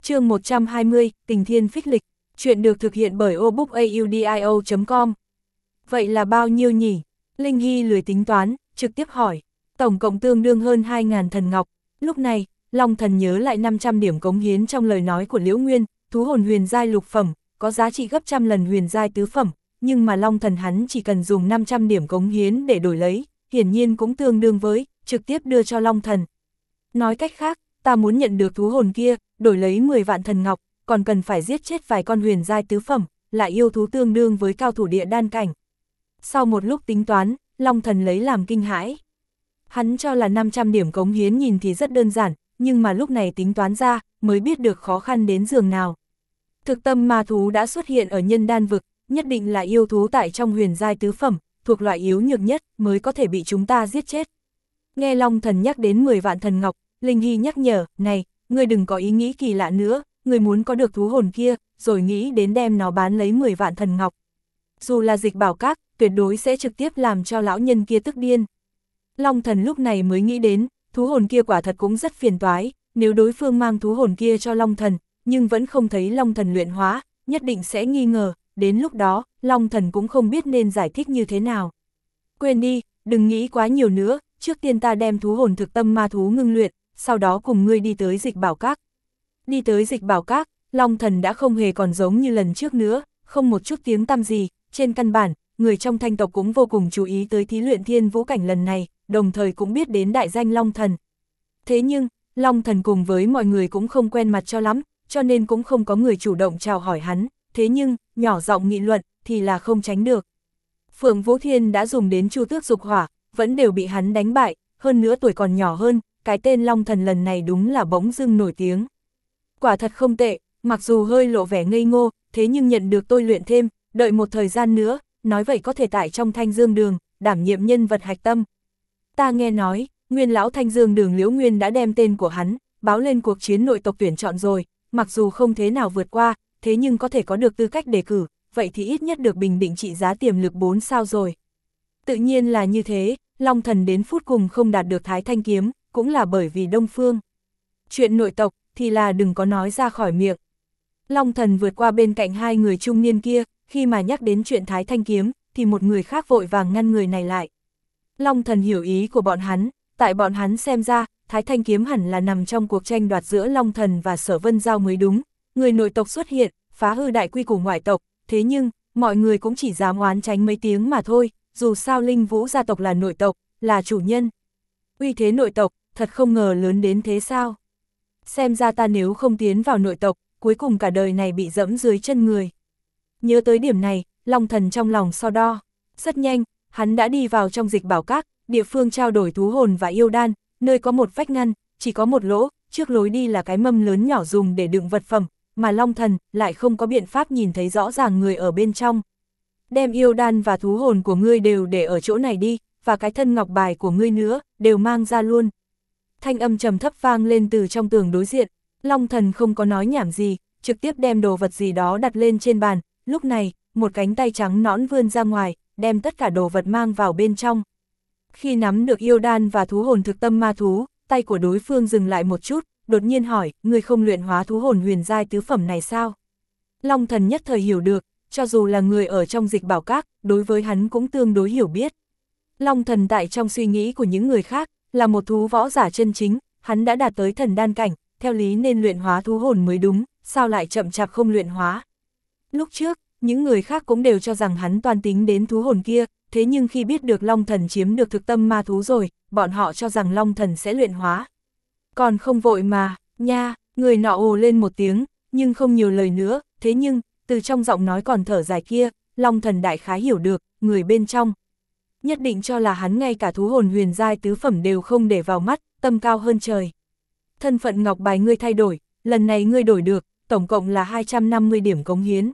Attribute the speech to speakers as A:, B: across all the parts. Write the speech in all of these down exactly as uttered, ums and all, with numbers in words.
A: Chương một trăm hai mươi, Tình Thiên Phích Lịch. Chuyện được thực hiện bởi obookaudio chấm com. Vậy là bao nhiêu nhỉ? Linh Hy lười tính toán, trực tiếp hỏi. Tổng cộng tương đương hơn hai nghìn thần ngọc. Lúc này, Long Thần nhớ lại năm trăm điểm cống hiến trong lời nói của Liễu Nguyên, thú hồn huyền giai lục phẩm, có giá trị gấp trăm lần huyền giai tứ phẩm, nhưng mà Long Thần hắn chỉ cần dùng năm trăm điểm cống hiến để đổi lấy, hiển nhiên cũng tương đương với, trực tiếp đưa cho Long Thần. Nói cách khác, ta muốn nhận được thú hồn kia, đổi lấy mười vạn thần ngọc, còn cần phải giết chết vài con huyền giai tứ phẩm, lại yêu thú tương đương với cao thủ địa đan cảnh. Sau một lúc tính toán, Long Thần lấy làm kinh hãi. Hắn cho là năm trăm điểm cống hiến nhìn thì rất đơn giản, nhưng mà lúc này tính toán ra, mới biết được khó khăn đến giường nào. Thực tâm ma thú đã xuất hiện ở nhân đan vực, nhất định là yêu thú tại trong huyền giai tứ phẩm, thuộc loại yếu nhược nhất, mới có thể bị chúng ta giết chết. Nghe Long Thần nhắc đến mười vạn thần ngọc, Linh Hy nhắc nhở, này, ngươi đừng có ý nghĩ kỳ lạ nữa, ngươi muốn có được thú hồn kia, rồi nghĩ đến đem nó bán lấy mười vạn thần ngọc. Dù là Dịch Bảo Các, tuyệt đối sẽ trực tiếp làm cho lão nhân kia tức điên. Long Thần lúc này mới nghĩ đến, thú hồn kia quả thật cũng rất phiền toái, nếu đối phương mang thú hồn kia cho Long Thần, nhưng vẫn không thấy Long Thần luyện hóa, nhất định sẽ nghi ngờ, đến lúc đó, Long Thần cũng không biết nên giải thích như thế nào. Quên đi, đừng nghĩ quá nhiều nữa, trước tiên ta đem thú hồn thực tâm ma thú ngưng luyện, sau đó cùng ngươi đi tới Dịch Bảo Các. Đi tới Dịch Bảo Các, Long Thần đã không hề còn giống như lần trước nữa, không một chút tiếng tăm gì, trên căn bản, người trong thanh tộc cũng vô cùng chú ý tới thí luyện thiên vũ cảnh lần này, đồng thời cũng biết đến đại danh Long Thần. Thế nhưng, Long Thần cùng với mọi người cũng không quen mặt cho lắm, cho nên cũng không có người chủ động chào hỏi hắn, thế nhưng, nhỏ giọng nghị luận, thì là không tránh được. Phượng Vũ Thiên đã dùng đến Chu Tước Dục Hỏa, vẫn đều bị hắn đánh bại, hơn nữa tuổi còn nhỏ hơn, cái tên Long Thần lần này đúng là bỗng dưng nổi tiếng. Quả thật không tệ, mặc dù hơi lộ vẻ ngây ngô, thế nhưng nhận được tôi luyện thêm, đợi một thời gian nữa, nói vậy có thể tại trong Thanh Dương Đường, đảm nhiệm nhân vật hạch tâm. Ta nghe nói, nguyên lão Thanh Dương Đường Liễu Nguyên đã đem tên của hắn, báo lên cuộc chiến nội tộc tuyển chọn rồi, mặc dù không thế nào vượt qua, thế nhưng có thể có được tư cách đề cử, vậy thì ít nhất được bình định trị giá tiềm lực bốn sao rồi. Tự nhiên là như thế, Long Thần đến phút cùng không đạt được Thái Thanh Kiếm, cũng là bởi vì Đông Phương. Chuyện nội tộc, thì là đừng có nói ra khỏi miệng. Long Thần vượt qua bên cạnh hai người trung niên kia, khi mà nhắc đến chuyện Thái Thanh Kiếm, thì một người khác vội vàng ngăn người này lại. Long Thần hiểu ý của bọn hắn, tại bọn hắn xem ra, Thái Thanh Kiếm hẳn là nằm trong cuộc tranh đoạt giữa Long Thần và Sở Vân Giao mới đúng. Người nội tộc xuất hiện, phá hư đại quy củ ngoại tộc, thế nhưng, mọi người cũng chỉ dám oán tránh mấy tiếng mà thôi, dù sao Linh Vũ gia tộc là nội tộc, là chủ nhân. Uy thế nội tộc, thật không ngờ lớn đến thế sao? Xem ra ta nếu không tiến vào nội tộc, cuối cùng cả đời này bị dẫm dưới chân người. Nhớ tới điểm này, Long Thần trong lòng so đo. Rất nhanh, hắn đã đi vào trong Dịch Bảo Các, địa phương trao đổi thú hồn và yêu đan, nơi có một vách ngăn, chỉ có một lỗ, trước lối đi là cái mâm lớn nhỏ dùng để đựng vật phẩm, mà Long Thần lại không có biện pháp nhìn thấy rõ ràng người ở bên trong. Đem yêu đan và thú hồn của ngươi đều để ở chỗ này đi, và cái thân ngọc bài của ngươi nữa, đều mang ra luôn. Thanh âm trầm thấp vang lên từ trong tường đối diện, Long Thần không có nói nhảm gì, trực tiếp đem đồ vật gì đó đặt lên trên bàn, lúc này, một cánh tay trắng nõn vươn ra ngoài, đem tất cả đồ vật mang vào bên trong. Khi nắm được yêu đan và thú hồn thực tâm ma thú, tay của đối phương dừng lại một chút, đột nhiên hỏi, ngươi không luyện hóa thú hồn huyền giai tứ phẩm này sao? Long Thần nhất thời hiểu được, cho dù là người ở trong Dịch Bảo Các, đối với hắn cũng tương đối hiểu biết. Long Thần tại trong suy nghĩ của những người khác, là một thú võ giả chân chính, hắn đã đạt tới thần đan cảnh, theo lý nên luyện hóa thú hồn mới đúng, sao lại chậm chạp không luyện hóa? Lúc trước, những người khác cũng đều cho rằng hắn toan tính đến thú hồn kia, thế nhưng khi biết được Long Thần chiếm được thực tâm ma thú rồi, bọn họ cho rằng Long Thần sẽ luyện hóa. Còn không vội mà, nha, người nọ ồ lên một tiếng, nhưng không nhiều lời nữa, thế nhưng, từ trong giọng nói còn thở dài kia, Long Thần đại khái hiểu được, người bên trong. Nhất định cho là hắn ngay cả thú hồn huyền giai tứ phẩm đều không để vào mắt, tâm cao hơn trời. Thân phận ngọc bài ngươi thay đổi, lần này ngươi đổi được, tổng cộng là hai trăm năm mươi điểm cống hiến.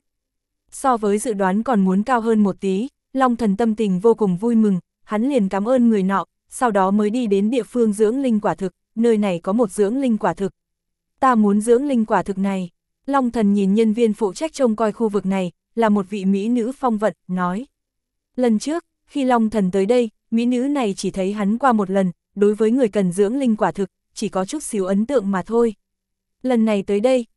A: So với dự đoán còn muốn cao hơn một tí, Long Thần tâm tình vô cùng vui mừng, hắn liền cảm ơn người nọ, sau đó mới đi đến địa phương dưỡng linh quả thực, nơi này có một dưỡng linh quả thực. Ta muốn dưỡng linh quả thực này. Long Thần nhìn nhân viên phụ trách trông coi khu vực này, là một vị mỹ nữ phong vận, nói. Lần trước, khi Long Thần tới đây, mỹ nữ này chỉ thấy hắn qua một lần, đối với người cần dưỡng linh quả thực, chỉ có chút xíu ấn tượng mà thôi. Lần này tới đây,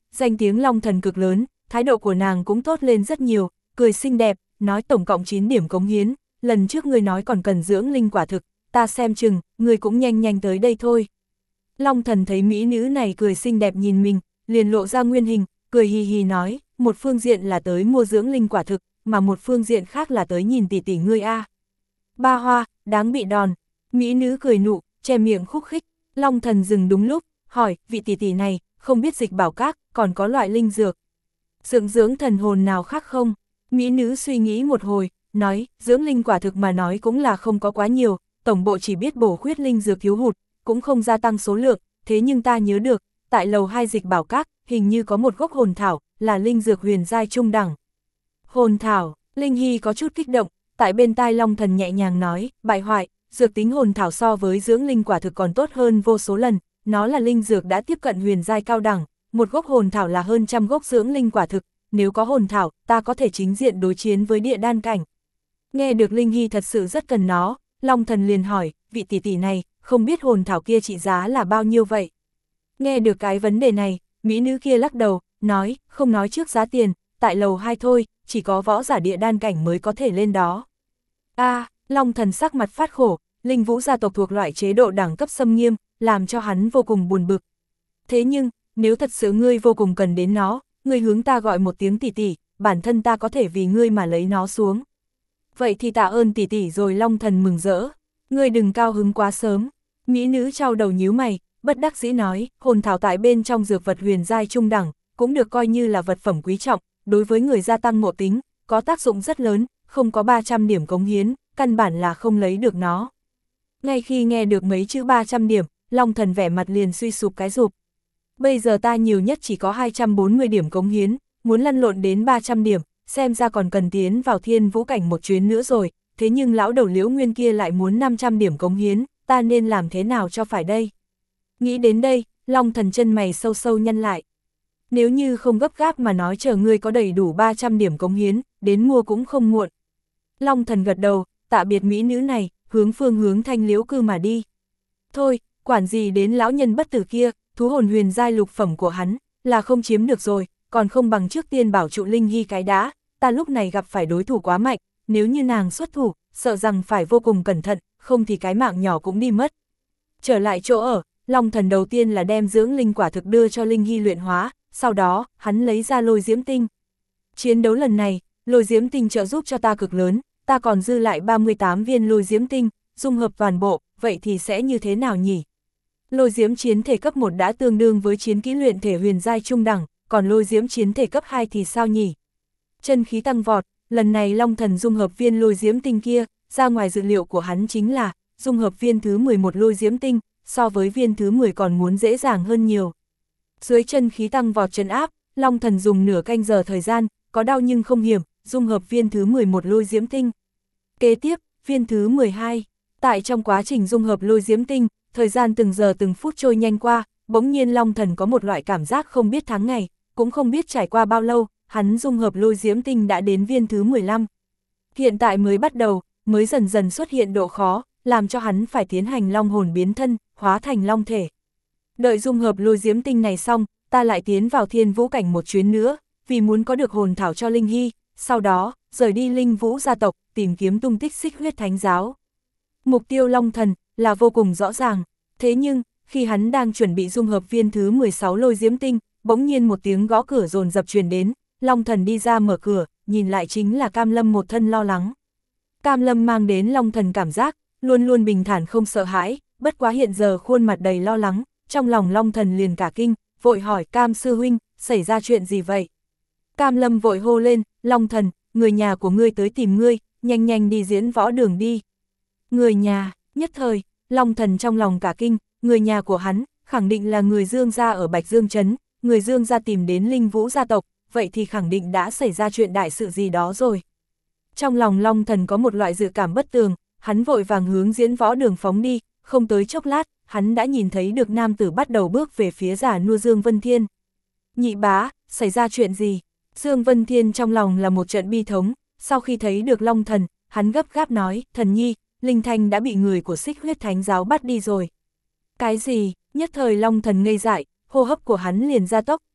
A: danh tiếng Long Thần cực lớn, thái độ của nàng cũng tốt lên rất nhiều, cười xinh đẹp, nói tổng cộng chín điểm cống hiến, lần trước ngươi nói còn cần dưỡng linh quả thực, ta xem chừng, ngươi cũng nhanh nhanh tới đây thôi. Long Thần thấy mỹ nữ này cười xinh đẹp nhìn mình, liền lộ ra nguyên hình, cười hì hì nói, một phương diện là tới mua dưỡng linh quả thực, mà một phương diện khác là tới nhìn tỷ tỷ ngươi a. Ba Hoa, đáng bị đòn. Mỹ nữ cười nụ, che miệng khúc khích. Long Thần dừng đúng lúc, hỏi, vị tỷ tỷ này, không biết dịch bảo các, còn có loại linh dược. Dưỡng dưỡng thần hồn nào khác không? Mỹ nữ suy nghĩ một hồi, nói, dưỡng linh quả thực mà nói cũng là không có quá nhiều, tổng bộ chỉ biết bổ khuyết linh dược thiếu hụt, cũng không gia tăng số lượng, thế nhưng ta nhớ được, tại lầu hai dịch bảo các, hình như có một gốc hồn thảo, là linh dược huyền giai trung đẳng. Hồn thảo, Linh Hy có chút kích động, tại bên tai Long Thần nhẹ nhàng nói, bại hoại, dược tính hồn thảo so với dưỡng linh quả thực còn tốt hơn vô số lần, nó là linh dược đã tiếp cận huyền giai cao đẳng, một gốc hồn thảo là hơn trăm gốc dưỡng linh quả thực, nếu có hồn thảo, ta có thể chính diện đối chiến với địa đan cảnh. Nghe được Linh Hy thật sự rất cần nó, Long Thần liền hỏi, vị tỷ tỷ này, không biết hồn thảo kia trị giá là bao nhiêu vậy? Nghe được cái vấn đề này, mỹ nữ kia lắc đầu, nói, không nói trước giá tiền, tại lầu hai thôi, chỉ có võ giả địa đan cảnh mới có thể lên đó. A, à, Long Thần sắc mặt phát khổ, Linh Vũ gia tộc thuộc loại chế độ đẳng cấp xâm nghiêm, làm cho hắn vô cùng buồn bực. Thế nhưng, nếu thật sự ngươi vô cùng cần đến nó, ngươi hướng ta gọi một tiếng tỷ tỷ, bản thân ta có thể vì ngươi mà lấy nó xuống. Vậy thì tạ ơn tỷ tỷ rồi. Long Thần mừng rỡ, ngươi đừng cao hứng quá sớm. Mỹ nữ trao đầu nhíu mày, bất đắc dĩ nói, hồn thảo tại bên trong dược vật huyền giai trung đẳng, cũng được coi như là vật phẩm quý trọng, đối với người gia tăng ngộ tính, có tác dụng rất lớn, không có ba trăm điểm cống hiến, căn bản là không lấy được nó. Ngay khi nghe được mấy chữ ba trăm điểm, Long Thần vẻ mặt liền suy sụp cái rụp. Bây giờ ta nhiều nhất chỉ có hai trăm bốn mươi điểm cống hiến, muốn lăn lộn đến ba trăm điểm, xem ra còn cần tiến vào thiên vũ cảnh một chuyến nữa rồi, thế nhưng lão đầu Liễu Nguyên kia lại muốn năm trăm điểm cống hiến, ta nên làm thế nào cho phải đây? Nghĩ đến đây, Long Thần chân mày sâu sâu nhăn lại. Nếu như không gấp gáp mà nói chờ ngươi có đầy đủ ba trăm điểm cống hiến, đến mua cũng không muộn. Long Thần gật đầu, tạ biệt mỹ nữ này, hướng phương hướng Thanh Liễu cư mà đi. Thôi, quản gì đến lão nhân bất tử kia, thú hồn huyền giai lục phẩm của hắn, là không chiếm được rồi, còn không bằng trước tiên bảo trụ Linh Hy cái đã, ta lúc này gặp phải đối thủ quá mạnh, nếu như nàng xuất thủ, sợ rằng phải vô cùng cẩn thận, không thì cái mạng nhỏ cũng đi mất. Trở lại chỗ ở, Long Thần đầu tiên là đem dưỡng linh quả thực đưa cho Linh Hy luyện hóa, sau đó, hắn lấy ra lôi diễm tinh. Chiến đấu lần này, lôi diễm tinh trợ giúp cho ta cực lớn, ta còn dư lại ba mươi tám viên lôi diễm tinh, dung hợp toàn bộ, vậy thì sẽ như thế nào nhỉ? Lôi diễm chiến thể cấp một đã tương đương với chiến kỹ luyện thể huyền giai trung đẳng, còn lôi diễm chiến thể cấp hai thì sao nhỉ? Chân khí tăng vọt, lần này Long Thần dung hợp viên lôi diễm tinh kia, ra ngoài dự liệu của hắn chính là, dung hợp viên thứ mười một lôi diễm tinh, so với viên thứ mười còn muốn dễ dàng hơn nhiều. Dưới chân khí tăng vọt trấn áp, Long Thần dùng nửa canh giờ thời gian, có đau nhưng không hiểm, dung hợp viên thứ mười một lôi diễm tinh. Kế tiếp, viên thứ mười hai. Tại trong quá trình dung hợp lôi diễm tinh, thời gian từng giờ từng phút trôi nhanh qua, bỗng nhiên Long Thần có một loại cảm giác không biết tháng ngày, cũng không biết trải qua bao lâu, hắn dung hợp lôi diễm tinh đã đến viên thứ mười lăm. Hiện tại mới bắt đầu, mới dần dần xuất hiện độ khó, làm cho hắn phải tiến hành long hồn biến thân, hóa thành long thể. Đợi dung hợp lôi diễm tinh này xong, ta lại tiến vào thiên vũ cảnh một chuyến nữa, vì muốn có được hồn thảo cho Linh Hy, sau đó, rời đi Linh Vũ gia tộc, tìm kiếm tung tích Xích Huyết Thánh giáo. Mục tiêu Long Thần là vô cùng rõ ràng, thế nhưng, khi hắn đang chuẩn bị dung hợp viên thứ mười sáu lôi diễm tinh, bỗng nhiên một tiếng gõ cửa dồn dập truyền đến, Long Thần đi ra mở cửa, nhìn lại chính là Cam Lâm một thân lo lắng. Cam Lâm mang đến Long Thần cảm giác, luôn luôn bình thản không sợ hãi, bất quá hiện giờ khuôn mặt đầy lo lắng, trong lòng Long Thần liền cả kinh, vội hỏi Cam sư huynh, xảy ra chuyện gì vậy? Cam Lâm vội hô lên, Long Thần, người nhà của ngươi tới tìm ngươi, nhanh nhanh đi diễn võ đường đi. Người nhà, nhất thời, Long Thần trong lòng cả kinh, người nhà của hắn, khẳng định là người Dương gia ở Bạch Dương Trấn, người Dương gia tìm đến Linh Vũ gia tộc, vậy thì khẳng định đã xảy ra chuyện đại sự gì đó rồi. Trong lòng Long Thần có một loại dự cảm bất tường, hắn vội vàng hướng diễn võ đường phóng đi, không tới chốc lát, hắn đã nhìn thấy được nam tử bắt đầu bước về phía già nua Dương Vân Thiên. Nhị bá, xảy ra chuyện gì? Dương Vân Thiên trong lòng là một trận bi thống, sau khi thấy được Long Thần, hắn gấp gáp nói, thần nhi, Linh Thanh đã bị người của Xích Huyết Thánh giáo bắt đi rồi. Cái gì? Nhất thời Long Thần ngây dại, hô hấp của hắn liền gia tốc,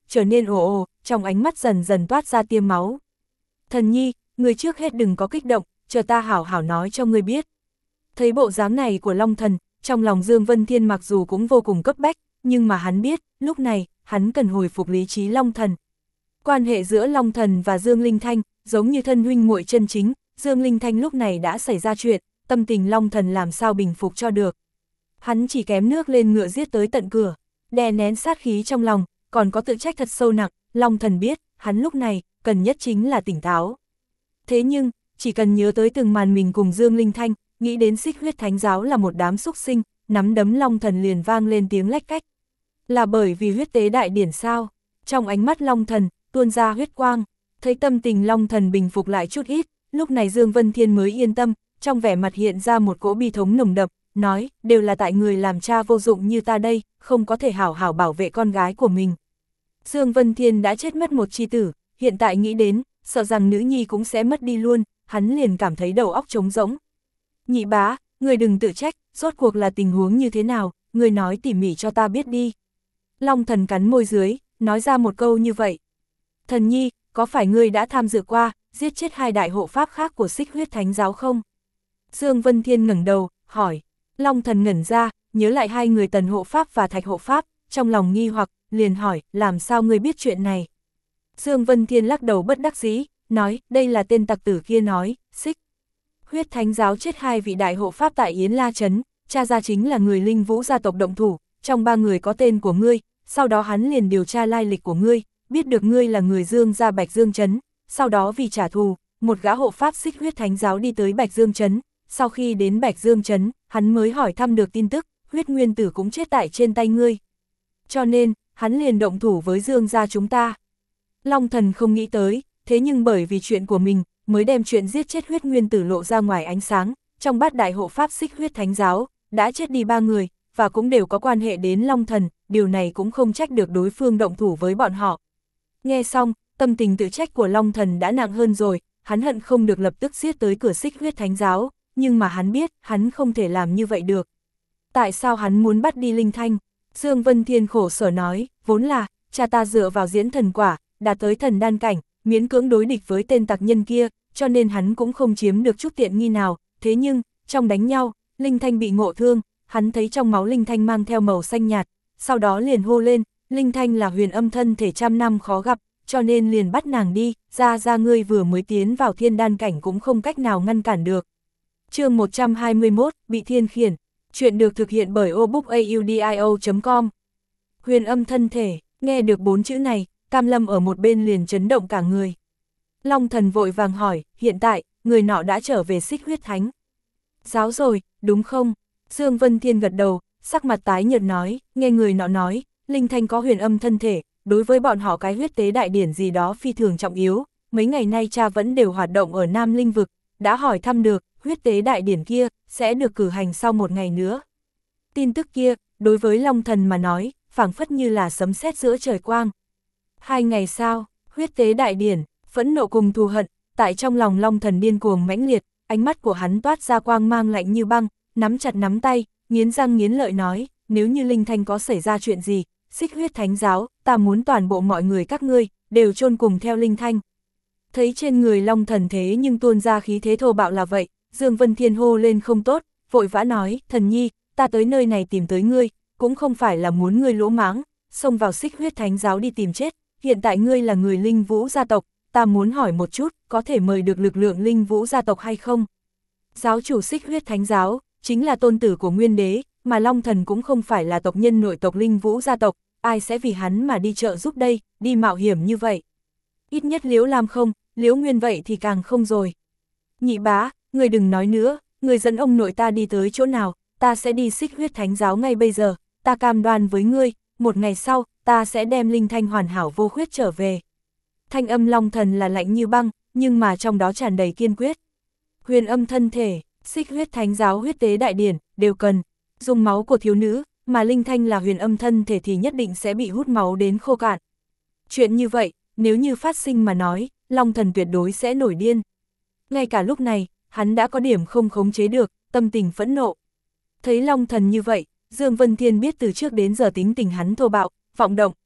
A: trở nên ồ ồ, trong ánh mắt dần dần toát ra tia máu. Thần nhi, người trước hết đừng có kích động, chờ ta hảo hảo nói cho người biết. Thấy bộ dáng này của Long Thần, trong lòng Dương Vân Thiên mặc dù cũng vô cùng cấp bách, nhưng mà hắn biết, lúc này, hắn cần hồi phục lý trí Long Thần. Quan hệ giữa Long Thần và Dương Linh Thanh, giống như thân huynh muội chân chính, Dương Linh Thanh lúc này đã xảy ra chuyện, tâm tình Long Thần làm sao bình phục cho được. Hắn chỉ kém nước lên ngựa giết tới tận cửa, đè nén sát khí trong lòng, còn có tự trách thật sâu nặng, Long Thần biết, hắn lúc này, cần nhất chính là tỉnh táo. Thế nhưng, chỉ cần nhớ tới từng màn mình cùng Dương Linh Thanh, nghĩ đến Xích Huyết Thánh Giáo là một đám súc sinh, nắm đấm Long Thần liền vang lên tiếng lách cách. Là bởi vì huyết tế đại điển sao? Trong ánh mắt Long Thần, tuôn ra huyết quang, thấy tâm tình Long Thần bình phục lại chút ít, lúc này Dương Vân Thiên mới yên tâm, trong vẻ mặt hiện ra một cỗ bi thống nồng đậm, nói, đều là tại người làm cha vô dụng như ta đây, không có thể hảo hảo bảo vệ con gái của mình. Dương Vân Thiên đã chết mất một chi tử, hiện tại nghĩ đến, sợ rằng nữ nhi cũng sẽ mất đi luôn, hắn liền cảm thấy đầu óc trống rỗng. Nhị bá, người đừng tự trách, rốt cuộc là tình huống như thế nào, người nói tỉ mỉ cho ta biết đi. Long Thần cắn môi dưới, nói ra một câu như vậy. Thần nhi, có phải ngươi đã tham dự qua, giết chết hai đại hộ pháp khác của Xích Huyết Thánh Giáo không? Dương Vân Thiên ngẩng đầu, hỏi. Long Thần ngẩn ra, nhớ lại hai người Tần hộ pháp và Thạch hộ pháp, trong lòng nghi hoặc, liền hỏi, làm sao ngươi biết chuyện này? Dương Vân Thiên lắc đầu bất đắc dĩ, nói, đây là tên tặc tử kia nói, Xích Huyết Thánh Giáo chết hai vị đại hộ pháp tại Yến La Trấn, cha ra chính là người Linh Vũ gia tộc động thủ, trong ba người có tên của ngươi, sau đó hắn liền điều tra lai lịch của ngươi, biết được ngươi là người Dương gia Bạch Dương Trấn, sau đó vì trả thù, một gã hộ pháp Xích Huyết Thánh Giáo đi tới Bạch Dương Trấn, sau khi đến Bạch Dương Trấn, hắn mới hỏi thăm được tin tức, huyết nguyên tử cũng chết tại trên tay ngươi. Cho nên, hắn liền động thủ với Dương gia chúng ta. Long Thần không nghĩ tới, thế nhưng bởi vì chuyện của mình, mới đem chuyện giết chết huyết nguyên tử lộ ra ngoài ánh sáng, trong bát đại hộ pháp Xích Huyết Thánh Giáo, đã chết đi ba người, và cũng đều có quan hệ đến Long Thần, điều này cũng không trách được đối phương động thủ với bọn họ. Nghe xong, tâm tình tự trách của Long Thần đã nặng hơn rồi, hắn hận không được lập tức giết tới cửa Xích Huyết Thánh Giáo, nhưng mà hắn biết, hắn không thể làm như vậy được. Tại sao hắn muốn bắt đi Linh Thanh? Dương Vân Thiên khổ sở nói, vốn là, cha ta dựa vào diễn thần quả, đạt tới thần đan cảnh, miễn cưỡng đối địch với tên tặc nhân kia, cho nên hắn cũng không chiếm được chút tiện nghi nào, thế nhưng, trong đánh nhau, Linh Thanh bị ngộ thương, hắn thấy trong máu Linh Thanh mang theo màu xanh nhạt, sau đó liền hô lên, Linh Thanh là huyền âm thân thể trăm năm khó gặp, cho nên liền bắt nàng đi, ra ra ngươi vừa mới tiến vào thiên đan cảnh cũng không cách nào ngăn cản được. Chương một trăm hai mươi mốt, bị thiên khiển, chuyện được thực hiện bởi obookaudio chấm com. Huyền âm thân thể, nghe được bốn chữ này, Cam Lâm ở một bên liền chấn động cả người. Long Thần vội vàng hỏi, hiện tại, người nọ đã trở về Xích Huyết Thánh Giáo rồi, đúng không? Dương Vân Thiên gật đầu, sắc mặt tái nhợt nói, nghe người nọ nói, Linh Thanh có huyền âm thân thể, đối với bọn họ cái huyết tế đại điển gì đó phi thường trọng yếu, mấy ngày nay cha vẫn đều hoạt động ở Nam Linh Vực, đã hỏi thăm được, huyết tế đại điển kia, sẽ được cử hành sau một ngày nữa. Tin tức kia, đối với Long Thần mà nói, phảng phất như là sấm sét giữa trời quang. Hai ngày sau, huyết tế đại điển, phẫn nộ cùng thù hận, tại trong lòng Long Thần điên cuồng mãnh liệt, ánh mắt của hắn toát ra quang mang lạnh như băng, nắm chặt nắm tay, nghiến răng nghiến lợi nói, nếu như Linh Thanh có xảy ra chuyện gì, Xích Huyết Thánh Giáo, ta muốn toàn bộ mọi người các ngươi, đều chôn cùng theo Linh Thanh. Thấy trên người Long Thần thế nhưng tuôn ra khí thế thô bạo là vậy, Dương Vân Thiên hô lên không tốt, vội vã nói, thần nhi, ta tới nơi này tìm tới ngươi, cũng không phải là muốn ngươi lỗ mãng, xông vào Xích Huyết Thánh Giáo đi tìm chết, hiện tại ngươi là người Linh Vũ gia tộc, ta muốn hỏi một chút, có thể mời được lực lượng Linh Vũ gia tộc hay không? Giáo chủ Xích Huyết Thánh Giáo, chính là tôn tử của Nguyên Đế, mà Long Thần cũng không phải là tộc nhân nội tộc Linh Vũ gia tộc, ai sẽ vì hắn mà đi trợ giúp đây, đi mạo hiểm như vậy? Ít nhất Liễu Lam không, Liễu Nguyên vậy thì càng không rồi. Nhị bá, người đừng nói nữa, người dẫn ông nội ta đi tới chỗ nào, ta sẽ đi Xích Huyết Thánh Giáo ngay bây giờ, ta cam đoan với ngươi, một ngày sau, ta sẽ đem Linh Thanh hoàn hảo vô khuyết trở về. Thanh âm Long Thần là lạnh như băng, nhưng mà trong đó tràn đầy kiên quyết. Huyền âm thân thể, Xích Huyết Thánh Giáo huyết tế đại điển, đều cần dùng máu của thiếu nữ, mà Linh Thanh là huyền âm thân thể thì nhất định sẽ bị hút máu đến khô cạn. Chuyện như vậy, nếu như phát sinh mà nói, Long Thần tuyệt đối sẽ nổi điên. Ngay cả lúc này, hắn đã có điểm không khống chế được, tâm tình phẫn nộ. Thấy Long Thần như vậy, Dương Vân Thiên biết từ trước đến giờ tính tình hắn thô bạo, vọng động,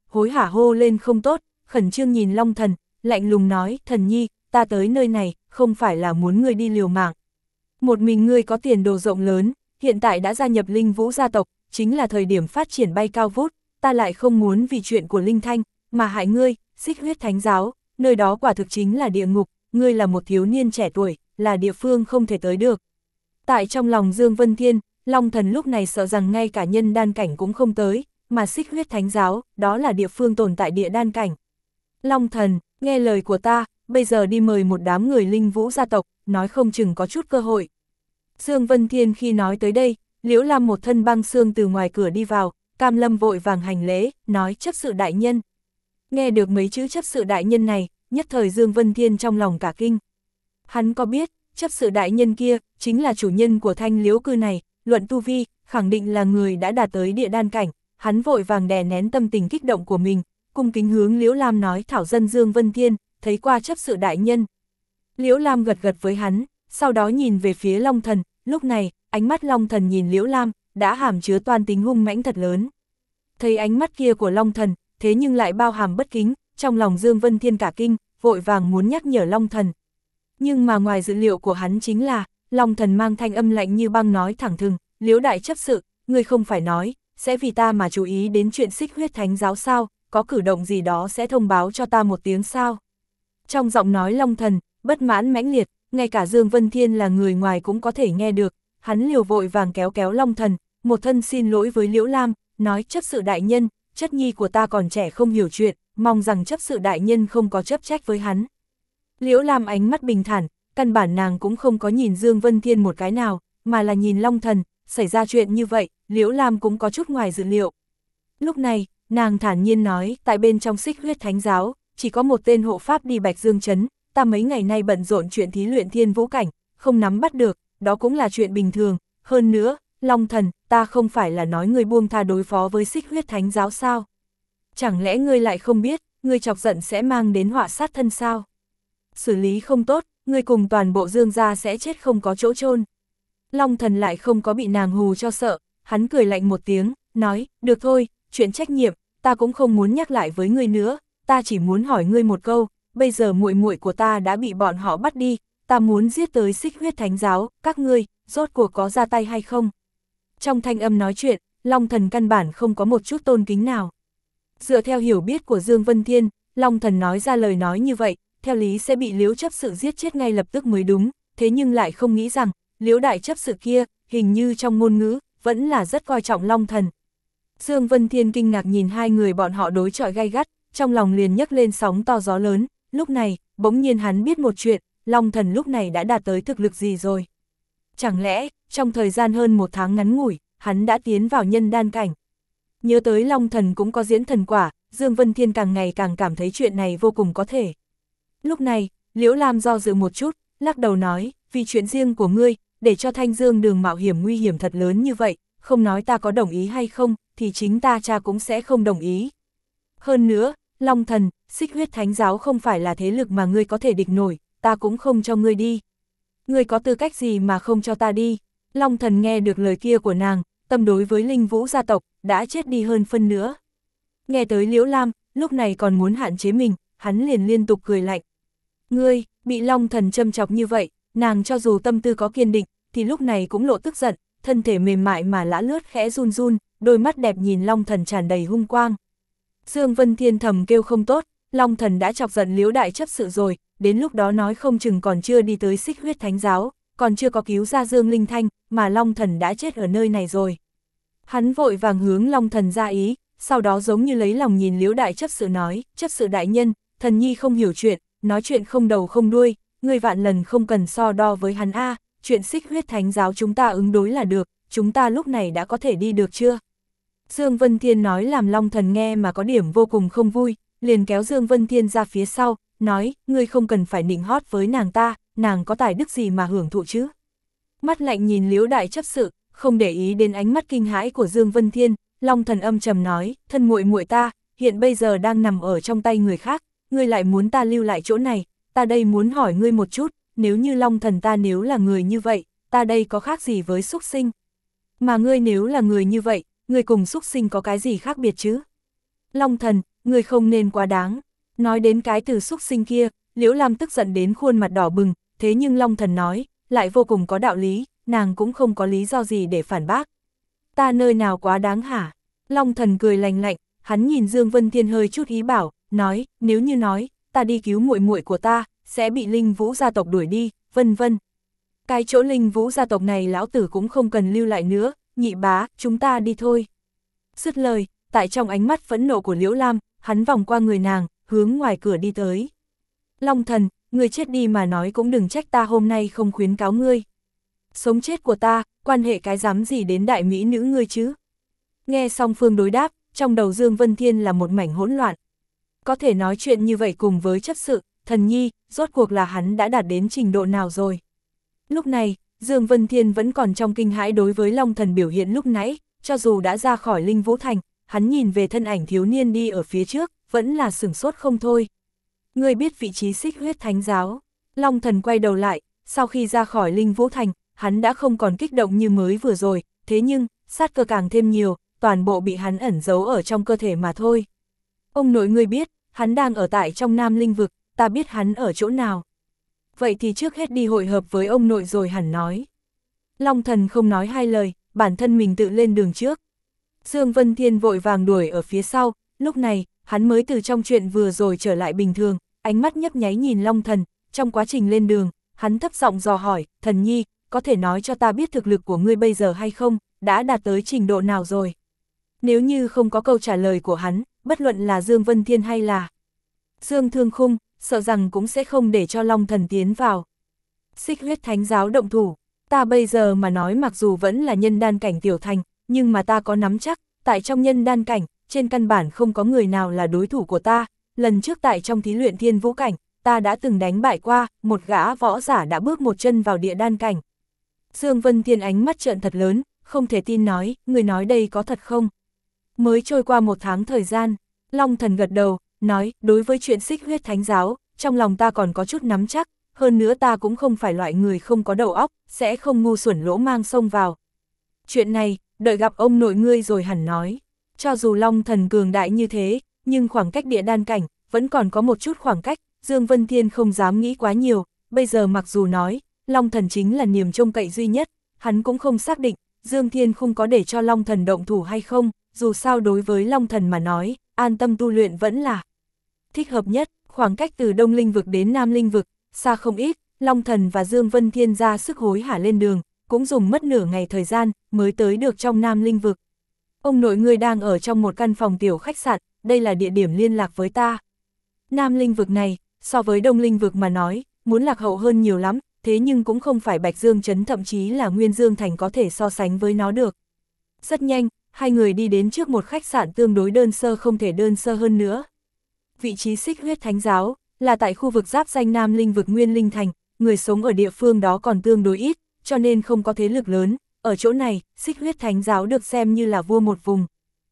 A: hối hả hô lên không tốt, khẩn trương nhìn Long Thần, lạnh lùng nói, Thần Nhi, ta tới nơi này, không phải là muốn ngươi đi liều mạng. Một mình ngươi có tiền đồ rộng lớn, hiện tại đã gia nhập Linh Vũ gia tộc, chính là thời điểm phát triển bay cao vút, ta lại không muốn vì chuyện của Linh Thanh, mà hại ngươi, Xích Huyết Thánh Giáo, nơi đó quả thực chính là địa ngục, ngươi là một thiếu niên trẻ tuổi, là địa phương không thể tới được. Tại trong lòng Dương Vân Thiên, Long Thần lúc này sợ rằng ngay cả nhân đan cảnh cũng không tới, mà Xích Huyết Thánh Giáo, đó là địa phương tồn tại địa đan cảnh. Long Thần, nghe lời của ta, bây giờ đi mời một đám người Linh Vũ gia tộc, nói không chừng có chút cơ hội. Dương Vân Thiên khi nói tới đây, Liễu Lam một thân băng xương từ ngoài cửa đi vào, Cam Lâm vội vàng hành lễ, nói chấp sự đại nhân. Nghe được mấy chữ chấp sự đại nhân này, nhất thời Dương Vân Thiên trong lòng cả kinh. Hắn có biết, chấp sự đại nhân kia, chính là chủ nhân của thanh liễu cư này, luận tu vi, khẳng định là người đã đạt tới địa đan cảnh, hắn vội vàng đè nén tâm tình kích động của mình, cung kính hướng Liễu Lam nói thảo dân Dương Vân Thiên, thấy qua chấp sự đại nhân. Liễu Lam gật gật với hắn, sau đó nhìn về phía Long Thần, lúc này, ánh mắt Long Thần nhìn Liễu Lam, đã hàm chứa toan tính hung mãnh thật lớn. Thấy ánh mắt kia của Long Thần, thế nhưng lại bao hàm bất kính, trong lòng Dương Vân Thiên cả kinh, vội vàng muốn nhắc nhở Long Thần. Nhưng mà ngoài dự liệu của hắn chính là, Long Thần mang thanh âm lạnh như băng nói thẳng thừng, Liễu đại chấp sự, ngươi không phải nói, sẽ vì ta mà chú ý đến chuyện Xích Huyết Thánh Giáo sao, có cử động gì đó sẽ thông báo cho ta một tiếng sao. Trong giọng nói Long Thần, bất mãn mãnh liệt, ngay cả Dương Vân Thiên là người ngoài cũng có thể nghe được, hắn liều vội vàng kéo kéo Long Thần, một thân xin lỗi với Liễu Lam, nói chấp sự đại nhân, chất nhi của ta còn trẻ không hiểu chuyện, mong rằng chấp sự đại nhân không có chấp trách với hắn. Liễu Lam ánh mắt bình thản, căn bản nàng cũng không có nhìn Dương Vân Thiên một cái nào, mà là nhìn Long Thần, xảy ra chuyện như vậy, Liễu Lam cũng có chút ngoài dự liệu. Lúc này, nàng thản nhiên nói, tại bên trong Xích Huyết Thánh Giáo, chỉ có một tên hộ pháp đi Bạch Dương Trấn, ta mấy ngày nay bận rộn chuyện thí luyện thiên vũ cảnh, không nắm bắt được, đó cũng là chuyện bình thường, hơn nữa, Long Thần, ta không phải là nói ngươi buông tha đối phó với Xích Huyết Thánh Giáo sao? Chẳng lẽ ngươi lại không biết, ngươi chọc giận sẽ mang đến họa sát thân sao? Xử lý không tốt, ngươi cùng toàn bộ Dương gia sẽ chết không có chỗ chôn. Long Thần lại không có bị nàng hù cho sợ, hắn cười lạnh một tiếng, nói, được thôi, chuyện trách nhiệm, ta cũng không muốn nhắc lại với ngươi nữa, ta chỉ muốn hỏi ngươi một câu, bây giờ muội muội của ta đã bị bọn họ bắt đi, ta muốn giết tới Xích Huyết Thánh Giáo, các ngươi, rốt cuộc có ra tay hay không? Trong thanh âm nói chuyện, Long Thần căn bản không có một chút tôn kính nào. Dựa theo hiểu biết của Dương Vân Thiên, Long Thần nói ra lời nói như vậy, theo lý sẽ bị Liễu chấp sự giết chết ngay lập tức mới đúng, thế nhưng lại không nghĩ rằng, Liễu đại chấp sự kia, hình như trong ngôn ngữ, vẫn là rất coi trọng Long Thần. Dương Vân Thiên kinh ngạc nhìn hai người bọn họ đối chọi gay gắt, trong lòng liền nhấc lên sóng to gió lớn, lúc này, bỗng nhiên hắn biết một chuyện, Long Thần lúc này đã đạt tới thực lực gì rồi. Chẳng lẽ, trong thời gian hơn một tháng ngắn ngủi, hắn đã tiến vào nhân đan cảnh. Nhớ tới Long Thần cũng có diễn thần quả, Dương Vân Thiên càng ngày càng cảm thấy chuyện này vô cùng có thể. Lúc này, Liễu Lam do dự một chút, lắc đầu nói, vì chuyện riêng của ngươi, để cho Thanh Dương đường mạo hiểm nguy hiểm thật lớn như vậy, không nói ta có đồng ý hay không, thì chính ta cha cũng sẽ không đồng ý. Hơn nữa, Long Thần, Xích Huyết Thánh Giáo không phải là thế lực mà ngươi có thể địch nổi, ta cũng không cho ngươi đi. Ngươi có tư cách gì mà không cho ta đi? Long Thần nghe được lời kia của nàng, tâm đối với Linh Vũ gia tộc, đã chết đi hơn phân nữa. Nghe tới Liễu Lam, lúc này còn muốn hạn chế mình, hắn liền liên tục cười lạnh. Ngươi, bị Long Thần châm chọc như vậy, nàng cho dù tâm tư có kiên định, thì lúc này cũng lộ tức giận, thân thể mềm mại mà lã lướt khẽ run run, đôi mắt đẹp nhìn Long Thần tràn đầy hung quang. Dương Vân Thiên thầm kêu không tốt, Long Thần đã chọc giận Liễu đại chấp sự rồi, đến lúc đó nói không chừng còn chưa đi tới Xích Huyết Thánh Giáo, còn chưa có cứu ra Dương Linh Thanh, mà Long Thần đã chết ở nơi này rồi. Hắn vội vàng hướng Long Thần ra ý, sau đó giống như lấy lòng nhìn Liễu đại chấp sự nói, chấp sự đại nhân, thần nhi không hiểu chuyện, nói chuyện không đầu không đuôi, người vạn lần không cần so đo với hắn a, chuyện Xích Huyết Thánh Giáo chúng ta ứng đối là được, chúng ta lúc này đã có thể đi được chưa? Dương Vân Thiên nói làm Long Thần nghe mà có điểm vô cùng không vui, liền kéo Dương Vân Thiên ra phía sau, nói, ngươi không cần phải nịnh hót với nàng ta, nàng có tài đức gì mà hưởng thụ chứ? Mắt lạnh nhìn Liễu đại chấp sự, không để ý đến ánh mắt kinh hãi của Dương Vân Thiên, Long Thần âm trầm nói, thân muội muội ta, hiện bây giờ đang nằm ở trong tay người khác, ngươi lại muốn ta lưu lại chỗ này, ta đây muốn hỏi ngươi một chút, nếu như Long Thần ta nếu là người như vậy, ta đây có khác gì với súc sinh? Mà ngươi nếu là người như vậy, ngươi cùng súc sinh có cái gì khác biệt chứ? Long Thần, người không nên quá đáng. Nói đến cái từ xúc sinh kia, Liễu Lam tức giận đến khuôn mặt đỏ bừng, thế nhưng Long Thần nói, lại vô cùng có đạo lý, nàng cũng không có lý do gì để phản bác. Ta nơi nào quá đáng hả? Long Thần cười lành lạnh, hắn nhìn Dương Vân Thiên hơi chút ý bảo, nói, nếu như nói, ta đi cứu muội muội của ta, sẽ bị Linh Vũ gia tộc đuổi đi, vân vân. Cái chỗ Linh Vũ gia tộc này lão tử cũng không cần lưu lại nữa, nhị bá, chúng ta đi thôi. Dứt lời, tại trong ánh mắt phẫn nộ của Liễu Lam, hắn vòng qua người nàng, hướng ngoài cửa đi tới. Long Thần, người chết đi mà nói cũng đừng trách ta hôm nay không khuyến cáo ngươi. Sống chết của ta, quan hệ cái dám gì đến đại mỹ nữ ngươi chứ? Nghe song phương đối đáp, trong đầu Dương Vân Thiên là một mảnh hỗn loạn. Có thể nói chuyện như vậy cùng với chấp sự, thần nhi, rốt cuộc là hắn đã đạt đến trình độ nào rồi? Lúc này, Dương Vân Thiên vẫn còn trong kinh hãi đối với Long Thần biểu hiện lúc nãy, cho dù đã ra khỏi Linh Vũ Thành, hắn nhìn về thân ảnh thiếu niên đi ở phía trước, vẫn là sửng sốt không thôi. Ngươi biết vị trí Xích Huyết Thánh Giáo? Long Thần quay đầu lại, sau khi ra khỏi Linh Vũ Thành, hắn đã không còn kích động như mới vừa rồi, thế nhưng, sát cơ càng thêm nhiều, toàn bộ bị hắn ẩn giấu ở trong cơ thể mà thôi. Ông nội ngươi biết, hắn đang ở tại trong Nam Linh Vực, ta biết hắn ở chỗ nào. Vậy thì trước hết đi hội hợp với ông nội rồi hẳn nói. Long Thần không nói hai lời, bản thân mình tự lên đường trước. Dương Vân Thiên vội vàng đuổi ở phía sau, lúc này, hắn mới từ trong chuyện vừa rồi trở lại bình thường, ánh mắt nhấp nháy nhìn Long Thần, trong quá trình lên đường, hắn thấp giọng dò hỏi, thần nhi, có thể nói cho ta biết thực lực của ngươi bây giờ hay không, đã đạt tới trình độ nào rồi? Nếu như không có câu trả lời của hắn, bất luận là Dương Vân Thiên hay là Dương Thương Khung, sợ rằng cũng sẽ không để cho Long Thần tiến vào. Xích Huyết Thánh Giáo động thủ, ta bây giờ mà nói mặc dù vẫn là nhân đan cảnh tiểu thành, nhưng mà ta có nắm chắc, tại trong nhân đan cảnh, trên căn bản không có người nào là đối thủ của ta, lần trước tại trong thí luyện thiên vũ cảnh, ta đã từng đánh bại qua, một gã võ giả đã bước một chân vào địa đan cảnh. Dương Vân Thiên ánh mắt trợn thật lớn, không thể tin nói, người nói đây có thật không? Mới trôi qua một tháng thời gian, Long Thần gật đầu, nói, đối với chuyện Xích Huyết Thánh Giáo, trong lòng ta còn có chút nắm chắc, hơn nữa ta cũng không phải loại người không có đầu óc, sẽ không ngu xuẩn lỗ mang xông vào. Chuyện này, đợi gặp ông nội ngươi rồi hẳn nói. Cho dù Long Thần cường đại như thế, nhưng khoảng cách địa đan cảnh, vẫn còn có một chút khoảng cách, Dương Vân Thiên không dám nghĩ quá nhiều, bây giờ mặc dù nói, Long Thần chính là niềm trông cậy duy nhất, hắn cũng không xác định, Dương Thiên không có để cho Long Thần động thủ hay không, dù sao đối với Long Thần mà nói, an tâm tu luyện vẫn là thích hợp nhất, khoảng cách từ Đông Linh Vực đến Nam Linh Vực, xa không ít, Long Thần và Dương Vân Thiên ra sức hối hả lên đường, cũng dùng mất nửa ngày thời gian, mới tới được trong Nam Linh Vực. Ông nội ngươi đang ở trong một căn phòng tiểu khách sạn, đây là địa điểm liên lạc với ta. Nam Linh Vực này, so với Đông Linh Vực mà nói, muốn lạc hậu hơn nhiều lắm, thế nhưng cũng không phải Bạch Dương Trấn thậm chí là Nguyên Dương Thành có thể so sánh với nó được. Rất nhanh, hai người đi đến trước một khách sạn tương đối đơn sơ không thể đơn sơ hơn nữa. Vị trí Xích Huyết Thánh Giáo, là tại khu vực giáp danh Nam Linh Vực Nguyên Linh Thành, người sống ở địa phương đó còn tương đối ít, cho nên không có thế lực lớn, ở chỗ này, Xích Huyết Thánh Giáo được xem như là vua một vùng.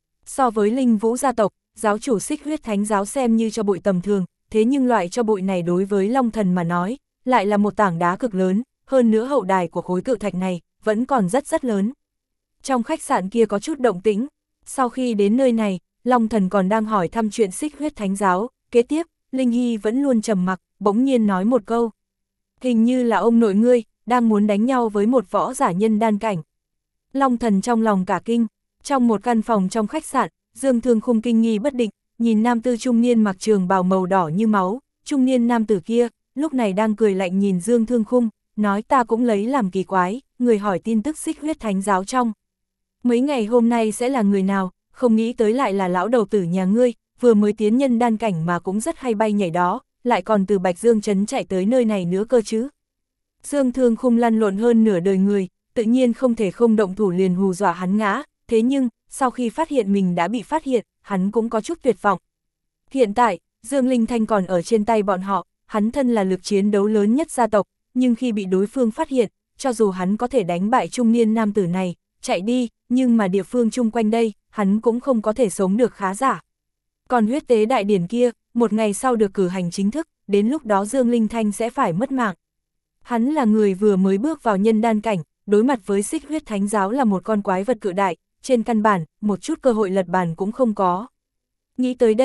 A: So với Linh Vũ gia tộc, giáo chủ Xích Huyết Thánh Giáo xem như cho bụi tầm thường, thế nhưng loại cho bụi này đối với Long Thần mà nói, lại là một tảng đá cực lớn, hơn nữa hậu đài của khối cự thạch này, vẫn còn rất rất lớn. Trong khách sạn kia có chút động tĩnh, sau khi đến nơi này, Long Thần còn đang hỏi thăm chuyện Xích Huyết Thánh Giáo, kế tiếp, Linh Hy vẫn luôn trầm mặc, bỗng nhiên nói một câu. Hình như là ông nội ngươi, đang muốn đánh nhau với một võ giả nhân đan cảnh. Long Thần trong lòng cả kinh, trong một căn phòng trong khách sạn, Dương Thương Khung kinh nghi bất định, nhìn nam tư trung niên mặc trường bào màu đỏ như máu, trung niên nam tử kia, lúc này đang cười lạnh nhìn Dương Thương Khung, nói ta cũng lấy làm kỳ quái, người hỏi tin tức Xích Huyết Thánh Giáo trong. Mấy ngày hôm nay sẽ là người nào, không nghĩ tới lại là lão đầu tử nhà ngươi, vừa mới tiến nhân đan cảnh mà cũng rất hay bay nhảy đó, lại còn từ Bạch Dương Trấn chạy tới nơi này nữa cơ chứ. Dương Thương Khung lăn lộn hơn nửa đời người, tự nhiên không thể không động thủ liền hù dọa hắn ngã, thế nhưng, sau khi phát hiện mình đã bị phát hiện, hắn cũng có chút tuyệt vọng. Hiện tại, Dương Linh Thanh còn ở trên tay bọn họ, hắn thân là lực chiến đấu lớn nhất gia tộc, nhưng khi bị đối phương phát hiện, cho dù hắn có thể đánh bại trung niên nam tử này, chạy đi, nhưng mà địa phương chung quanh đây, hắn cũng không có thể sống được khá giả. Còn huyết tế đại điển kia, một ngày sau được cử hành chính thức, đến lúc đó Dương Linh Thanh sẽ phải mất mạng. Hắn là người vừa mới bước vào nhân đan cảnh, đối mặt với Xích Huyết Thánh Giáo là một con quái vật cự đại, trên căn bản, một chút cơ hội lật bàn cũng không có. Nghĩ tới đây,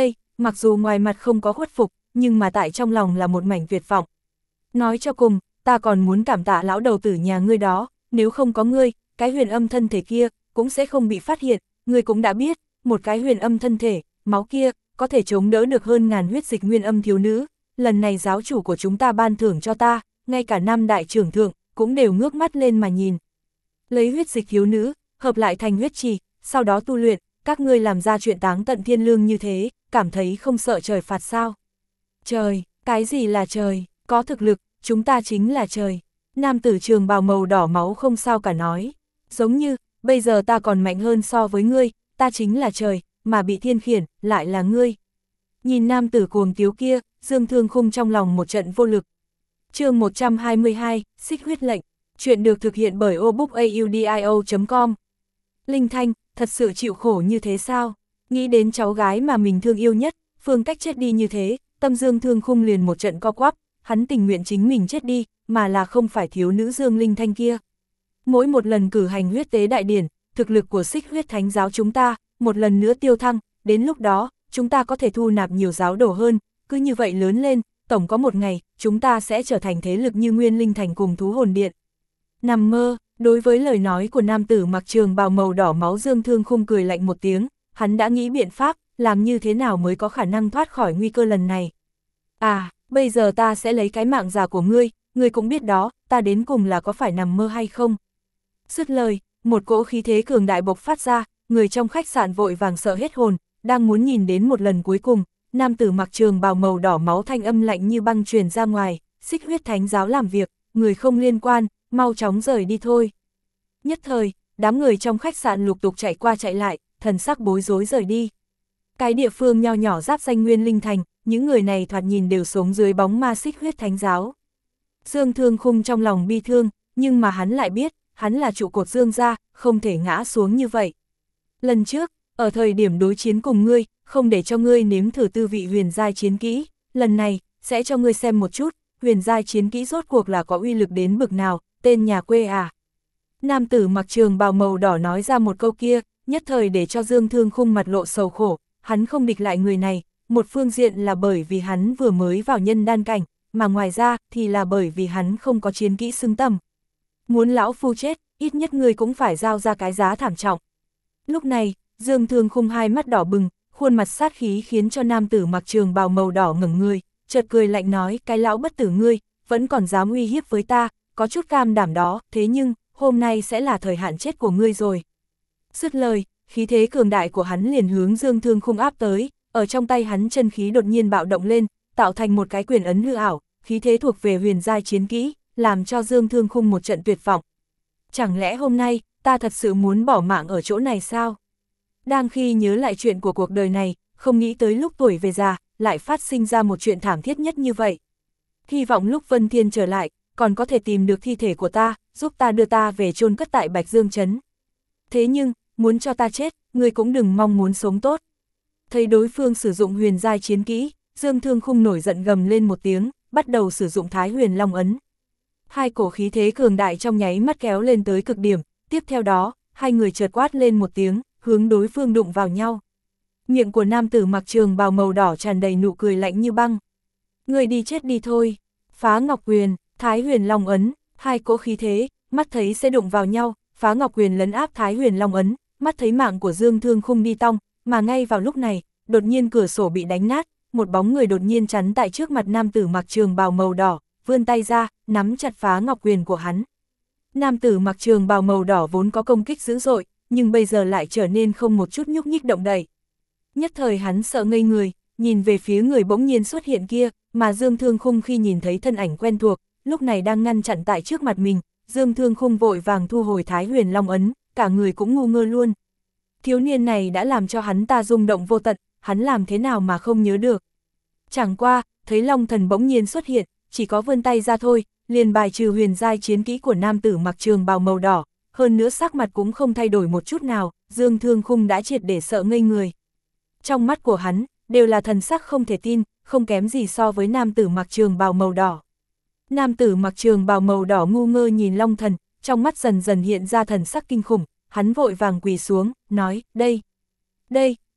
A: mặc dù ngoài mặt không có khuất phục, nhưng mà tại trong lòng là một mảnh tuyệt vọng. Nói cho cùng, ta còn muốn cảm tạ lão đầu tử nhà ngươi đó, nếu không có ngươi, cái huyền âm thân thể kia, cũng sẽ không bị phát hiện, ngươi cũng đã biết, một cái huyền âm thân thể, máu kia, có thể chống đỡ được hơn ngàn huyết dịch nguyên âm thiếu nữ, lần này giáo chủ của chúng ta ban thưởng cho ta, ngay cả năm đại trưởng thượng, cũng đều ngước mắt lên mà nhìn. Lấy huyết dịch thiếu nữ, hợp lại thành huyết trì, sau đó tu luyện, các ngươi làm ra chuyện táng tận thiên lương như thế, cảm thấy không sợ trời phạt sao? Trời, cái gì là trời, có thực lực, chúng ta chính là trời. Nam tử trường bào màu đỏ máu không sao cả nói, giống như, bây giờ ta còn mạnh hơn so với ngươi, ta chính là trời, mà bị thiên khiển, lại là ngươi. Nhìn nam tử cuồng tiếu kia, Dương Thương Khung trong lòng một trận vô lực. Chương một trăm hai mươi hai, Xích huyết lệnh, chuyện được thực hiện bởi obookaudio chấm com. Linh Thanh, thật sự chịu khổ như thế sao? Nghĩ đến cháu gái mà mình thương yêu nhất, Phương Cách chết đi như thế, tâm Dương Thương Khung liền một trận co quắp, hắn tình nguyện chính mình chết đi, mà là không phải thiếu nữ Dương Linh Thanh kia. Mỗi một lần cử hành huyết tế đại điển, thực lực của Xích huyết thánh giáo chúng ta, một lần nữa tiêu thăng, đến lúc đó, chúng ta có thể thu nạp nhiều giáo đồ hơn, cứ như vậy lớn lên, tổng có một ngày, chúng ta sẽ trở thành thế lực như Nguyên Linh Thành cùng Thú Hồn Điện. Nằm mơ, đối với lời nói của nam tử mặc trường bào màu đỏ máu Dương Thương Khung cười lạnh một tiếng, hắn đã nghĩ biện pháp, làm như thế nào mới có khả năng thoát khỏi nguy cơ lần này. À, bây giờ ta sẽ lấy cái mạng già của ngươi, ngươi cũng biết đó, ta đến cùng là có phải nằm mơ hay không. Dứt lời, một cỗ khí thế cường đại bộc phát ra, người trong khách sạn vội vàng sợ hết hồn, đang muốn nhìn đến một lần cuối cùng, nam tử mặc trường bào màu đỏ máu thanh âm lạnh như băng truyền ra ngoài, Xích huyết thánh giáo làm việc, người không liên quan, mau chóng rời đi thôi. Nhất thời, đám người trong khách sạn lục tục chạy qua chạy lại, thần sắc bối rối rời đi. Cái địa phương nho nhỏ giáp danh Nguyên Linh Thành, những người này thoạt nhìn đều sống dưới bóng ma Xích huyết thánh giáo. Dương Thương Khung trong lòng bi thương, nhưng mà hắn lại biết, hắn là trụ cột Dương gia, không thể ngã xuống như vậy. Lần trước, ở thời điểm đối chiến cùng ngươi, không để cho ngươi nếm thử tư vị huyền giai chiến kỹ, lần này, sẽ cho ngươi xem một chút, huyền giai chiến kỹ rốt cuộc là có uy lực đến bực nào, tên nhà quê à. Nam tử mặc trường bào màu đỏ nói ra một câu kia, nhất thời để cho Dương Thương Khung mặt lộ sầu khổ, hắn không địch lại người này, một phương diện là bởi vì hắn vừa mới vào nhân đan cảnh, mà ngoài ra thì là bởi vì hắn không có chiến kỹ xứng tầm. Muốn lão phu chết, ít nhất người cũng phải giao ra cái giá thảm trọng. Lúc này, Dương Thương Khung hai mắt đỏ bừng, khuôn mặt sát khí khiến cho nam tử mặc trường bào màu đỏ ngẩng người, chợt cười lạnh nói, cái lão bất tử ngươi, vẫn còn dám uy hiếp với ta, có chút cam đảm đó, thế nhưng, hôm nay sẽ là thời hạn chết của ngươi rồi. Dứt lời, khí thế cường đại của hắn liền hướng Dương Thương Khung áp tới, ở trong tay hắn chân khí đột nhiên bạo động lên, tạo thành một cái quyền ấn hư ảo, khí thế thuộc về huyền giai chiến kỹ, làm cho Dương Thương Khung một trận tuyệt vọng. Chẳng lẽ hôm nay, ta thật sự muốn bỏ mạng ở chỗ này sao? Đang khi nhớ lại chuyện của cuộc đời này, không nghĩ tới lúc tuổi về già, lại phát sinh ra một chuyện thảm thiết nhất như vậy. Hy vọng lúc Vân Thiên trở lại, còn có thể tìm được thi thể của ta, giúp ta đưa ta về chôn cất tại Bạch Dương Trấn. Thế nhưng, muốn cho ta chết, ngươi cũng đừng mong muốn sống tốt. Thấy đối phương sử dụng huyền giai chiến kỹ, Dương Thương Khung nổi giận gầm lên một tiếng, bắt đầu sử dụng Thái Huyền Long ấn. Hai cổ khí thế cường đại trong nháy mắt kéo lên tới cực điểm, tiếp theo đó, hai người chợt quát lên một tiếng, hướng đối phương đụng vào nhau. Miệng của nam tử mặc trường bào màu đỏ tràn đầy nụ cười lạnh như băng. Người đi chết đi thôi. Phá Ngọc Quyền, Thái Huyền Long ấn, hai cỗ khí thế, mắt thấy sẽ đụng vào nhau, Phá Ngọc Quyền lấn áp Thái Huyền Long ấn, mắt thấy mạng của Dương Thương Khung đi tong, mà ngay vào lúc này, đột nhiên cửa sổ bị đánh nát, một bóng người đột nhiên chắn tại trước mặt nam tử mặc trường bào màu đỏ, vươn tay ra, nắm chặt Phá Ngọc Quyền của hắn. Nam tử mặc trường bào màu đỏ vốn có công kích dữ dội, nhưng bây giờ lại trở nên không một chút nhúc nhích động đậy. Nhất thời hắn sợ ngây người, nhìn về phía người bỗng nhiên xuất hiện kia, mà Dương Thương Khung khi nhìn thấy thân ảnh quen thuộc, lúc này đang ngăn chặn tại trước mặt mình, Dương Thương Khung vội vàng thu hồi Thái Huyền Long ấn, cả người cũng ngu ngơ luôn. Thiếu niên này đã làm cho hắn ta rung động vô tận, hắn làm thế nào mà không nhớ được. Chẳng qua, thấy Long Thần bỗng nhiên xuất hiện, chỉ có vươn tay ra thôi, liền bài trừ huyền giai chiến kỹ của nam tử mặc trường bào màu đỏ, hơn nữa sắc mặt cũng không thay đổi một chút nào, Dương Thương Khung đã triệt để sợ ngây người. Trong mắt của hắn, đều là thần sắc không thể tin, không kém gì so với nam tử mặc trường bào màu đỏ. Nam tử mặc trường bào màu đỏ ngu ngơ nhìn Long Thần, trong mắt dần dần hiện ra thần sắc kinh khủng, hắn vội vàng quỳ xuống, nói, đây, đây,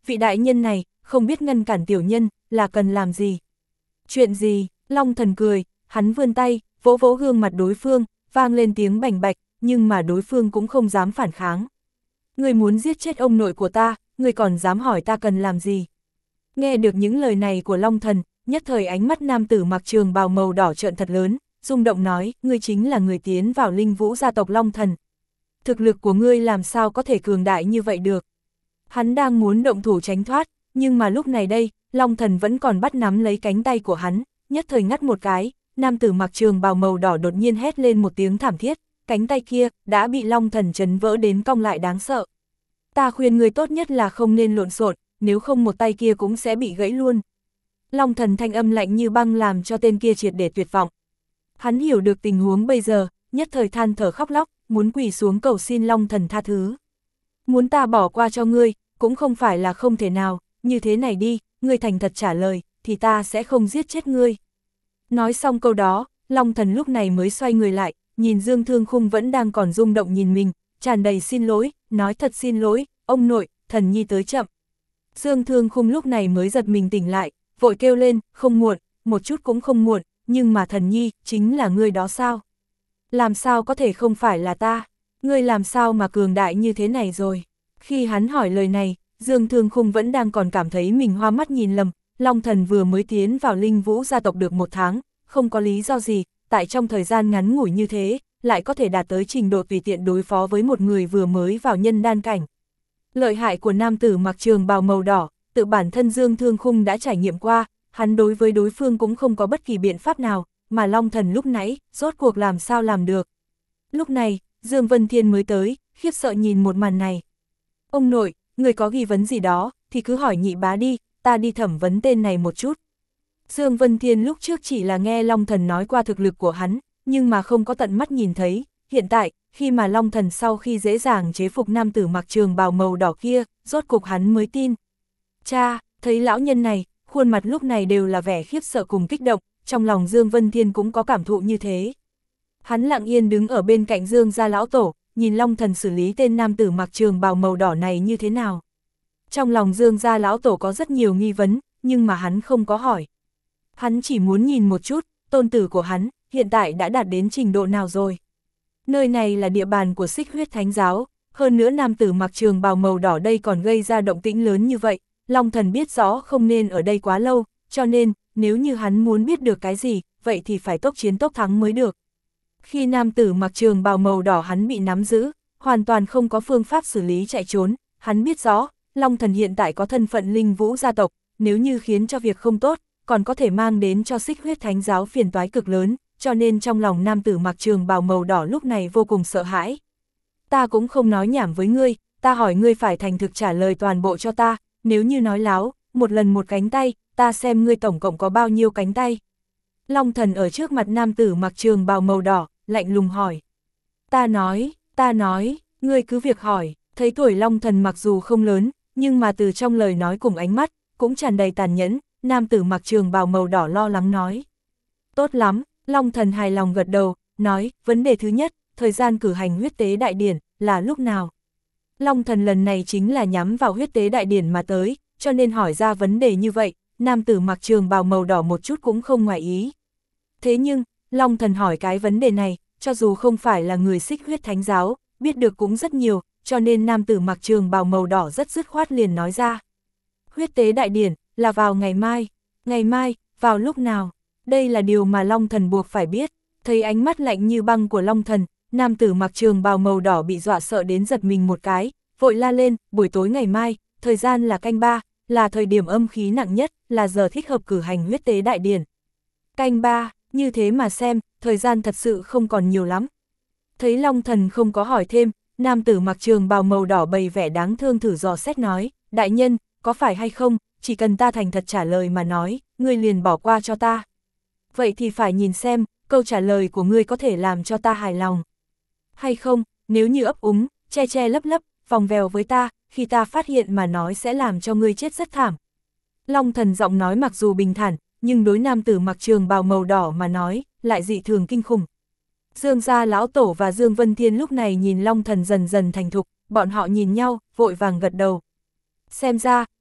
A: vị đại nhân này, không biết ngăn cản tiểu nhân, là cần làm gì? Chuyện gì? Long Thần cười, hắn vươn tay, vỗ vỗ gương mặt đối phương, vang lên tiếng bành bạch, nhưng mà đối phương cũng không dám phản kháng. Người muốn giết chết ông nội của ta, người còn dám hỏi ta cần làm gì? Nghe được những lời này của Long Thần, nhất thời ánh mắt nam tử mặc trường bào màu đỏ trợn thật lớn, rung động nói, ngươi chính là người tiến vào Linh Vũ gia tộc Long Thần. Thực lực của ngươi làm sao có thể cường đại như vậy được? Hắn đang muốn động thủ tránh thoát, nhưng mà lúc này đây, Long Thần vẫn còn bắt nắm lấy cánh tay của hắn, nhất thời ngắt một cái, nam tử mặc trường bào màu đỏ đột nhiên hét lên một tiếng thảm thiết, cánh tay kia đã bị Long Thần chấn vỡ đến cong lại đáng sợ. Ta khuyên ngươi tốt nhất là không nên lộn xộn, nếu không một tay kia cũng sẽ bị gãy luôn. Long Thần thanh âm lạnh như băng làm cho tên kia triệt để tuyệt vọng. Hắn hiểu được tình huống bây giờ, nhất thời than thở khóc lóc, muốn quỳ xuống cầu xin Long Thần tha thứ. Muốn ta bỏ qua cho ngươi, cũng không phải là không thể nào, như thế này đi, ngươi thành thật trả lời, thì ta sẽ không giết chết ngươi. Nói xong câu đó, Long Thần lúc này mới xoay người lại, nhìn Dương Thương Khung vẫn đang còn rung động nhìn mình, tràn đầy xin lỗi, nói thật xin lỗi, ông nội, thần nhi tới chậm. Dương Thương Khung lúc này mới giật mình tỉnh lại, vội kêu lên, không muộn, một chút cũng không muộn, nhưng mà thần nhi, chính là ngươi đó sao? Làm sao có thể không phải là ta? Ngươi làm sao mà cường đại như thế này rồi? Khi hắn hỏi lời này, Dương Thương Khung vẫn đang còn cảm thấy mình hoa mắt nhìn lầm, Long Thần vừa mới tiến vào Linh Vũ gia tộc được một tháng, không có lý do gì, tại trong thời gian ngắn ngủi như thế, lại có thể đạt tới trình độ tùy tiện đối phó với một người vừa mới vào nhân đan cảnh. Lợi hại của nam tử mặc trường bào màu đỏ, tự bản thân Dương Thương Khung đã trải nghiệm qua, hắn đối với đối phương cũng không có bất kỳ biện pháp nào, mà Long Thần lúc nãy, rốt cuộc làm sao làm được. Lúc này, Dương Vân Thiên mới tới, khiếp sợ nhìn một màn này. Ông nội, người có nghi vấn gì đó, thì cứ hỏi nhị bá đi, ta đi thẩm vấn tên này một chút. Dương Vân Thiên lúc trước chỉ là nghe Long Thần nói qua thực lực của hắn, nhưng mà không có tận mắt nhìn thấy. Hiện tại, khi mà Long Thần sau khi dễ dàng chế phục nam tử mặc trường bào màu đỏ kia, rốt cục hắn mới tin. Cha, thấy lão nhân này, khuôn mặt lúc này đều là vẻ khiếp sợ cùng kích động, trong lòng Dương Vân Thiên cũng có cảm thụ như thế. Hắn lặng yên đứng ở bên cạnh Dương gia lão tổ, nhìn Long Thần xử lý tên nam tử mặc trường bào màu đỏ này như thế nào. Trong lòng Dương gia lão tổ có rất nhiều nghi vấn, nhưng mà hắn không có hỏi. Hắn chỉ muốn nhìn một chút, tôn tử của hắn, hiện tại đã đạt đến trình độ nào rồi. Nơi này là địa bàn của Xích Huyết Thánh Giáo, hơn nữa nam tử mặc trường bào màu đỏ đây còn gây ra động tĩnh lớn như vậy, Long Thần biết rõ không nên ở đây quá lâu, cho nên, nếu như hắn muốn biết được cái gì, vậy thì phải tốc chiến tốc thắng mới được. Khi nam tử mặc trường bào màu đỏ hắn bị nắm giữ, hoàn toàn không có phương pháp xử lý chạy trốn, hắn biết rõ, Long Thần hiện tại có thân phận Linh Vũ gia tộc, nếu như khiến cho việc không tốt, còn có thể mang đến cho Xích Huyết Thánh Giáo phiền toái cực lớn, cho nên trong lòng nam tử mặc trường bào màu đỏ lúc này vô cùng sợ hãi. Ta cũng không nói nhảm với ngươi, ta hỏi ngươi phải thành thực trả lời toàn bộ cho ta, nếu như nói láo, một lần một cánh tay, ta xem ngươi tổng cộng có bao nhiêu cánh tay. Long Thần ở trước mặt nam tử mặc trường bào màu đỏ, lạnh lùng hỏi. Ta nói, ta nói, ngươi cứ việc hỏi, thấy tuổi Long Thần mặc dù không lớn, nhưng mà từ trong lời nói cùng ánh mắt, cũng tràn đầy tàn nhẫn, nam tử mặc trường bào màu đỏ lo lắng nói. Tốt lắm, Long Thần hài lòng gật đầu, nói, vấn đề thứ nhất, thời gian cử hành huyết tế đại điển, là lúc nào? Long Thần lần này chính là nhắm vào huyết tế đại điển mà tới, cho nên hỏi ra vấn đề như vậy, nam tử mặc trường bào màu đỏ một chút cũng không ngoài ý. Thế nhưng, Long Thần hỏi cái vấn đề này, cho dù không phải là người Xích Huyết Thánh Giáo, biết được cũng rất nhiều, cho nên nam tử mặc trường bào màu đỏ rất dứt khoát liền nói ra. Huyết tế đại điển, là vào ngày mai. Ngày mai, vào lúc nào? Đây là điều mà Long Thần buộc phải biết. Thấy ánh mắt lạnh như băng của Long Thần, nam tử mặc trường bào màu đỏ bị dọa sợ đến giật mình một cái, vội la lên, buổi tối ngày mai, thời gian là canh ba, là thời điểm âm khí nặng nhất, là giờ thích hợp cử hành huyết tế đại điển. Canh ba, như thế mà xem, thời gian thật sự không còn nhiều lắm. Thấy Long Thần không có hỏi thêm, nam tử mặc trường bào màu đỏ bày vẻ đáng thương thử dò xét nói, đại nhân, có phải hay không, chỉ cần ta thành thật trả lời mà nói, ngươi liền bỏ qua cho ta. Vậy thì phải nhìn xem, câu trả lời của ngươi có thể làm cho ta hài lòng. Hay không, nếu như ấp úng, che che lấp lấp, vòng vèo với ta, khi ta phát hiện mà nói sẽ làm cho ngươi chết rất thảm. Long Thần giọng nói mặc dù bình thản, nhưng đối nam tử mặc trường bào màu đỏ mà nói, lại dị thường kinh khủng. Dương gia lão tổ và Dương Vân Thiên lúc này nhìn Long Thần dần dần thành thục, bọn họ nhìn nhau, vội vàng gật đầu. Xem ra,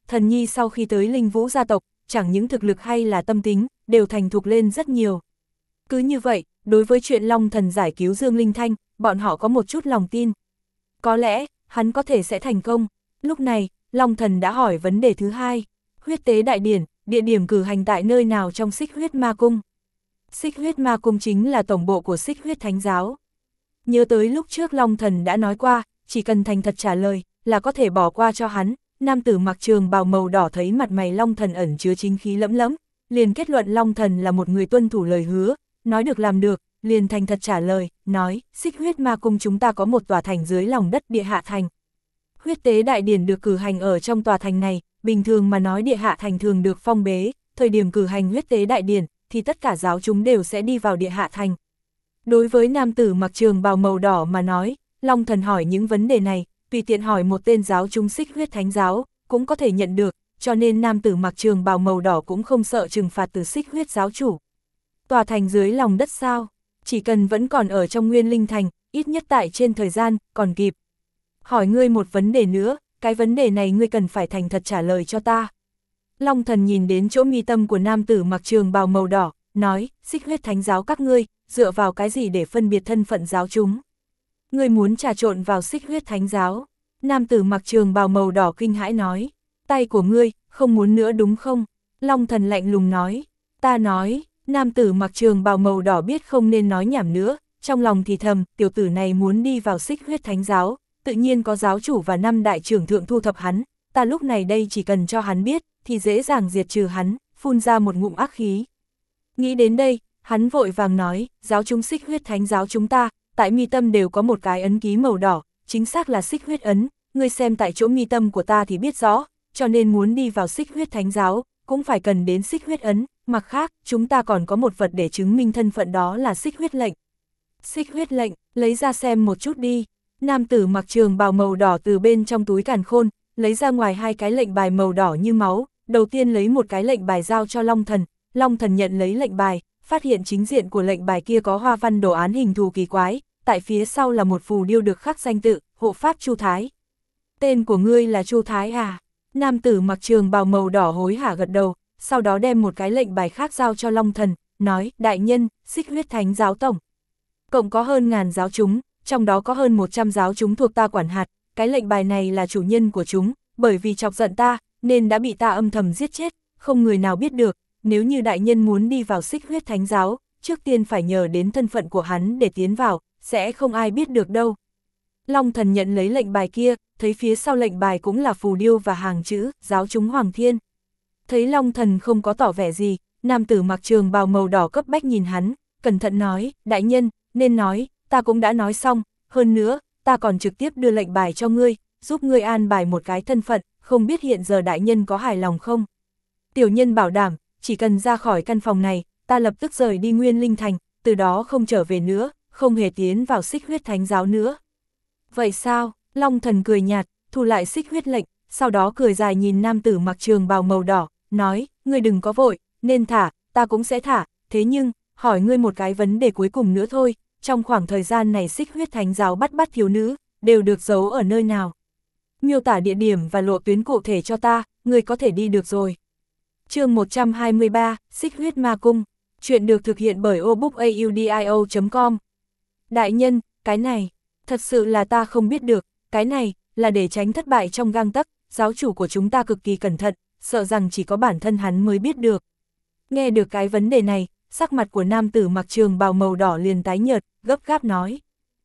A: thần nhi sau khi tới Linh Vũ gia tộc, chẳng những thực lực hay là tâm tính, đều thành thục lên rất nhiều. Cứ như vậy, đối với chuyện Long Thần giải cứu Dương Linh Thanh, bọn họ có một chút lòng tin. Có lẽ, hắn có thể sẽ thành công. Lúc này, Long Thần đã hỏi vấn đề thứ hai. Huyết tế đại điển, địa điểm cử hành tại nơi nào trong Xích Huyết Ma Cung? Xích Huyết Ma Cung chính là tổng bộ của Xích Huyết Thánh Giáo. Nhớ tới lúc trước Long Thần đã nói qua, chỉ cần thành thật trả lời, là có thể bỏ qua cho hắn. Nam tử mặc trường bào màu đỏ thấy mặt mày Long Thần ẩn chứa chính khí lẫm lẫm, liền kết luận Long Thần là một người tuân thủ lời hứa, nói được làm được, liền thành thật trả lời, nói, Xích Huyết Ma Cung chúng ta có một tòa thành dưới lòng đất địa hạ thành. Huyết tế đại điển được cử hành ở trong tòa thành này, bình thường mà nói địa hạ thành thường được phong bế, thời điểm cử hành huyết tế đại điển, thì tất cả giáo chúng đều sẽ đi vào địa hạ thành. Đối với nam tử mặc trường bào màu đỏ mà nói, Long Thần hỏi những vấn đề này, tùy tiện hỏi một tên giáo chúng Xích Huyết Thánh Giáo, cũng có thể nhận được, cho nên nam tử mặc trường bào màu đỏ cũng không sợ trừng phạt từ Xích Huyết giáo chủ. Tòa thành dưới lòng đất sao? Chỉ cần vẫn còn ở trong Nguyên Linh Thành, ít nhất tại trên thời gian, còn kịp. Hỏi ngươi một vấn đề nữa, cái vấn đề này ngươi cần phải thành thật trả lời cho ta. Long Thần nhìn đến chỗ mi tâm của nam tử mặc trường bào màu đỏ, nói, Xích Huyết Thánh Giáo các ngươi, dựa vào cái gì để phân biệt thân phận giáo chúng? Ngươi muốn trà trộn vào Xích Huyết Thánh Giáo? Nam tử mặc trường bào màu đỏ kinh hãi nói, tay của ngươi, không muốn nữa đúng không? Long Thần lạnh lùng nói, ta nói, nam tử mặc trường bào màu đỏ biết không nên nói nhảm nữa, trong lòng thì thầm, tiểu tử này muốn đi vào Xích Huyết Thánh Giáo, tự nhiên có giáo chủ và năm đại trưởng thượng thu thập hắn, ta lúc này đây chỉ cần cho hắn biết, thì dễ dàng diệt trừ hắn, phun ra một ngụm ác khí. Nghĩ đến đây, hắn vội vàng nói, giáo chúng Xích Huyết Thánh Giáo chúng ta, tại mi tâm đều có một cái ấn ký màu đỏ, chính xác là Xích Huyết ấn, ngươi xem tại chỗ mi tâm của ta thì biết rõ, cho nên muốn đi vào Xích Huyết Thánh Giáo, cũng phải cần đến Xích Huyết ấn, mặt khác, chúng ta còn có một vật để chứng minh thân phận đó là Xích Huyết lệnh. Xích Huyết lệnh, lấy ra xem một chút đi. Nam tử mặc trường bào màu đỏ từ bên trong túi càn khôn, lấy ra ngoài hai cái lệnh bài màu đỏ như máu, đầu tiên lấy một cái lệnh bài giao cho Long Thần, Long Thần nhận lấy lệnh bài, phát hiện chính diện của lệnh bài kia có hoa văn đồ án hình thù kỳ quái, tại phía sau là một phù điêu được khắc danh tự, hộ pháp Chu Thái. Tên của ngươi là Chu Thái à? Nam tử mặc trường bào màu đỏ hối hả gật đầu, sau đó đem một cái lệnh bài khác giao cho Long Thần, nói, đại nhân, Xích Huyết Thánh Giáo tổng. Cộng có hơn ngàn giáo chúng, trong đó có hơn một trăm giáo chúng thuộc ta quản hạt, cái lệnh bài này là chủ nhân của chúng, bởi vì chọc giận ta, nên đã bị ta âm thầm giết chết, không người nào biết được, nếu như đại nhân muốn đi vào Xích Huyết Thánh Giáo, trước tiên phải nhờ đến thân phận của hắn để tiến vào, sẽ không ai biết được đâu. Long Thần nhận lấy lệnh bài kia, thấy phía sau lệnh bài cũng là phù điêu và hàng chữ, giáo chúng Hoàng Thiên. Thấy Long Thần không có tỏ vẻ gì, nam tử mặc trường bào màu đỏ cấp bách nhìn hắn, cẩn thận nói, đại nhân, nên nói, ta cũng đã nói xong, hơn nữa, ta còn trực tiếp đưa lệnh bài cho ngươi, giúp ngươi an bài một cái thân phận, không biết hiện giờ đại nhân có hài lòng không? Tiểu nhân bảo đảm, chỉ cần ra khỏi căn phòng này, ta lập tức rời đi Nguyên Linh Thành, từ đó không trở về nữa, không hề tiến vào Xích Huyết Thánh Giáo nữa. Vậy sao? Long Thần cười nhạt, thu lại Xích Huyết lệnh, sau đó cười dài nhìn nam tử mặc trường bào màu đỏ, nói, ngươi đừng có vội, nên thả, ta cũng sẽ thả, thế nhưng, hỏi ngươi một cái vấn đề cuối cùng nữa thôi, trong khoảng thời gian này Xích Huyết Thánh Giáo bắt bắt thiếu nữ, đều được giấu ở nơi nào? Miêu tả địa điểm và lộ tuyến cụ thể cho ta, ngươi có thể đi được rồi. Chương một trăm hai mươi ba, Xích Huyết Ma Cung, chuyện được thực hiện bởi obookaudio chấm com. Đại nhân, cái này, thật sự là ta không biết được, cái này, là để tránh thất bại trong gang tấc, giáo chủ của chúng ta cực kỳ cẩn thận, sợ rằng chỉ có bản thân hắn mới biết được. Nghe được cái vấn đề này, sắc mặt của nam tử mặc trường bào màu đỏ liền tái nhợt, gấp gáp nói.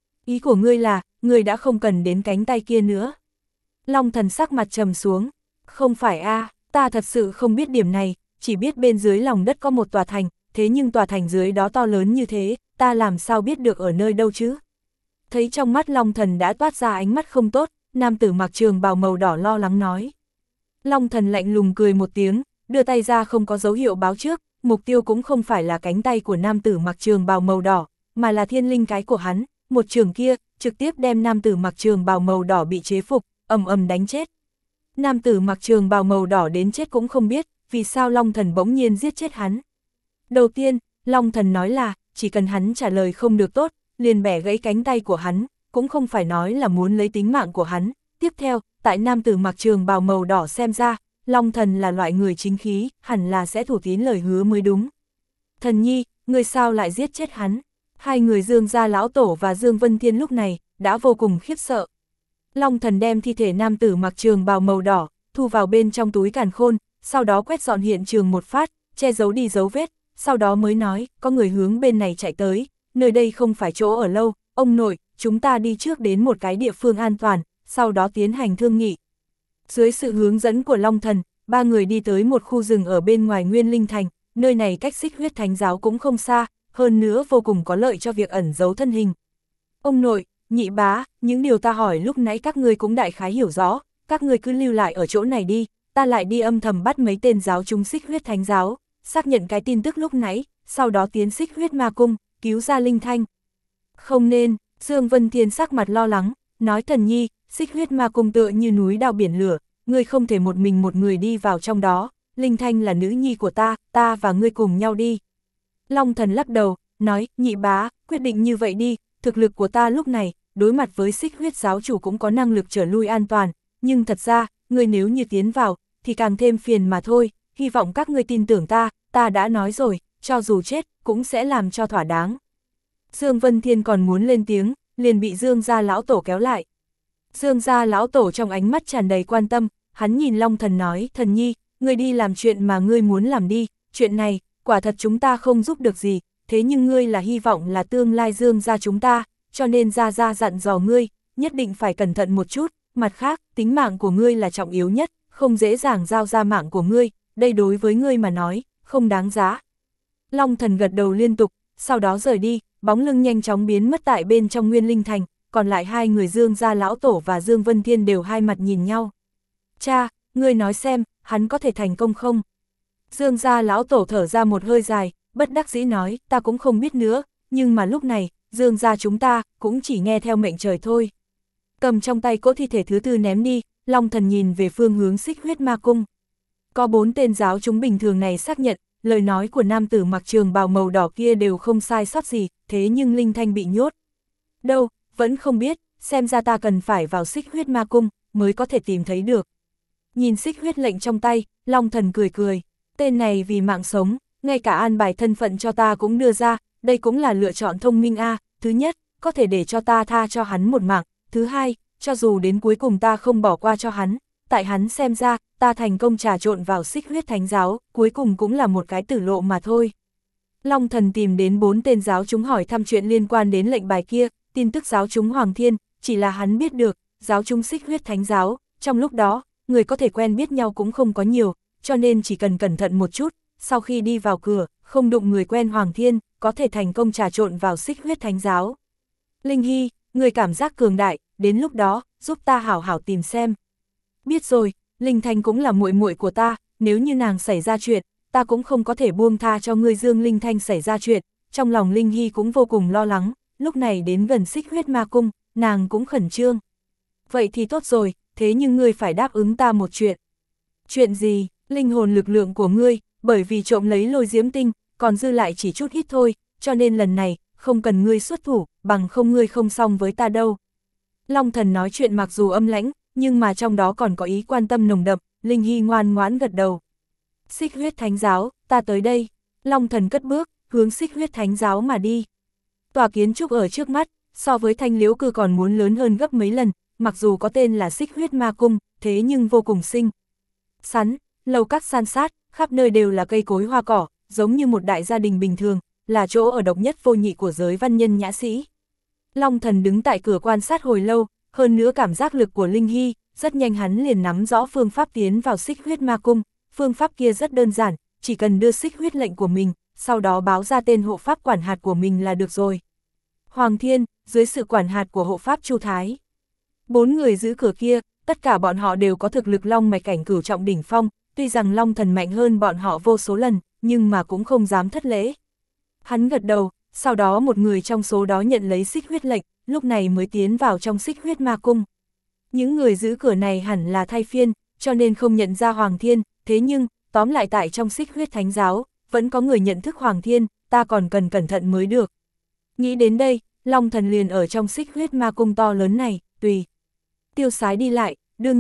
A: Ý của ngươi là, ngươi đã không cần đến cánh tay kia nữa. Long Thần sắc mặt trầm xuống, không phải a, ta thật sự không biết điểm này, chỉ biết bên dưới lòng đất có một tòa thành, thế nhưng tòa thành dưới đó to lớn như thế, ta làm sao biết được ở nơi đâu chứ? Thấy trong mắt Long Thần đã toát ra ánh mắt không tốt, nam tử mặc trường bào màu đỏ lo lắng nói. Long Thần lạnh lùng cười một tiếng, đưa tay ra không có dấu hiệu báo trước, mục tiêu cũng không phải là cánh tay của nam tử mặc trường bào màu đỏ, mà là thiên linh cái của hắn, một trường kia, trực tiếp đem nam tử mặc trường bào màu đỏ bị chế phục, ầm ầm đánh chết. Nam tử mặc trường bào màu đỏ đến chết cũng không biết, vì sao Long Thần bỗng nhiên giết chết hắn. Đầu tiên, Long Thần nói là, chỉ cần hắn trả lời không được tốt, liền bẻ gãy cánh tay của hắn, cũng không phải nói là muốn lấy tính mạng của hắn. Tiếp theo, tại nam tử mặc trường bào màu đỏ xem ra, Long Thần là loại người chính khí, hẳn là sẽ thủ tín lời hứa mới đúng. Thần nhi, người sao lại giết chết hắn? Hai người Dương gia lão tổ và Dương Vân Thiên lúc này đã vô cùng khiếp sợ. Long Thần đem thi thể nam tử mặc trường bào màu đỏ, thu vào bên trong túi càn khôn, sau đó quét dọn hiện trường một phát, che giấu đi dấu vết, sau đó mới nói, có người hướng bên này chạy tới, nơi đây không phải chỗ ở lâu, ông nội, chúng ta đi trước đến một cái địa phương an toàn, sau đó tiến hành thương nghị. Dưới sự hướng dẫn của Long Thần, ba người đi tới một khu rừng ở bên ngoài Nguyên Linh Thành, nơi này cách Xích Huyết Thánh Giáo cũng không xa, hơn nữa vô cùng có lợi cho việc ẩn giấu thân hình. Ông nội, nhị bá, những điều ta hỏi lúc nãy các ngươi cũng đại khái hiểu rõ, các ngươi cứ lưu lại ở chỗ này đi, ta lại đi âm thầm bắt mấy tên giáo chúng Xích Huyết Thánh Giáo, xác nhận cái tin tức lúc nãy, sau đó tiến Xích Huyết Ma Cung, cứu ra Linh Thanh. Không nên, Dương Vân Thiên sắc mặt lo lắng, nói thần nhi, Xích Huyết Ma Cung tựa như núi đao biển lửa, ngươi không thể một mình một người đi vào trong đó, Linh Thanh là nữ nhi của ta, ta và ngươi cùng nhau đi. Long Thần lắc đầu, nói, nhị bá, quyết định như vậy đi, thực lực của ta lúc này, đối mặt với Xích Huyết giáo chủ cũng có năng lực trở lui an toàn, nhưng thật ra, ngươi nếu như tiến vào, thì càng thêm phiền mà thôi, hy vọng các ngươi tin tưởng ta, ta đã nói rồi, cho dù chết, cũng sẽ làm cho thỏa đáng. Dương Vân Thiên còn muốn lên tiếng, liền bị Dương gia lão tổ kéo lại. Dương gia lão tổ trong ánh mắt tràn đầy quan tâm, hắn nhìn Long Thần nói, thần nhi, ngươi đi làm chuyện mà ngươi muốn làm đi, chuyện này, quả thật chúng ta không giúp được gì, thế nhưng ngươi là hy vọng là tương lai Dương gia chúng ta, cho nên gia gia dặn dò ngươi, nhất định phải cẩn thận một chút, mặt khác, tính mạng của ngươi là trọng yếu nhất, không dễ dàng giao ra mạng của ngươi, đây đối với ngươi mà nói, không đáng giá. Long Thần gật đầu liên tục, sau đó rời đi, bóng lưng nhanh chóng biến mất tại bên trong Nguyên Linh Thành, còn lại hai người Dương gia lão tổ và Dương Vân Thiên đều hai mặt nhìn nhau. Cha, ngươi nói xem, hắn có thể thành công không? Dương gia lão tổ thở ra một hơi dài, bất đắc dĩ nói, ta cũng không biết nữa, nhưng mà lúc này, Dương gia chúng ta cũng chỉ nghe theo mệnh trời thôi. Cầm trong tay cỗ thi thể thứ tư ném đi, Long Thần nhìn về phương hướng Xích Huyết Ma Cung. Có bốn tên giáo chúng bình thường này xác nhận, lời nói của nam tử mặc trường bào màu đỏ kia đều không sai sót gì, thế nhưng Linh Thanh bị nhốt. Đâu, vẫn không biết, xem ra ta cần phải vào Xích Huyết Ma Cung, mới có thể tìm thấy được. Nhìn xích huyết lệnh trong tay, Long Thần cười cười, tên này vì mạng sống, ngay cả an bài thân phận cho ta cũng đưa ra, đây cũng là lựa chọn thông minh a. Thứ nhất, có thể để cho ta tha cho hắn một mạng, thứ hai, cho dù đến cuối cùng ta không bỏ qua cho hắn, tại hắn xem ra, ta thành công trà trộn vào Xích Huyết Thánh Giáo, cuối cùng cũng là một cái tử lộ mà thôi. Long Thần tìm đến bốn tên giáo chúng hỏi thăm chuyện liên quan đến lệnh bài kia, tin tức giáo chúng Hoàng Thiên, chỉ là hắn biết được, giáo chúng Xích Huyết Thánh Giáo, trong lúc đó, người có thể quen biết nhau cũng không có nhiều, cho nên chỉ cần cẩn thận một chút, sau khi đi vào cửa, không đụng người quen Hoàng Thiên, có thể thành công trà trộn vào Xích Huyết Thánh Giáo. Linh Hy, người cảm giác cường đại, đến lúc đó, giúp ta hảo hảo tìm xem. Biết rồi, Linh Thanh cũng là muội muội của ta, nếu như nàng xảy ra chuyện, ta cũng không có thể buông tha cho ngươi. Dương Linh Thanh xảy ra chuyện, trong lòng Linh Hy cũng vô cùng lo lắng, lúc này đến gần Xích Huyết Ma Cung, nàng cũng khẩn trương. Vậy thì tốt rồi, thế nhưng ngươi phải đáp ứng ta một chuyện. Chuyện gì? Linh hồn lực lượng của ngươi, bởi vì trộm lấy lôi diễm tinh, còn dư lại chỉ chút ít thôi, cho nên lần này, không cần ngươi xuất thủ, bằng không ngươi không xong với ta đâu. Long Thần nói chuyện mặc dù âm lãnh, nhưng mà trong đó còn có ý quan tâm nồng đậm, Linh Hy ngoan ngoãn gật đầu. Xích Huyết Thánh Giáo, ta tới đây. Long Thần cất bước, hướng Xích Huyết Thánh Giáo mà đi. Tòa kiến trúc ở trước mắt, so với Thanh Liễu Cư còn muốn lớn hơn gấp mấy lần, mặc dù có tên là Xích Huyết Ma Cung, thế nhưng vô cùng xinh xắn, lầu các san sát, khắp nơi đều là cây cối hoa cỏ, giống như một đại gia đình bình thường, là chỗ ở độc nhất vô nhị của giới văn nhân nhã sĩ. Long Thần đứng tại cửa quan sát hồi lâu, hơn nữa cảm giác lực của Linh Hy, rất nhanh hắn liền nắm rõ phương pháp tiến vào Xích Huyết Ma Cung, phương pháp kia rất đơn giản, chỉ cần đưa xích huyết lệnh của mình, sau đó báo ra tên hộ pháp quản hạt của mình là được rồi. Hoàng Thiên, dưới sự quản hạt của hộ pháp Chu Thái. Bốn người giữ cửa kia, tất cả bọn họ đều có thực lực long mạch cảnh cửu trọng đỉnh phong, tuy rằng Long Thần mạnh hơn bọn họ vô số lần, nhưng mà cũng không dám thất lễ. Hắn gật đầu, sau đó một người trong số đó nhận lấy xích huyết lệnh, lúc này mới tiến vào trong Xích Huyết Ma Cung. Những người giữ cửa này hẳn là thay phiên, cho nên không nhận ra Hoàng Thiên, thế nhưng, tóm lại tại trong Xích Huyết Thánh Giáo, vẫn có người nhận thức Hoàng Thiên, ta còn cần cẩn thận mới được. Nghĩ đến đây, Long Thần liền ở trong Xích Huyết Ma Cung to lớn này, tùy tiêu sái đi lại, đương nhiên,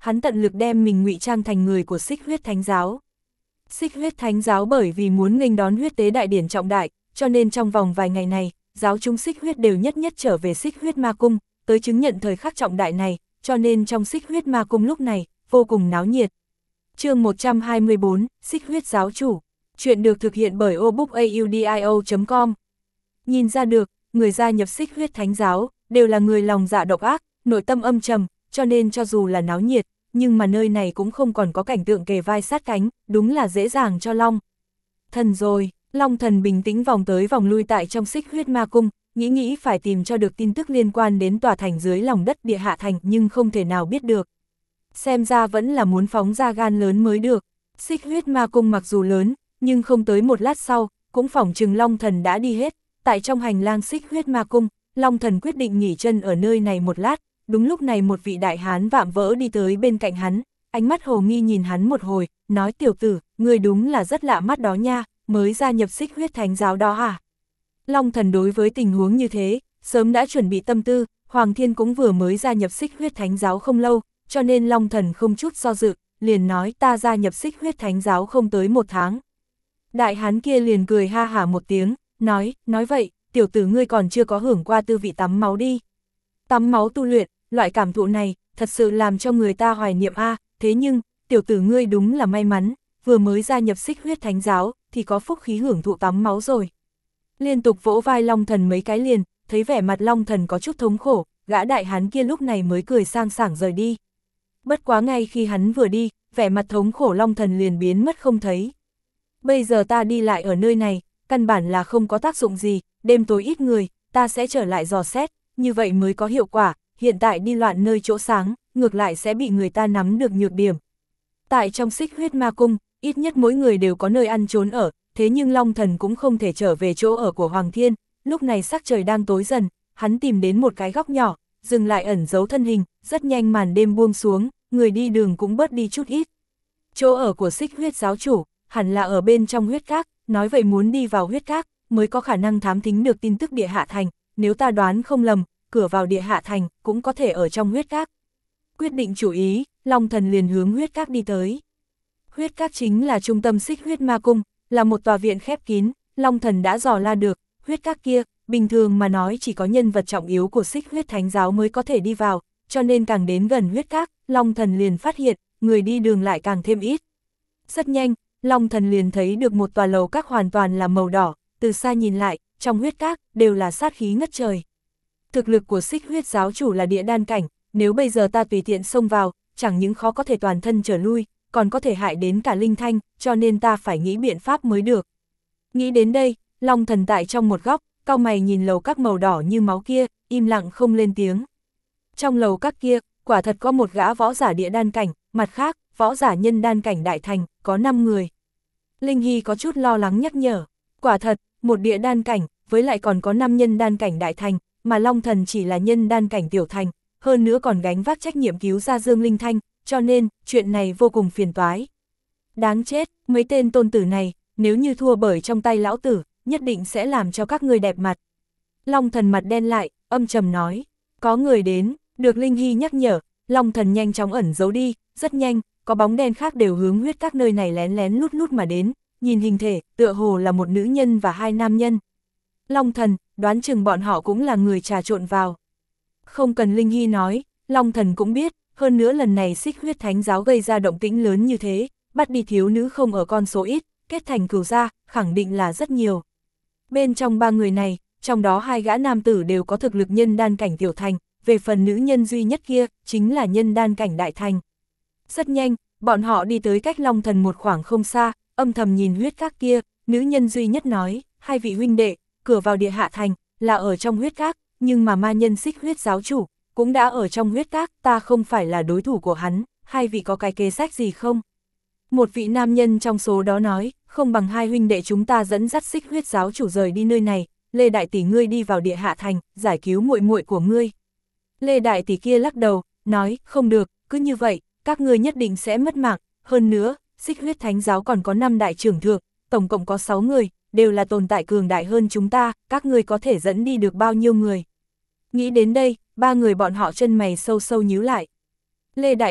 A: hắn tận lực đem mình ngụy trang thành người của Xích Huyết Thánh Giáo. Xích Huyết Thánh Giáo bởi vì muốn nghênh đón huyết tế đại điển trọng đại, cho nên trong vòng vài ngày này, giáo chúng Xích Huyết đều nhất nhất trở về Xích Huyết Ma Cung, tới chứng nhận thời khắc trọng đại này, cho nên trong Xích Huyết Ma Cung lúc này, vô cùng náo nhiệt. Chương một trăm hai mươi bốn, Xích Huyết Giáo Chủ. Chuyện được thực hiện bởi obookaudio chấm com. Nhìn ra được, người gia nhập Xích Huyết Thánh Giáo, đều là người lòng dạ độc ác, nội tâm âm trầm, cho nên cho dù là náo nhiệt, nhưng mà nơi này cũng không còn có cảnh tượng kề vai sát cánh, đúng là dễ dàng cho Long Thần rồi. Long Thần bình tĩnh vòng tới vòng lui tại trong Xích Huyết Ma Cung, nghĩ nghĩ phải tìm cho được tin tức liên quan đến tòa thành dưới lòng đất Địa Hạ Thành nhưng không thể nào biết được. Xem ra vẫn là muốn phóng ra gan lớn mới được. Xích Huyết Ma Cung mặc dù lớn, nhưng không tới một lát sau, cũng phỏng chừng Long Thần đã đi hết. Tại trong hành lang Xích Huyết Ma Cung, Long Thần quyết định nghỉ chân ở nơi này một lát. Đúng lúc này một vị đại hán vạm vỡ đi tới bên cạnh hắn, ánh mắt hồ nghi nhìn hắn một hồi, nói tiểu tử, người đúng là rất lạ mắt đó nha, mới gia nhập Xích Huyết Thánh Giáo đó hả? Long Thần đối với tình huống như thế, sớm đã chuẩn bị tâm tư, Hoàng Thiên cũng vừa mới gia nhập Xích Huyết Thánh Giáo không lâu, cho nên Long Thần không chút do dự, liền nói ta gia nhập Xích Huyết Thánh Giáo không tới một tháng. Đại hán kia liền cười ha hả một tiếng, nói, nói vậy, tiểu tử ngươi còn chưa có hưởng qua tư vị tắm máu đi. Tắm máu tu luyện, loại cảm thụ này, thật sự làm cho người ta hoài niệm a. Thế nhưng, tiểu tử ngươi đúng là may mắn, vừa mới gia nhập Xích Huyết Thánh Giáo, thì có phúc khí hưởng thụ tắm máu rồi. Liên tục vỗ vai Long Thần mấy cái liền, thấy vẻ mặt Long Thần có chút thống khổ, gã đại hán kia lúc này mới cười sang sảng rời đi. Bất quá ngay khi hắn vừa đi, vẻ mặt thống khổ Long Thần liền biến mất không thấy. Bây giờ ta đi lại ở nơi này, căn bản là không có tác dụng gì, đêm tối ít người, ta sẽ trở lại dò xét, như vậy mới có hiệu quả, hiện tại đi loạn nơi chỗ sáng, ngược lại sẽ bị người ta nắm được nhược điểm. Tại trong Xích Huyết Ma Cung, ít nhất mỗi người đều có nơi ăn trốn ở, thế nhưng Long Thần cũng không thể trở về chỗ ở của Hoàng Thiên, lúc này sắc trời đang tối dần, hắn tìm đến một cái góc nhỏ, dừng lại ẩn giấu thân hình, rất nhanh màn đêm buông xuống, người đi đường cũng bớt đi chút ít. Chỗ ở của Xích Huyết Giáo Chủ, hẳn là ở bên trong huyết các, nói vậy muốn đi vào huyết các, mới có khả năng thám thính được tin tức Địa Hạ Thành, nếu ta đoán không lầm, cửa vào Địa Hạ Thành cũng có thể ở trong huyết các. Quyết định chủ ý, Long Thần liền hướng huyết các đi tới. Huyết các chính là trung tâm Xích Huyết Ma Cung, là một tòa viện khép kín, Long Thần đã dò la được, huyết các kia, bình thường mà nói chỉ có nhân vật trọng yếu của Xích Huyết Thánh Giáo mới có thể đi vào, cho nên càng đến gần huyết các, Long Thần liền phát hiện, người đi đường lại càng thêm ít. Rất nhanh, Long Thần liền thấy được một tòa lầu các hoàn toàn là màu đỏ, từ xa nhìn lại, trong huyết các, đều là sát khí ngất trời. Thực lực của Xích Huyết Giáo Chủ là địa đan cảnh, nếu bây giờ ta tùy tiện xông vào, chẳng những khó có thể toàn thân trở lui, còn có thể hại đến cả linh thanh, cho nên ta phải nghĩ biện pháp mới được. Nghĩ đến đây, Long Thần tại trong một góc, cau mày nhìn lầu các màu đỏ như máu kia, im lặng không lên tiếng. Trong lầu các kia, quả thật có một gã võ giả địa đan cảnh, mặt khác, võ giả nhân đan cảnh đại thành, có năm người. Linh Hy có chút lo lắng nhắc nhở, quả thật, một địa đan cảnh, với lại còn có năm nhân đan cảnh đại thành, mà Long Thần chỉ là nhân đan cảnh tiểu thành, hơn nữa còn gánh vác trách nhiệm cứu ra Dương Linh Thanh, cho nên, chuyện này vô cùng phiền toái. Đáng chết, mấy tên tôn tử này, nếu như thua bởi trong tay lão tử, nhất định sẽ làm cho các ngươi đẹp mặt. Long Thần mặt đen lại, âm trầm nói, có người đến, được Linh Hy nhắc nhở, Long Thần nhanh chóng ẩn giấu đi, rất nhanh, có bóng đen khác đều hướng huyết các nơi này lén lén lút lút mà đến, nhìn hình thể, tựa hồ là một nữ nhân và hai nam nhân. Long Thần, đoán chừng bọn họ cũng là người trà trộn vào. Không cần Linh Hy nói, Long Thần cũng biết, hơn nữa lần này Xích Huyết Thánh Giáo gây ra động tĩnh lớn như thế, bắt đi thiếu nữ không ở con số ít, kết thành cửu gia, khẳng định là rất nhiều. Bên trong ba người này, trong đó hai gã nam tử đều có thực lực nhân đan cảnh tiểu thành, về phần nữ nhân duy nhất kia, chính là nhân đan cảnh đại thành. Rất nhanh, bọn họ đi tới cách Long Thần một khoảng không xa, âm thầm nhìn huyết các kia, nữ nhân duy nhất nói, hai vị huynh đệ, cửa vào Địa Hạ Thành, là ở trong huyết các, nhưng mà ma nhân Xích Huyết Giáo Chủ, cũng đã ở trong huyết các, ta không phải là đối thủ của hắn, hai vị có cái kế sách gì không? Một vị nam nhân trong số đó nói, không bằng hai huynh đệ chúng ta dẫn dắt Xích Huyết Giáo Chủ rời đi nơi này, Lê Đại Tỷ ngươi đi vào Địa Hạ Thành, giải cứu muội muội của ngươi. Lê Đại Tỷ kia lắc đầu, nói, không được, cứ như vậy, các ngươi nhất định sẽ mất mạng, hơn nữa, Xích Huyết Thánh Giáo còn có năm đại trưởng thượng, tổng cộng có sáu người, đều là tồn tại cường đại hơn chúng ta, các ngươi có thể dẫn đi được bao nhiêu người. Nghĩ đến đây, ba người bọn họ chân mày sâu sâu nhíu lại. Lê Đại Tỷ,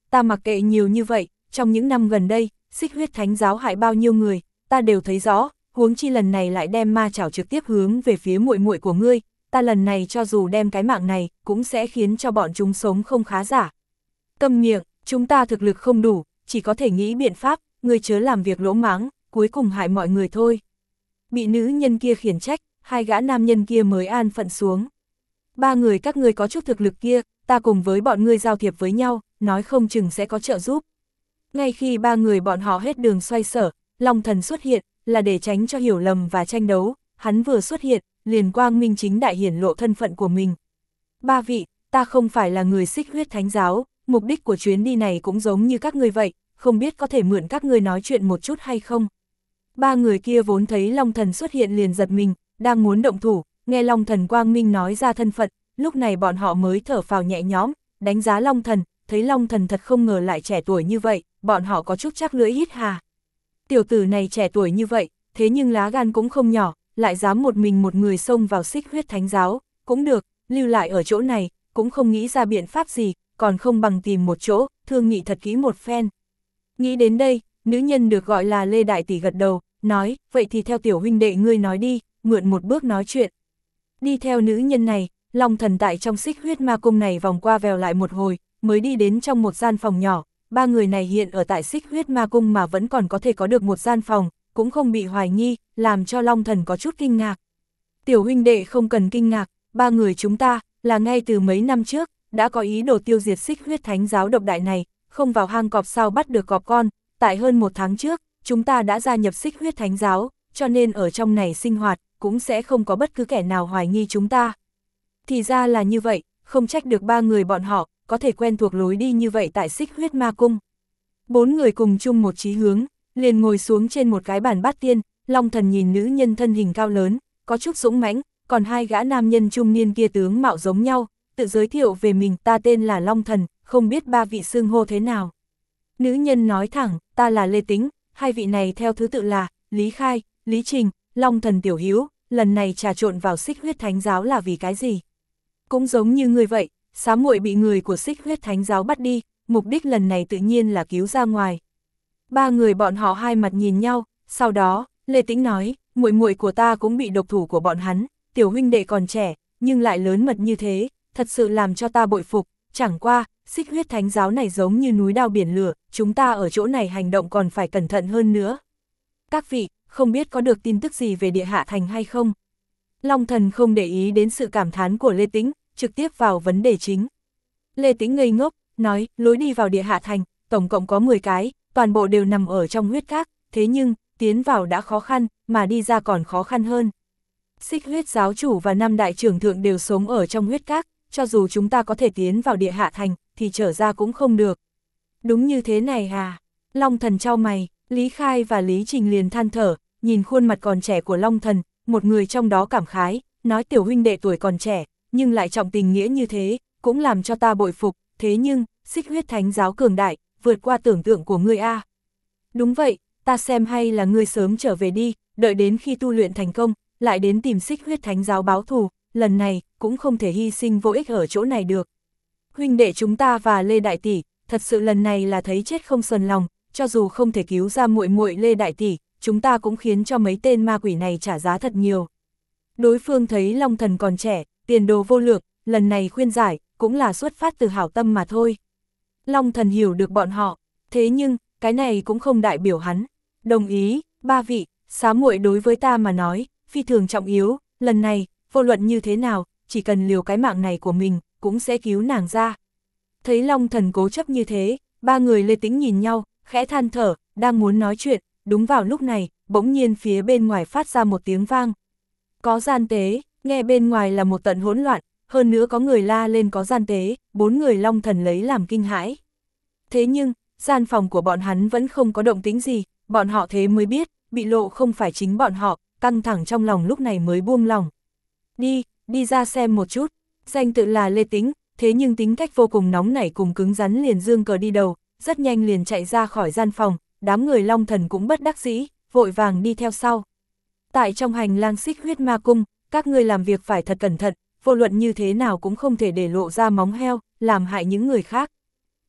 A: ta mặc kệ nhiều như vậy, trong những năm gần đây, xích huyết thánh giáo hại bao nhiêu người, ta đều thấy rõ, huống chi lần này lại đem ma chảo trực tiếp hướng về phía muội muội của ngươi, ta lần này cho dù đem cái mạng này, cũng sẽ khiến cho bọn chúng sống không khá giả. Câm miệng, chúng ta thực lực không đủ, chỉ có thể nghĩ biện pháp, ngươi chớ làm việc lỗ mãng, cuối cùng hại mọi người thôi. Bị nữ nhân kia khiển trách, hai gã nam nhân kia mới an phận xuống. Ba người các ngươi có chút thực lực kia, ta cùng với bọn ngươi giao thiệp với nhau, nói không chừng sẽ có trợ giúp. Ngay khi ba người bọn họ hết đường xoay sở, Long Thần xuất hiện, là để tránh cho hiểu lầm và tranh đấu, hắn vừa xuất hiện, liền quang minh chính đại hiển lộ thân phận của mình. Ba vị, ta không phải là người xích huyết thánh giáo, mục đích của chuyến đi này cũng giống như các ngươi vậy, không biết có thể mượn các ngươi nói chuyện một chút hay không. Ba người kia vốn thấy Long Thần xuất hiện liền giật mình, đang muốn động thủ, nghe Long Thần quang minh nói ra thân phận, lúc này bọn họ mới thở phào nhẹ nhõm, đánh giá Long Thần, thấy Long Thần thật không ngờ lại trẻ tuổi như vậy, bọn họ có chút chắc lưỡi hít hà. Tiểu tử này trẻ tuổi như vậy, thế nhưng lá gan cũng không nhỏ, lại dám một mình một người xông vào xích huyết thánh giáo, cũng được, lưu lại ở chỗ này, cũng không nghĩ ra biện pháp gì, còn không bằng tìm một chỗ, thương nghị thật kỹ một phen. Nghĩ đến đây, nữ nhân được gọi là Lê Đại Tỷ gật đầu, nói, vậy thì theo tiểu huynh đệ ngươi nói đi, mượn một bước nói chuyện. Đi theo nữ nhân này, Long Thần tại trong xích huyết ma cung này vòng qua vèo lại một hồi, mới đi đến trong một gian phòng nhỏ, ba người này hiện ở tại xích huyết ma cung mà vẫn còn có thể có được một gian phòng, cũng không bị hoài nghi, làm cho Long Thần có chút kinh ngạc. Tiểu huynh đệ không cần kinh ngạc, ba người chúng ta, là ngay từ mấy năm trước, đã có ý đồ tiêu diệt xích huyết thánh giáo độc đại này, không vào hang cọp sao bắt được cọp con, tại hơn một tháng trước, chúng ta đã gia nhập xích huyết thánh giáo, cho nên ở trong này sinh hoạt, cũng sẽ không có bất cứ kẻ nào hoài nghi chúng ta. Thì ra là như vậy, không trách được ba người bọn họ, có thể quen thuộc lối đi như vậy tại xích huyết ma cung. Bốn người cùng chung một chí hướng, liền ngồi xuống trên một cái bàn bát tiên, Long Thần nhìn nữ nhân thân hình cao lớn, có chút dũng mãnh, còn hai gã nam nhân trung niên kia tướng mạo giống nhau, tự giới thiệu về mình, ta tên là Long Thần, không biết ba vị xưng hô thế nào. Nữ nhân nói thẳng, ta là Lê Tĩnh, hai vị này theo thứ tự là Lý Khai, Lý Trình, Long Thần tiểu hiếu, lần này trà trộn vào xích huyết thánh giáo là vì cái gì? Cũng giống như người vậy, xá muội bị người của xích huyết thánh giáo bắt đi, mục đích lần này tự nhiên là cứu ra ngoài. Ba người bọn họ hai mặt nhìn nhau, sau đó, Lê Tĩnh nói, muội muội của ta cũng bị độc thủ của bọn hắn, tiểu huynh đệ còn trẻ, nhưng lại lớn mật như thế, thật sự làm cho ta bội phục, chẳng qua, xích huyết thánh giáo này giống như núi đao biển lửa, chúng ta ở chỗ này hành động còn phải cẩn thận hơn nữa. Các vị, không biết có được tin tức gì về địa hạ thành hay không? Long Thần không để ý đến sự cảm thán của Lê Tĩnh, trực tiếp vào vấn đề chính. Lê Tĩnh ngây ngốc, nói, lối đi vào địa hạ thành, tổng cộng có mười cái, toàn bộ đều nằm ở trong huyết các, thế nhưng, tiến vào đã khó khăn, mà đi ra còn khó khăn hơn. Xích huyết giáo chủ và năm đại trưởng thượng đều sống ở trong huyết các, cho dù chúng ta có thể tiến vào địa hạ thành, thì trở ra cũng không được. Đúng như thế này à? Long Thần chau mày, Lý Khai và Lý Trình liền than thở, nhìn khuôn mặt còn trẻ của Long Thần, một người trong đó cảm khái, nói tiểu huynh đệ tuổi còn trẻ, nhưng lại trọng tình nghĩa như thế, cũng làm cho ta bội phục, thế nhưng, xích huyết thánh giáo cường đại, vượt qua tưởng tượng của ngươi a. Đúng vậy, ta xem hay là ngươi sớm trở về đi, đợi đến khi tu luyện thành công, lại đến tìm xích huyết thánh giáo báo thù, lần này, cũng không thể hy sinh vô ích ở chỗ này được. Huynh đệ chúng ta và Lê Đại Tỷ, thật sự lần này là thấy chết không sờn lòng, cho dù không thể cứu ra muội muội Lê Đại Tỷ, chúng ta cũng khiến cho mấy tên ma quỷ này trả giá thật nhiều. Đối phương thấy Long Thần còn trẻ, tiền đồ vô lượng, lần này khuyên giải, cũng là xuất phát từ hảo tâm mà thôi. Long Thần hiểu được bọn họ, thế nhưng, cái này cũng không đại biểu hắn. Đồng ý, ba vị, xá muội đối với ta mà nói, phi thường trọng yếu, lần này, vô luận như thế nào, chỉ cần liều cái mạng này của mình, cũng sẽ cứu nàng ra. Thấy Long Thần cố chấp như thế, ba người Lê Tĩnh nhìn nhau, khẽ than thở, đang muốn nói chuyện, đúng vào lúc này, bỗng nhiên phía bên ngoài phát ra một tiếng vang. Có gian tế, nghe bên ngoài là một tận hỗn loạn, hơn nữa có người la lên có gian tế, bốn người Long Thần lấy làm kinh hãi. Thế nhưng, gian phòng của bọn hắn vẫn không có động tĩnh gì, bọn họ thế mới biết, bị lộ không phải chính bọn họ, căng thẳng trong lòng lúc này mới buông lòng. Đi, đi ra xem một chút, danh tự là Lê Tĩnh, thế nhưng tính cách vô cùng nóng nảy cùng cứng rắn liền dương cờ đi đầu, rất nhanh liền chạy ra khỏi gian phòng, đám người Long Thần cũng bất đắc dĩ, vội vàng đi theo sau. Tại trong hành lang xích huyết ma cung, các ngươi làm việc phải thật cẩn thận, vô luận như thế nào cũng không thể để lộ ra móng heo, làm hại những người khác.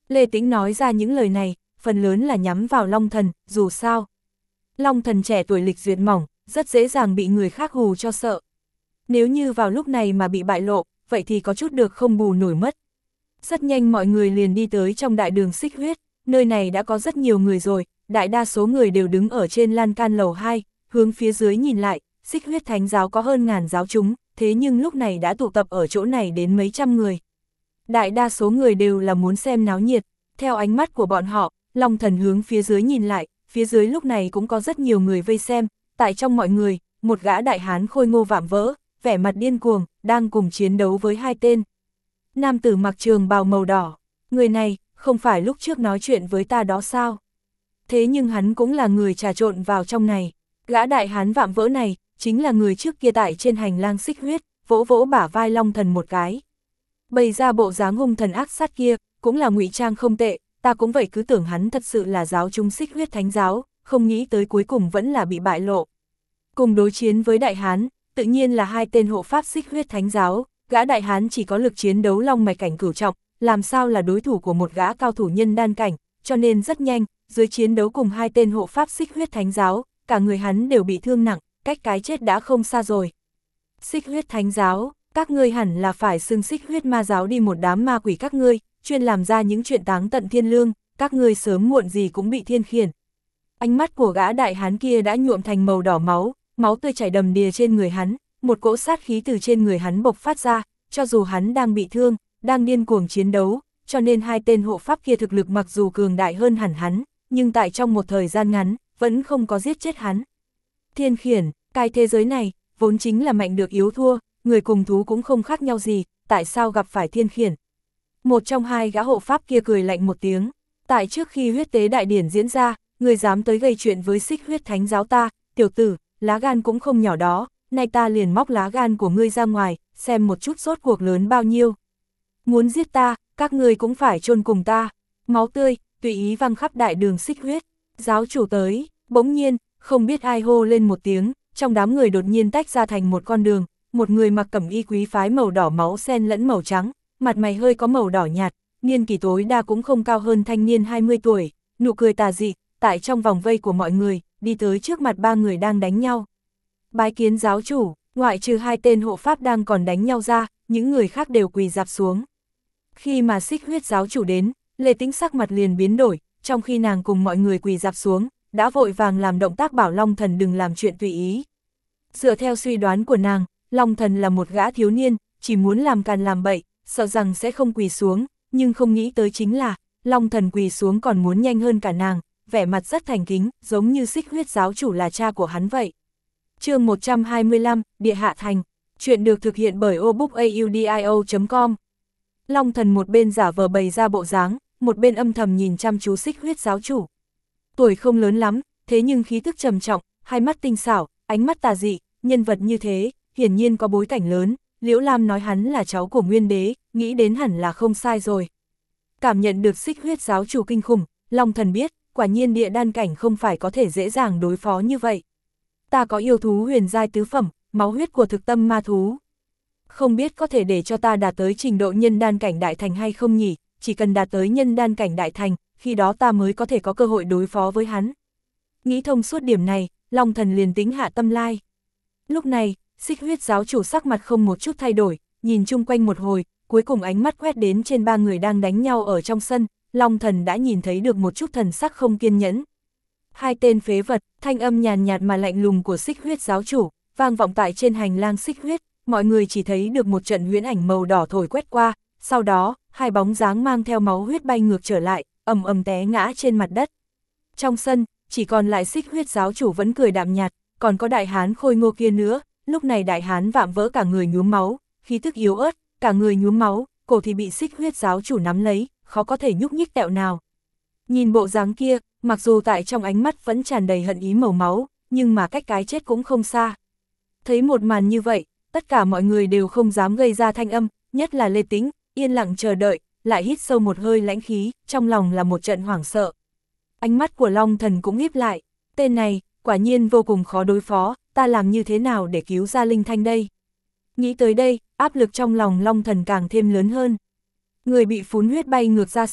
A: Lê Tĩnh nói ra những lời này, phần lớn là nhắm vào Long Thần, dù sao. Long Thần trẻ tuổi lịch duyệt mỏng, rất dễ dàng bị người khác hù cho sợ. Nếu như vào lúc này mà bị bại lộ, vậy thì có chút được không bù nổi mất. Rất nhanh mọi người liền đi tới trong đại đường Xích Huyết, nơi này đã có rất nhiều người rồi, đại đa số người đều đứng ở trên lan can lầu hai, hướng phía dưới nhìn lại, Xích Huyết Thánh giáo có hơn ngàn giáo chúng, thế nhưng lúc này đã tụ tập ở chỗ này đến mấy trăm người. Đại đa số người đều là muốn xem náo nhiệt, theo ánh mắt của bọn họ, Long Thần hướng phía dưới nhìn lại, phía dưới lúc này cũng có rất nhiều người vây xem, tại trong mọi người, một gã đại hán khôi ngô vạm vỡ, vẻ mặt điên cuồng, đang cùng chiến đấu với hai tên. Nam tử mặc trường bào màu đỏ, người này, không phải lúc trước nói chuyện với ta đó sao? Thế nhưng hắn cũng là người trà trộn vào trong này, gã đại hán vạm vỡ này, chính là người trước kia tại trên hành lang Xích Huyết, vỗ vỗ bả vai Long Thần một cái. Bày ra bộ dáng hung thần ác sát kia, cũng là ngụy trang không tệ, ta cũng vậy cứ tưởng hắn thật sự là giáo chúng Xích Huyết Thánh giáo, không nghĩ tới cuối cùng vẫn là bị bại lộ. Cùng đối chiến với đại hán, tự nhiên là hai tên hộ pháp Xích Huyết Thánh giáo, gã đại hán chỉ có lực chiến đấu long mạch cảnh cửu trọng, làm sao là đối thủ của một gã cao thủ nhân đan cảnh, cho nên rất nhanh, dưới chiến đấu cùng hai tên hộ pháp Xích Huyết Thánh giáo, cả người hắn đều bị thương nặng, cách cái chết đã không xa rồi. Xích Huyết Thánh giáo, các ngươi hẳn là phải xưng Xích Huyết ma giáo đi, một đám ma quỷ các ngươi, chuyên làm ra những chuyện táng tận thiên lương, các ngươi sớm muộn gì cũng bị thiên khiển. Ánh mắt của gã đại hán kia đã nhuộm thành màu đỏ máu, máu tươi chảy đầm đìa trên người hắn, một cỗ sát khí từ trên người hắn bộc phát ra, cho dù hắn đang bị thương, đang điên cuồng chiến đấu, cho nên hai tên hộ pháp kia thực lực mặc dù cường đại hơn hẳn hắn, nhưng tại trong một thời gian ngắn, vẫn không có giết chết hắn. Thiên khiển, cái thế giới này, vốn chính là mạnh được yếu thua, người cùng thú cũng không khác nhau gì, tại sao gặp phải thiên khiển? Một trong hai gã hộ pháp kia cười lạnh một tiếng, tại trước khi huyết tế đại điển diễn ra, người dám tới gây chuyện với Xích Huyết Thánh giáo ta, tiểu tử, lá gan cũng không nhỏ đó, nay ta liền móc lá gan của ngươi ra ngoài, xem một chút sốt cuộc lớn bao nhiêu. Muốn giết ta, các ngươi cũng phải chôn cùng ta. Máu tươi, tùy ý văng khắp đại đường Xích Huyết. Giáo chủ tới, bỗng nhiên, không biết ai hô lên một tiếng, trong đám người đột nhiên tách ra thành một con đường, một người mặc cẩm y quý phái màu đỏ máu xen lẫn màu trắng, mặt mày hơi có màu đỏ nhạt, niên kỷ tối đa cũng không cao hơn thanh niên hai mươi tuổi, nụ cười tà dị, tại trong vòng vây của mọi người, đi tới trước mặt ba người đang đánh nhau. Bái kiến giáo chủ, ngoại trừ hai tên hộ pháp đang còn đánh nhau ra, những người khác đều quỳ rạp xuống. Khi mà Xích Huyết giáo chủ đến, Lê Tĩnh sắc mặt liền biến đổi, trong khi nàng cùng mọi người quỳ rạp xuống, đã vội vàng làm động tác bảo Long Thần đừng làm chuyện tùy ý. Dựa theo suy đoán của nàng, Long Thần là một gã thiếu niên, chỉ muốn làm càn làm bậy, sợ rằng sẽ không quỳ xuống, nhưng không nghĩ tới chính là, Long Thần quỳ xuống còn muốn nhanh hơn cả nàng, vẻ mặt rất thành kính, giống như Xích Huyết giáo chủ là cha của hắn vậy. Chương một trăm hai mươi lăm, Địa Hạ Thành, chuyện được thực hiện bởi obookaudio chấm com. Long Thần một bên giả vờ bày ra bộ dáng, một bên âm thầm nhìn chăm chú Xích Huyết giáo chủ. Tuổi không lớn lắm, thế nhưng khí tức trầm trọng, hai mắt tinh xảo, ánh mắt tà dị, nhân vật như thế, hiển nhiên có bối cảnh lớn. Liễu Lam nói hắn là cháu của Nguyên Đế, nghĩ đến hẳn là không sai rồi. Cảm nhận được Xích Huyết giáo chủ kinh khủng, Long Thần biết, quả nhiên địa đan cảnh không phải có thể dễ dàng đối phó như vậy. Ta có yêu thú huyền giai tứ phẩm, máu huyết của thực tâm ma thú. Không biết có thể để cho ta đạt tới trình độ nhân đan cảnh đại thành hay không nhỉ, chỉ cần đạt tới nhân đan cảnh đại thành, khi đó ta mới có thể có cơ hội đối phó với hắn. Nghĩ thông suốt điểm này, Long Thần liền tính hạ tâm lai. Lúc này, Xích Huyết giáo chủ sắc mặt không một chút thay đổi, nhìn chung quanh một hồi, cuối cùng ánh mắt quét đến trên ba người đang đánh nhau ở trong sân, Long Thần đã nhìn thấy được một chút thần sắc không kiên nhẫn. Hai tên phế vật, thanh âm nhàn nhạt mà lạnh lùng của Xích Huyết giáo chủ, vang vọng tại trên hành lang Xích Huyết, mọi người chỉ thấy được một trận huyễn ảnh màu đỏ thổi quét qua, sau đó, hai bóng dáng mang theo máu huyết bay ngược trở lại, ầm ầm té ngã trên mặt đất. Trong sân, chỉ còn lại Xích Huyết giáo chủ vẫn cười đạm nhạt, còn có đại hán khôi ngô kia nữa, lúc này đại hán vạm vỡ cả người nhuốm máu, khí tức yếu ớt, cả người nhuốm máu, cổ thì bị Xích Huyết giáo chủ nắm lấy, khó có thể nhúc nhích tẹo nào. Nhìn bộ dáng kia, mặc dù tại trong ánh mắt vẫn tràn đầy hận ý màu máu, nhưng mà cách cái chết cũng không xa. Thấy một màn như vậy, tất cả mọi người đều không dám gây ra thanh âm, nhất là Lê Tĩnh, yên lặng chờ đợi, lại hít sâu một hơi lãnh khí, trong lòng là một trận hoảng sợ. Ánh mắt của Long Thần cũng híp lại, tên này, quả nhiên vô cùng khó đối phó, ta làm như thế nào để cứu ra Linh Thanh đây? Nghĩ tới đây, áp lực trong lòng Long Thần càng thêm lớn hơn. Người bị phun huyết bay ngược ra sau,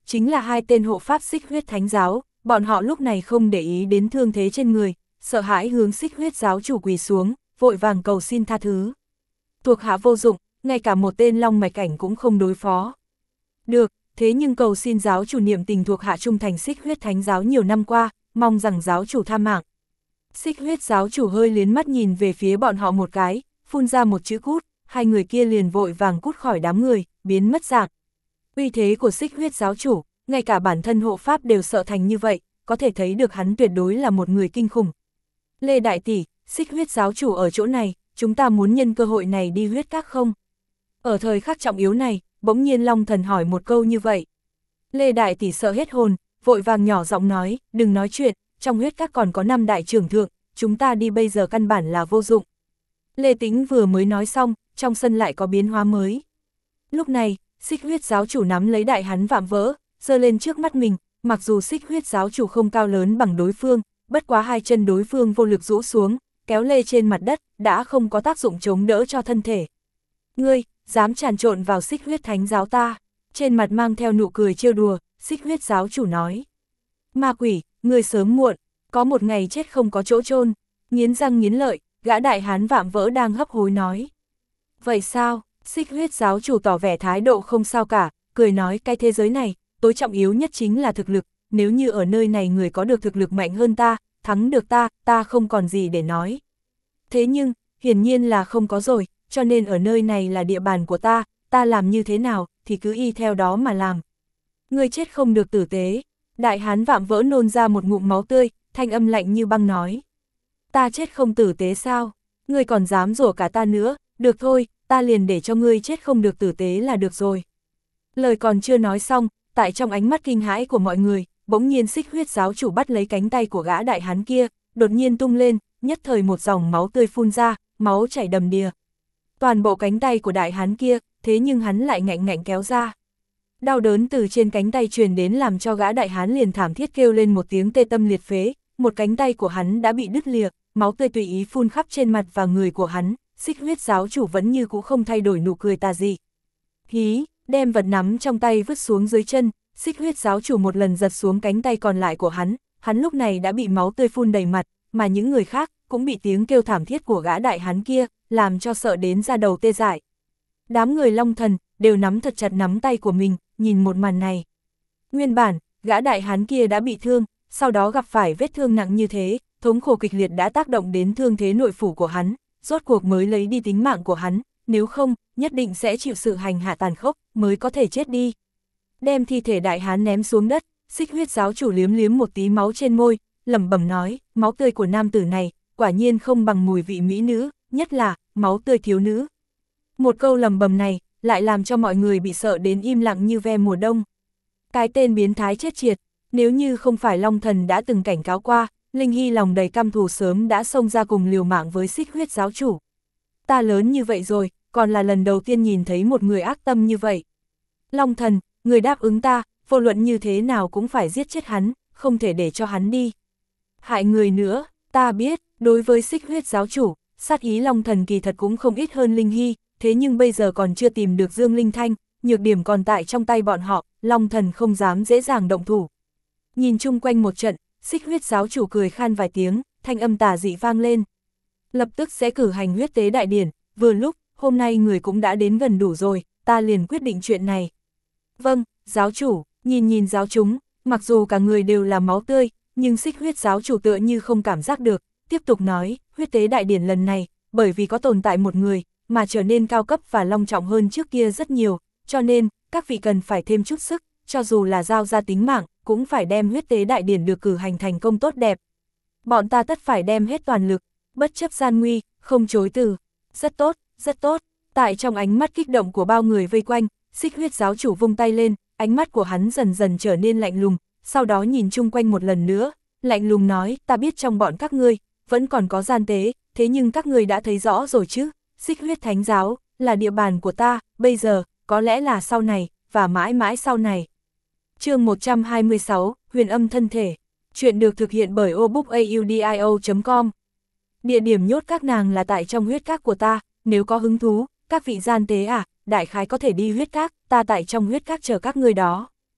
A: chính là hai tên hộ pháp xích huyết thánh giáo, bọn họ lúc này không để ý đến thương thế trên người, sợ hãi hướng xích huyết giáo chủ quỳ xuống, vội vàng cầu xin tha thứ. Thuộc hạ vô dụng, ngay cả một tên long mạch cảnh cũng không đối phó. Được, thế nhưng cầu xin giáo chủ niệm tình thuộc hạ trung thành xích huyết thánh giáo nhiều năm qua, mong rằng giáo chủ tha mạng. Xích huyết giáo chủ hơi liến mắt nhìn về phía bọn họ một cái, phun ra một chữ cút, hai người kia liền vội vàng cút khỏi đám người, biến mất dạng. Uy thế của xích huyết giáo chủ, ngay cả bản thân hộ pháp đều sợ thành như vậy, có thể thấy được hắn tuyệt đối là một người kinh khủng. Lê Đại Tỷ, xích huyết giáo chủ ở chỗ này, chúng ta muốn nhân cơ hội này đi huyết các không? Ở thời khắc trọng yếu này, bỗng nhiên Long Thần hỏi một câu như vậy. Lê Đại Tỷ sợ hết hồn, vội vàng nhỏ giọng nói, đừng nói chuyện, trong huyết các còn có năm đại trưởng thượng, chúng ta đi bây giờ căn bản là vô dụng. Lê Tĩnh vừa mới nói xong, trong sân lại có biến hóa mới. Lúc này, xích huyết giáo chủ nắm lấy đại hán vạm vỡ, giơ lên trước mắt mình, mặc dù xích huyết giáo chủ không cao lớn bằng đối phương, bất quá hai chân đối phương vô lực rũ xuống, kéo lê trên mặt đất, đã không có tác dụng chống đỡ cho thân thể. Ngươi, dám tràn trộn vào xích huyết thánh giáo ta, trên mặt mang theo nụ cười trêu đùa, xích huyết giáo chủ nói. Ma quỷ, ngươi sớm muộn, có một ngày chết không có chỗ chôn. Nghiến răng nghiến lợi, gã đại hán vạm vỡ đang hấp hối nói. Vậy sao, xích huyết giáo chủ tỏ vẻ thái độ không sao cả, cười nói cái thế giới này, tối trọng yếu nhất chính là thực lực, nếu như ở nơi này người có được thực lực mạnh hơn ta, thắng được ta, ta không còn gì để nói. Thế nhưng, hiển nhiên là không có rồi, cho nên ở nơi này là địa bàn của ta, ta làm như thế nào, thì cứ y theo đó mà làm. Ngươi chết không được tử tế, đại hán vạm vỡ nôn ra một ngụm máu tươi, thanh âm lạnh như băng nói. Ta chết không tử tế sao, ngươi còn dám rủa cả ta nữa, được thôi, ta liền để cho ngươi chết không được tử tế là được rồi. Lời còn chưa nói xong, tại trong ánh mắt kinh hãi của mọi người, bỗng nhiên xích huyết giáo chủ bắt lấy cánh tay của gã đại hán kia, đột nhiên tung lên, nhất thời một dòng máu tươi phun ra, máu chảy đầm đìa. Toàn bộ cánh tay của đại hán kia, thế nhưng hắn lại ngạnh ngạnh kéo ra. Đau đớn từ trên cánh tay truyền đến làm cho gã đại hán liền thảm thiết kêu lên một tiếng tê tâm liệt phế, một cánh tay của hắn đã bị đứt lìa, máu tươi tùy ý phun khắp trên mặt và người của hắn, xích huyết giáo chủ vẫn như cũ không thay đổi nụ cười tà dị. Hí, đem vật nắm trong tay vứt xuống dưới chân, xích huyết giáo chủ một lần giật xuống cánh tay còn lại của hắn, hắn lúc này đã bị máu tươi phun đầy mặt, mà những người khác cũng bị tiếng kêu thảm thiết của gã đại hán kia, làm cho sợ đến da đầu tê dại. Đám người Long Thần đều nắm thật chặt nắm tay của mình, nhìn một màn này. Nguyên bản, gã đại hán kia đã bị thương, sau đó gặp phải vết thương nặng như thế, thống khổ kịch liệt đã tác động đến thương thế nội phủ của hắn, rốt cuộc mới lấy đi tính mạng của hắn, nếu không, nhất định sẽ chịu sự hành hạ tàn khốc, mới có thể chết đi. Đem thi thể đại hán ném xuống đất, xích huyết giáo chủ liếm liếm một tí máu trên môi, lẩm bẩm nói, máu tươi của nam tử này, quả nhiên không bằng mùi vị mỹ nữ, nhất là, máu tươi thiếu nữ. Một câu lẩm bẩm này, lại làm cho mọi người bị sợ đến im lặng như ve mùa đông. Cái tên biến thái chết triệt, nếu như không phải Long Thần đã từng cảnh cáo qua, Linh Hy lòng đầy căm thù sớm đã xông ra cùng liều mạng với xích huyết giáo chủ. Ta lớn như vậy rồi, còn là lần đầu tiên nhìn thấy một người ác tâm như vậy. Long Thần, người đáp ứng ta, vô luận như thế nào cũng phải giết chết hắn, không thể để cho hắn đi. Hại người nữa, ta biết, đối với xích huyết giáo chủ, sát ý Long Thần kỳ thật cũng không ít hơn Linh Hy, thế nhưng bây giờ còn chưa tìm được Dương Linh Thanh, nhược điểm còn tại trong tay bọn họ, Long Thần không dám dễ dàng động thủ. Nhìn chung quanh một trận, xích huyết giáo chủ cười khan vài tiếng, thanh âm tà dị vang lên. Lập tức sẽ cử hành huyết tế đại điển, vừa lúc, hôm nay người cũng đã đến gần đủ rồi, ta liền quyết định chuyện này. Vâng, giáo chủ, nhìn nhìn giáo chúng, mặc dù cả người đều là máu tươi, nhưng xích huyết giáo chủ tựa như không cảm giác được, tiếp tục nói, huyết tế đại điển lần này, bởi vì có tồn tại một người, mà trở nên cao cấp và long trọng hơn trước kia rất nhiều, cho nên, các vị cần phải thêm chút sức, cho dù là giao ra tính mạng, cũng phải đem huyết tế đại điển được cử hành thành công tốt đẹp. Bọn ta tất phải đem hết toàn lực, bất chấp gian nguy, không chối từ. Rất tốt, rất tốt. Tại trong ánh mắt kích động của bao người vây quanh, xích huyết giáo chủ vung tay lên, ánh mắt của hắn dần dần trở nên lạnh lùng, sau đó nhìn chung quanh một lần nữa, lạnh lùng nói, ta biết trong bọn các ngươi, vẫn còn có gian tế, thế nhưng các ngươi đã thấy rõ rồi chứ, xích huyết thánh giáo, là địa bàn của ta, bây giờ, có lẽ là sau này, và mãi mãi sau này. Chương một trăm hai mươi sáu, Huyền âm thân thể. Chuyện được thực hiện bởi obookaudio chấm com. Địa điểm nhốt các nàng là tại trong huyết các của ta, nếu có hứng thú, các vị gian tế à, đại khái có thể đi huyết các, ta tại trong huyết các chờ các ngươi đó.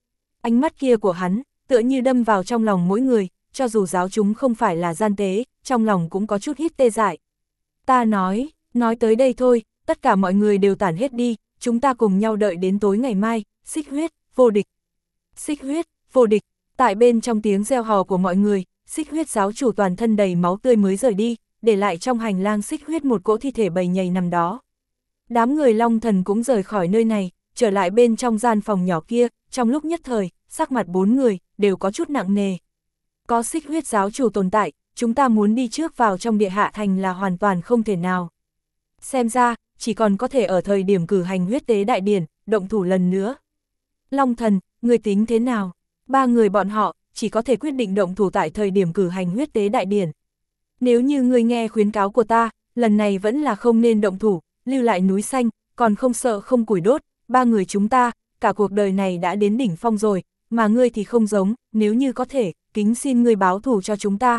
A: ánh mắt kia của hắn, tựa như đâm vào trong lòng mỗi người, cho dù giáo chúng không phải là gian tế, trong lòng cũng có chút hít tê dại. Ta nói, nói tới đây thôi, tất cả mọi người đều tản hết đi, chúng ta cùng nhau đợi đến tối ngày mai, xích huyết, vô địch. Xích huyết, vô địch, tại bên trong tiếng reo hò của mọi người, xích huyết giáo chủ toàn thân đầy máu tươi mới rời đi, để lại trong hành lang xích huyết một cỗ thi thể bầy nhầy nằm đó. Đám người Long Thần cũng rời khỏi nơi này, trở lại bên trong gian phòng nhỏ kia, trong lúc nhất thời, sắc mặt bốn người, đều có chút nặng nề. Có xích huyết giáo chủ tồn tại, chúng ta muốn đi trước vào trong địa hạ thành là hoàn toàn không thể nào. Xem ra, chỉ còn có thể ở thời điểm cử hành huyết tế đại điển, động thủ lần nữa. Long Thần, người tính thế nào? Ba người bọn họ, chỉ có thể quyết định động thủ tại thời điểm cử hành huyết tế đại điển. Nếu như người nghe khuyến cáo của ta, lần này vẫn là không nên động thủ, lưu lại núi xanh, còn không sợ không củi đốt, ba người chúng ta, cả cuộc đời này đã đến đỉnh phong rồi, mà ngươi thì không giống, nếu như có thể, kính xin ngươi báo thù cho chúng ta.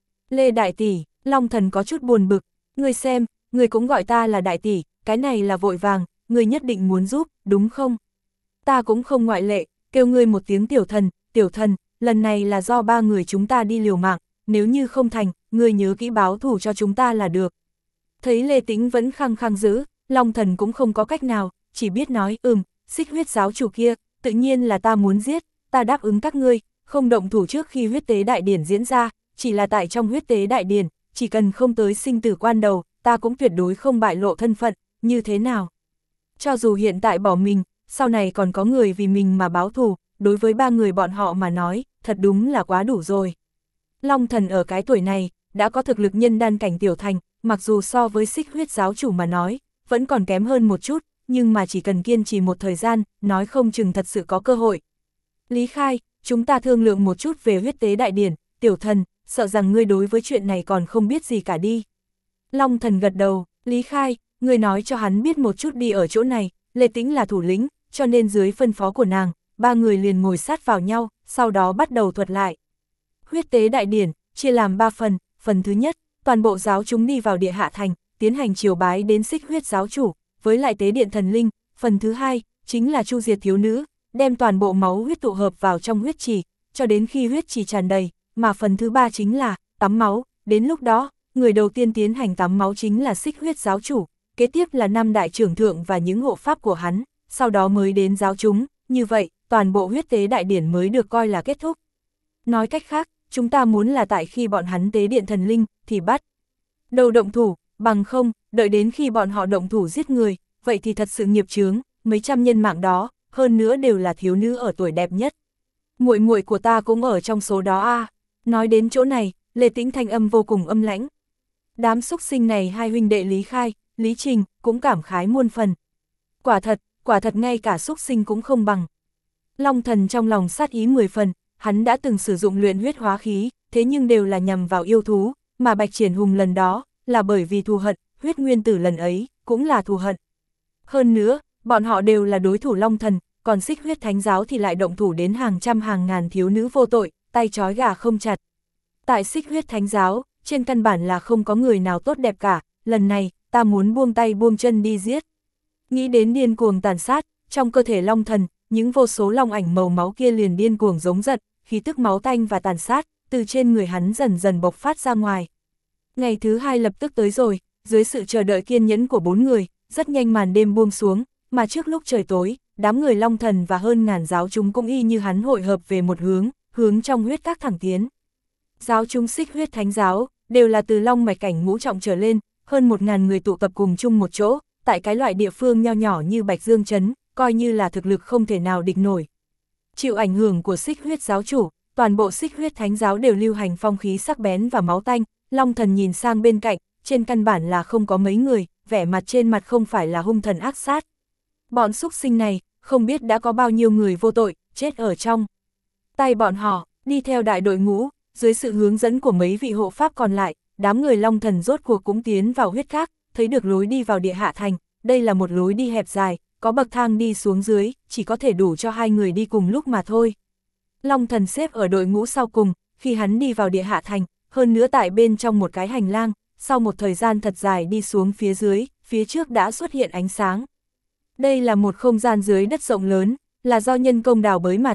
A: Lê Đại Tỷ, Long Thần có chút buồn bực, ngươi xem, ngươi cũng gọi ta là Đại Tỷ, cái này là vội vàng, ngươi nhất định muốn giúp, đúng không? Ta cũng không ngoại lệ, kêu ngươi một tiếng tiểu thần, tiểu thần, lần này là do ba người chúng ta đi liều mạng, nếu như không thành, ngươi nhớ kỹ báo thù cho chúng ta là được. Thấy Lê Tĩnh vẫn khăng khăng giữ, Long Thần cũng không có cách nào, chỉ biết nói, ừm, xích huyết giáo chủ kia, tự nhiên là ta muốn giết, ta đáp ứng các ngươi, không động thủ trước khi huyết tế đại điển diễn ra, chỉ là tại trong huyết tế đại điển, chỉ cần không tới sinh tử quan đầu, ta cũng tuyệt đối không bại lộ thân phận, như thế nào? Cho dù hiện tại bỏ mình, sau này còn có người vì mình mà báo thù, đối với ba người bọn họ mà nói, thật đúng là quá đủ rồi. Long Thần ở cái tuổi này, đã có thực lực nhân đan cảnh tiểu thành, mặc dù so với xích huyết giáo chủ mà nói, vẫn còn kém hơn một chút, nhưng mà chỉ cần kiên trì một thời gian, nói không chừng thật sự có cơ hội. Lý Khai, chúng ta thương lượng một chút về huyết tế đại điển, tiểu thần, sợ rằng ngươi đối với chuyện này còn không biết gì cả đi. Long Thần gật đầu, Lý Khai, ngươi nói cho hắn biết một chút đi ở chỗ này, Lê Tĩnh là thủ lĩnh, cho nên dưới phân phó của nàng, ba người liền ngồi sát vào nhau, sau đó bắt đầu thuật lại. Huyết tế đại điển, chia làm ba phần, phần thứ nhất, toàn bộ giáo chúng đi vào địa hạ thành, tiến hành triều bái đến xích huyết giáo chủ, với lại tế điện thần linh, phần thứ hai, chính là chu diệt thiếu nữ, đem toàn bộ máu huyết tụ hợp vào trong huyết trì, cho đến khi huyết trì tràn đầy, mà phần thứ ba chính là tắm máu, đến lúc đó, người đầu tiên tiến hành tắm máu chính là xích huyết giáo chủ, kế tiếp là năm đại trưởng thượng và những hộ pháp của hắn, sau đó mới đến giáo chúng, như vậy, toàn bộ huyết tế đại điển mới được coi là kết thúc. Nói cách khác, chúng ta muốn là tại khi bọn hắn tế điện thần linh, thì bắt đầu động thủ, bằng không, đợi đến khi bọn họ động thủ giết người, vậy thì thật sự nghiệp chướng, mấy trăm nhân mạng đó, hơn nữa đều là thiếu nữ ở tuổi đẹp nhất. Muội muội của ta cũng ở trong số đó a. À. Nói đến chỗ này, Lê Tĩnh thanh âm vô cùng âm lãnh. Đám xúc sinh này hai huynh đệ Lý Khai, Lý Trình, cũng cảm khái muôn phần. Quả thật, quả thật ngay cả xúc sinh cũng không bằng. Long Thần trong lòng sát ý mười phần, hắn đã từng sử dụng luyện huyết hóa khí, thế nhưng đều là nhằm vào yêu thú, mà Bạch Triển Hùng lần đó, là bởi vì thù hận, huyết nguyên tử lần ấy, cũng là thù hận. Hơn nữa, bọn họ đều là đối thủ Long Thần, còn xích huyết thánh giáo thì lại động thủ đến hàng trăm hàng ngàn thiếu nữ vô tội, tay trói gà không chặt. Tại xích huyết thánh giáo, trên căn bản là không có người nào tốt đẹp cả, lần này, ta muốn buông tay buông chân đi giết. Nghĩ đến điên cuồng tàn sát, trong cơ thể Long Thần, những vô số long ảnh màu máu kia liền điên cuồng giống giật, khí tức máu tanh và tàn sát, từ trên người hắn dần dần bộc phát ra ngoài. Ngày thứ hai lập tức tới rồi, dưới sự chờ đợi kiên nhẫn của bốn người, rất nhanh màn đêm buông xuống, mà trước lúc trời tối, đám người Long Thần và hơn ngàn giáo chúng cũng y như hắn hội hợp về một hướng, hướng trong huyết các thẳng tiến. Giáo chúng xích huyết thánh giáo, đều là từ long mạch cảnh ngũ trọng trở lên, hơn một ngàn người tụ tập cùng chung một chỗ, tại cái loại địa phương nho nhỏ như Bạch Dương Trấn, coi như là thực lực không thể nào địch nổi. Chịu ảnh hưởng của xích huyết giáo chủ, toàn bộ xích huyết thánh giáo đều lưu hành phong khí sắc bén và máu tanh, Long Thần nhìn sang bên cạnh, trên căn bản là không có mấy người, vẻ mặt trên mặt không phải là hung thần ác sát. Bọn xúc sinh này, không biết đã có bao nhiêu người vô tội, chết ở trong tay bọn họ, đi theo đại đội ngũ, dưới sự hướng dẫn của mấy vị hộ pháp còn lại, đám người Long Thần rốt cuộc cũng tiến vào huyết các, thấy được lối đi vào địa hạ thành, đây là một lối đi hẹp dài, có bậc thang đi xuống dưới, chỉ có thể đủ cho hai người đi cùng lúc mà thôi. Long Thần xếp ở đội ngũ sau cùng, khi hắn đi vào địa hạ thành, hơn nữa tại bên trong một cái hành lang, sau một thời gian thật dài đi xuống phía dưới, phía trước đã xuất hiện ánh sáng. Đây là một không gian dưới đất rộng lớn, là do nhân công đào bới mà thành,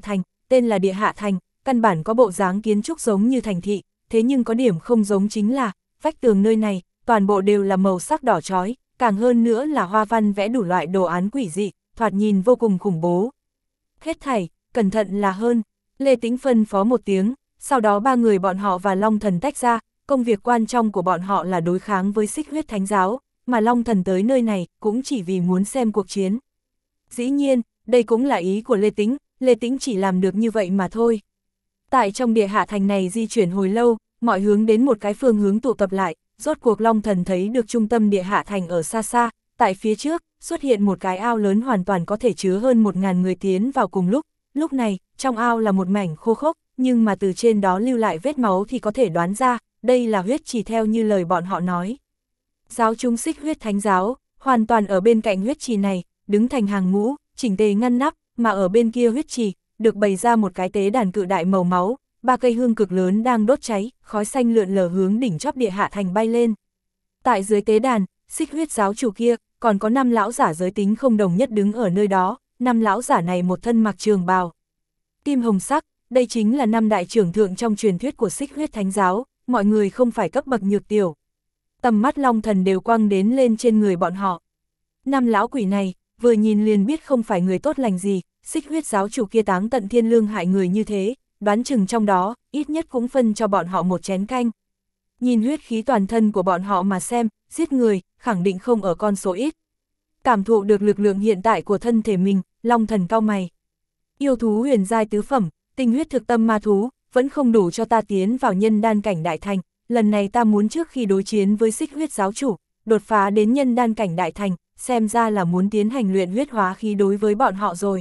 A: tên là Địa Hạ Thành, căn bản có bộ dáng kiến trúc giống như thành thị, thế nhưng có điểm không giống chính là, vách tường nơi này, toàn bộ đều là màu sắc đỏ chói, càng hơn nữa là hoa văn vẽ đủ loại đồ án quỷ dị, thoạt nhìn vô cùng khủng bố. Hết thảy, cẩn thận là hơn, Lê Tĩnh phân phó một tiếng, sau đó ba người bọn họ và Long Thần tách ra, công việc quan trọng của bọn họ là đối kháng với Xích Huyết Thánh Giáo, mà Long Thần tới nơi này cũng chỉ vì muốn xem cuộc chiến. Dĩ nhiên, đây cũng là ý của Lê Tĩnh, Lê Tĩnh chỉ làm được như vậy mà thôi. Tại trong Địa Hạ Thành này di chuyển hồi lâu, mọi hướng đến một cái phương hướng tụ tập lại, rốt cuộc Long Thần thấy được trung tâm Địa Hạ Thành ở xa xa, tại phía trước, xuất hiện một cái ao lớn hoàn toàn có thể chứa hơn một ngàn người tiến vào cùng lúc, lúc này, trong ao là một mảnh khô khốc, nhưng mà từ trên đó lưu lại vết máu thì có thể đoán ra, đây là huyết trì theo như lời bọn họ nói. Giáo chúng Xích Huyết Thánh Giáo, hoàn toàn ở bên cạnh huyết trì này, đứng thành hàng ngũ, chỉnh tề ngăn nắp, mà ở bên kia huyết trì, được bày ra một cái tế đàn cự đại màu máu, ba cây hương cực lớn đang đốt cháy, khói xanh lượn lờ hướng đỉnh chóp Địa Hạ Thành bay lên. Tại dưới tế đàn, Xích Huyết giáo chủ kia, còn có năm lão giả giới tính không đồng nhất đứng ở nơi đó, năm lão giả này một thân mặc trường bào kim hồng sắc, đây chính là năm đại trưởng thượng trong truyền thuyết của Xích Huyết Thánh Giáo, mọi người không phải cấp bậc nhược tiểu. Tầm mắt Long Thần đều quăng đến lên trên người bọn họ. Năm lão quỷ này, vừa nhìn liền biết không phải người tốt lành gì, Xích Huyết giáo chủ kia táng tận thiên lương hại người như thế, đoán chừng trong đó, ít nhất cũng phân cho bọn họ một chén canh. Nhìn huyết khí toàn thân của bọn họ mà xem, giết người, khẳng định không ở con số ít. Cảm thụ được lực lượng hiện tại của thân thể mình, Long Thần cau mày. Yêu thú huyền giai tứ phẩm, tinh huyết thực tâm ma thú, vẫn không đủ cho ta tiến vào nhân đan cảnh đại thành, lần này ta muốn trước khi đối chiến với Xích Huyết giáo chủ, đột phá đến nhân đan cảnh đại thành, xem ra là muốn tiến hành luyện huyết hóa khí đối với bọn họ rồi.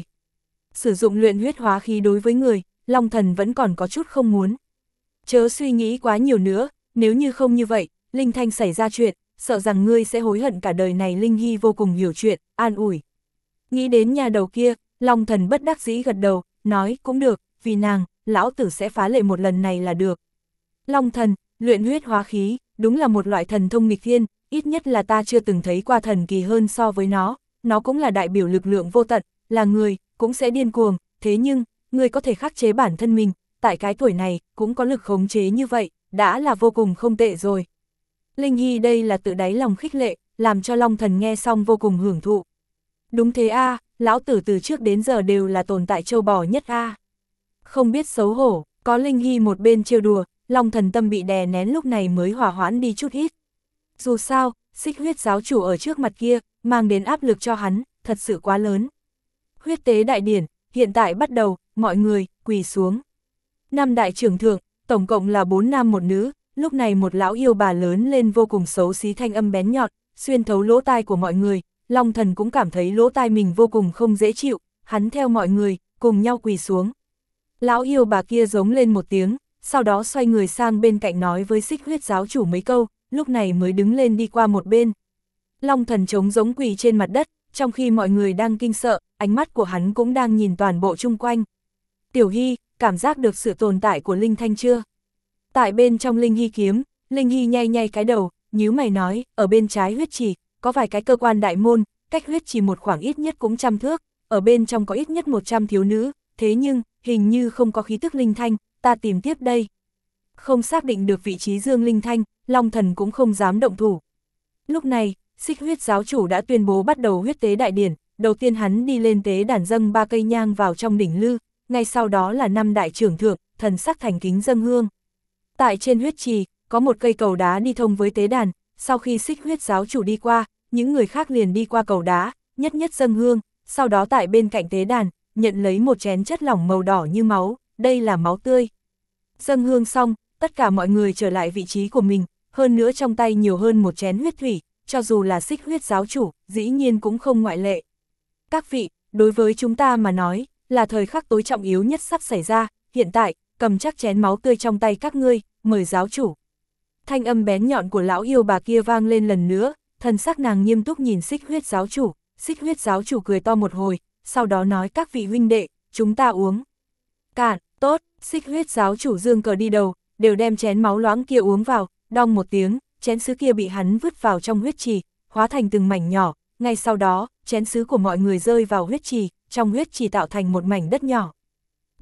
A: Sử dụng luyện huyết hóa khí đối với người, Long Thần vẫn còn có chút không muốn. Chớ suy nghĩ quá nhiều nữa, nếu như không như vậy, Linh Thanh xảy ra chuyện, sợ rằng ngươi sẽ hối hận cả đời này. Linh Hy vô cùng hiểu chuyện, an ủi. Nghĩ đến nhà đầu kia, Long Thần bất đắc dĩ gật đầu, nói cũng được, vì nàng, lão tử sẽ phá lệ một lần này là được. Long Thần, luyện huyết hóa khí, đúng là một loại thần thông nghịch thiên, ít nhất là ta chưa từng thấy qua thần kỳ hơn so với nó, nó cũng là đại biểu lực lượng vô tận, là người, cũng sẽ điên cuồng, thế nhưng, người có thể khắc chế bản thân mình, tại cái tuổi này, cũng có lực khống chế như vậy, đã là vô cùng không tệ rồi. Linh Hy đây là tự đáy lòng khích lệ, làm cho Long Thần nghe xong vô cùng hưởng thụ. Đúng thế a, à, lão tử từ trước đến giờ đều là tồn tại châu bò nhất a. À. Không biết xấu hổ, có Linh Hy một bên trêu đùa, Long Thần tâm bị đè nén lúc này mới hòa hoãn đi chút ít. Dù sao, Xích Huyết giáo chủ ở trước mặt kia, mang đến áp lực cho hắn, thật sự quá lớn. Huyết tế đại điển, hiện tại bắt đầu, mọi người, quỳ xuống. Năm đại trưởng thượng, tổng cộng là bốn nam một nữ, lúc này một lão yêu bà lớn lên vô cùng xấu xí thanh âm bén nhọn, xuyên thấu lỗ tai của mọi người, Long Thần cũng cảm thấy lỗ tai mình vô cùng không dễ chịu, hắn theo mọi người, cùng nhau quỳ xuống. Lão yêu bà kia giống lên một tiếng, sau đó xoay người sang bên cạnh nói với Xích Huyết giáo chủ mấy câu, lúc này mới đứng lên đi qua một bên. Long Thần trống giống quỳ trên mặt đất, trong khi mọi người đang kinh sợ, ánh mắt của hắn cũng đang nhìn toàn bộ chung quanh. Tiểu Hy, cảm giác được sự tồn tại của Linh Thanh chưa? Tại bên trong Linh Hy kiếm, Linh Hy nhay nhay cái đầu, nhíu mày nói, ở bên trái huyết trì, có vài cái cơ quan đại môn, cách huyết trì một khoảng ít nhất cũng trăm thước, ở bên trong có ít nhất một trăm thiếu nữ, thế nhưng, hình như không có khí tức Linh Thanh, ta tìm tiếp đây. Không xác định được vị trí Dương Linh Thanh, Long Thần cũng không dám động thủ. Lúc này, Xích Huyết giáo chủ đã tuyên bố bắt đầu huyết tế đại điển, đầu tiên hắn đi lên tế đàn dâng ba cây nhang vào trong đỉnh lư, ngay sau đó là năm đại trưởng thượng, thần sắc thành kính dâng hương. Tại trên huyết trì, có một cây cầu đá đi thông với tế đàn, sau khi Xích Huyết giáo chủ đi qua, những người khác liền đi qua cầu đá, nhất nhất dâng hương, sau đó tại bên cạnh tế đàn, nhận lấy một chén chất lỏng màu đỏ như máu, đây là máu tươi. Dâng hương xong, tất cả mọi người trở lại vị trí của mình, hơn nữa trong tay nhiều hơn một chén huyết thủy, cho dù là Xích Huyết giáo chủ, dĩ nhiên cũng không ngoại lệ. Các vị, đối với chúng ta mà nói, là thời khắc tối trọng yếu nhất sắp xảy ra, hiện tại, cầm chắc chén máu tươi trong tay các ngươi, mời giáo chủ. Thanh âm bén nhọn của lão yêu bà kia vang lên lần nữa, thần sắc nàng nghiêm túc nhìn Xích Huyết giáo chủ, Xích Huyết giáo chủ cười to một hồi, sau đó nói các vị huynh đệ, chúng ta uống. Cạn, tốt, Xích Huyết giáo chủ dương cờ đi đầu, đều đem chén máu loãng kia uống vào, đong một tiếng, chén sứ kia bị hắn vứt vào trong huyết trì, hóa thành từng mảnh nhỏ, ngay sau đó, chén sứ của mọi người rơi vào huyết trì, trong huyết trì tạo thành một mảnh đất nhỏ.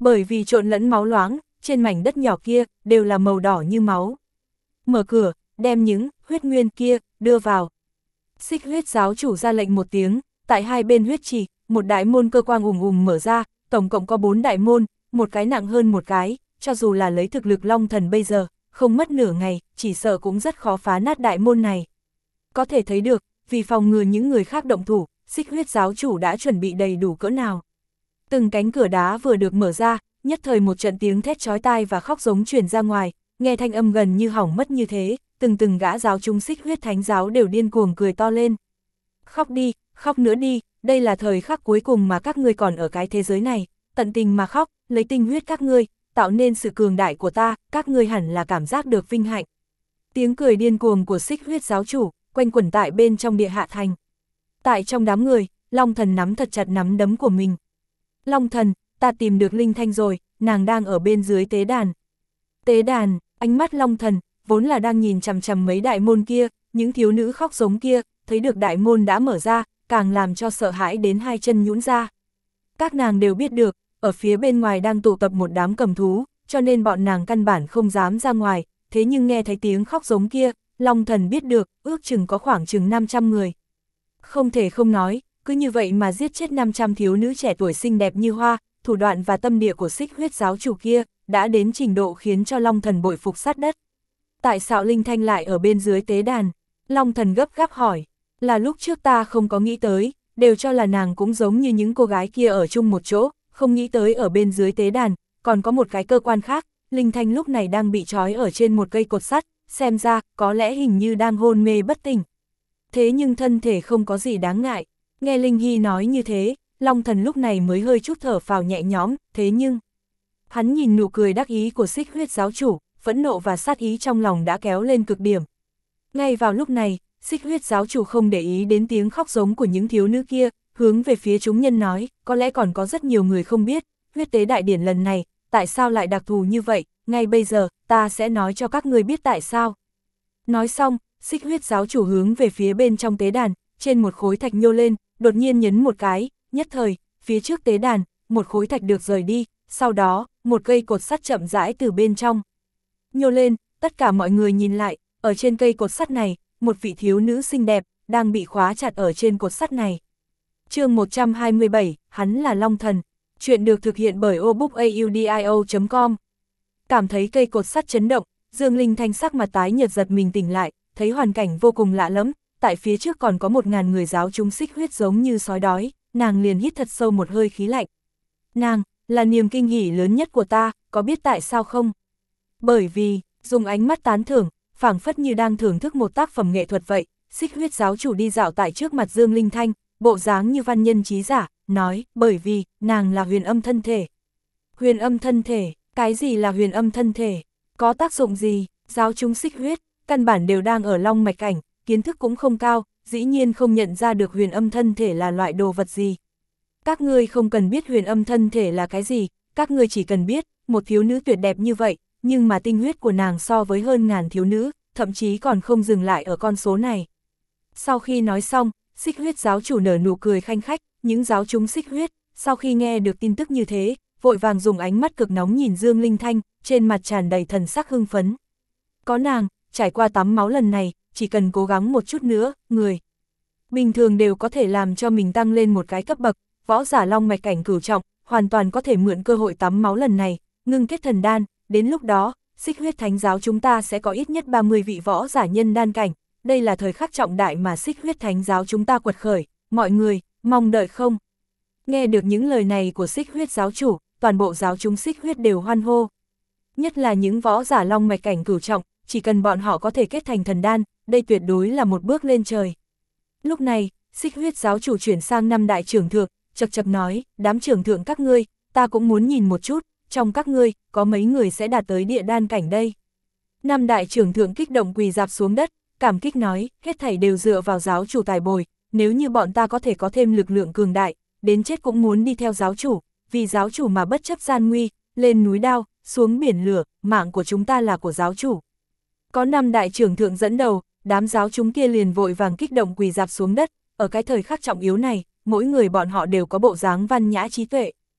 A: Bởi vì trộn lẫn máu loáng, trên mảnh đất nhỏ kia, đều là màu đỏ như máu. Mở cửa, đem những huyết nguyên kia, đưa vào. Xích huyết giáo chủ ra lệnh một tiếng, tại hai bên huyết trì, một đại môn cơ quan ùm ùm mở ra, tổng cộng có bốn đại môn, một cái nặng hơn một cái, cho dù là lấy thực lực Long Thần bây giờ, không mất nửa ngày, chỉ sợ cũng rất khó phá nát đại môn này. Có thể thấy được, vì phòng ngừa những người khác động thủ, xích huyết giáo chủ đã chuẩn bị đầy đủ cỡ nào. Từng cánh cửa đá vừa được mở ra, nhất thời một trận tiếng thét chói tai và khóc giống truyền ra ngoài, nghe thanh âm gần như hỏng mất như thế, từng từng gã giáo chúng xích huyết thánh giáo đều điên cuồng cười to lên. Khóc đi, khóc nữa đi, đây là thời khắc cuối cùng mà các ngươi còn ở cái thế giới này, tận tình mà khóc, lấy tinh huyết các ngươi, tạo nên sự cường đại của ta, các ngươi hẳn là cảm giác được vinh hạnh. Tiếng cười điên cuồng của xích huyết giáo chủ, quanh quẩn tại bên trong địa hạ thành. Tại trong đám người, Long Thần nắm thật chặt nắm đấm của mình. Long Thần, ta tìm được Linh Thanh rồi, nàng đang ở bên dưới tế đàn. Tế đàn, ánh mắt Long Thần, vốn là đang nhìn chằm chằm mấy đại môn kia, những thiếu nữ khóc giống kia, thấy được đại môn đã mở ra, càng làm cho sợ hãi đến hai chân nhũn ra. Các nàng đều biết được, ở phía bên ngoài đang tụ tập một đám cầm thú, cho nên bọn nàng căn bản không dám ra ngoài, thế nhưng nghe thấy tiếng khóc giống kia, Long Thần biết được, ước chừng có khoảng chừng năm trăm người. Không thể không nói, cứ như vậy mà giết chết năm trăm thiếu nữ trẻ tuổi xinh đẹp như hoa, thủ đoạn và tâm địa của xích huyết giáo chủ kia, đã đến trình độ khiến cho Long Thần bội phục sát đất. Tại sao Linh Thanh lại ở bên dưới tế đàn? Long Thần gấp gáp hỏi, là lúc trước ta không có nghĩ tới, đều cho là nàng cũng giống như những cô gái kia ở chung một chỗ, không nghĩ tới ở bên dưới tế đàn, còn có một cái cơ quan khác, Linh Thanh lúc này đang bị trói ở trên một cây cột sắt, xem ra, có lẽ hình như đang hôn mê bất tỉnh. Thế nhưng thân thể không có gì đáng ngại, nghe Linh Hy nói như thế, Long Thần lúc này mới hơi chút thở phào nhẹ nhõm, thế nhưng... Hắn nhìn nụ cười đắc ý của xích huyết giáo chủ, phẫn nộ và sát ý trong lòng đã kéo lên cực điểm. Ngay vào lúc này, xích huyết giáo chủ không để ý đến tiếng khóc giống của những thiếu nữ kia, hướng về phía chúng nhân nói, có lẽ còn có rất nhiều người không biết, huyết tế đại điển lần này, tại sao lại đặc thù như vậy, ngay bây giờ, ta sẽ nói cho các người biết tại sao. Nói xong, xích huyết giáo chủ hướng về phía bên trong tế đàn, trên một khối thạch nhô lên, đột nhiên nhấn một cái, nhất thời, phía trước tế đàn, một khối thạch được rời đi, sau đó, một cây cột sắt chậm rãi từ bên trong nhô lên, tất cả mọi người nhìn lại, ở trên cây cột sắt này, một vị thiếu nữ xinh đẹp, đang bị khóa chặt ở trên cột sắt này. Chương một trăm hai mươi bảy, hắn là Long Thần, chuyện được thực hiện bởi obookaudio chấm com. Cảm thấy cây cột sắt chấn động, Dương Linh Thanh sắc mặt tái nhợt giật mình tỉnh lại, thấy hoàn cảnh vô cùng lạ lẫm, tại phía trước còn có một ngàn người giáo chúng xích huyết giống như sói đói, nàng liền hít thật sâu một hơi khí lạnh. Nàng, là niềm kinh hỉ lớn nhất của ta, có biết tại sao không? Bởi vì, dùng ánh mắt tán thưởng, phảng phất như đang thưởng thức một tác phẩm nghệ thuật vậy, xích huyết giáo chủ đi dạo tại trước mặt Dương Linh Thanh, bộ dáng như văn nhân trí giả, nói, bởi vì, nàng là huyền âm thân thể. Huyền âm thân thể, cái gì là huyền âm thân thể? Có tác dụng gì? Giáo chúng xích huyết, căn bản đều đang ở long mạch cảnh, kiến thức cũng không cao, dĩ nhiên không nhận ra được huyền âm thân thể là loại đồ vật gì. Các ngươi không cần biết huyền âm thân thể là cái gì, các ngươi chỉ cần biết, một thiếu nữ tuyệt đẹp như vậy, nhưng mà tinh huyết của nàng so với hơn ngàn thiếu nữ, thậm chí còn không dừng lại ở con số này. Sau khi nói xong, xích huyết giáo chủ nở nụ cười khanh khách, những giáo chúng xích huyết, sau khi nghe được tin tức như thế, vội vàng dùng ánh mắt cực nóng nhìn Dương Linh Thanh, trên mặt tràn đầy thần sắc hưng phấn. Có nàng, trải qua tắm máu lần này, chỉ cần cố gắng một chút nữa, người bình thường đều có thể làm cho mình tăng lên một cái cấp bậc, võ giả long mạch cảnh cửu trọng, hoàn toàn có thể mượn cơ hội tắm máu lần này, ngưng kết thần đan, đến lúc đó, xích huyết thánh giáo chúng ta sẽ có ít nhất ba mươi vị võ giả nhân đan cảnh, đây là thời khắc trọng đại mà xích huyết thánh giáo chúng ta quật khởi, mọi người, mong đợi không? Nghe được những lời này của xích huyết giáo chủ, toàn bộ giáo chúng xích huyết đều hoan hô. Nhất là những võ giả long mạch cảnh cửu trọng, chỉ cần bọn họ có thể kết thành thần đan, đây tuyệt đối là một bước lên trời. Lúc này, xích huyết giáo chủ chuyển sang năm đại trưởng thượng, chật chật nói, đám trưởng thượng các ngươi, ta cũng muốn nhìn một chút, trong các ngươi, có mấy người sẽ đạt tới địa đan cảnh đây. Năm đại trưởng thượng kích động quỳ dạp xuống đất, cảm kích nói, hết thảy đều dựa vào giáo chủ tài bồi, nếu như bọn ta có thể có thêm lực lượng cường đại, đến chết cũng muốn đi theo giáo chủ, vì giáo chủ mà bất chấp gian nguy, lên núi đao, xuống biển lửa, mạng của chúng ta là của giáo chủ. Có năm đại trưởng thượng dẫn đầu, đám giáo chúng kia liền vội vàng kích động quỳ dạp xuống đất, ở cái thời khắc trọng yếu này, mỗi người bọn họ đều có bộ dáng văn nhã trí tuệ.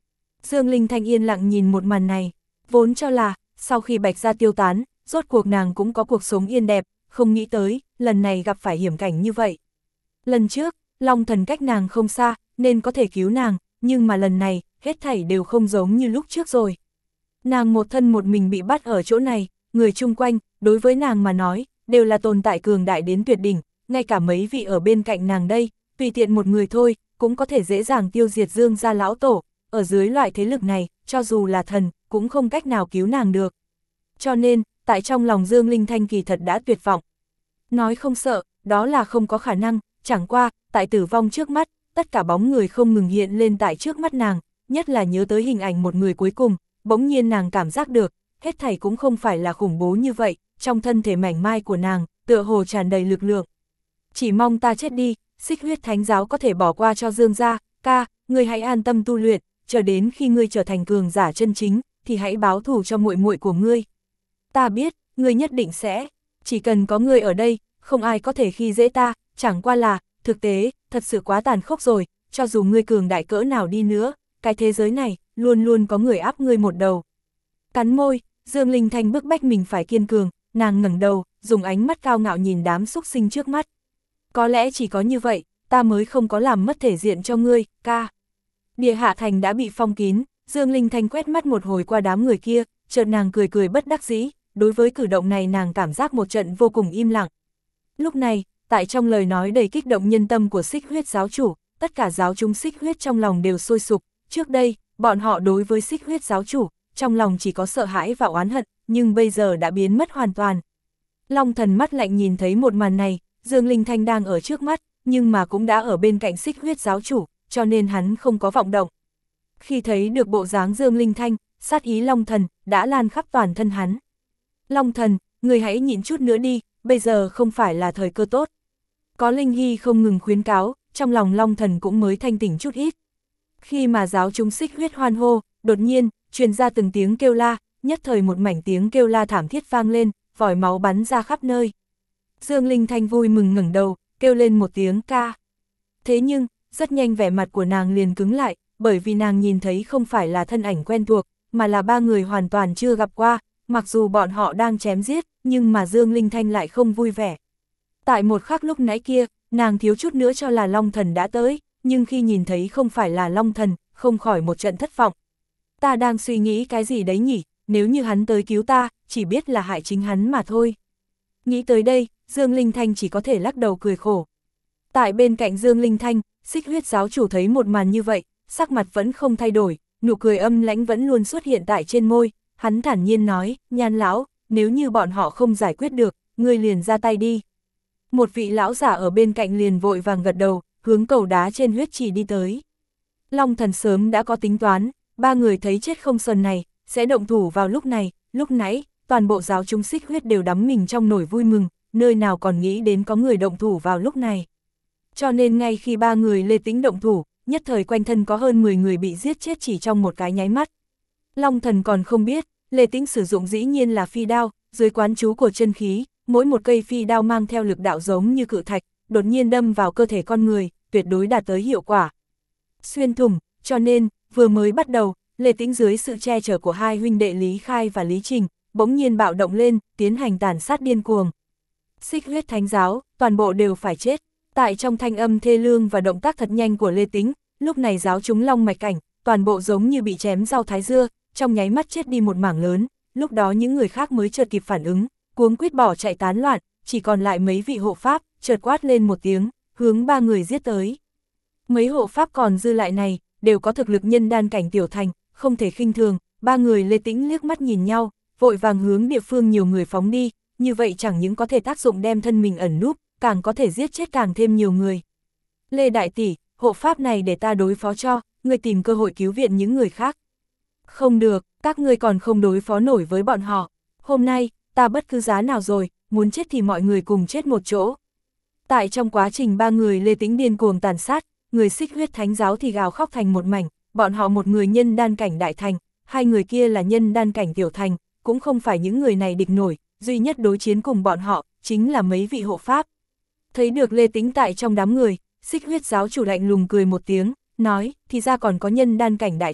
A: Dương Linh Thanh yên lặng nhìn một màn này, vốn cho là, sau khi Bạch Gia tiêu tán, rốt cuộc nàng cũng có cuộc sống yên đẹp, không nghĩ tới, lần này gặp phải hiểm cảnh như vậy. Lần trước, Long Thần cách nàng không xa, nên có thể cứu nàng, nhưng mà lần này, hết thảy đều không giống như lúc trước rồi. Nàng một thân một mình bị bắt ở chỗ này, người chung quanh, đối với nàng mà nói, đều là tồn tại cường đại đến tuyệt đỉnh, ngay cả mấy vị ở bên cạnh nàng đây, tùy tiện một người thôi, cũng có thể dễ dàng tiêu diệt Dương gia lão tổ, ở dưới loại thế lực này, cho dù là thần, cũng không cách nào cứu nàng được. Cho nên, tại trong lòng Dương Linh Thanh kỳ thật đã tuyệt vọng. Nói không sợ, đó là không có khả năng, chẳng qua, tại tử vong trước mắt, tất cả bóng người không ngừng hiện lên tại trước mắt nàng, nhất là nhớ tới hình ảnh một người cuối cùng, bỗng nhiên nàng cảm giác được, hết thảy cũng không phải là khủng bố như vậy, trong thân thể mảnh mai của nàng, tựa hồ tràn đầy lực lượng. Chỉ mong ta chết đi, Xích Huyết Thánh Giáo có thể bỏ qua cho Dương gia, ca, ngươi hãy an tâm tu luyện, chờ đến khi ngươi trở thành cường giả chân chính, thì hãy báo thù cho muội muội của ngươi. Ta biết, ngươi nhất định sẽ, chỉ cần có ngươi ở đây, không ai có thể khi dễ ta, chẳng qua là, thực tế, thật sự quá tàn khốc rồi, cho dù ngươi cường đại cỡ nào đi nữa, cái thế giới này, luôn luôn có người áp ngươi một đầu. Cắn môi, Dương Linh Thanh bức bách mình phải kiên cường, nàng ngẩng đầu, dùng ánh mắt cao ngạo nhìn đám súc sinh trước mắt. Có lẽ chỉ có như vậy, ta mới không có làm mất thể diện cho ngươi, ca. Địa hạ thành đã bị phong kín, Dương Linh Thanh quét mắt một hồi qua đám người kia, chợt nàng cười cười bất đắc dĩ, đối với cử động này nàng cảm giác một trận vô cùng im lặng. Lúc này, tại trong lời nói đầy kích động nhân tâm của Xích Huyết giáo chủ, tất cả giáo chúng Xích Huyết trong lòng đều sôi sục, trước đây, bọn họ đối với Xích Huyết giáo chủ, trong lòng chỉ có sợ hãi và oán hận, nhưng bây giờ đã biến mất hoàn toàn. Long Thần mắt lạnh nhìn thấy một màn này, Dương Linh Thanh đang ở trước mắt, nhưng mà cũng đã ở bên cạnh Xích Huyết giáo chủ, cho nên hắn không có vọng động. Khi thấy được bộ dáng Dương Linh Thanh, sát ý Long Thần đã lan khắp toàn thân hắn. Long Thần, người hãy nhịn chút nữa đi, bây giờ không phải là thời cơ tốt. Có Linh Hy không ngừng khuyến cáo, trong lòng Long Thần cũng mới thanh tỉnh chút ít. Khi mà giáo chúng Xích Huyết hoan hô, đột nhiên, truyền ra từng tiếng kêu la, nhất thời một mảnh tiếng kêu la thảm thiết vang lên, vòi máu bắn ra khắp nơi. Dương Linh Thanh vui mừng ngẩng đầu, kêu lên một tiếng ca. Thế nhưng, rất nhanh vẻ mặt của nàng liền cứng lại, bởi vì nàng nhìn thấy không phải là thân ảnh quen thuộc, mà là ba người hoàn toàn chưa gặp qua, mặc dù bọn họ đang chém giết, nhưng mà Dương Linh Thanh lại không vui vẻ. Tại một khắc lúc nãy kia, nàng thiếu chút nữa cho là Long Thần đã tới, nhưng khi nhìn thấy không phải là Long Thần, không khỏi một trận thất vọng. Ta đang suy nghĩ cái gì đấy nhỉ, nếu như hắn tới cứu ta, chỉ biết là hại chính hắn mà thôi. Nghĩ tới đây, Dương Linh Thanh chỉ có thể lắc đầu cười khổ. Tại bên cạnh Dương Linh Thanh, Xích Huyết giáo chủ thấy một màn như vậy, sắc mặt vẫn không thay đổi, nụ cười âm lãnh vẫn luôn xuất hiện tại trên môi, hắn thản nhiên nói, Nhan lão, nếu như bọn họ không giải quyết được, ngươi liền ra tay đi. Một vị lão giả ở bên cạnh liền vội vàng gật đầu, hướng cầu đá trên huyết trì đi tới. Long Thần sớm đã có tính toán, ba người thấy chết không sờn này, sẽ động thủ vào lúc này, lúc nãy, toàn bộ giáo chúng Xích Huyết đều đắm mình trong nổi vui mừng, nơi nào còn nghĩ đến có người động thủ vào lúc này. Cho nên ngay khi ba người Lê Tĩnh động thủ, nhất thời quanh thân có hơn mười người bị giết chết chỉ trong một cái nháy mắt. Long Thần còn không biết, Lê Tĩnh sử dụng dĩ nhiên là phi đao, dưới quán chú của chân khí, mỗi một cây phi đao mang theo lực đạo giống như cự thạch, đột nhiên đâm vào cơ thể con người, tuyệt đối đạt tới hiệu quả. Xuyên thủng, cho nên, vừa mới bắt đầu, Lê Tĩnh dưới sự che chở của hai huynh đệ Lý Khai và Lý Trình, bỗng nhiên bạo động lên, tiến hành tàn sát điên cuồng. Xích Huyết Thánh Giáo, toàn bộ đều phải chết. Tại trong thanh âm thê lương và động tác thật nhanh của Lê Tĩnh, lúc này giáo chúng Long Mạch Cảnh, toàn bộ giống như bị chém rau thái dưa, trong nháy mắt chết đi một mảng lớn, lúc đó những người khác mới chợt kịp phản ứng, cuống quýt bỏ chạy tán loạn, chỉ còn lại mấy vị hộ pháp, chợt quát lên một tiếng, hướng ba người giết tới. Mấy hộ pháp còn dư lại này, đều có thực lực nhân đan cảnh tiểu thành, không thể khinh thường, ba người Lê Tĩnh liếc mắt nhìn nhau, vội vàng hướng địa phương nhiều người phóng đi, như vậy chẳng những có thể tác dụng đem thân mình ẩn núp, càng có thể giết chết càng thêm nhiều người. Lê Đại Tỷ, hộ pháp này để ta đối phó cho, ngươi tìm cơ hội cứu viện những người khác. Không được, các ngươi còn không đối phó nổi với bọn họ. Hôm nay, ta bất cứ giá nào rồi, muốn chết thì mọi người cùng chết một chỗ. Tại trong quá trình ba người Lê Tĩnh điên cuồng tàn sát, người Xích Huyết Thánh Giáo thì gào khóc thành một mảnh, bọn họ một người nhân đan cảnh đại thành, hai người kia là nhân đan cảnh tiểu thành, cũng không phải những người này địch nổi, duy nhất đối chiến cùng bọn họ, chính là mấy vị hộ pháp. Thấy được Lê Tĩnh tại trong đám người, Xích Huyết giáo chủ lạnh lùng cười một tiếng, nói, thì ra còn có nhân đan cảnh đại thành,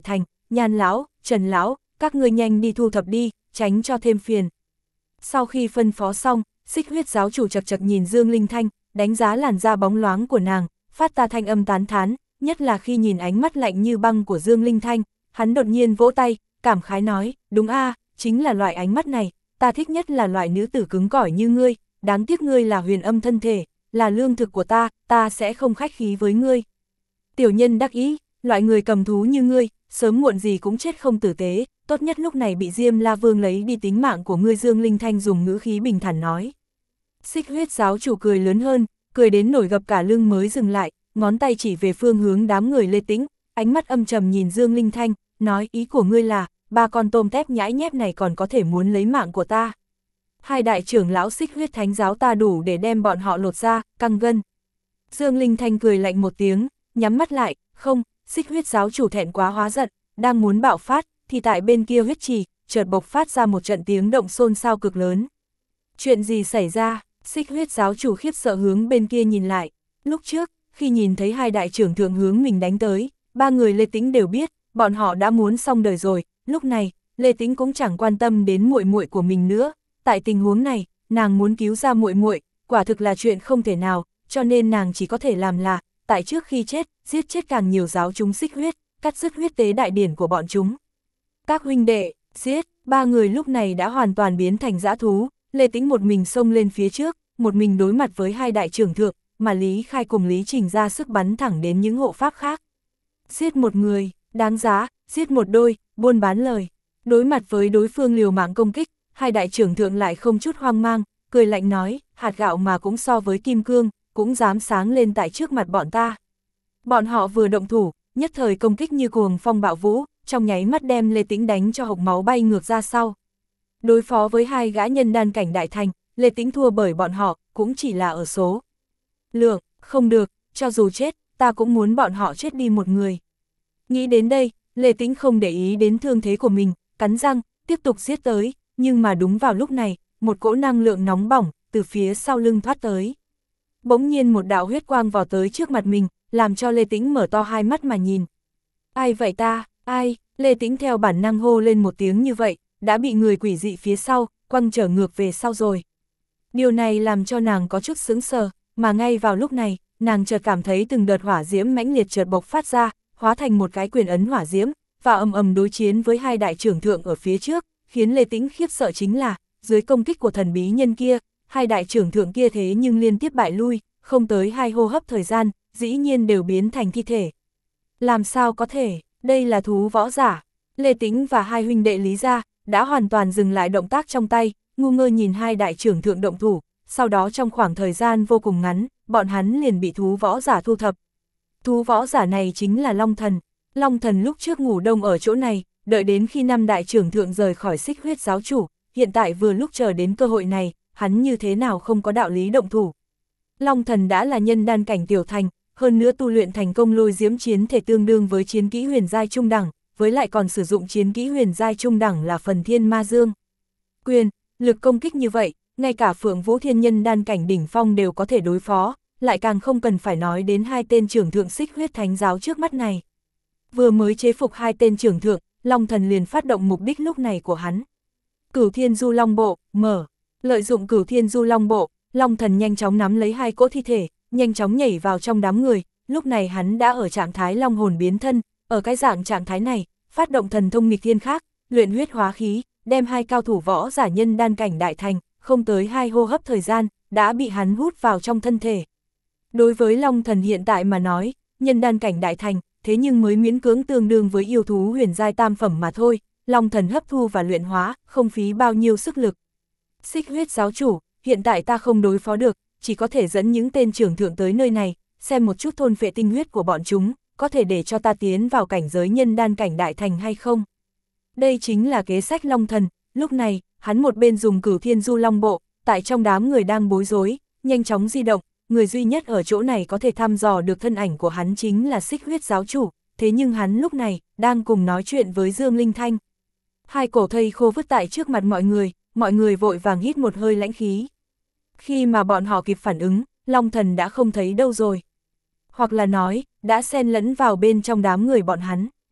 A: Nhan lão, Trần lão, các ngươi nhanh đi thu thập đi, tránh cho thêm phiền. Sau khi phân phó xong, Xích Huyết giáo chủ chật chật nhìn Dương Linh Thanh, đánh giá làn da bóng loáng của nàng, phát ra thanh âm tán thán, nhất là khi nhìn ánh mắt lạnh như băng của Dương Linh Thanh, hắn đột nhiên vỗ tay, cảm khái nói, đúng a, chính là loại ánh mắt này, ta thích nhất là loại nữ tử cứng cỏi như ngươi, đáng tiếc ngươi là huyền âm thân thể, là lương thực của ta, ta sẽ không khách khí với ngươi. Tiểu nhân đắc ý, loại người cầm thú như ngươi, sớm muộn gì cũng chết không tử tế, tốt nhất lúc này bị Diêm La Vương lấy đi tính mạng của ngươi. Dương Linh Thanh dùng ngữ khí bình thản nói. Xích Huyết giáo chủ cười lớn hơn, cười đến nổi gập cả lưng mới dừng lại, ngón tay chỉ về phương hướng đám người Lê Tĩnh, ánh mắt âm trầm nhìn Dương Linh Thanh, nói ý của ngươi là, ba con tôm tép nhãi nhép này còn có thể muốn lấy mạng của ta. Hai đại trưởng lão Xích Huyết thánh giáo ta đủ để đem bọn họ lột ra, căng gân. Dương Linh Thanh cười lạnh một tiếng, nhắm mắt lại, không, Xích Huyết giáo chủ thẹn quá hóa giận, đang muốn bạo phát, thì tại bên kia huyết trì, chợt bộc phát ra một trận tiếng động xôn xao cực lớn. Chuyện gì xảy ra? Xích Huyết giáo chủ khiếp sợ hướng bên kia nhìn lại. Lúc trước, khi nhìn thấy hai đại trưởng thượng hướng mình đánh tới, ba người Lê Tĩnh đều biết, bọn họ đã muốn xong đời rồi. Lúc này, Lê Tĩnh cũng chẳng quan tâm đến muội muội của mình nữa. Tại tình huống này, nàng muốn cứu ra muội muội, quả thực là chuyện không thể nào, cho nên nàng chỉ có thể làm là, tại trước khi chết, giết chết càng nhiều giáo chúng Xích Huyết, cắt dứt huyết tế đại điển của bọn chúng. Các huynh đệ, giết, ba người lúc này đã hoàn toàn biến thành dã thú, Lê Tĩnh một mình xông lên phía trước, một mình đối mặt với hai đại trưởng thượng, mà Lý Khai cùng Lý Trình ra sức bắn thẳng đến những hộ pháp khác. Giết một người, đáng giá, giết một đôi, buôn bán lời. Đối mặt với đối phương liều mạng công kích, hai đại trưởng thượng lại không chút hoang mang, cười lạnh nói, hạt gạo mà cũng so với kim cương, cũng dám sáng lên tại trước mặt bọn ta. Bọn họ vừa động thủ, nhất thời công kích như cuồng phong bạo vũ, trong nháy mắt đem Lê Tĩnh đánh cho hộc máu bay ngược ra sau. Đối phó với hai gã nhân đan cảnh đại thành, Lê Tĩnh thua bởi bọn họ, cũng chỉ là ở số lượng, không được, cho dù chết, ta cũng muốn bọn họ chết đi một người. Nghĩ đến đây, Lê Tĩnh không để ý đến thương thế của mình, cắn răng, tiếp tục giết tới, nhưng mà đúng vào lúc này, một cỗ năng lượng nóng bỏng, từ phía sau lưng thoát tới. Bỗng nhiên một đạo huyết quang vào tới trước mặt mình, làm cho Lê Tĩnh mở to hai mắt mà nhìn. Ai vậy ta, ai, Lê Tĩnh theo bản năng hô lên một tiếng như vậy, đã bị người quỷ dị phía sau, quăng trở ngược về sau rồi. Điều này làm cho nàng có chút sững sờ, mà ngay vào lúc này, nàng chợt cảm thấy từng đợt hỏa diễm mãnh liệt chợt bộc phát ra, hóa thành một cái quyền ấn hỏa diễm, và ầm ầm đối chiến với hai đại trưởng thượng ở phía trước, khiến Lê Tĩnh khiếp sợ chính là, dưới công kích của thần bí nhân kia, hai đại trưởng thượng kia thế nhưng liên tiếp bại lui, không tới hai hô hấp thời gian, dĩ nhiên đều biến thành thi thể. Làm sao có thể, đây là thú võ giả. Lê Tĩnh và hai huynh đệ Lý gia đã hoàn toàn dừng lại động tác trong tay, ngu ngơ nhìn hai đại trưởng thượng động thủ, sau đó trong khoảng thời gian vô cùng ngắn, bọn hắn liền bị thú võ giả thu thập. Thú võ giả này chính là Long Thần. Long Thần lúc trước ngủ đông ở chỗ này, đợi đến khi năm đại trưởng thượng rời khỏi Xích Huyết giáo chủ, hiện tại vừa lúc chờ đến cơ hội này, hắn như thế nào không có đạo lý động thủ. Long Thần đã là nhân đan cảnh tiểu thành, hơn nữa tu luyện thành công lôi diễm chiến thể tương đương với chiến kỹ huyền giai trung đẳng, với lại còn sử dụng chiến kỹ huyền giai trung đẳng là Phần Thiên Ma Dương. Quyền, lực công kích như vậy, ngay cả Phượng Vũ Thiên nhân đan cảnh đỉnh phong đều có thể đối phó, lại càng không cần phải nói đến hai tên trưởng thượng Xích Huyết thánh giáo trước mắt này. Vừa mới chế phục hai tên trưởng thượng, Long Thần liền phát động mục đích lúc này của hắn. Cửu Thiên Du Long Bộ, mở. Lợi dụng Cửu Thiên Du Long Bộ, Long Thần nhanh chóng nắm lấy hai cỗ thi thể, nhanh chóng nhảy vào trong đám người, lúc này hắn đã ở trạng thái long hồn biến thân, ở cái dạng trạng thái này, phát động thần thông nghịch thiên khác, luyện huyết hóa khí, đem hai cao thủ võ giả nhân đan cảnh đại thành, không tới hai hô hấp thời gian, đã bị hắn hút vào trong thân thể. Đối với Long Thần hiện tại mà nói, nhân đan cảnh đại thành, thế nhưng mới miễn cưỡng tương đương với yêu thú huyền giai tam phẩm mà thôi, Long Thần hấp thu và luyện hóa, không phí bao nhiêu sức lực. Xích Huyết giáo chủ, hiện tại ta không đối phó được, chỉ có thể dẫn những tên trưởng thượng tới nơi này, xem một chút thôn phệ tinh huyết của bọn chúng, có thể để cho ta tiến vào cảnh giới nhân đan cảnh đại thành hay không. Đây chính là kế sách Long Thần, lúc này, hắn một bên dùng Cửu Thiên Du Long Bộ, tại trong đám người đang bối rối, nhanh chóng di động, người duy nhất ở chỗ này có thể thăm dò được thân ảnh của hắn chính là Xích Huyết giáo chủ, thế nhưng hắn lúc này, đang cùng nói chuyện với Dương Linh Thanh. Hai cổ thây khô vứt tại trước mặt mọi người, mọi người vội vàng hít một hơi lãnh khí. Khi mà bọn họ kịp phản ứng, Long Thần đã không thấy đâu rồi. Hoặc là nói, đã xen lẫn vào bên trong đám người bọn hắn.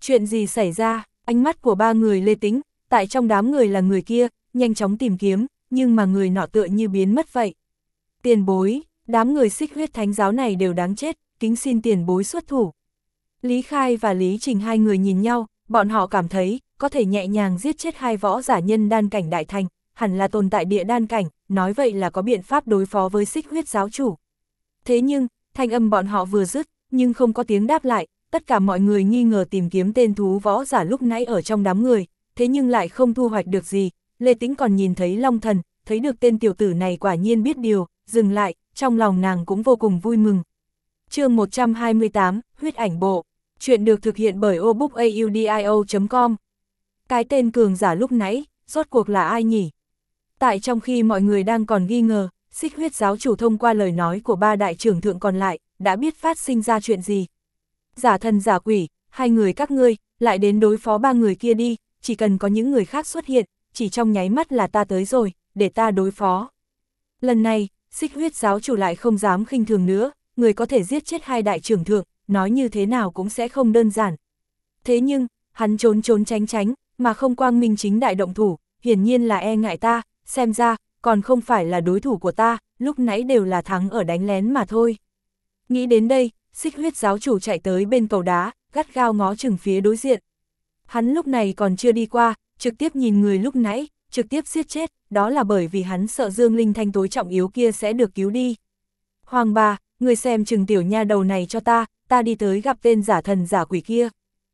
A: Chuyện gì xảy ra? Ánh mắt của ba người Lê Tĩnh, tại trong đám người là người kia, nhanh chóng tìm kiếm, nhưng mà người nọ tựa như biến mất vậy. Tiền bối, đám người Xích Huyết Thánh giáo này đều đáng chết, kính xin tiền bối xuất thủ. Lý Khai và Lý Trình hai người nhìn nhau, bọn họ cảm thấy, có thể nhẹ nhàng giết chết hai võ giả nhân đan cảnh đại thành, hẳn là tồn tại địa đan cảnh, nói vậy là có biện pháp đối phó với Xích Huyết giáo chủ. Thế nhưng, thanh âm bọn họ vừa dứt, nhưng không có tiếng đáp lại, tất cả mọi người nghi ngờ tìm kiếm tên thú võ giả lúc nãy ở trong đám người, thế nhưng lại không thu hoạch được gì. Lê Tĩnh còn nhìn thấy Long Thần, thấy được tên tiểu tử này quả nhiên biết điều, dừng lại, trong lòng nàng cũng vô cùng vui mừng. Chương một trăm hai mươi tám, Huyết ảnh bộ. Chuyện được thực hiện bởi obookaudio chấm com. Cái tên cường giả lúc nãy, rốt cuộc là ai nhỉ? Tại trong khi mọi người đang còn nghi ngờ, Xích Huyết giáo chủ thông qua lời nói của ba đại trưởng thượng còn lại, đã biết phát sinh ra chuyện gì. Giả thần giả quỷ, hai người các ngươi, lại đến đối phó ba người kia đi, chỉ cần có những người khác xuất hiện, chỉ trong nháy mắt là ta tới rồi, để ta đối phó. Lần này, Xích Huyết giáo chủ lại không dám khinh thường nữa, người có thể giết chết hai đại trưởng thượng, nói như thế nào cũng sẽ không đơn giản. Thế nhưng, hắn trốn trốn tránh tránh, mà không quang minh chính đại động thủ, hiển nhiên là e ngại ta, xem ra, còn không phải là đối thủ của ta, lúc nãy đều là thắng ở đánh lén mà thôi. Nghĩ đến đây, Xích Huyết giáo chủ chạy tới bên cầu đá, gắt gao ngó chừng phía đối diện. Hắn lúc này còn chưa đi qua, trực tiếp nhìn người lúc nãy, trực tiếp giết chết, đó là bởi vì hắn sợ Dương Linh Thanh tối trọng yếu kia sẽ được cứu đi. Hoàng bà, người xem chừng tiểu nha đầu này cho ta, ta đi tới gặp tên giả thần giả quỷ kia.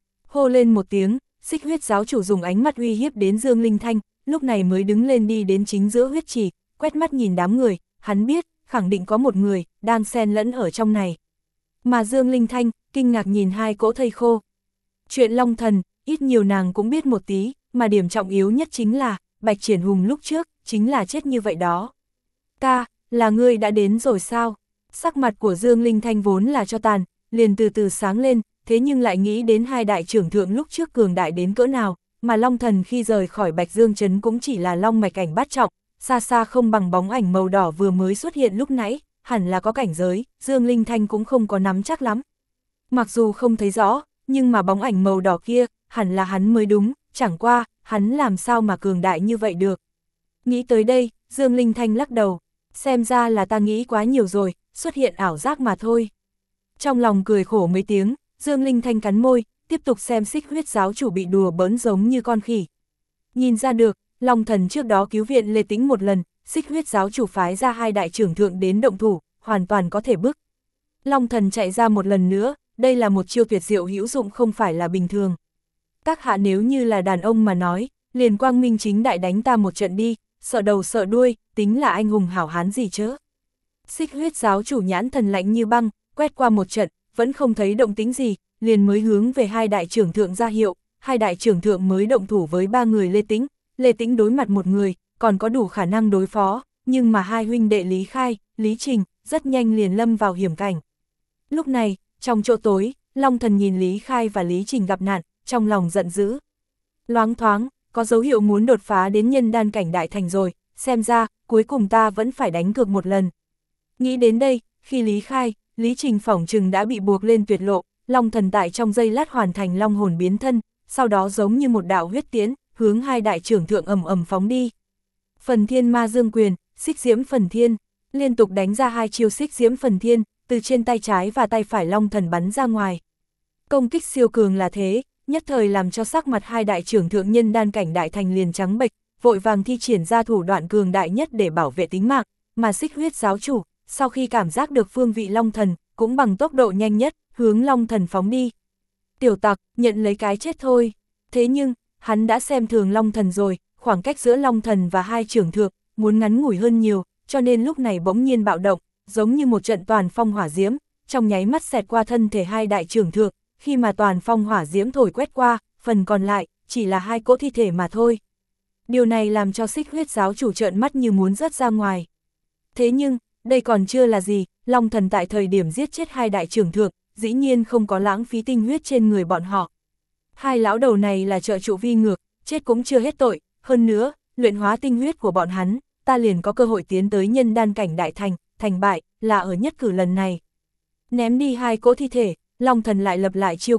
A: Hô lên một tiếng, Xích Huyết giáo chủ dùng ánh mắt uy hiếp đến Dương Linh Thanh, lúc này mới đứng lên đi đến chính giữa huyết trì, quét mắt nhìn đám người, hắn biết, khẳng định có một người, đang xen lẫn ở trong này. Mà Dương Linh Thanh, kinh ngạc nhìn hai cỗ thây khô. Chuyện Long Thần, ít nhiều nàng cũng biết một tí, mà điểm trọng yếu nhất chính là, Bạch Triển Hùng lúc trước, chính là chết như vậy đó. Ca, là ngươi đã đến rồi sao? Sắc mặt của Dương Linh Thanh vốn là cho tàn, liền từ từ sáng lên, thế nhưng lại nghĩ đến hai đại trưởng thượng lúc trước cường đại đến cỡ nào, mà Long Thần khi rời khỏi Bạch Dương Trấn cũng chỉ là long mạch ảnh bát trọng, xa xa không bằng bóng ảnh màu đỏ vừa mới xuất hiện lúc nãy, hẳn là có cảnh giới, Dương Linh Thanh cũng không có nắm chắc lắm. Mặc dù không thấy rõ, nhưng mà bóng ảnh màu đỏ kia, hẳn là hắn mới đúng, chẳng qua, hắn làm sao mà cường đại như vậy được. Nghĩ tới đây, Dương Linh Thanh lắc đầu, xem ra là ta nghĩ quá nhiều rồi, xuất hiện ảo giác mà thôi. Trong lòng cười khổ mấy tiếng, Dương Linh Thanh cắn môi, tiếp tục xem Xích Huyết giáo chủ bị đùa bỡn giống như con khỉ. Nhìn ra được, Long Thần trước đó cứu viện Lê Tĩnh một lần, Xích Huyết giáo chủ phái ra hai đại trưởng thượng đến động thủ, hoàn toàn có thể bức. Long Thần chạy ra một lần nữa, đây là một chiêu tuyệt diệu hữu dụng không phải là bình thường. Các hạ nếu như là đàn ông mà nói, liền quang minh chính đại đánh ta một trận đi, sợ đầu sợ đuôi, tính là anh hùng hảo hán gì chứ. Xích Huyết giáo chủ nhãn thần lạnh như băng, quét qua một trận, vẫn không thấy động tính gì, liền mới hướng về hai đại trưởng thượng ra hiệu, hai đại trưởng thượng mới động thủ với ba người Lê Tĩnh, Lê Tĩnh đối mặt một người, còn có đủ khả năng đối phó, nhưng mà hai huynh đệ Lý Khai, Lý Trình, rất nhanh liền lâm vào hiểm cảnh. Lúc này, trong chỗ tối, Long Thần nhìn Lý Khai và Lý Trình gặp nạn, trong lòng giận dữ. Loáng thoáng, có dấu hiệu muốn đột phá đến nhân đan cảnh đại thành rồi, xem ra, cuối cùng ta vẫn phải đánh cược một lần. Nghĩ đến đây, khi Lý Khai, Lý Trình phỏng chừng đã bị buộc lên tuyệt lộ, Long Thần tại trong giây lát hoàn thành long hồn biến thân, sau đó giống như một đạo huyết tiến, hướng hai đại trưởng thượng ầm ầm phóng đi. Phần Thiên Ma Dương Quyền, Xích Diễm Phần Thiên, liên tục đánh ra hai chiêu Xích Diễm Phần Thiên, từ trên tay trái và tay phải Long Thần bắn ra ngoài. Công kích siêu cường là thế, nhất thời làm cho sắc mặt hai đại trưởng thượng nhân đan cảnh đại thành liền trắng bệch, vội vàng thi triển ra thủ đoạn cường đại nhất để bảo vệ tính mạng, mà Xích Huyết giáo chủ, sau khi cảm giác được phương vị Long Thần, cũng bằng tốc độ nhanh nhất, hướng Long Thần phóng đi. Tiểu tặc, nhận lấy cái chết thôi. Thế nhưng, hắn đã xem thường Long Thần rồi, khoảng cách giữa Long Thần và hai trưởng thượng, muốn ngắn ngủi hơn nhiều, cho nên lúc này bỗng nhiên bạo động, giống như một trận toàn phong hỏa diễm, trong nháy mắt xẹt qua thân thể hai đại trưởng thượng, khi mà toàn phong hỏa diễm thổi quét qua, phần còn lại, chỉ là hai cỗ thi thể mà thôi. Điều này làm cho Xích Huyết giáo chủ trợn mắt như muốn rớt ra ngoài. Thế nhưng, đây còn chưa là gì, Long Thần tại thời điểm giết chết hai đại trưởng thượng, dĩ nhiên không có lãng phí tinh huyết trên người bọn họ. Hai lão đầu này là trợ trụ vi ngược, chết cũng chưa hết tội, hơn nữa, luyện hóa tinh huyết của bọn hắn, ta liền có cơ hội tiến tới nhân đan cảnh đại thành, thành bại, là ở nhất cử lần này. Ném đi hai cỗ thi thể, Long Thần lại lập lại chiêu cũ,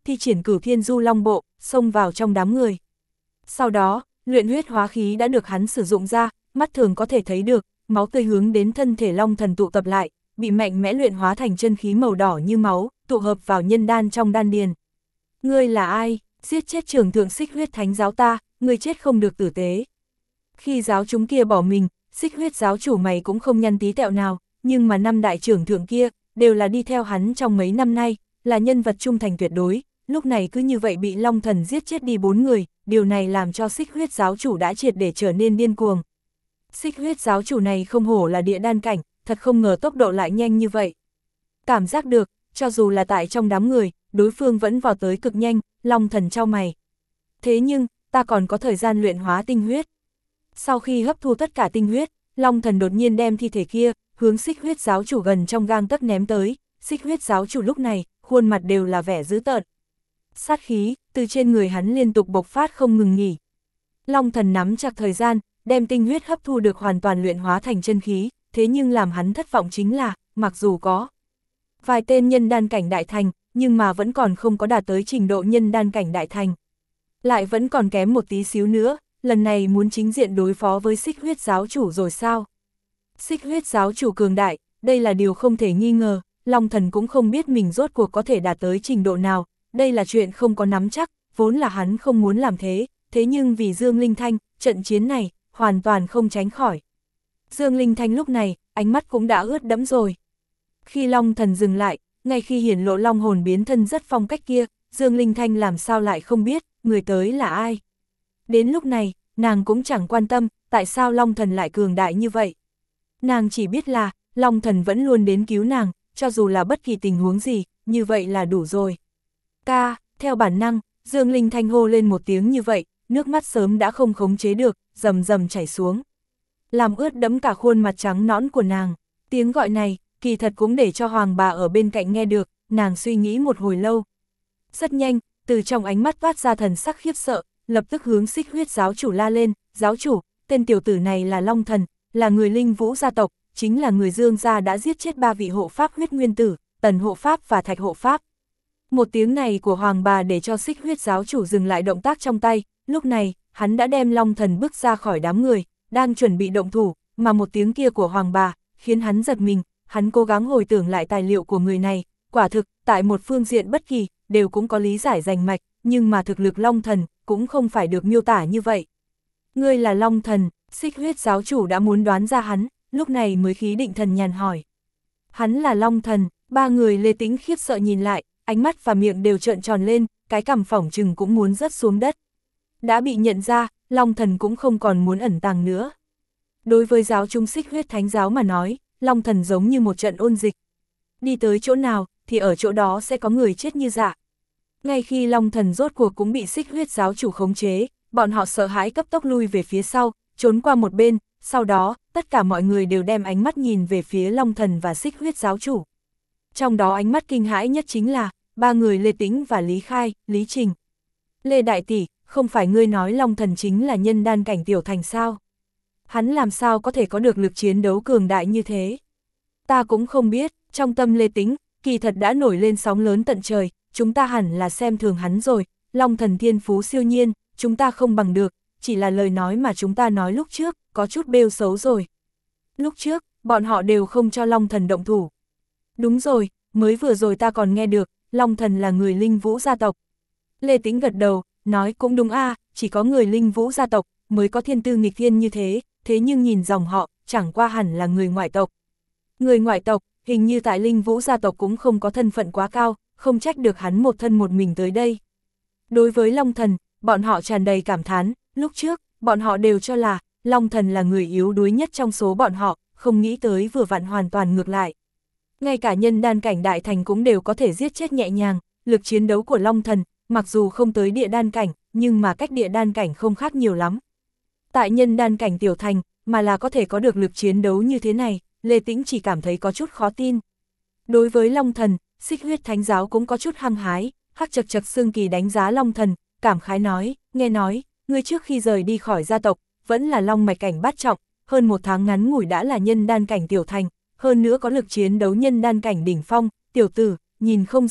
A: thi triển Cửu Thiên Du Long Bộ, xông vào trong đám người. Sau đó, luyện huyết hóa khí đã được hắn sử dụng ra, mắt thường có thể thấy được, máu tươi hướng đến thân thể Long Thần tụ tập lại, bị mạnh mẽ luyện hóa thành chân khí màu đỏ như máu, tụ hợp vào nhân đan trong đan điền. Ngươi là ai? Giết chết trưởng thượng Xích Huyết Thánh giáo ta, ngươi chết không được tử tế. Khi giáo chúng kia bỏ mình, Xích Huyết giáo chủ mày cũng không nhăn tí tẹo nào, nhưng mà năm đại trưởng thượng kia, đều là đi theo hắn trong mấy năm nay, là nhân vật trung thành tuyệt đối, lúc này cứ như vậy bị Long Thần giết chết đi bốn người, điều này làm cho Xích Huyết giáo chủ đã triệt để trở nên điên cuồng. Xích Huyết giáo chủ này không hổ là địa đan cảnh, thật không ngờ tốc độ lại nhanh như vậy. Cảm giác được, cho dù là tại trong đám người, đối phương vẫn vào tới cực nhanh, Long Thần chau mày. Thế nhưng, ta còn có thời gian luyện hóa tinh huyết. Sau khi hấp thu tất cả tinh huyết, Long Thần đột nhiên đem thi thể kia, hướng Xích Huyết giáo chủ gần trong gang tấc ném tới, Xích Huyết giáo chủ lúc này, khuôn mặt đều là vẻ dữ tợn. Sát khí, từ trên người hắn liên tục bộc phát không ngừng nghỉ. Long Thần nắm chặt thời gian, đem tinh huyết hấp thu được hoàn toàn luyện hóa thành chân khí, thế nhưng làm hắn thất vọng chính là, mặc dù có vài tên nhân đan cảnh đại thành, nhưng mà vẫn còn không có đạt tới trình độ nhân đan cảnh đại thành. Lại vẫn còn kém một tí xíu nữa, lần này muốn chính diện đối phó với Xích Huyết giáo chủ rồi sao? Xích Huyết giáo chủ cường đại, đây là điều không thể nghi ngờ, Long Thần cũng không biết mình rốt cuộc có thể đạt tới trình độ nào, đây là chuyện không có nắm chắc, vốn là hắn không muốn làm thế, thế nhưng vì Dương Linh Thanh, trận chiến này, hoàn toàn không tránh khỏi. Dương Linh Thanh lúc này, ánh mắt cũng đã ướt đẫm rồi. Khi Long Thần dừng lại, ngay khi hiển lộ long hồn biến thân rất phong cách kia, Dương Linh Thanh làm sao lại không biết, người tới là ai. Đến lúc này, nàng cũng chẳng quan tâm, tại sao Long Thần lại cường đại như vậy. Nàng chỉ biết là, Long Thần vẫn luôn đến cứu nàng, cho dù là bất kỳ tình huống gì, như vậy là đủ rồi. Ca, theo bản năng, Dương Linh Thanh hô lên một tiếng như vậy, nước mắt sớm đã không khống chế được, rầm rầm chảy xuống. Làm ướt đẫm cả khuôn mặt trắng nõn của nàng, tiếng gọi này, kỳ thật cũng để cho Hoàng bà ở bên cạnh nghe được, nàng suy nghĩ một hồi lâu. Rất nhanh, từ trong ánh mắt toát ra thần sắc khiếp sợ, lập tức hướng Xích Huyết giáo chủ la lên, giáo chủ, tên tiểu tử này là Long Thần, là người Linh Vũ gia tộc, chính là người Dương gia đã giết chết ba vị hộ pháp huyết nguyên tử, Tần hộ pháp và Thạch hộ pháp. Một tiếng này của Hoàng bà để cho Xích Huyết giáo chủ dừng lại động tác trong tay, lúc này, hắn đã đem Long Thần bước ra khỏi đám người, đang chuẩn bị động thủ, mà một tiếng kia của Hoàng bà, khiến hắn giật mình, hắn cố gắng hồi tưởng lại tài liệu của người này, quả thực, tại một phương diện bất kỳ, đều cũng có lý giải rành mạch, nhưng mà thực lực Long Thần, cũng không phải được miêu tả như vậy. Ngươi là Long Thần, Xích Huyết giáo chủ đã muốn đoán ra hắn, lúc này mới khí định thần nhàn hỏi. Hắn là Long Thần, ba người Lê Tĩnh khiếp sợ nhìn lại, ánh mắt và miệng đều trợn tròn lên, cái cằm phỏng chừng cũng muốn rớt xuống đất. Đã bị nhận ra, Long Thần cũng không còn muốn ẩn tàng nữa. Đối với giáo trung Xích Huyết Thánh giáo mà nói, Long Thần giống như một trận ôn dịch. Đi tới chỗ nào, thì ở chỗ đó sẽ có người chết như dạ. Ngay khi Long Thần rốt cuộc cũng bị Xích Huyết giáo chủ khống chế, bọn họ sợ hãi cấp tốc lui về phía sau, trốn qua một bên, sau đó, tất cả mọi người đều đem ánh mắt nhìn về phía Long Thần và Xích Huyết giáo chủ. Trong đó ánh mắt kinh hãi nhất chính là, ba người Lê Tĩnh và Lý Khai, Lý Trình. Lê Đại Tỷ, không phải ngươi nói Long Thần chính là nhân đan cảnh tiểu thành sao? Hắn làm sao có thể có được lực chiến đấu cường đại như thế? Ta cũng không biết, trong tâm Lê Tĩnh, kỳ thật đã nổi lên sóng lớn tận trời, chúng ta hẳn là xem thường hắn rồi, Long Thần thiên phú siêu nhiên, chúng ta không bằng được, chỉ là lời nói mà chúng ta nói lúc trước, có chút bêu xấu rồi. Lúc trước, bọn họ đều không cho Long Thần động thủ. Đúng rồi, mới vừa rồi ta còn nghe được, Long Thần là người Linh Vũ gia tộc. Lê Tĩnh gật đầu, nói cũng đúng a, à, chỉ có người Linh Vũ gia tộc mới có thiên tư nghịch thiên như thế, thế nhưng nhìn dòng họ, chẳng qua hẳn là người ngoại tộc. Người ngoại tộc, hình như tại Linh Vũ gia tộc cũng không có thân phận quá cao, không trách được hắn một thân một mình tới đây. Đối với Long Thần, bọn họ tràn đầy cảm thán, lúc trước, bọn họ đều cho là, Long Thần là người yếu đuối nhất trong số bọn họ, không nghĩ tới vừa vặn hoàn toàn ngược lại. Ngay cả nhân đan cảnh đại thành cũng đều có thể giết chết nhẹ nhàng, lực chiến đấu của Long Thần, mặc dù không tới địa đan cảnh, nhưng mà cách địa đan cảnh không khác nhiều lắm. Tại nhân đan cảnh tiểu thành, mà là có thể có được lực chiến đấu như thế này, Lê Tĩnh chỉ cảm thấy có chút khó tin. Đối với Long Thần, Xích Huyết Thánh giáo cũng có chút hăng hái, Hắc Chật Chật Xương Kỳ đánh giá Long Thần, cảm khái nói, nghe nói, ngươi trước khi rời đi khỏi gia tộc, vẫn là long mạch cảnh bát trọng, hơn một tháng ngắn ngủi đã là nhân đan cảnh tiểu thành, hơn nữa có lực chiến đấu nhân đan cảnh đỉnh phong, tiểu tử, nhìn không ra,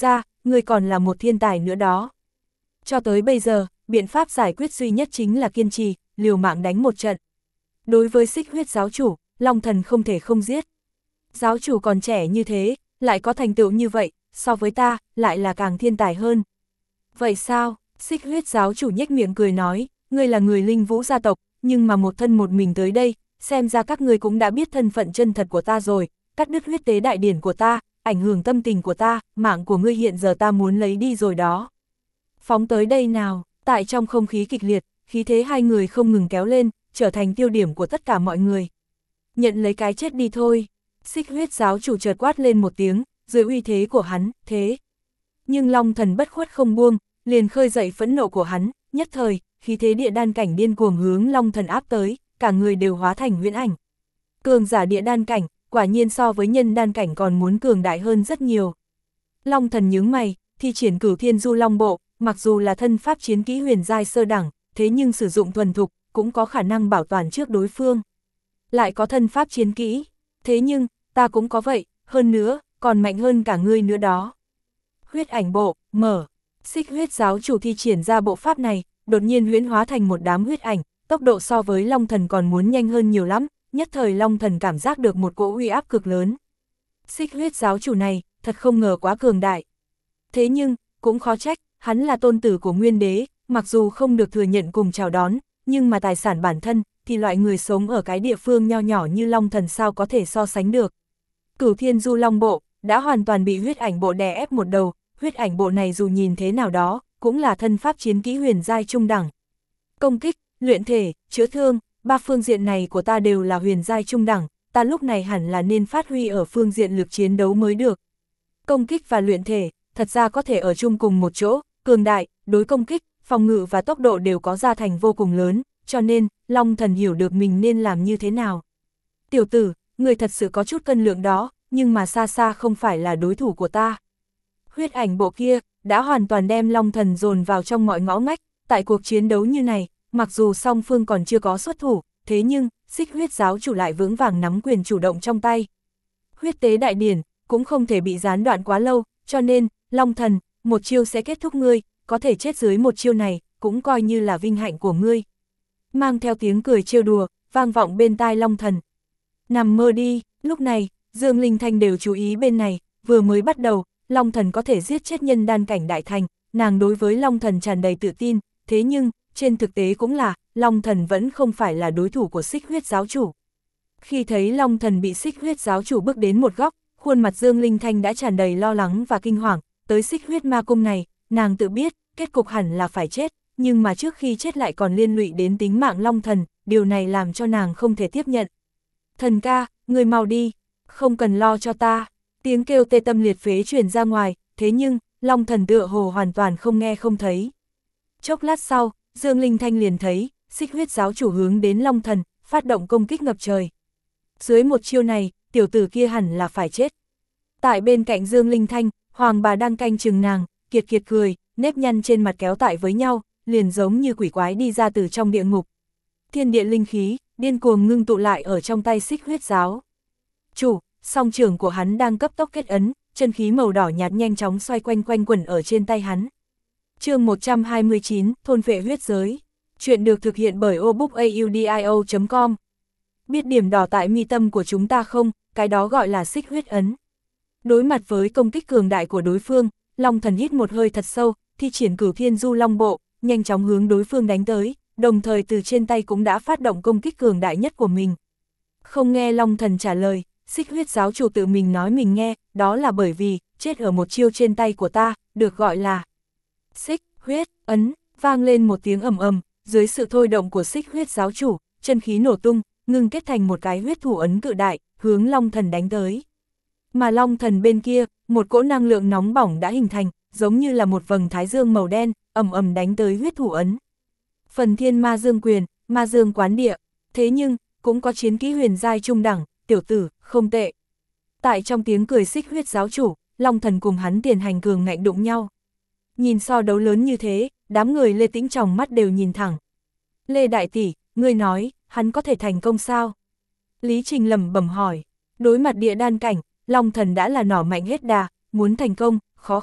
A: ngươi còn là một thiên tài nữa đó. Cho tới bây giờ, biện pháp giải quyết duy nhất chính là kiên trì, liều mạng đánh một trận. Đối với xích huyết giáo chủ, Long Thần không thể không giết. Giáo chủ còn trẻ như thế, lại có thành tựu như vậy, so với ta, lại là càng thiên tài hơn. Vậy sao? Xích huyết giáo chủ nhếch miệng cười nói, ngươi là người Linh Vũ gia tộc, nhưng mà một thân một mình tới đây, xem ra các ngươi cũng đã biết thân phận chân thật của ta rồi, cắt đứt huyết tế đại điển của ta, ảnh hưởng tâm tình của ta, mạng của ngươi hiện giờ ta muốn lấy đi rồi đó. Phóng tới đây nào, tại trong không khí kịch liệt, khí thế hai người không ngừng kéo lên, trở thành tiêu điểm của tất cả mọi người. Nhận lấy cái chết đi thôi. Xích huyết giáo chủ chợt quát lên một tiếng, dưới uy thế của hắn, thế. Nhưng Long Thần bất khuất không buông, liền khơi dậy phẫn nộ của hắn, nhất thời, khí thế địa đan cảnh điên cuồng hướng Long Thần áp tới, cả người đều hóa thành huyễn ảnh. Cường giả địa đan cảnh, quả nhiên so với nhân đan cảnh còn muốn cường đại hơn rất nhiều. Long Thần nhướng mày, thi triển Cửu Thiên Du Long Bộ, mặc dù là thân pháp chiến kỹ huyền giai sơ đẳng, thế nhưng sử dụng thuần thục, cũng có khả năng bảo toàn trước đối phương. Lại có thân pháp chiến kỹ, thế nhưng, ta cũng có vậy, hơn nữa, còn mạnh hơn cả ngươi nữa đó. Huyết ảnh bộ, mở, xích huyết giáo chủ thi triển ra bộ pháp này, đột nhiên huyễn hóa thành một đám huyết ảnh, tốc độ so với Long Thần còn muốn nhanh hơn nhiều lắm, nhất thời Long Thần cảm giác được một cỗ uy áp cực lớn. Xích huyết giáo chủ này, thật không ngờ quá cường đại. Thế nhưng, cũng khó trách, hắn là tôn tử của Nguyên Đế, mặc dù không được thừa nhận cùng chào đón, nhưng mà tài sản bản thân, thì loại người sống ở cái địa phương nho nhỏ như Long Thần sao có thể so sánh được. Cửu Thiên Du Long Bộ, đã hoàn toàn bị huyết ảnh bộ đè ép một đầu, huyết ảnh bộ này dù nhìn thế nào đó, cũng là thân pháp chiến kỹ huyền giai trung đẳng. Công kích, luyện thể, chữa thương, ba phương diện này của ta đều là huyền giai trung đẳng, ta lúc này hẳn là nên phát huy ở phương diện lực chiến đấu mới được. Công kích và luyện thể, thật ra có thể ở chung cùng một chỗ, cường đại, đối công kích, phòng ngự và tốc độ đều có gia thành vô cùng lớn, cho nên, Long Thần hiểu được mình nên làm như thế nào. Tiểu tử, người thật sự có chút cân lượng đó, nhưng mà xa xa không phải là đối thủ của ta. Huyết ảnh bộ kia, đã hoàn toàn đem Long Thần dồn vào trong mọi ngõ ngách, tại cuộc chiến đấu như này, mặc dù song phương còn chưa có xuất thủ, thế nhưng, xích huyết giáo chủ lại vững vàng nắm quyền chủ động trong tay. Huyết tế đại điển, cũng không thể bị gián đoạn quá lâu, cho nên, Long Thần, một chiêu sẽ kết thúc ngươi, có thể chết dưới một chiêu này, cũng coi như là vinh hạnh của ngươi. Mang theo tiếng cười trêu đùa, vang vọng bên tai Long Thần. Nằm mơ đi, lúc này, Dương Linh Thanh đều chú ý bên này, vừa mới bắt đầu, Long Thần có thể giết chết nhân đan cảnh đại thành, nàng đối với Long Thần tràn đầy tự tin, thế nhưng, trên thực tế cũng là, Long Thần vẫn không phải là đối thủ của xích huyết giáo chủ. Khi thấy Long Thần bị xích huyết giáo chủ bước đến một góc, khuôn mặt Dương Linh Thanh đã tràn đầy lo lắng và kinh hoàng, tới xích huyết ma cung này, nàng tự biết, kết cục hẳn là phải chết, nhưng mà trước khi chết lại còn liên lụy đến tính mạng Long Thần, điều này làm cho nàng không thể tiếp nhận. Thần ca, người mau đi, không cần lo cho ta, tiếng kêu tê tâm liệt phế truyền ra ngoài, thế nhưng, Long Thần tựa hồ hoàn toàn không nghe không thấy. Chốc lát sau, Dương Linh Thanh liền thấy, xích huyết giáo chủ hướng đến Long Thần, phát động công kích ngập trời. Dưới một chiêu này, tiểu tử kia hẳn là phải chết. Tại bên cạnh Dương Linh Thanh, Hoàng bà đang canh chừng nàng, kiệt kiệt cười, nếp nhăn trên mặt kéo tại với nhau, liền giống như quỷ quái đi ra từ trong địa ngục. Thiên địa linh khí, điên cuồng ngưng tụ lại ở trong tay xích huyết giáo chủ, song trưởng của hắn đang cấp tốc kết ấn, chân khí màu đỏ nhạt nhanh chóng xoay quanh quanh quẩn ở trên tay hắn. Chương một trăm hai mươi chín, thôn vệ huyết giới. Chuyện được thực hiện bởi obookaudio chấm com. Biết điểm đỏ tại mi tâm của chúng ta không, cái đó gọi là xích huyết ấn. Đối mặt với công kích cường đại của đối phương, Long Thần hít một hơi thật sâu, thi triển Cửu Thiên Du Long Bộ, nhanh chóng hướng đối phương đánh tới, đồng thời từ trên tay cũng đã phát động công kích cường đại nhất của mình. Không nghe Long Thần trả lời, xích huyết giáo chủ tự mình nói mình nghe, đó là bởi vì, chết ở một chiêu trên tay của ta, được gọi là xích huyết ấn, vang lên một tiếng ầm ầm, dưới sự thôi động của xích huyết giáo chủ, chân khí nổ tung, ngưng kết thành một cái huyết thủ ấn cự đại, hướng Long Thần đánh tới. Mà Long Thần bên kia, một cỗ năng lượng nóng bỏng đã hình thành, giống như là một vầng thái dương màu đen, ầm ầm đánh tới huyết thủ ấn. Phần Thiên Ma Dương Quyền, Ma Dương Quán Địa, thế nhưng, cũng có chiến kỹ huyền giai trung đẳng, tiểu tử, không tệ. Tại trong tiếng cười xích huyết giáo chủ, Long Thần cùng hắn tiền hành cường ngạnh đụng nhau. Nhìn so đấu lớn như thế, đám người Lê Tĩnh tròng mắt đều nhìn thẳng. Lê Đại Tỷ, ngươi nói, hắn có thể thành công sao? Lý Trình lẩm bẩm hỏi, đối mặt địa đan cảnh, Long Thần đã là nỏ mạnh hết đà, muốn thành công, khó khăn,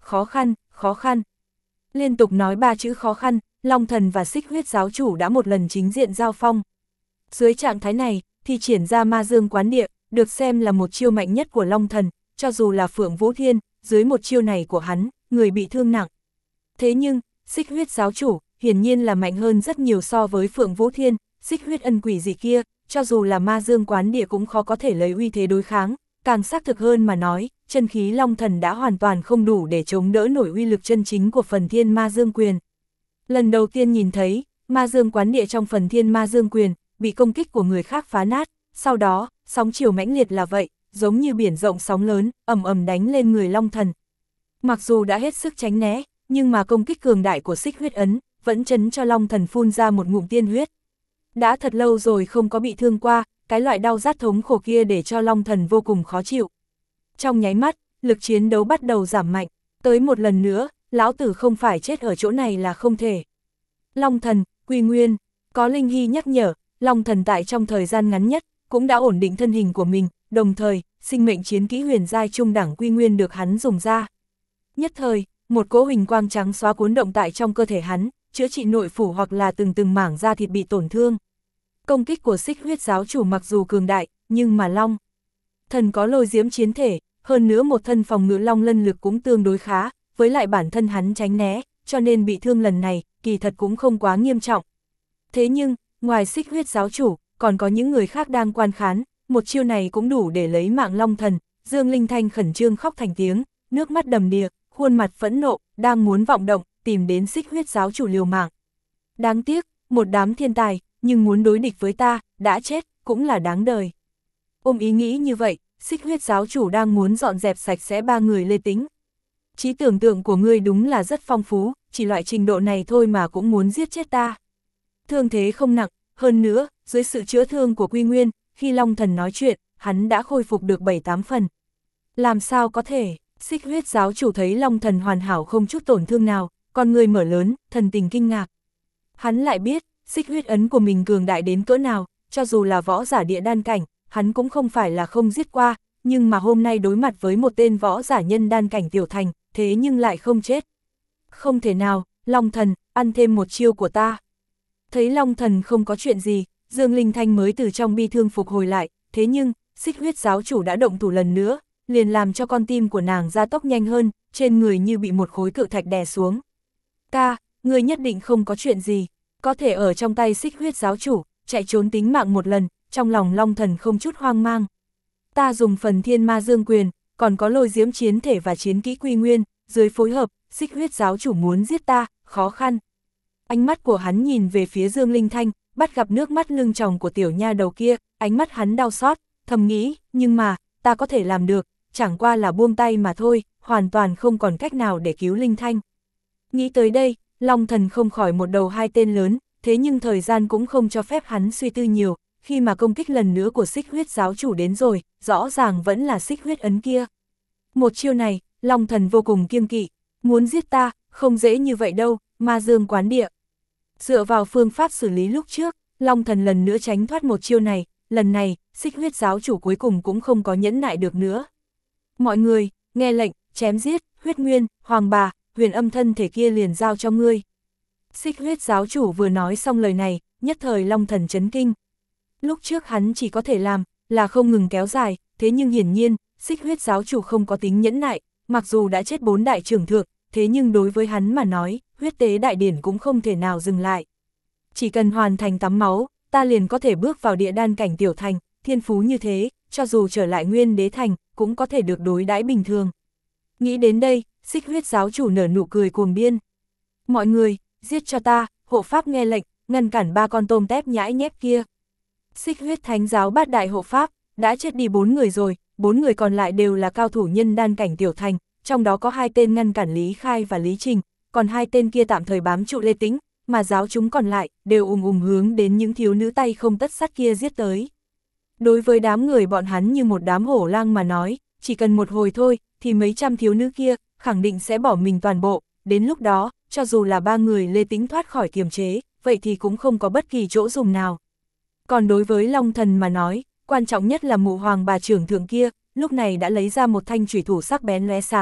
A: khó khăn, khó khăn. Liên tục nói ba chữ khó khăn, Long Thần và Xích Huyết giáo chủ đã một lần chính diện giao phong. Dưới trạng thái này, thì triển ra ma dương quán địa, được xem là một chiêu mạnh nhất của Long Thần, cho dù là Phượng Vũ Thiên, dưới một chiêu này của hắn, người bị thương nặng. Thế nhưng, Xích Huyết giáo chủ, hiển nhiên là mạnh hơn rất nhiều so với Phượng Vũ Thiên, Xích Huyết ân quỷ gì kia, cho dù là ma dương quán địa cũng khó có thể lấy uy thế đối kháng, càng xác thực hơn mà nói, chân khí Long Thần đã hoàn toàn không đủ để chống đỡ nổi uy lực chân chính của phần thiên ma dương quyền. Lần đầu tiên nhìn thấy, ma dương quán địa trong phần thiên ma dương quyền, bị công kích của người khác phá nát, sau đó, sóng chiều mãnh liệt là vậy, giống như biển rộng sóng lớn, ầm ầm đánh lên người Long Thần. Mặc dù đã hết sức tránh né, nhưng mà công kích cường đại của Xích Huyết ấn, vẫn chấn cho Long Thần phun ra một ngụm tiên huyết. Đã thật lâu rồi không có bị thương qua, cái loại đau rát thống khổ kia để cho Long Thần vô cùng khó chịu. Trong nháy mắt, lực chiến đấu bắt đầu giảm mạnh, tới một lần nữa, lão tử không phải chết ở chỗ này là không thể. Long Thần, Quy Nguyên, có Linh Hy nhắc nhở, Long Thần tại trong thời gian ngắn nhất, cũng đã ổn định thân hình của mình, đồng thời, sinh mệnh chiến kỹ huyền giai trung đẳng Quy Nguyên được hắn dùng ra. Nhất thời, một cỗ huỳnh quang trắng xóa cuốn động tại trong cơ thể hắn, chữa trị nội phủ hoặc là từng từng mảng da thịt bị tổn thương. Công kích của Xích Huyết giáo chủ mặc dù cường đại, nhưng mà Long Thần có lôi diễm chiến thể, hơn nữa một thân phòng ngự long lân lực cũng tương đối khá, với lại bản thân hắn tránh né, cho nên bị thương lần này, kỳ thật cũng không quá nghiêm trọng. Thế nhưng, ngoài Xích Huyết giáo chủ, còn có những người khác đang quan khán, một chiêu này cũng đủ để lấy mạng Long Thần. Dương Linh Thanh khẩn trương khóc thành tiếng, nước mắt đầm đìa, khuôn mặt phẫn nộ, đang muốn vọng động, tìm đến Xích Huyết giáo chủ liều mạng. Đáng tiếc, một đám thiên tài, nhưng muốn đối địch với ta, đã chết, cũng là đáng đời. Ôm ý nghĩ như vậy, Xích Huyết giáo chủ đang muốn dọn dẹp sạch sẽ ba người Lê Tĩnh. Trí tưởng tượng của ngươi đúng là rất phong phú, chỉ loại trình độ này thôi mà cũng muốn giết chết ta. Thương thế không nặng, hơn nữa, dưới sự chữa thương của Quy Nguyên, khi Long Thần nói chuyện, hắn đã khôi phục được bảy tám phần. Làm sao có thể, Xích Huyết giáo chủ thấy Long Thần hoàn hảo không chút tổn thương nào, con người mở lớn, thần tình kinh ngạc. Hắn lại biết, Xích Huyết ấn của mình cường đại đến cỡ nào, cho dù là võ giả địa đan cảnh, hắn cũng không phải là không giết qua, nhưng mà hôm nay đối mặt với một tên võ giả nhân đan cảnh tiểu thành, thế nhưng lại không chết. Không thể nào, Long Thần, ăn thêm một chiêu của ta. Thấy Long Thần không có chuyện gì, Dương Linh Thanh mới từ trong bi thương phục hồi lại, thế nhưng, Xích Huyết giáo chủ đã động thủ lần nữa, liền làm cho con tim của nàng gia tốc nhanh hơn, trên người như bị một khối cự thạch đè xuống. Ca, ngươi nhất định không có chuyện gì, có thể ở trong tay Xích Huyết giáo chủ, chạy trốn tính mạng một lần, trong lòng Long Thần không chút hoang mang. Ta dùng phần thiên ma dương quyền, còn có lôi diễm chiến thể và chiến kỹ Quy Nguyên, dưới phối hợp, Xích Huyết giáo chủ muốn giết ta, khó khăn. Ánh mắt của hắn nhìn về phía Dương Linh Thanh, bắt gặp nước mắt lưng tròng của tiểu nha đầu kia, ánh mắt hắn đau xót, thầm nghĩ, nhưng mà, ta có thể làm được, chẳng qua là buông tay mà thôi, hoàn toàn không còn cách nào để cứu Linh Thanh. Nghĩ tới đây, Long Thần không khỏi một đầu hai tên lớn, thế nhưng thời gian cũng không cho phép hắn suy tư nhiều, khi mà công kích lần nữa của Xích Huyết giáo chủ đến rồi, rõ ràng vẫn là Xích Huyết ấn kia. Một chiêu này, Long Thần vô cùng kiêng kỵ, muốn giết ta, không dễ như vậy đâu, ma dương quán địa. Dựa vào phương pháp xử lý lúc trước, Long Thần lần nữa tránh thoát một chiêu này, lần này, Xích Huyết giáo chủ cuối cùng cũng không có nhẫn nại được nữa. Mọi người, nghe lệnh, chém giết, Huyết Nguyên, Hoàng Bà, huyền âm thân thể kia liền giao cho ngươi. Xích Huyết giáo chủ vừa nói xong lời này, nhất thời Long Thần chấn kinh. Lúc trước hắn chỉ có thể làm, là không ngừng kéo dài, thế nhưng hiển nhiên, Xích Huyết giáo chủ không có tính nhẫn nại, mặc dù đã chết bốn đại trưởng thượng, thế nhưng đối với hắn mà nói, huyết tế đại điển cũng không thể nào dừng lại. Chỉ cần hoàn thành tắm máu, ta liền có thể bước vào địa đan cảnh tiểu thành, thiên phú như thế, cho dù trở lại nguyên đế thành, cũng có thể được đối đãi bình thường. Nghĩ đến đây, Xích Huyết giáo chủ nở nụ cười cuồng điên. Mọi người, giết cho ta, hộ pháp nghe lệnh, ngăn cản ba con tôm tép nhãi nhép kia. Xích Huyết thánh giáo bát đại hộ pháp, đã chết đi bốn người rồi, bốn người còn lại đều là cao thủ nhân đan cảnh tiểu thành, trong đó có hai tên ngăn cản Lý Khai và Lý Trình, còn hai tên kia tạm thời bám trụ Lê Tĩnh, mà giáo chúng còn lại đều ùm ùm hướng đến những thiếu nữ tay không tất sắt kia giết tới. Đối với đám người bọn hắn như một đám hổ lang mà nói, chỉ cần một hồi thôi, thì mấy trăm thiếu nữ kia khẳng định sẽ bỏ mình toàn bộ, đến lúc đó, cho dù là ba người Lê Tĩnh thoát khỏi kiềm chế, vậy thì cũng không có bất kỳ chỗ dùng nào. Còn đối với Long Thần mà nói, quan trọng nhất là mụ hoàng bà trưởng thượng kia, lúc này đã lấy ra một thanh chủy thủ sắc bén lóe sáng,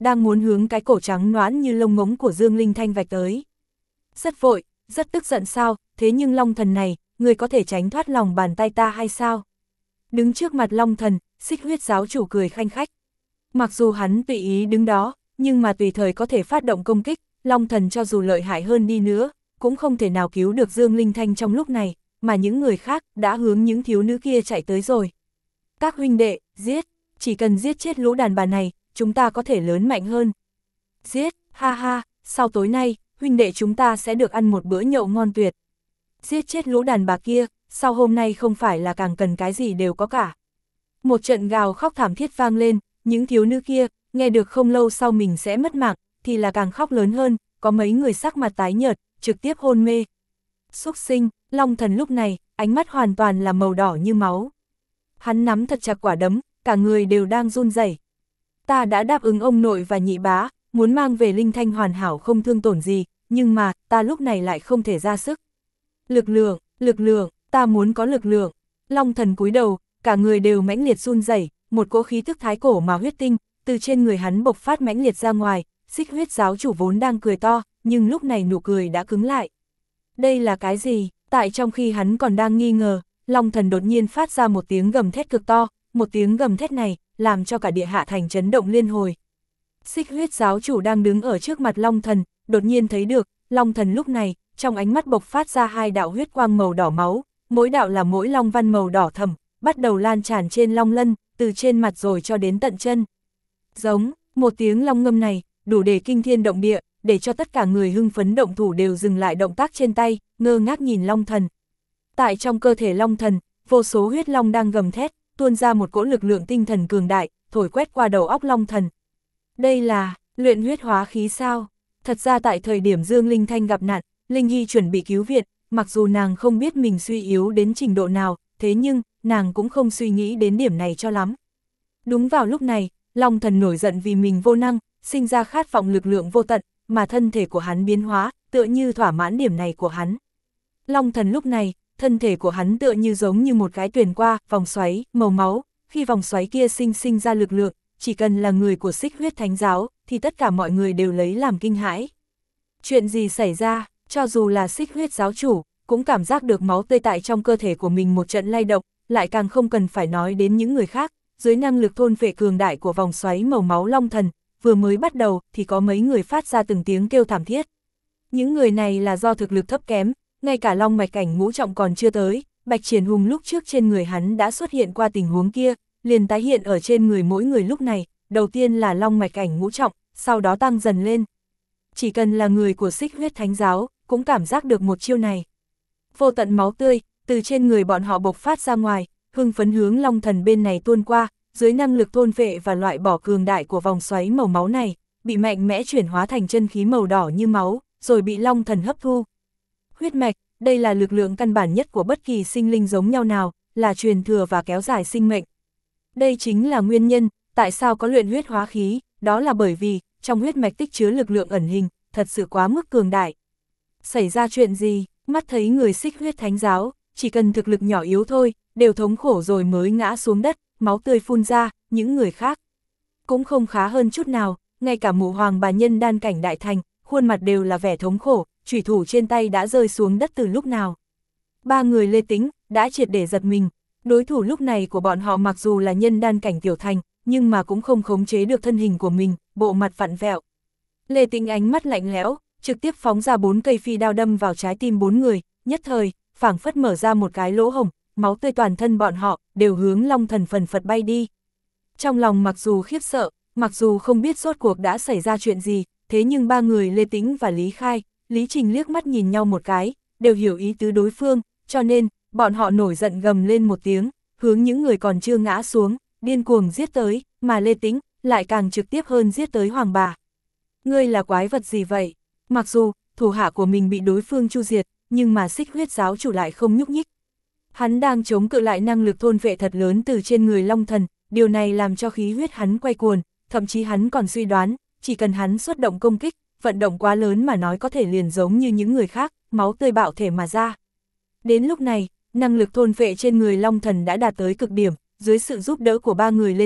A: đang muốn hướng cái cổ trắng nõn như lông ngỗng của Dương Linh Thanh vạch tới. Rất vội, rất tức giận sao, thế nhưng Long Thần này, người có thể tránh thoát lòng bàn tay ta hay sao? Đứng trước mặt Long Thần, Xích Huyết giáo chủ cười khanh khách. Mặc dù hắn tùy ý đứng đó, nhưng mà tùy thời có thể phát động công kích, Long Thần cho dù lợi hại hơn đi nữa, cũng không thể nào cứu được Dương Linh Thanh trong lúc này, mà những người khác đã hướng những thiếu nữ kia chạy tới rồi. Các huynh đệ, giết, chỉ cần giết chết lũ đàn bà này, chúng ta có thể lớn mạnh hơn. Giết, ha ha, sau tối nay, huynh đệ chúng ta sẽ được ăn một bữa nhậu ngon tuyệt. Giết chết lũ đàn bà kia, sau hôm nay không phải là càng cần cái gì đều có cả. Một trận gào khóc thảm thiết vang lên, những thiếu nữ kia, nghe được không lâu sau mình sẽ mất mạng, thì là càng khóc lớn hơn, có mấy người sắc mặt tái nhợt, trực tiếp hôn mê. Súc sinh, Long Thần lúc này, ánh mắt hoàn toàn là màu đỏ như máu. Hắn nắm thật chặt quả đấm, cả người đều đang run rẩy. Ta đã đáp ứng ông nội và nhị bá, muốn mang về Linh Thanh hoàn hảo không thương tổn gì, nhưng mà, ta lúc này lại không thể ra sức. Lực lượng, lực lượng, ta muốn có lực lượng. Long Thần cúi đầu, cả người đều mãnh liệt run rẩy, một cỗ khí tức thái cổ mà huyết tinh, từ trên người hắn bộc phát mãnh liệt ra ngoài. Xích Huyết giáo chủ vốn đang cười to, nhưng lúc này nụ cười đã cứng lại. Đây là cái gì? Tại trong khi hắn còn đang nghi ngờ, Long Thần đột nhiên phát ra một tiếng gầm thét cực to, một tiếng gầm thét này, làm cho cả địa hạ thành chấn động liên hồi. Xích Huyết giáo chủ đang đứng ở trước mặt Long Thần, đột nhiên thấy được, Long Thần lúc này, trong ánh mắt bộc phát ra hai đạo huyết quang màu đỏ máu, mỗi đạo là mỗi long văn màu đỏ thẫm, bắt đầu lan tràn trên long lân, từ trên mặt rồi cho đến tận chân. Giống, một tiếng long ngâm này, đủ để kinh thiên động địa, để cho tất cả người hưng phấn động thủ đều dừng lại động tác trên tay, ngơ ngác nhìn Long Thần. Tại trong cơ thể Long Thần, vô số huyết long đang gầm thét, tuôn ra một cỗ lực lượng tinh thần cường đại, thổi quét qua đầu óc Long Thần. Đây là, luyện huyết hóa khí sao? Thật ra tại thời điểm Dương Linh Thanh gặp nạn, Linh Hy chuẩn bị cứu viện, mặc dù nàng không biết mình suy yếu đến trình độ nào, thế nhưng, nàng cũng không suy nghĩ đến điểm này cho lắm. Đúng vào lúc này, Long Thần nổi giận vì mình vô năng, sinh ra khát vọng lực lượng vô tận, mà thân thể của hắn biến hóa, tựa như thỏa mãn điểm này của hắn. Long Thần lúc này, thân thể của hắn tựa như giống như một cái thuyền qua, vòng xoáy, màu máu, khi vòng xoáy kia sinh sinh ra lực lượng, chỉ cần là người của Xích Huyết Thánh giáo, thì tất cả mọi người đều lấy làm kinh hãi. Chuyện gì xảy ra, cho dù là Xích Huyết giáo chủ, cũng cảm giác được máu tươi tại trong cơ thể của mình một trận lay động, lại càng không cần phải nói đến những người khác, dưới năng lực thôn phệ cường đại của vòng xoáy màu máu Long Thần, vừa mới bắt đầu thì có mấy người phát ra từng tiếng kêu thảm thiết. Những người này là do thực lực thấp kém, ngay cả long mạch cảnh ngũ trọng còn chưa tới, Bạch Triển Hùng lúc trước trên người hắn đã xuất hiện qua tình huống kia, liền tái hiện ở trên người mỗi người lúc này, đầu tiên là long mạch cảnh ngũ trọng, sau đó tăng dần lên. Chỉ cần là người của Xích Huyết Thánh giáo, cũng cảm giác được một chiêu này. Vô tận máu tươi, từ trên người bọn họ bộc phát ra ngoài, hưng phấn hướng Long Thần bên này tuôn qua, dưới năng lực thôn phệ và loại bỏ cường đại của vòng xoáy màu máu này, bị mạnh mẽ chuyển hóa thành chân khí màu đỏ như máu, rồi bị Long Thần hấp thu. Huyết mạch, đây là lực lượng căn bản nhất của bất kỳ sinh linh giống nhau nào, là truyền thừa và kéo dài sinh mệnh. Đây chính là nguyên nhân, tại sao có luyện huyết hóa khí, đó là bởi vì, trong huyết mạch tích chứa lực lượng ẩn hình, thật sự quá mức cường đại. Xảy ra chuyện gì, mắt thấy người Xích Huyết Thánh giáo, chỉ cần thực lực nhỏ yếu thôi, đều thống khổ rồi mới ngã xuống đất, máu tươi phun ra, những người khác cũng không khá hơn chút nào, ngay cả mụ hoàng bà nhân đan cảnh đại thành, khuôn mặt đều là vẻ thống khổ, chủy thủ trên tay đã rơi xuống đất từ lúc nào. Ba người Lê Tĩnh đã triệt để giật mình, đối thủ lúc này của bọn họ mặc dù là nhân đan cảnh tiểu thành, nhưng mà cũng không khống chế được thân hình của mình, bộ mặt vặn vẹo. Lê Tĩnh ánh mắt lạnh lẽo, trực tiếp phóng ra bốn cây phi đao đâm vào trái tim bốn người, nhất thời, phảng phất mở ra một cái lỗ hổng, máu tươi toàn thân bọn họ đều hướng Long Thần phần phật bay đi. Trong lòng mặc dù khiếp sợ, mặc dù không biết rốt cuộc đã xảy ra chuyện gì, thế nhưng ba người Lê Tĩnh và Lý Khai, Lý Trình liếc mắt nhìn nhau một cái, đều hiểu ý tứ đối phương, cho nên, bọn họ nổi giận gầm lên một tiếng, hướng những người còn chưa ngã xuống, điên cuồng giết tới, mà Lê Tĩnh lại càng trực tiếp hơn giết tới hoàng bà. Ngươi là quái vật gì vậy? Mặc dù, thủ hạ của mình bị đối phương chu diệt, nhưng mà Xích Huyết giáo chủ lại không nhúc nhích. Hắn đang chống cự lại năng lực thôn vệ thật lớn từ trên người Long Thần, điều này làm cho khí huyết hắn quay cuồng, thậm chí hắn còn suy đoán, chỉ cần hắn xuất động công kích, vận động quá lớn mà nói có thể liền giống như những người khác, máu tươi bạo thể mà ra. Đến lúc này, năng lực thôn vệ trên người Long Thần đã đạt tới cực điểm, dưới sự giúp đỡ của ba người Lê Tĩnh,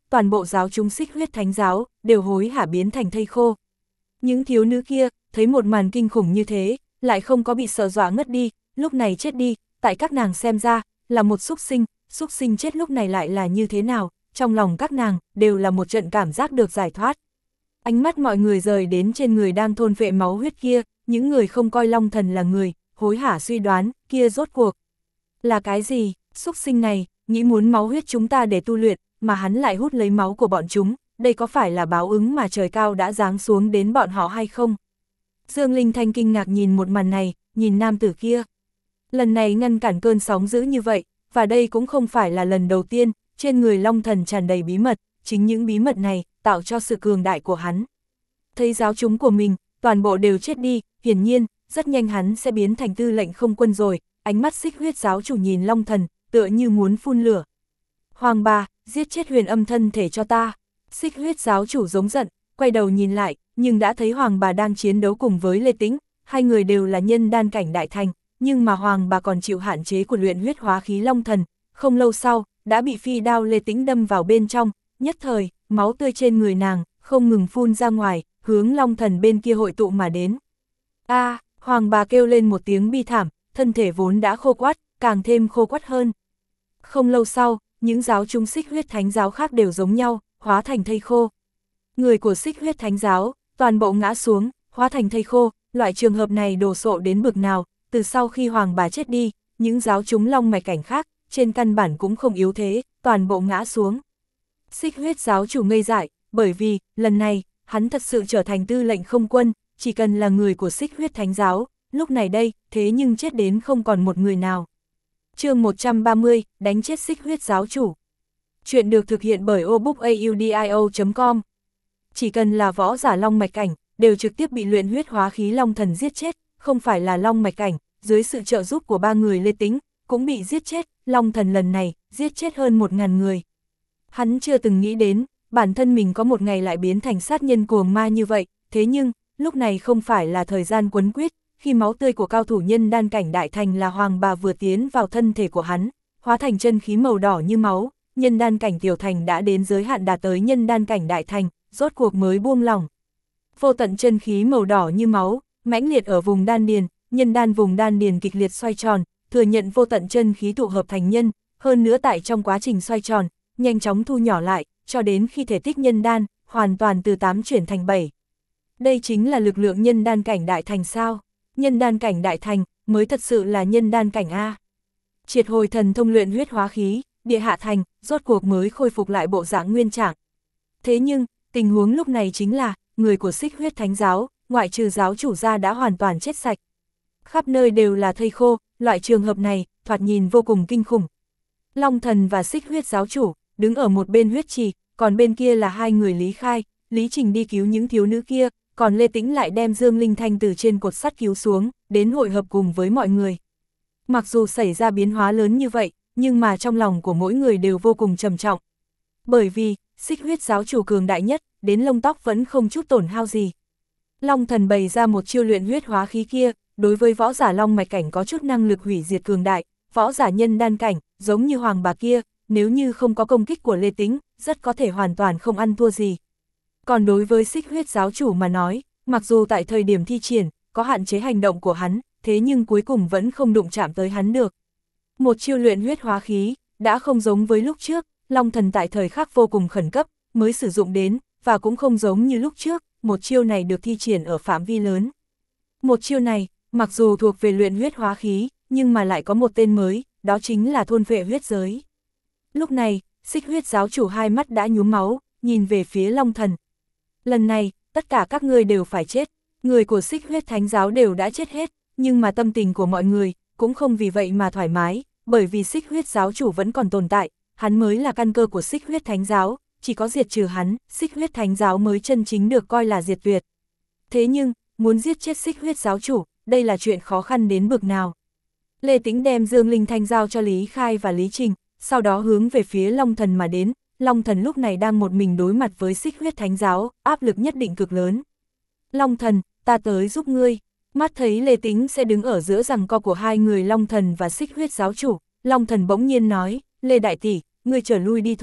A: toàn bộ giáo chúng Xích Huyết Thánh giáo, đều hối hả biến thành thây khô. Những thiếu nữ kia, thấy một màn kinh khủng như thế, lại không có bị sợ dọa ngất đi, lúc này chết đi, tại các nàng xem ra, là một súc sinh, súc sinh chết lúc này lại là như thế nào, trong lòng các nàng, đều là một trận cảm giác được giải thoát. Ánh mắt mọi người rời đến trên người đang thôn vệ máu huyết kia, những người không coi Long Thần là người, hối hả suy đoán, kia rốt cuộc. Là cái gì, súc sinh này, nghĩ muốn máu huyết chúng ta để tu luyện, mà hắn lại hút lấy máu của bọn chúng, đây có phải là báo ứng mà trời cao đã giáng xuống đến bọn họ hay không? Dương Linh Thanh kinh ngạc nhìn một màn này, nhìn nam tử kia. Lần này ngăn cản cơn sóng dữ như vậy, và đây cũng không phải là lần đầu tiên, trên người Long Thần tràn đầy bí mật, chính những bí mật này, tạo cho sự cường đại của hắn. Thấy giáo chúng của mình, toàn bộ đều chết đi, hiển nhiên, rất nhanh hắn sẽ biến thành tư lệnh không quân rồi, ánh mắt Xích Huyết giáo chủ nhìn Long Thần, tựa như muốn phun lửa. Hoàng bà, giết chết Huyền Âm thân thể cho ta. Xích Huyết giáo chủ giống giận, quay đầu nhìn lại, nhưng đã thấy Hoàng bà đang chiến đấu cùng với Lê Tĩnh, hai người đều là nhân đan cảnh đại thành, nhưng mà Hoàng bà còn chịu hạn chế của luyện huyết hóa khí Long Thần, không lâu sau, đã bị phi đao Lê Tĩnh đâm vào bên trong, nhất thời, máu tươi trên người nàng, không ngừng phun ra ngoài, hướng Long Thần bên kia hội tụ mà đến. A, à, Hoàng bà kêu lên một tiếng bi thảm, thân thể vốn đã khô quắt, càng thêm khô quắt hơn. Không lâu sau, những giáo chúng Xích Huyết Thánh giáo khác đều giống nhau, hóa thành thây khô. Người của Xích Huyết Thánh giáo, toàn bộ ngã xuống, hóa thành thây khô, loại trường hợp này đồ sộ đến bực nào, từ sau khi Hoàng bà chết đi, những giáo chúng long mạch cảnh khác, trên căn bản cũng không yếu thế, toàn bộ ngã xuống. Xích Huyết giáo chủ ngây dại, bởi vì, lần này, hắn thật sự trở thành tư lệnh không quân, chỉ cần là người của Xích Huyết Thánh giáo, lúc này đây, thế nhưng chết đến không còn một người nào. Chương một trăm ba mươi, đánh chết Xích Huyết giáo chủ. Chuyện được thực hiện bởi obookaudio chấm com. Chỉ cần là võ giả long mạch cảnh, đều trực tiếp bị luyện huyết hóa khí Long Thần giết chết, không phải là long mạch cảnh, dưới sự trợ giúp của ba người Lê Tĩnh, cũng bị giết chết, Long Thần lần này, giết chết hơn một ngàn người. Hắn chưa từng nghĩ đến, bản thân mình có một ngày lại biến thành sát nhân cuồng ma như vậy, thế nhưng, lúc này không phải là thời gian quấn quýt, khi máu tươi của cao thủ nhân đan cảnh đại thành là Hoàng bà vừa tiến vào thân thể của hắn, hóa thành chân khí màu đỏ như máu, nhân đan cảnh tiểu thành đã đến giới hạn đạt tới nhân đan cảnh đại thành, rốt cuộc mới buông lỏng. Vô tận chân khí màu đỏ như máu, mãnh liệt ở vùng đan điền, nhân đan vùng đan điền kịch liệt xoay tròn, thừa nhận vô tận chân khí tụ hợp thành nhân, hơn nữa tại trong quá trình xoay tròn, nhanh chóng thu nhỏ lại, cho đến khi thể tích nhân đan, hoàn toàn từ tám chuyển thành bảy. Đây chính là lực lượng nhân đan cảnh đại thành sao? Nhân đan cảnh đại thành, mới thật sự là nhân đan cảnh A. Triệt hồi thần thông luyện huyết hóa khí, địa hạ thành, rốt cuộc mới khôi phục lại bộ dạng nguyên trạng. Thế nhưng, tình huống lúc này chính là, người của Xích Huyết Thánh giáo, ngoại trừ giáo chủ ra đã hoàn toàn chết sạch. Khắp nơi đều là thây khô, loại trường hợp này, thoạt nhìn vô cùng kinh khủng. Long Thần và Xích Huyết giáo chủ, đứng ở một bên huyết trì, còn bên kia là hai người Lý Khai, Lý Trình đi cứu những thiếu nữ kia, còn Lê Tĩnh lại đem Dương Linh Thanh từ trên cột sắt cứu xuống, đến hội hợp cùng với mọi người. Mặc dù xảy ra biến hóa lớn như vậy, nhưng mà trong lòng của mỗi người đều vô cùng trầm trọng. Bởi vì, Xích Huyết giáo chủ cường đại nhất, đến lông tóc vẫn không chút tổn hao gì. Long Thần bày ra một chiêu luyện huyết hóa khí kia, đối với võ giả long mạch cảnh có chút năng lực hủy diệt cường đại, võ giả nhân đan cảnh, giống như Hoàng bà kia, nếu như không có công kích của Lê Tĩnh, rất có thể hoàn toàn không ăn thua gì. Còn đối với Xích Huyết giáo chủ mà nói, mặc dù tại thời điểm thi triển, có hạn chế hành động của hắn, thế nhưng cuối cùng vẫn không đụng chạm tới hắn được. Một chiêu luyện huyết hóa khí, đã không giống với lúc trước, Long Thần tại thời khắc vô cùng khẩn cấp, mới sử dụng đến, và cũng không giống như lúc trước, một chiêu này được thi triển ở phạm vi lớn. Một chiêu này, mặc dù thuộc về luyện huyết hóa khí, nhưng mà lại có một tên mới, đó chính là thôn phệ huyết giới. Lúc này, Xích Huyết giáo chủ hai mắt đã nhuốm máu, nhìn về phía Long Thần. Lần này, tất cả các ngươi đều phải chết, người của Xích Huyết Thánh giáo đều đã chết hết, nhưng mà tâm tình của mọi người, cũng không vì vậy mà thoải mái, bởi vì Xích Huyết giáo chủ vẫn còn tồn tại, hắn mới là căn cơ của Xích Huyết Thánh giáo, chỉ có diệt trừ hắn, Xích Huyết Thánh giáo mới chân chính được coi là diệt tuyệt. Thế nhưng, muốn giết chết Xích Huyết giáo chủ, đây là chuyện khó khăn đến bực nào. Lê Tĩnh đem Dương Linh Thanh giao cho Lý Khai và Lý Trình, sau đó hướng về phía Long Thần mà đến. Long Thần lúc này đang một mình đối mặt với Xích Huyết Thánh giáo, áp lực nhất định cực lớn. Long Thần, ta tới giúp ngươi. Mắt thấy Lê Tĩnh sẽ đứng ở giữa giằng co của hai người Long Thần và Xích Huyết giáo chủ, Long Thần bỗng nhiên nói, Lê Đại Tỷ, ngươi trở lui đi thôi,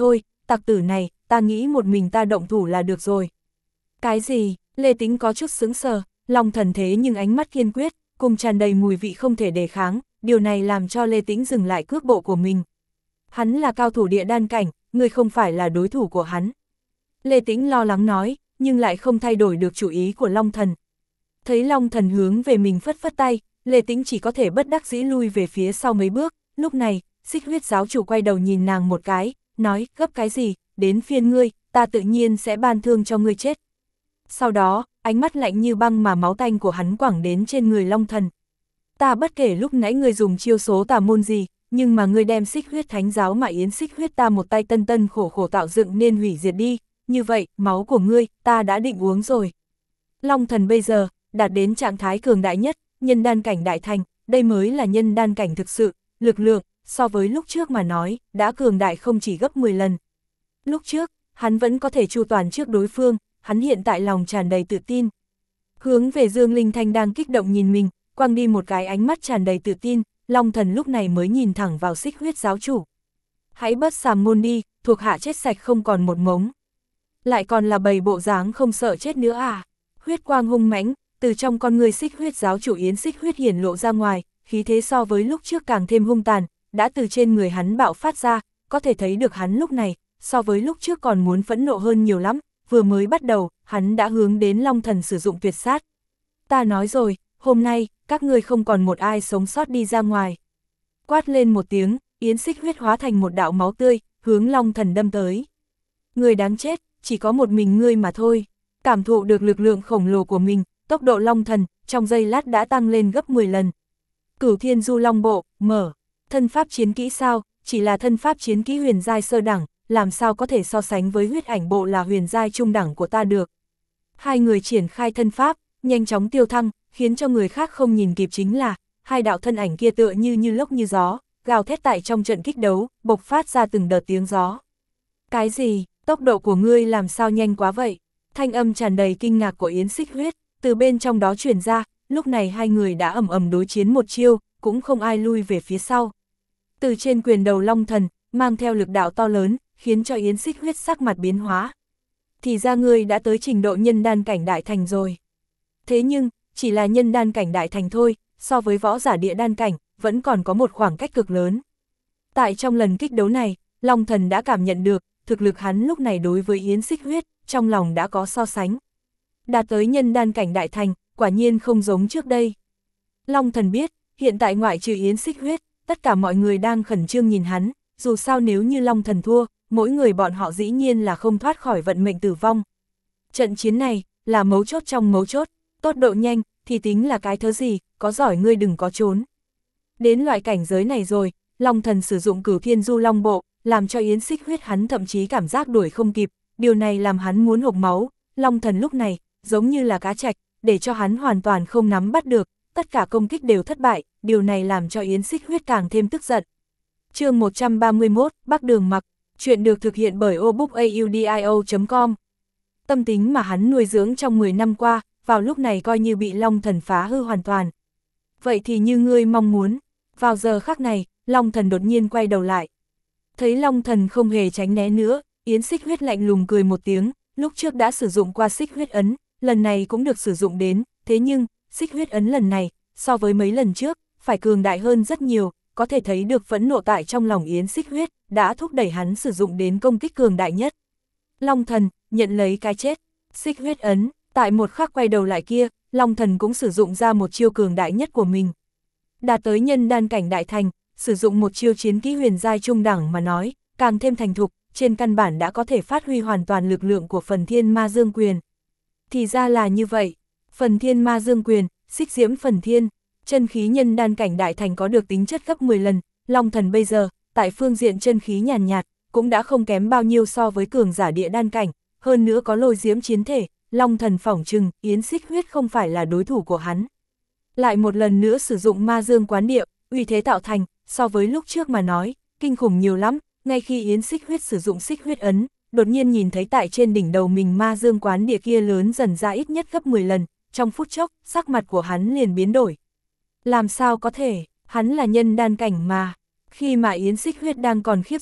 A: tặc tử này, ta nghĩ một mình ta động thủ là được rồi. Cái gì? Lê Tĩnh có chút sững sờ, Long Thần thế nhưng ánh mắt kiên quyết, cùng tràn đầy mùi vị không thể đề kháng, điều này làm cho Lê Tĩnh dừng lại cước bộ của mình. Hắn là cao thủ địa đan cảnh, ngươi không phải là đối thủ của hắn. Lê Tĩnh lo lắng nói, nhưng lại không thay đổi được chủ ý của Long Thần. Thấy Long Thần hướng về mình phất phất tay, Lê Tĩnh chỉ có thể bất đắc dĩ lui về phía sau mấy bước, lúc này, Xích Huyết giáo chủ quay đầu nhìn nàng một cái, nói, gấp cái gì, đến phiên ngươi, ta tự nhiên sẽ ban thương cho ngươi chết. Sau đó, ánh mắt lạnh như băng mà máu tanh của hắn quẳng đến trên người Long Thần. Ta bất kể lúc nãy ngươi dùng chiêu số tà môn gì, nhưng mà ngươi đem Xích Huyết thánh giáo mà yến Xích Huyết ta một tay tân tân khổ khổ tạo dựng nên hủy diệt đi, như vậy, máu của ngươi, ta đã định uống rồi. Long Thần bây giờ, đạt đến trạng thái cường đại nhất, nhân đan cảnh đại thành, đây mới là nhân đan cảnh thực sự, lực lượng, so với lúc trước mà nói, đã cường đại không chỉ gấp mười lần. Lúc trước, hắn vẫn có thể chu toàn trước đối phương, hắn hiện tại lòng tràn đầy tự tin. Hướng về Dương Linh Thanh đang kích động nhìn mình, quăng đi một cái ánh mắt tràn đầy tự tin, Long Thần lúc này mới nhìn thẳng vào Xích Huyết giáo chủ. Hãy bớt sàm môn đi, thuộc hạ chết sạch không còn một mống. Lại còn là bầy bộ dáng không sợ chết nữa à? Huyết quang hung mãnh, từ trong con người Xích Huyết giáo chủ yến Xích Huyết hiển lộ ra ngoài, khí thế so với lúc trước càng thêm hung tàn, đã từ trên người hắn bạo phát ra, có thể thấy được hắn lúc này, so với lúc trước còn muốn phẫn nộ hơn nhiều lắm, vừa mới bắt đầu, hắn đã hướng đến Long Thần sử dụng tuyệt sát. Ta nói rồi, hôm nay, các ngươi không còn một ai sống sót đi ra ngoài. Quát lên một tiếng, yến Xích Huyết hóa thành một đạo máu tươi, hướng Long Thần đâm tới. Người đáng chết, chỉ có một mình ngươi mà thôi. Cảm thụ được lực lượng khổng lồ của mình, tốc độ Long Thần, trong giây lát đã tăng lên gấp mười lần. Cửu Thiên Du Long Bộ, mở. Thân pháp chiến kỹ sao, chỉ là thân pháp chiến kỹ huyền giai sơ đẳng, làm sao có thể so sánh với huyết ảnh bộ là huyền giai trung đẳng của ta được. Hai người triển khai thân pháp, nhanh chóng tiêu thăng, khiến cho người khác không nhìn kịp chính là, hai đạo thân ảnh kia tựa như như lốc như gió, gào thét tại trong trận kích đấu, bộc phát ra từng đợt tiếng gió. Cái gì, tốc độ của ngươi làm sao nhanh quá vậy? Thanh âm tràn đầy kinh ngạc của Yến Xích Huyết, từ bên trong đó truyền ra, lúc này hai người đã ầm ầm đối chiến một chiêu, cũng không ai lui về phía sau. Từ trên quyền đầu Long Thần, mang theo lực đạo to lớn, khiến cho Yến Xích Huyết sắc mặt biến hóa. Thì ra ngươi đã tới trình độ nhân đan cảnh đại thành rồi. Thế nhưng, chỉ là nhân đan cảnh đại thành thôi, so với võ giả địa đan cảnh, vẫn còn có một khoảng cách cực lớn. Tại trong lần kích đấu này, Long Thần đã cảm nhận được, thực lực hắn lúc này đối với Yến Xích Huyết, trong lòng đã có so sánh. Đạt tới nhân đan cảnh đại thành, quả nhiên không giống trước đây. Long Thần biết, hiện tại ngoại trừ Yến Xích Huyết, tất cả mọi người đang khẩn trương nhìn hắn, dù sao nếu như Long Thần thua, mỗi người bọn họ dĩ nhiên là không thoát khỏi vận mệnh tử vong. Trận chiến này, là mấu chốt trong mấu chốt, tốc độ nhanh, thì tính là cái thớ gì, có giỏi ngươi đừng có trốn. Đến loại cảnh giới này rồi, Long Thần sử dụng Cửu Thiên Du Long Bộ, làm cho Yến Xích Huyết hắn thậm chí cảm giác đuổi không kịp, điều này làm hắn muốn hộc máu. Long Thần lúc này, giống như là cá trạch, để cho hắn hoàn toàn không nắm bắt được, tất cả công kích đều thất bại, điều này làm cho Yến Xích Huyết càng thêm tức giận. Chương một trăm ba mươi mốt, Bắc Đường Mặc, chuyện được thực hiện bởi obookaudio chấm com. Tâm tính mà hắn nuôi dưỡng trong mười năm qua, vào lúc này coi như bị Long Thần phá hư hoàn toàn. Vậy thì như ngươi mong muốn, vào giờ khắc này, Long Thần đột nhiên quay đầu lại. Thấy Long Thần không hề tránh né nữa, Yến Xích Huyết lạnh lùng cười một tiếng, lúc trước đã sử dụng qua Xích Huyết ấn, lần này cũng được sử dụng đến, thế nhưng, Xích Huyết ấn lần này, so với mấy lần trước, phải cường đại hơn rất nhiều, có thể thấy được phẫn nộ tại trong lòng Yến Xích Huyết, đã thúc đẩy hắn sử dụng đến công kích cường đại nhất. Long Thần, nhận lấy cái chết. Xích Huyết ấn, tại một khắc quay đầu lại kia, Long Thần cũng sử dụng ra một chiêu cường đại nhất của mình. Đạt tới nhân đan cảnh đại thành, sử dụng một chiêu chiến kỹ huyền giai trung đẳng mà nói, càng thêm thành thục, trên căn bản đã có thể phát huy hoàn toàn lực lượng của Phần Thiên Ma Dương Quyền. Thì ra là như vậy, Phần Thiên Ma Dương Quyền, xích diễm Phần Thiên, chân khí nhân đan cảnh đại thành có được tính chất gấp mười lần, Long Thần bây giờ, tại phương diện chân khí nhàn nhạt, cũng đã không kém bao nhiêu so với cường giả địa đan cảnh, hơn nữa có lôi diễm chiến thể, Long Thần phỏng chừng, Yến Xích Huyết không phải là đối thủ của hắn. Lại một lần nữa sử dụng Ma Dương Quán Điệu, uy thế tạo thành, so với lúc trước mà nói, kinh khủng nhiều lắm, ngay khi Yến Xích Huyết sử dụng Xích Huyết ấn, đột nhiên nhìn thấy tại trên đỉnh đầu mình Ma Dương Quán Địa kia lớn dần ra ít nhất gấp mười lần, trong phút chốc, sắc mặt của hắn liền biến đổi. Làm sao có thể, hắn là nhân đan cảnh mà. Khi mà Yến Xích Huyết đang còn khiếp sợ,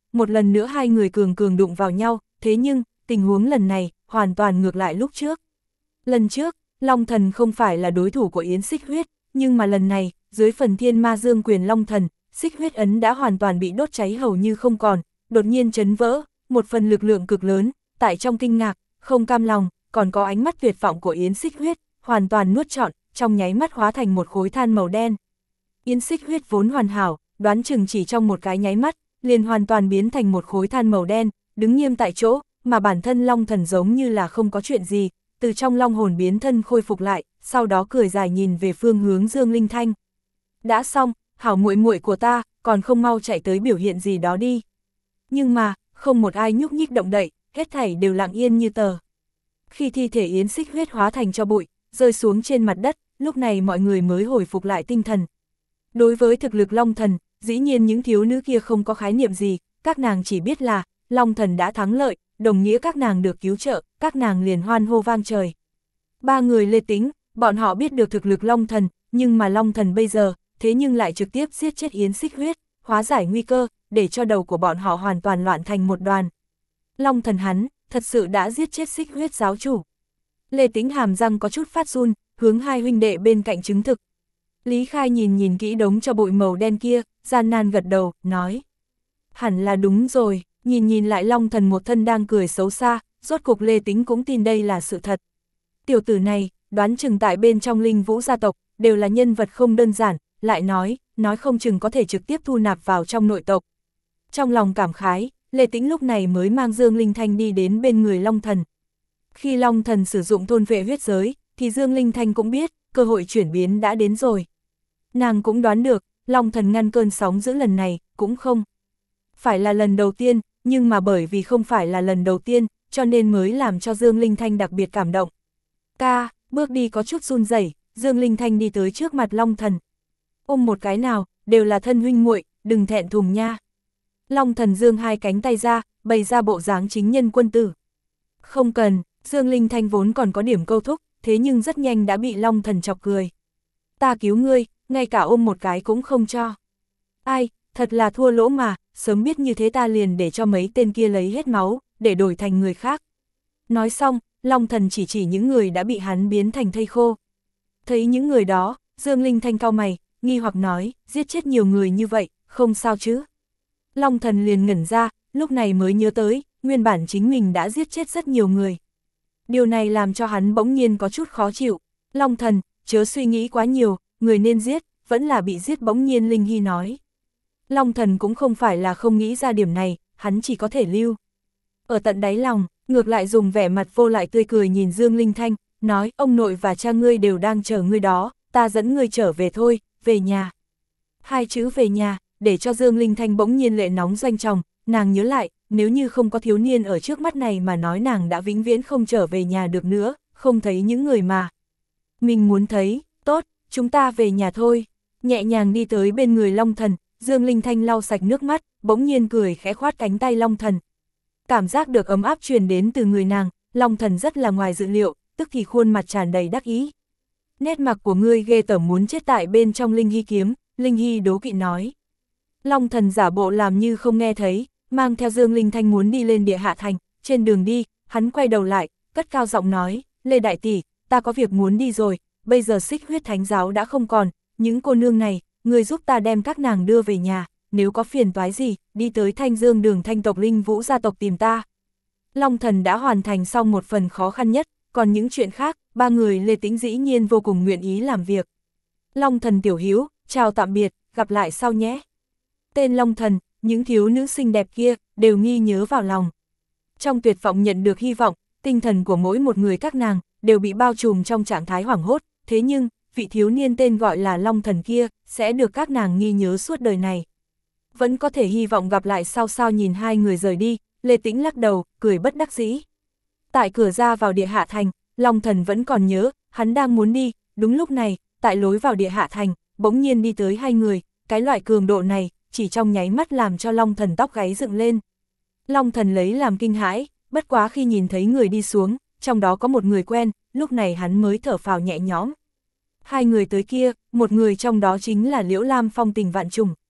A: một lần nữa hai người cường cường đụng vào nhau, thế nhưng, tình huống lần này, hoàn toàn ngược lại lúc trước. Lần trước, Long Thần không phải là đối thủ của Yến Xích Huyết, nhưng mà lần này, dưới phần thiên ma dương quyền Long Thần, Xích Huyết ấn đã hoàn toàn bị đốt cháy hầu như không còn, đột nhiên chấn vỡ, một phần lực lượng cực lớn, tại trong kinh ngạc, không cam lòng, còn có ánh mắt tuyệt vọng của Yến Xích Huyết, hoàn toàn nuốt trọn, trong nháy mắt hóa thành một khối than màu đen. Yến Xích Huyết vốn hoàn hảo, đoán chừng chỉ trong một cái nháy mắt, liền hoàn toàn biến thành một khối than màu đen, đứng nghiêm tại chỗ, mà bản thân Long Thần giống như là không có chuyện gì, từ trong long hồn biến thân khôi phục lại, sau đó cười dài nhìn về phương hướng Dương Linh Thanh. Đã xong, hảo muội muội của ta, còn không mau chạy tới biểu hiện gì đó đi. Nhưng mà, không một ai nhúc nhích động đậy, hết thảy đều lặng yên như tờ. Khi thi thể Yến Xích Huyết hóa thành cho bụi, rơi xuống trên mặt đất, lúc này mọi người mới hồi phục lại tinh thần. Đối với thực lực Long Thần, dĩ nhiên những thiếu nữ kia không có khái niệm gì, các nàng chỉ biết là, Long Thần đã thắng lợi, đồng nghĩa các nàng được cứu trợ, các nàng liền hoan hô vang trời. Ba người Lê Tĩnh, bọn họ biết được thực lực Long Thần, nhưng mà Long Thần bây giờ, thế nhưng lại trực tiếp giết chết Yến Xích Huyết, hóa giải nguy cơ, để cho đầu của bọn họ hoàn toàn loạn thành một đoàn. Long Thần hắn, thật sự đã giết chết Xích Huyết giáo chủ. Lê Tĩnh hàm răng có chút phát run, hướng hai huynh đệ bên cạnh chứng thực. Lý Khai nhìn nhìn kỹ đống cho bụi màu đen kia, gian nan gật đầu, nói. Hẳn là đúng rồi, nhìn nhìn lại Long Thần một thân đang cười xấu xa, rốt cục Lê Tĩnh cũng tin đây là sự thật. Tiểu tử này, đoán chừng tại bên trong Linh Vũ gia tộc, đều là nhân vật không đơn giản, lại nói, nói không chừng có thể trực tiếp thu nạp vào trong nội tộc. Trong lòng cảm khái, Lê Tĩnh lúc này mới mang Dương Linh Thanh đi đến bên người Long Thần. Khi Long Thần sử dụng thôn vệ huyết giới, thì Dương Linh Thanh cũng biết, cơ hội chuyển biến đã đến rồi. Nàng cũng đoán được, Long Thần ngăn cơn sóng dữ lần này, cũng không phải là lần đầu tiên, nhưng mà bởi vì không phải là lần đầu tiên, cho nên mới làm cho Dương Linh Thanh đặc biệt cảm động. Ca, bước đi có chút run rẩy, Dương Linh Thanh đi tới trước mặt Long Thần. Ôm một cái nào, đều là thân huynh muội, đừng thẹn thùng nha. Long Thần giương hai cánh tay ra, bày ra bộ dáng chính nhân quân tử. Không cần, Dương Linh Thanh vốn còn có điểm câu thúc, thế nhưng rất nhanh đã bị Long Thần chọc cười. Ta cứu ngươi, ngay cả ôm một cái cũng không cho. Ai, thật là thua lỗ mà, sớm biết như thế ta liền để cho mấy tên kia lấy hết máu, để đổi thành người khác. Nói xong, Long Thần chỉ chỉ những người đã bị hắn biến thành thây khô. Thấy những người đó, Dương Linh Thanh cau mày, nghi hoặc nói, giết chết nhiều người như vậy, không sao chứ. Long Thần liền ngẩn ra, lúc này mới nhớ tới, nguyên bản chính mình đã giết chết rất nhiều người. Điều này làm cho hắn bỗng nhiên có chút khó chịu. Long Thần, chớ suy nghĩ quá nhiều, người nên giết, vẫn là bị giết, bỗng nhiên Linh Hy nói. Long Thần cũng không phải là không nghĩ ra điểm này, hắn chỉ có thể lưu. Ở tận đáy lòng, ngược lại dùng vẻ mặt vô lại tươi cười nhìn Dương Linh Thanh, nói ông nội và cha ngươi đều đang chờ ngươi đó, ta dẫn ngươi trở về thôi, về nhà. Hai chữ về nhà, để cho Dương Linh Thanh bỗng nhiên lệ nóng doanh tròng, nàng nhớ lại, nếu như không có thiếu niên ở trước mắt này mà nói nàng đã vĩnh viễn không trở về nhà được nữa, không thấy những người mà mình muốn thấy, tốt, chúng ta về nhà thôi. Nhẹ nhàng đi tới bên người Long Thần, Dương Linh Thanh lau sạch nước mắt, bỗng nhiên cười khẽ khoát cánh tay Long Thần. Cảm giác được ấm áp truyền đến từ người nàng, Long Thần rất là ngoài dự liệu, tức thì khuôn mặt tràn đầy đắc ý. Nét mặt của ngươi ghê tởm muốn chết tại bên trong Linh Hy kiếm, Linh Hy đố kỵ nói. Long Thần giả bộ làm như không nghe thấy, mang theo Dương Linh Thanh muốn đi lên Địa Hạ Thành, trên đường đi, hắn quay đầu lại, cất cao giọng nói, Lê Đại Tỷ, ta có việc muốn đi rồi, bây giờ Xích Huyết Thánh Giáo đã không còn, những cô nương này, người giúp ta đem các nàng đưa về nhà, nếu có phiền toái gì, đi tới Thanh Dương đường Thanh tộc Linh Vũ gia tộc tìm ta. Long Thần đã hoàn thành xong một phần khó khăn nhất, còn những chuyện khác, ba người Lê Tĩnh dĩ nhiên vô cùng nguyện ý làm việc. Long Thần tiểu hiếu, chào tạm biệt, gặp lại sau nhé. Tên Long Thần, những thiếu nữ xinh đẹp kia, đều nghi nhớ vào lòng. Trong tuyệt vọng nhận được hy vọng, tinh thần của mỗi một người các nàng, đều bị bao trùm trong trạng thái hoảng hốt, thế nhưng, vị thiếu niên tên gọi là Long Thần kia, sẽ được các nàng nghi nhớ suốt đời này. Vẫn có thể hy vọng gặp lại sau sao nhìn hai người rời đi, Lê Tĩnh lắc đầu, cười bất đắc dĩ. Tại cửa ra vào Địa Hạ Thành, Long Thần vẫn còn nhớ, hắn đang muốn đi, đúng lúc này, tại lối vào Địa Hạ Thành, bỗng nhiên đi tới hai người, cái loại cường độ này, chỉ trong nháy mắt làm cho Long Thần tóc gáy dựng lên. Long Thần lấy làm kinh hãi, bất quá khi nhìn thấy người đi xuống, trong đó có một người quen, lúc này hắn mới thở phào nhẹ nhõm. Hai người tới kia, một người trong đó chính là Liễu Lam phong tình vạn trùng.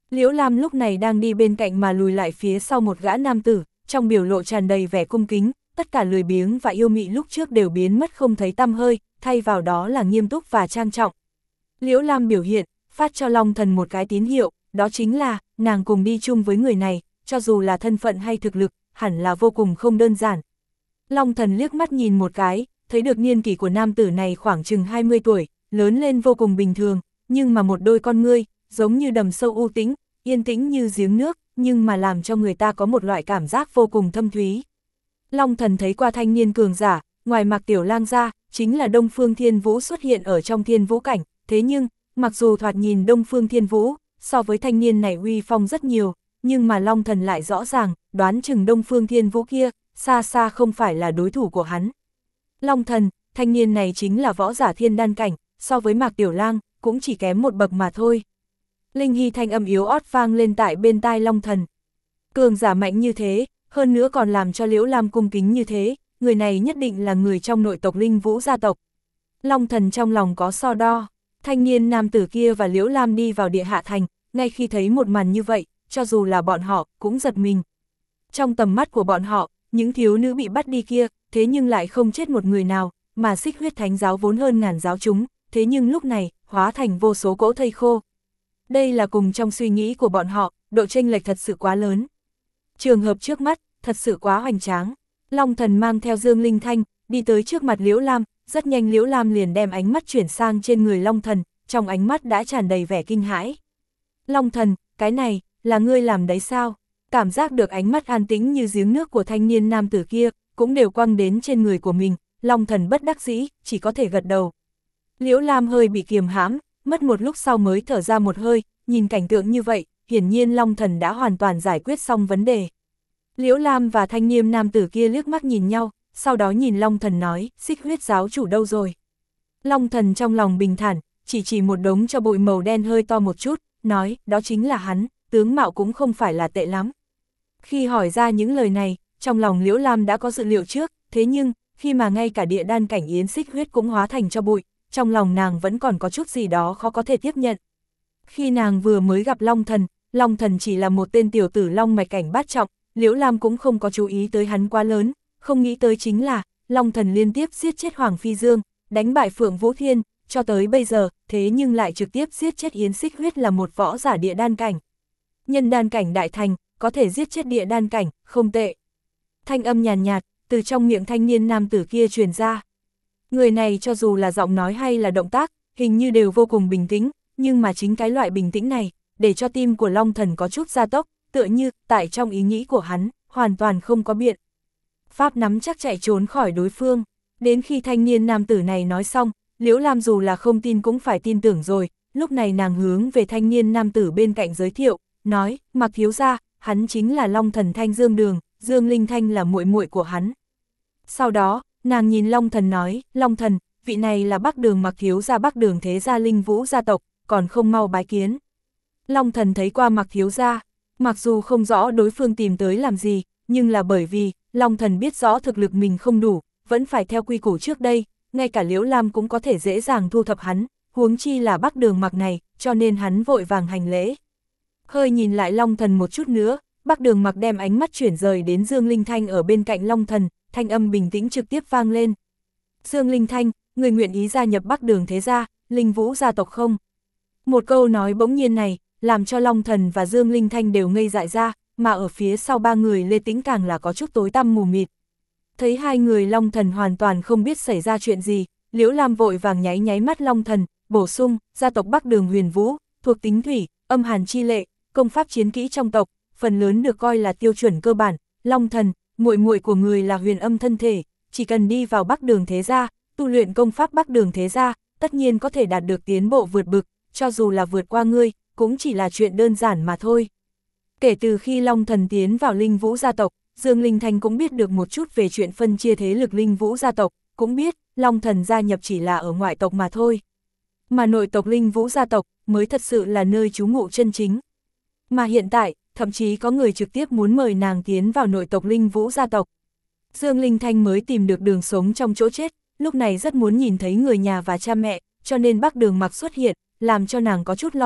A: Liễu Lam lúc này đang đi bên cạnh mà lùi lại phía sau một gã nam tử, trong biểu lộ tràn đầy vẻ cung kính, tất cả lười biếng và yêu mị lúc trước đều biến mất không thấy tăm hơi, thay vào đó là nghiêm túc và trang trọng. Liễu Lam biểu hiện, phát cho Long Thần một cái tín hiệu, đó chính là, nàng cùng đi chung với người này, cho dù là thân phận hay thực lực, hẳn là vô cùng không đơn giản. Long Thần liếc mắt nhìn một cái, thấy được niên kỷ của nam tử này khoảng chừng hai mươi tuổi, lớn lên vô cùng bình thường, nhưng mà một đôi con ngươi, giống như đầm sâu u tĩnh, yên tĩnh như giếng nước, nhưng mà làm cho người ta có một loại cảm giác vô cùng thâm thúy. Long Thần thấy qua thanh niên cường giả, ngoài Mạc Tiểu Lang ra, chính là Đông Phương Thiên Vũ xuất hiện ở trong thiên vũ cảnh, thế nhưng, mặc dù thoạt nhìn Đông Phương Thiên Vũ, so với thanh niên này uy phong rất nhiều, nhưng mà Long Thần lại rõ ràng, đoán chừng Đông Phương Thiên Vũ kia, xa xa không phải là đối thủ của hắn. Long Thần, thanh niên này chính là võ giả thiên đan cảnh, so với Mạc Tiểu Lang, cũng chỉ kém một bậc mà thôi. Linh Hy thanh âm yếu ớt vang lên tại bên tai Long Thần. Cường giả mạnh như thế, hơn nữa còn làm cho Liễu Lam cung kính như thế, người này nhất định là người trong nội tộc Linh Vũ gia tộc. Long Thần trong lòng có so đo, thanh niên nam tử kia và Liễu Lam đi vào địa hạ thành, ngay khi thấy một màn như vậy, cho dù là bọn họ, cũng giật mình. Trong tầm mắt của bọn họ, những thiếu nữ bị bắt đi kia, thế nhưng lại không chết một người nào, mà Xích Huyết Thánh giáo vốn hơn ngàn giáo chúng, thế nhưng lúc này, hóa thành vô số cỗ thây khô. Đây là cùng trong suy nghĩ của bọn họ, độ chênh lệch thật sự quá lớn. Trường hợp trước mắt, thật sự quá hoành tráng. Long Thần mang theo Dương Linh Thanh, đi tới trước mặt Liễu Lam, rất nhanh Liễu Lam liền đem ánh mắt chuyển sang trên người Long Thần, trong ánh mắt đã tràn đầy vẻ kinh hãi. Long Thần, cái này, là ngươi làm đấy sao? Cảm giác được ánh mắt an tĩnh như giếng nước của thanh niên nam tử kia, cũng đều quăng đến trên người của mình, Long Thần bất đắc dĩ, chỉ có thể gật đầu. Liễu Lam hơi bị kiềm hãm, mất một lúc sau mới thở ra một hơi, nhìn cảnh tượng như vậy, hiển nhiên Long Thần đã hoàn toàn giải quyết xong vấn đề. Liễu Lam và thanh niên nam tử kia liếc mắt nhìn nhau, sau đó nhìn Long Thần nói, Xích Huyết giáo chủ đâu rồi? Long Thần trong lòng bình thản, chỉ chỉ một đống cho bụi màu đen hơi to một chút, nói, đó chính là hắn, tướng mạo cũng không phải là tệ lắm. Khi hỏi ra những lời này, trong lòng Liễu Lam đã có dự liệu trước, thế nhưng, khi mà ngay cả địa đan cảnh Yến Xích Huyết cũng hóa thành cho bụi, trong lòng nàng vẫn còn có chút gì đó khó có thể tiếp nhận. Khi nàng vừa mới gặp Long Thần, Long Thần chỉ là một tên tiểu tử long mạch cảnh bát trọng, Liễu Lam cũng không có chú ý tới hắn quá lớn, không nghĩ tới chính là, Long Thần liên tiếp giết chết Hoàng Phi Dương, đánh bại Phượng Vũ Thiên, cho tới bây giờ, thế nhưng lại trực tiếp giết chết Yến Xích Huyết là một võ giả địa đan cảnh. Nhân đan cảnh đại thành, có thể giết chết địa đan cảnh, không tệ. Thanh âm nhàn nhạt, nhạt, từ trong miệng thanh niên nam tử kia truyền ra. Người này cho dù là giọng nói hay là động tác, hình như đều vô cùng bình tĩnh, nhưng mà chính cái loại bình tĩnh này, để cho tim của Long Thần có chút gia tốc, tựa như, tại trong ý nghĩ của hắn, hoàn toàn không có biện pháp nắm chắc chạy trốn khỏi đối phương. Đến khi thanh niên nam tử này nói xong, Liễu Lam dù là không tin cũng phải tin tưởng rồi, lúc này nàng hướng về thanh niên nam tử bên cạnh giới thiệu, nói, Mạc thiếu gia, hắn chính là Long Thần Thanh Dương Đường, Dương Linh Thanh là muội muội của hắn. Sau đó, nàng nhìn Long Thần nói, Long Thần, vị này là Bắc Đường Mạc thiếu gia Bắc Đường thế gia Linh Vũ gia tộc, còn không mau bái kiến. Long Thần thấy qua Mạc thiếu gia, mặc dù không rõ đối phương tìm tới làm gì, nhưng là bởi vì, Long Thần biết rõ thực lực mình không đủ, vẫn phải theo quy củ trước đây, ngay cả Liễu Lam cũng có thể dễ dàng thu thập hắn, huống chi là Bắc Đường Mạc này, cho nên hắn vội vàng hành lễ. Hơi nhìn lại Long Thần một chút nữa, Bắc Đường Mạc đem ánh mắt chuyển rời đến Dương Linh Thanh ở bên cạnh Long Thần, thanh âm bình tĩnh trực tiếp vang lên. Dương Linh Thanh, người nguyện ý gia nhập Bắc Đường thế gia, Linh Vũ gia tộc không? Một câu nói bỗng nhiên này, làm cho Long Thần và Dương Linh Thanh đều ngây dại ra, mà ở phía sau ba người Lê Tĩnh càng là có chút tối tăm mù mịt. Thấy hai người Long Thần hoàn toàn không biết xảy ra chuyện gì, Liễu Lam vội vàng nháy nháy mắt Long Thần, bổ sung, gia tộc Bắc Đường Huyền Vũ, thuộc tính thủy, âm hàn chi lệ, công pháp chiến kỹ trong tộc, phần lớn được coi là tiêu chuẩn cơ bản. Long Thần, muội muội của người là huyền âm thân thể, chỉ cần đi vào Bắc Đường thế gia, tu luyện công pháp Bắc Đường thế gia, tất nhiên có thể đạt được tiến bộ vượt bực, cho dù là vượt qua ngươi, cũng chỉ là chuyện đơn giản mà thôi. Kể từ khi Long Thần tiến vào Linh Vũ gia tộc, Dương Linh Thanh cũng biết được một chút về chuyện phân chia thế lực Linh Vũ gia tộc, cũng biết Long Thần gia nhập chỉ là ở ngoại tộc mà thôi. Mà nội tộc Linh Vũ gia tộc mới thật sự là nơi trú ngụ chân chính. Mà hiện tại, thậm chí có người trực tiếp muốn mời nàng tiến vào nội tộc Linh Vũ gia tộc. Dương Linh Thanh mới tìm được đường sống trong chỗ chết, lúc này rất muốn nhìn thấy người nhà và cha mẹ, cho nên Bắc Đường Mạc xuất hiện, làm cho nàng có chút lo lắng,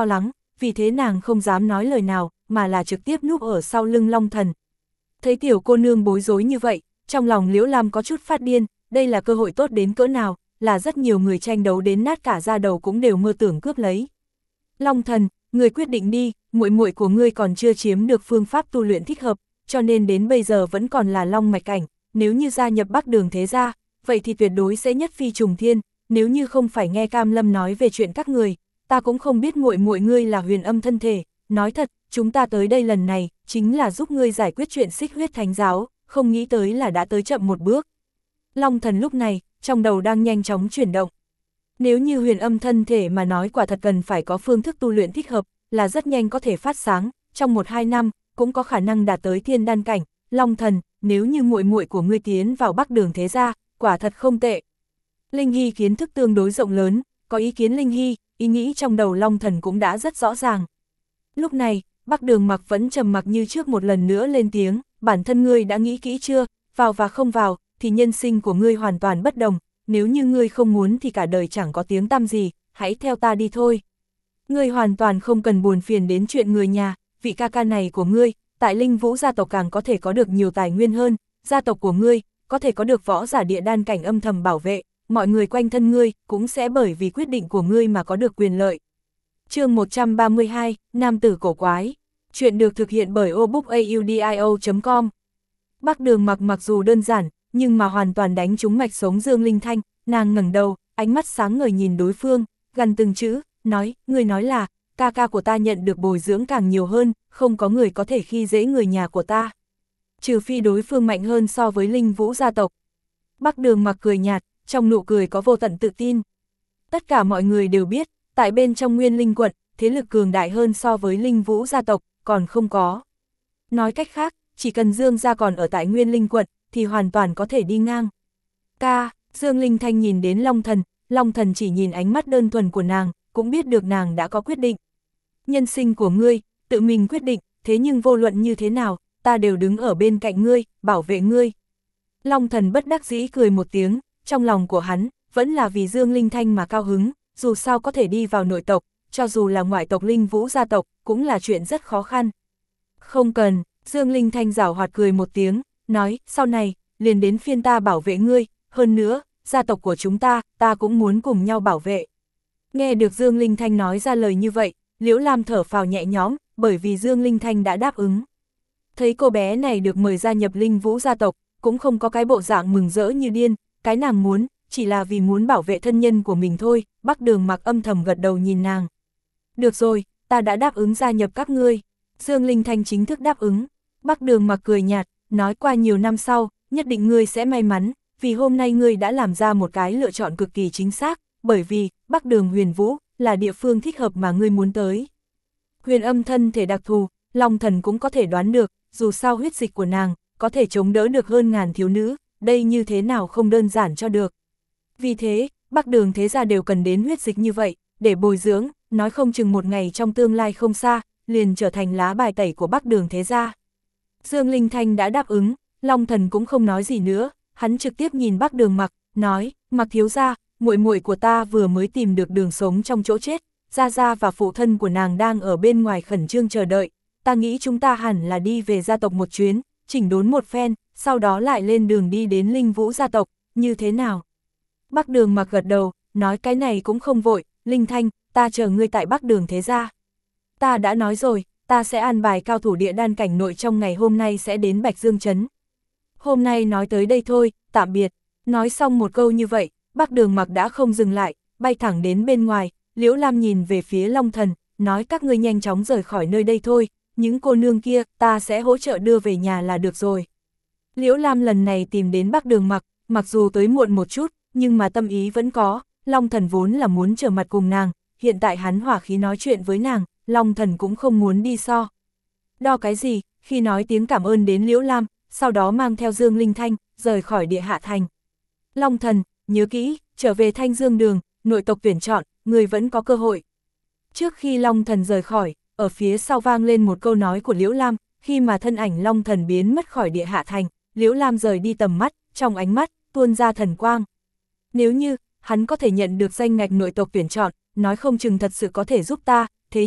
A: vì thế nàng không dám nói lời nào, mà là trực tiếp núp ở sau lưng Long Thần. Thấy tiểu cô nương bối rối như vậy, trong lòng Liễu Lam có chút phát điên, đây là cơ hội tốt đến cỡ nào, là rất nhiều người tranh đấu đến nát cả da đầu cũng đều mơ tưởng cướp lấy. Long Thần, người quyết định đi, muội muội của ngươi còn chưa chiếm được phương pháp tu luyện thích hợp, cho nên đến bây giờ vẫn còn là long mạch cảnh, nếu như gia nhập Bắc Đường thế gia, vậy thì tuyệt đối sẽ nhất phi trùng thiên, nếu như không phải nghe Cam Lâm nói về chuyện các người, ta cũng không biết muội muội ngươi là huyền âm thân thể, nói thật, chúng ta tới đây lần này, chính là giúp ngươi giải quyết chuyện xích huyết thánh giáo, không nghĩ tới là đã tới chậm một bước. Long Thần lúc này, trong đầu đang nhanh chóng chuyển động. Nếu như huyền âm thân thể mà nói quả thật cần phải có phương thức tu luyện thích hợp, là rất nhanh có thể phát sáng, trong một hai năm, cũng có khả năng đạt tới thiên đan cảnh. Long Thần, nếu như muội muội của ngươi tiến vào Bắc Đường thế gia, quả thật không tệ. Linh Hy kiến thức tương đối rộng lớn, có ý kiến Linh Hy, ý nghĩ trong đầu Long Thần cũng đã rất rõ ràng. Lúc này, Bắc Đường Mặc vẫn trầm mặc như trước một lần nữa lên tiếng, bản thân ngươi đã nghĩ kỹ chưa, vào và không vào, thì nhân sinh của ngươi hoàn toàn bất đồng, nếu như ngươi không muốn thì cả đời chẳng có tiếng tăm gì, hãy theo ta đi thôi. Ngươi hoàn toàn không cần buồn phiền đến chuyện người nhà, vị ca ca này của ngươi, tại Linh Vũ gia tộc càng có thể có được nhiều tài nguyên hơn, gia tộc của ngươi, có thể có được võ giả địa đan cảnh âm thầm bảo vệ, mọi người quanh thân ngươi, cũng sẽ bởi vì quyết định của ngươi mà có được quyền lợi. Chương một trăm ba mươi hai, Nam tử cổ quái. Chuyện được thực hiện bởi obookaudio chấm com. Bắc Đường Mặc mặc dù đơn giản, nhưng mà hoàn toàn đánh trúng mạch sống Dương Linh Thanh, nàng ngẩng đầu, ánh mắt sáng ngời nhìn đối phương, gần từng chữ, nói, người nói là, ca ca của ta nhận được bồi dưỡng càng nhiều hơn, không có người có thể khi dễ người nhà của ta. Trừ phi đối phương mạnh hơn so với Linh Vũ gia tộc. Bắc Đường Mặc cười nhạt, trong nụ cười có vô tận tự tin. Tất cả mọi người đều biết, tại bên trong Nguyên Linh quận, thế lực cường đại hơn so với Linh Vũ gia tộc, còn không có. Nói cách khác, chỉ cần Dương gia còn ở tại Nguyên Linh quận, thì hoàn toàn có thể đi ngang. Ca, Dương Linh Thanh nhìn đến Long Thần, Long Thần chỉ nhìn ánh mắt đơn thuần của nàng, cũng biết được nàng đã có quyết định. Nhân sinh của ngươi, tự mình quyết định, thế nhưng vô luận như thế nào, ta đều đứng ở bên cạnh ngươi, bảo vệ ngươi. Long Thần bất đắc dĩ cười một tiếng, trong lòng của hắn, vẫn là vì Dương Linh Thanh mà cao hứng, dù sao có thể đi vào nội tộc, cho dù là ngoại tộc Linh Vũ gia tộc, cũng là chuyện rất khó khăn. Không cần, Dương Linh Thanh giảo hoạt cười một tiếng, nói, sau này, liền đến phiên ta bảo vệ ngươi, hơn nữa, gia tộc của chúng ta, ta cũng muốn cùng nhau bảo vệ. Nghe được Dương Linh Thanh nói ra lời như vậy, Liễu Lam thở phào nhẹ nhõm, bởi vì Dương Linh Thanh đã đáp ứng. Thấy cô bé này được mời gia nhập Linh Vũ gia tộc, cũng không có cái bộ dạng mừng rỡ như điên, cái nàng muốn, chỉ là vì muốn bảo vệ thân nhân của mình thôi. Bắc Đường Mặc âm thầm gật đầu nhìn nàng. Được rồi, ta đã đáp ứng gia nhập các ngươi. Dương Linh Thanh chính thức đáp ứng. Bắc Đường Mặc cười nhạt, nói qua nhiều năm sau, nhất định ngươi sẽ may mắn, vì hôm nay ngươi đã làm ra một cái lựa chọn cực kỳ chính xác, bởi vì, Bắc Đường Huyền Vũ, là địa phương thích hợp mà ngươi muốn tới. Huyền âm thân thể đặc thù, Long Thần cũng có thể đoán được, dù sao huyết dịch của nàng, có thể chống đỡ được hơn ngàn thiếu nữ, đây như thế nào không đơn giản cho được. Vì thế, Bắc Đường thế gia đều cần đến huyết dịch như vậy, để bồi dưỡng, nói không chừng một ngày trong tương lai không xa, liền trở thành lá bài tẩy của Bắc Đường thế gia. Dương Linh Thanh đã đáp ứng, Long Thần cũng không nói gì nữa, hắn trực tiếp nhìn Bắc Đường Mặc, nói, Mặc thiếu gia, muội muội của ta vừa mới tìm được đường sống trong chỗ chết, gia gia và phụ thân của nàng đang ở bên ngoài khẩn trương chờ đợi, ta nghĩ chúng ta hẳn là đi về gia tộc một chuyến, chỉnh đốn một phen, sau đó lại lên đường đi đến Linh Vũ gia tộc, như thế nào? Bắc Đường Mặc gật đầu, nói cái này cũng không vội, Linh Thanh, ta chờ ngươi tại Bắc Đường thế gia. Ta đã nói rồi, ta sẽ an bài cao thủ địa đan cảnh nội trong ngày hôm nay sẽ đến Bạch Dương Trấn. Hôm nay nói tới đây thôi, tạm biệt. Nói xong một câu như vậy, Bắc Đường Mặc đã không dừng lại, bay thẳng đến bên ngoài. Liễu Lam nhìn về phía Long Thần, nói các ngươi nhanh chóng rời khỏi nơi đây thôi, những cô nương kia, ta sẽ hỗ trợ đưa về nhà là được rồi. Liễu Lam lần này tìm đến Bắc Đường Mặc, mặc dù tới muộn một chút, nhưng mà tâm ý vẫn có, Long Thần vốn là muốn trở mặt cùng nàng, hiện tại hắn hỏa khí nói chuyện với nàng, Long Thần cũng không muốn đi so. Đo cái gì, khi nói tiếng cảm ơn đến Liễu Lam, sau đó mang theo Dương Linh Thanh, rời khỏi địa hạ thành. Long Thần, nhớ kỹ, trở về Thanh Dương Đường, nội tộc tuyển chọn, người vẫn có cơ hội. Trước khi Long Thần rời khỏi, ở phía sau vang lên một câu nói của Liễu Lam, khi mà thân ảnh Long Thần biến mất khỏi địa hạ thành, Liễu Lam rời đi tầm mắt, trong ánh mắt, tuôn ra thần quang. Nếu như, hắn có thể nhận được danh ngạch nội tộc tuyển chọn, nói không chừng thật sự có thể giúp ta, thế nhưng,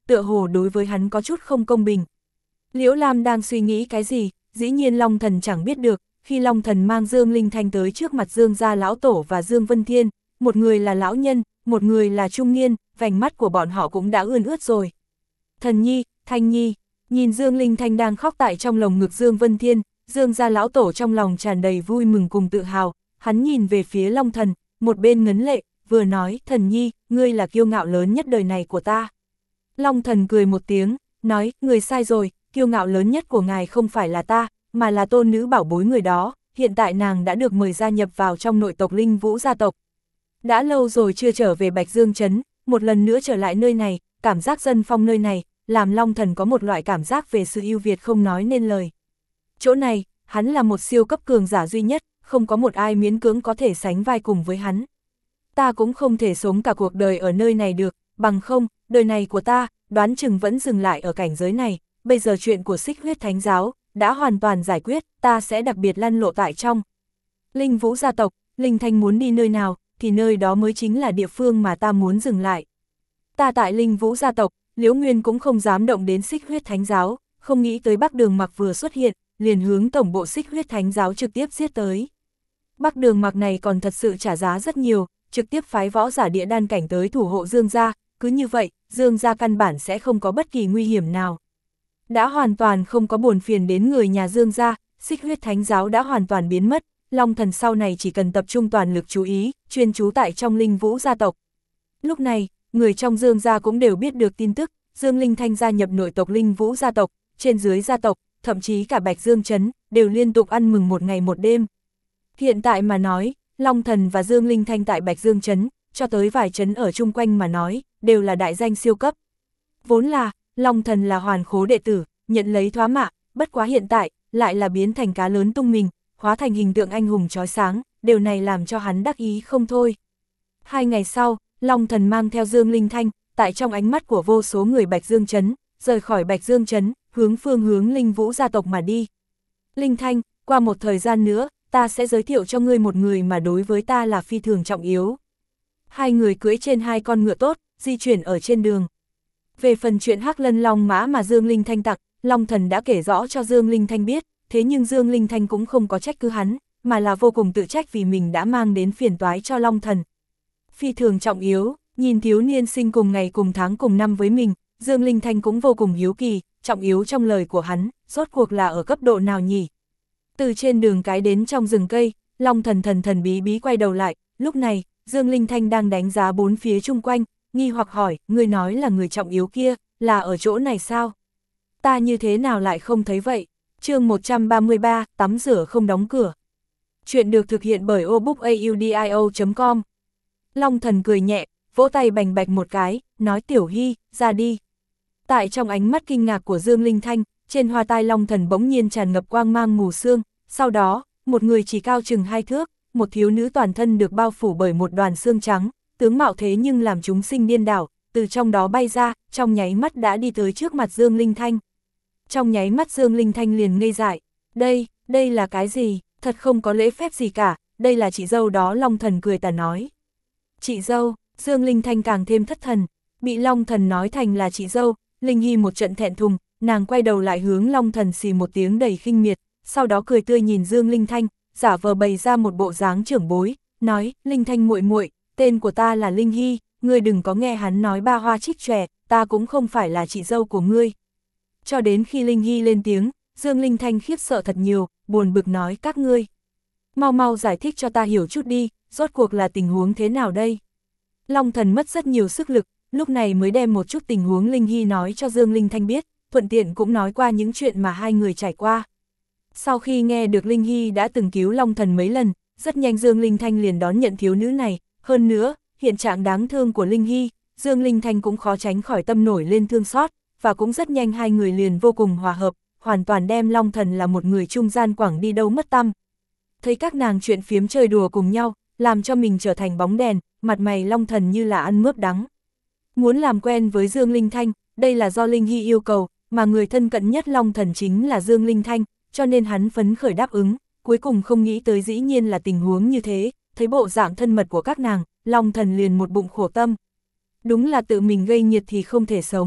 A: tựa hồ đối với hắn có chút không công bình. Liễu Lam đang suy nghĩ cái gì, dĩ nhiên Long Thần chẳng biết được, khi Long Thần mang Dương Linh Thanh tới trước mặt Dương gia lão tổ và Dương Vân Thiên, một người là lão nhân, một người là trung niên, vành mắt của bọn họ cũng đã ươn ướt rồi. Thần nhi, Thanh nhi, nhìn Dương Linh Thanh đang khóc tại trong lồng ngực Dương Vân Thiên, Dương gia lão tổ trong lòng tràn đầy vui mừng cùng tự hào, hắn nhìn về phía Long Thần, một bên ngấn lệ, vừa nói, thần nhi, ngươi là kiêu ngạo lớn nhất đời này của ta. Long Thần cười một tiếng, nói, người sai rồi, kiêu ngạo lớn nhất của ngài không phải là ta, mà là tôn nữ bảo bối người đó, hiện tại nàng đã được mời gia nhập vào trong nội tộc Linh Vũ gia tộc. Đã lâu rồi chưa trở về Bạch Dương Trấn, một lần nữa trở lại nơi này, cảm giác dân phong nơi này, làm Long Thần có một loại cảm giác về sự ưu việt không nói nên lời. Chỗ này, hắn là một siêu cấp cường giả duy nhất, không có một ai miễn cưỡng có thể sánh vai cùng với hắn. Ta cũng không thể sống cả cuộc đời ở nơi này được, bằng không, đời này của ta, đoán chừng vẫn dừng lại ở cảnh giới này, bây giờ chuyện của Xích Huyết Thánh Giáo, đã hoàn toàn giải quyết, ta sẽ đặc biệt lăn lộ tại trong Linh Vũ gia tộc, Linh Thanh muốn đi nơi nào, thì nơi đó mới chính là địa phương mà ta muốn dừng lại. Ta tại Linh Vũ gia tộc, Liễu Nguyên cũng không dám động đến Xích Huyết Thánh Giáo, không nghĩ tới Bắc Đường Mặc vừa xuất hiện, liền hướng tổng bộ Xích Huyết Thánh Giáo trực tiếp giết tới. Bắc Đường Mặc này còn thật sự trả giá rất nhiều, trực tiếp phái võ giả địa đan cảnh tới thủ hộ Dương gia, cứ như vậy, Dương gia căn bản sẽ không có bất kỳ nguy hiểm nào. Đã hoàn toàn không có buồn phiền đến người nhà Dương gia, Xích Huyết Thánh Giáo đã hoàn toàn biến mất, Long Thần sau này chỉ cần tập trung toàn lực chú ý, chuyên chú tại trong Linh Vũ gia tộc. Lúc này, người trong Dương gia cũng đều biết được tin tức, Dương Linh Thanh gia nhập nội tộc Linh Vũ gia tộc, trên dưới gia tộc, thậm chí cả Bạch Dương Trấn, đều liên tục ăn mừng một ngày một đêm. Hiện tại mà nói, Long Thần và Dương Linh Thanh tại Bạch Dương Trấn, cho tới vài trấn ở chung quanh mà nói, đều là đại danh siêu cấp. Vốn là, Long Thần là hoàn khố đệ tử, nhận lấy thoá mạ, bất quá hiện tại, lại là biến thành cá lớn tung mình, hóa thành hình tượng anh hùng chói sáng, điều này làm cho hắn đắc ý không thôi. Hai ngày sau, Long Thần mang theo Dương Linh Thanh, tại trong ánh mắt của vô số người Bạch Dương Trấn, rời khỏi Bạch Dương Trấn, hướng phương hướng Linh Vũ gia tộc mà đi. Linh Thanh, qua một thời gian nữa, ta sẽ giới thiệu cho ngươi một người mà đối với ta là phi thường trọng yếu. Hai người cưỡi trên hai con ngựa tốt, di chuyển ở trên đường. Về phần chuyện Hắc Lân Long Mã mà Dương Linh Thanh tặng, Long Thần đã kể rõ cho Dương Linh Thanh biết, thế nhưng Dương Linh Thanh cũng không có trách cứ hắn, mà là vô cùng tự trách vì mình đã mang đến phiền toái cho Long Thần. Phi thường trọng yếu, nhìn thiếu niên sinh cùng ngày cùng tháng cùng năm với mình, Dương Linh Thanh cũng vô cùng hiếu kỳ, trọng yếu trong lời của hắn, rốt cuộc là ở cấp độ nào nhỉ? Từ trên đường cái đến trong rừng cây, Long Thần thần thần bí bí quay đầu lại, lúc này, Dương Linh Thanh đang đánh giá bốn phía chung quanh, nghi hoặc hỏi, người nói là người trọng yếu kia, là ở chỗ này sao? Ta như thế nào lại không thấy vậy? Chương một trăm ba mươi ba, tắm rửa không đóng cửa. Chuyện được thực hiện bởi obookaudio chấm com. Long Thần cười nhẹ, vỗ tay bành bạch một cái, nói Tiểu Hy, ra đi. Tại trong ánh mắt kinh ngạc của Dương Linh Thanh, trên hoa tai Long Thần bỗng nhiên tràn ngập quang mang mù sương, sau đó, một người chỉ cao chừng hai thước, một thiếu nữ toàn thân được bao phủ bởi một đoàn xương trắng, tướng mạo thế nhưng làm chúng sinh điên đảo, từ trong đó bay ra, trong nháy mắt đã đi tới trước mặt Dương Linh Thanh. Trong nháy mắt Dương Linh Thanh liền ngây dại, đây, đây là cái gì, thật không có lễ phép gì cả, đây là chị dâu đó. Long Thần cười tà nói. Chị dâu, Dương Linh Thanh càng thêm thất thần, bị Long Thần nói thành là chị dâu, Linh Hy một trận thẹn thùng, nàng quay đầu lại hướng Long Thần xì một tiếng đầy khinh miệt, sau đó cười tươi nhìn Dương Linh Thanh, giả vờ bày ra một bộ dáng trưởng bối, nói, Linh Thanh muội muội, tên của ta là Linh Hy, ngươi đừng có nghe hắn nói ba hoa trích tròe, ta cũng không phải là chị dâu của ngươi. Cho đến khi Linh Hy lên tiếng, Dương Linh Thanh khiếp sợ thật nhiều, buồn bực nói các ngươi. Mau mau giải thích cho ta hiểu chút đi, rốt cuộc là tình huống thế nào đây? Long Thần mất rất nhiều sức lực, lúc này mới đem một chút tình huống Linh Hy nói cho Dương Linh Thanh biết, thuận tiện cũng nói qua những chuyện mà hai người trải qua. Sau khi nghe được Linh Hy đã từng cứu Long Thần mấy lần, rất nhanh Dương Linh Thanh liền đón nhận thiếu nữ này, hơn nữa, hiện trạng đáng thương của Linh Hy, Dương Linh Thanh cũng khó tránh khỏi tâm nổi lên thương xót, và cũng rất nhanh hai người liền vô cùng hòa hợp, hoàn toàn đem Long Thần là một người trung gian quẳng đi đâu mất tăm. Thấy các nàng chuyện phiếm chơi đùa cùng nhau, làm cho mình trở thành bóng đèn, mặt mày Long Thần như là ăn mướp đắng. Muốn làm quen với Dương Linh Thanh, đây là do Linh Hy yêu cầu, mà người thân cận nhất Long Thần chính là Dương Linh Thanh, cho nên hắn phấn khởi đáp ứng, cuối cùng không nghĩ tới dĩ nhiên là tình huống như thế, thấy bộ dạng thân mật của các nàng, Long Thần liền một bụng khổ tâm. Đúng là tự mình gây nhiệt thì không thể sống.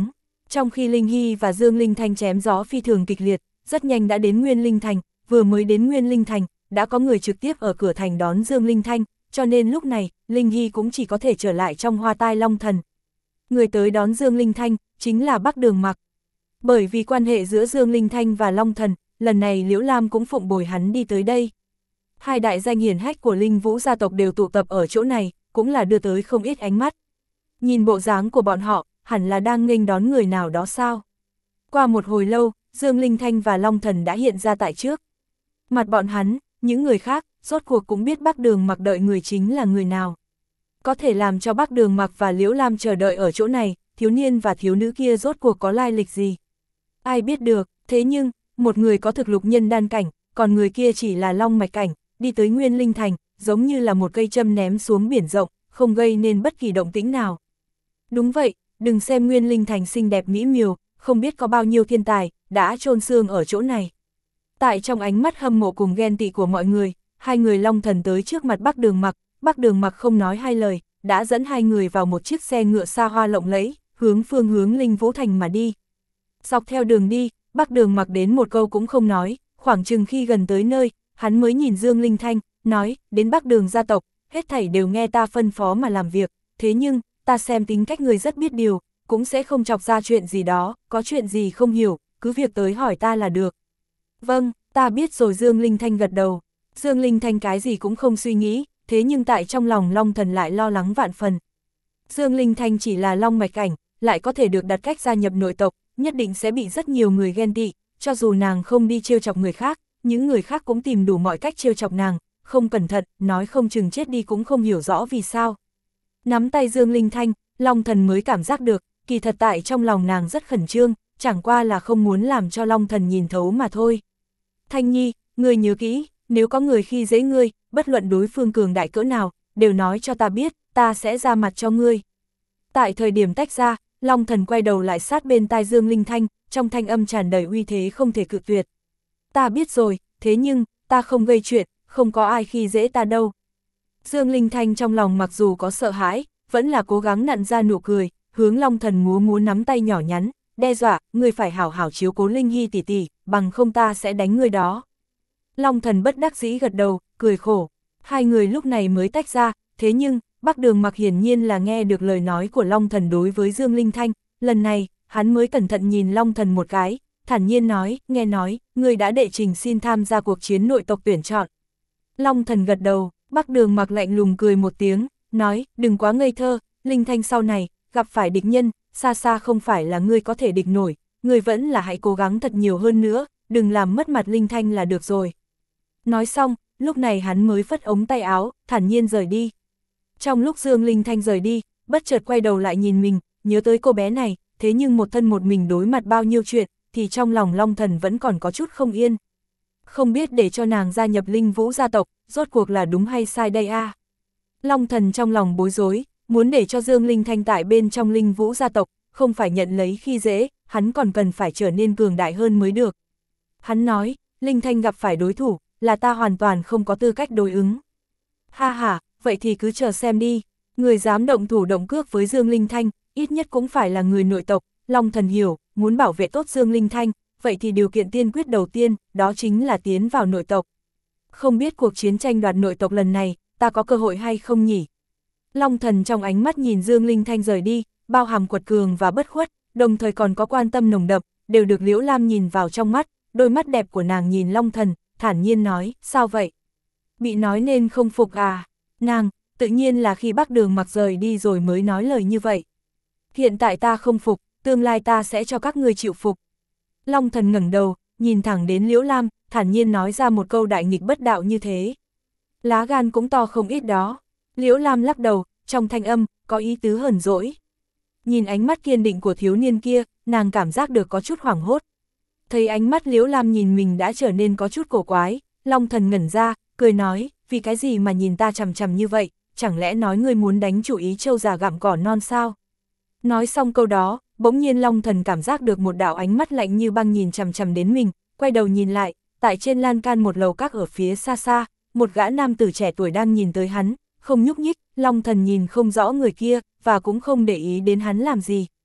A: Trong khi Linh Hy và Dương Linh Thanh chém gió phi thường kịch liệt, rất nhanh đã đến Nguyên Linh Thành, vừa mới đến Nguyên Linh Thành, đã có người trực tiếp ở cửa thành đón Dương Linh Thanh, cho nên lúc này, Linh Hy cũng chỉ có thể trở lại trong Hoa Tai Long Thần. Người tới đón Dương Linh Thanh, chính là Bắc Đường Mặc. Bởi vì quan hệ giữa Dương Linh Thanh và Long Thần, lần này Liễu Lam cũng phụng bồi hắn đi tới đây. Hai đại danh hiển hách của Linh Vũ gia tộc đều tụ tập ở chỗ này, cũng là đưa tới không ít ánh mắt. Nhìn bộ dáng của bọn họ, hẳn là đang nghênh đón người nào đó sao. Qua một hồi lâu, Dương Linh Thanh và Long Thần đã hiện ra tại trước. Mặt bọn hắn, những người khác, rốt cuộc cũng biết Bắc Đường Mặc đợi người chính là người nào. Có thể làm cho Bắc Đường Mặc và Liễu Lam chờ đợi ở chỗ này, thiếu niên và thiếu nữ kia rốt cuộc có lai lịch gì. Ai biết được, thế nhưng, một người có thực lục nhân đan cảnh, còn người kia chỉ là long mạch cảnh, đi tới Nguyên Linh Thành, giống như là một cây châm ném xuống biển rộng, không gây nên bất kỳ động tĩnh nào. Đúng vậy, đừng xem Nguyên Linh Thành xinh đẹp mỹ miều, không biết có bao nhiêu thiên tài, đã chôn xương ở chỗ này. Tại trong ánh mắt hâm mộ cùng ghen tị của mọi người, hai người Long Thần tới trước mặt Bắc Đường Mặc, Bắc Đường Mặc không nói hai lời, đã dẫn hai người vào một chiếc xe ngựa xa hoa lộng lẫy, hướng phương hướng Linh Vũ Thành mà đi. Dọc theo đường đi, Bắc Đường Mặc đến một câu cũng không nói, khoảng chừng khi gần tới nơi, hắn mới nhìn Dương Linh Thanh, nói, đến Bắc Đường gia tộc, hết thảy đều nghe ta phân phó mà làm việc, thế nhưng, ta xem tính cách người rất biết điều, cũng sẽ không chọc ra chuyện gì đó, có chuyện gì không hiểu, cứ việc tới hỏi ta là được. Vâng, ta biết rồi. Dương Linh Thanh gật đầu. Dương Linh Thanh cái gì cũng không suy nghĩ, thế nhưng tại trong lòng Long Thần lại lo lắng vạn phần. Dương Linh Thanh chỉ là long mạch cảnh, lại có thể được đặt cách gia nhập nội tộc, nhất định sẽ bị rất nhiều người ghen tị, cho dù nàng không đi trêu chọc người khác, những người khác cũng tìm đủ mọi cách trêu chọc nàng, không cẩn thận, nói không chừng chết đi cũng không hiểu rõ vì sao. Nắm tay Dương Linh Thanh, Long Thần mới cảm giác được, kỳ thật tại trong lòng nàng rất khẩn trương, chẳng qua là không muốn làm cho Long Thần nhìn thấu mà thôi. Thanh Nhi, ngươi nhớ kỹ, nếu có người khi dễ ngươi, bất luận đối phương cường đại cỡ nào, đều nói cho ta biết, ta sẽ ra mặt cho ngươi. Tại thời điểm tách ra, Long Thần quay đầu lại sát bên tai Dương Linh Thanh, trong thanh âm tràn đầy uy thế không thể cự tuyệt. Ta biết rồi, thế nhưng, ta không gây chuyện, không có ai khi dễ ta đâu. Dương Linh Thanh trong lòng mặc dù có sợ hãi, vẫn là cố gắng nặn ra nụ cười, hướng Long Thần múa múa nắm tay nhỏ nhắn, đe dọa, ngươi phải hảo hảo chiếu cố Linh Hy tỷ tỷ, bằng không ta sẽ đánh ngươi đó. Long Thần bất đắc dĩ gật đầu, cười khổ. Hai người lúc này mới tách ra, thế nhưng, Bắc Đường Mặc hiển nhiên là nghe được lời nói của Long Thần đối với Dương Linh Thanh, lần này, hắn mới cẩn thận nhìn Long Thần một cái, thản nhiên nói, nghe nói, ngươi đã đệ trình xin tham gia cuộc chiến nội tộc tuyển chọn. Long Thần gật đầu, Bắc Đường Mặc lạnh lùng cười một tiếng, nói, đừng quá ngây thơ, Linh Thanh sau này, gặp phải địch nhân, xa xa không phải là ngươi có thể địch nổi, ngươi vẫn là hãy cố gắng thật nhiều hơn nữa, đừng làm mất mặt Linh Thanh là được rồi. Nói xong, lúc này hắn mới phất ống tay áo, thản nhiên rời đi. Trong lúc Dương Linh Thanh rời đi, bất chợt quay đầu lại nhìn mình, nhớ tới cô bé này, thế nhưng một thân một mình đối mặt bao nhiêu chuyện, thì trong lòng Long Thần vẫn còn có chút không yên. Không biết để cho nàng gia nhập Linh Vũ gia tộc, rốt cuộc là đúng hay sai đây a? À? Long Thần trong lòng bối rối, muốn để cho Dương Linh Thanh tại bên trong Linh Vũ gia tộc, không phải nhận lấy khi dễ, hắn còn cần phải trở nên cường đại hơn mới được. Hắn nói, Linh Thanh gặp phải đối thủ, là ta hoàn toàn không có tư cách đối ứng. Ha ha, vậy thì cứ chờ xem đi, người dám động thủ động cước với Dương Linh Thanh, ít nhất cũng phải là người nội tộc. Long Thần hiểu, muốn bảo vệ tốt Dương Linh Thanh, vậy thì điều kiện tiên quyết đầu tiên, đó chính là tiến vào nội tộc. Không biết cuộc chiến tranh đoạt nội tộc lần này, ta có cơ hội hay không nhỉ? Long Thần trong ánh mắt nhìn Dương Linh Thanh rời đi, bao hàm quật cường và bất khuất, đồng thời còn có quan tâm nồng đậm, đều được Liễu Lam nhìn vào trong mắt, đôi mắt đẹp của nàng nhìn Long Thần, thản nhiên nói, sao vậy? Bị nói nên không phục à? Nàng, tự nhiên là khi Bắc Đường Mặc rời đi rồi mới nói lời như vậy. Hiện tại ta không phục, tương lai ta sẽ cho các ngươi chịu phục. Long Thần ngẩng đầu, nhìn thẳng đến Liễu Lam, thản nhiên nói ra một câu đại nghịch bất đạo như thế. Lá gan cũng to không ít đó. Liễu Lam lắc đầu, trong thanh âm, có ý tứ hờn dỗi. Nhìn ánh mắt kiên định của thiếu niên kia, nàng cảm giác được có chút hoảng hốt. Thấy ánh mắt Liễu Lam nhìn mình đã trở nên có chút cổ quái, Long Thần ngẩn ra, cười nói, vì cái gì mà nhìn ta chằm chằm như vậy, chẳng lẽ nói ngươi muốn đánh chủ ý trâu già gặm cỏ non sao? Nói xong câu đó, bỗng nhiên Long Thần cảm giác được một đạo ánh mắt lạnh như băng nhìn chằm chằm đến mình, quay đầu nhìn lại, tại trên lan can một lầu các ở phía xa xa, một gã nam tử trẻ tuổi đang nhìn tới hắn, không nhúc nhích. Long Thần nhìn không rõ người kia, và cũng không để ý đến hắn làm gì.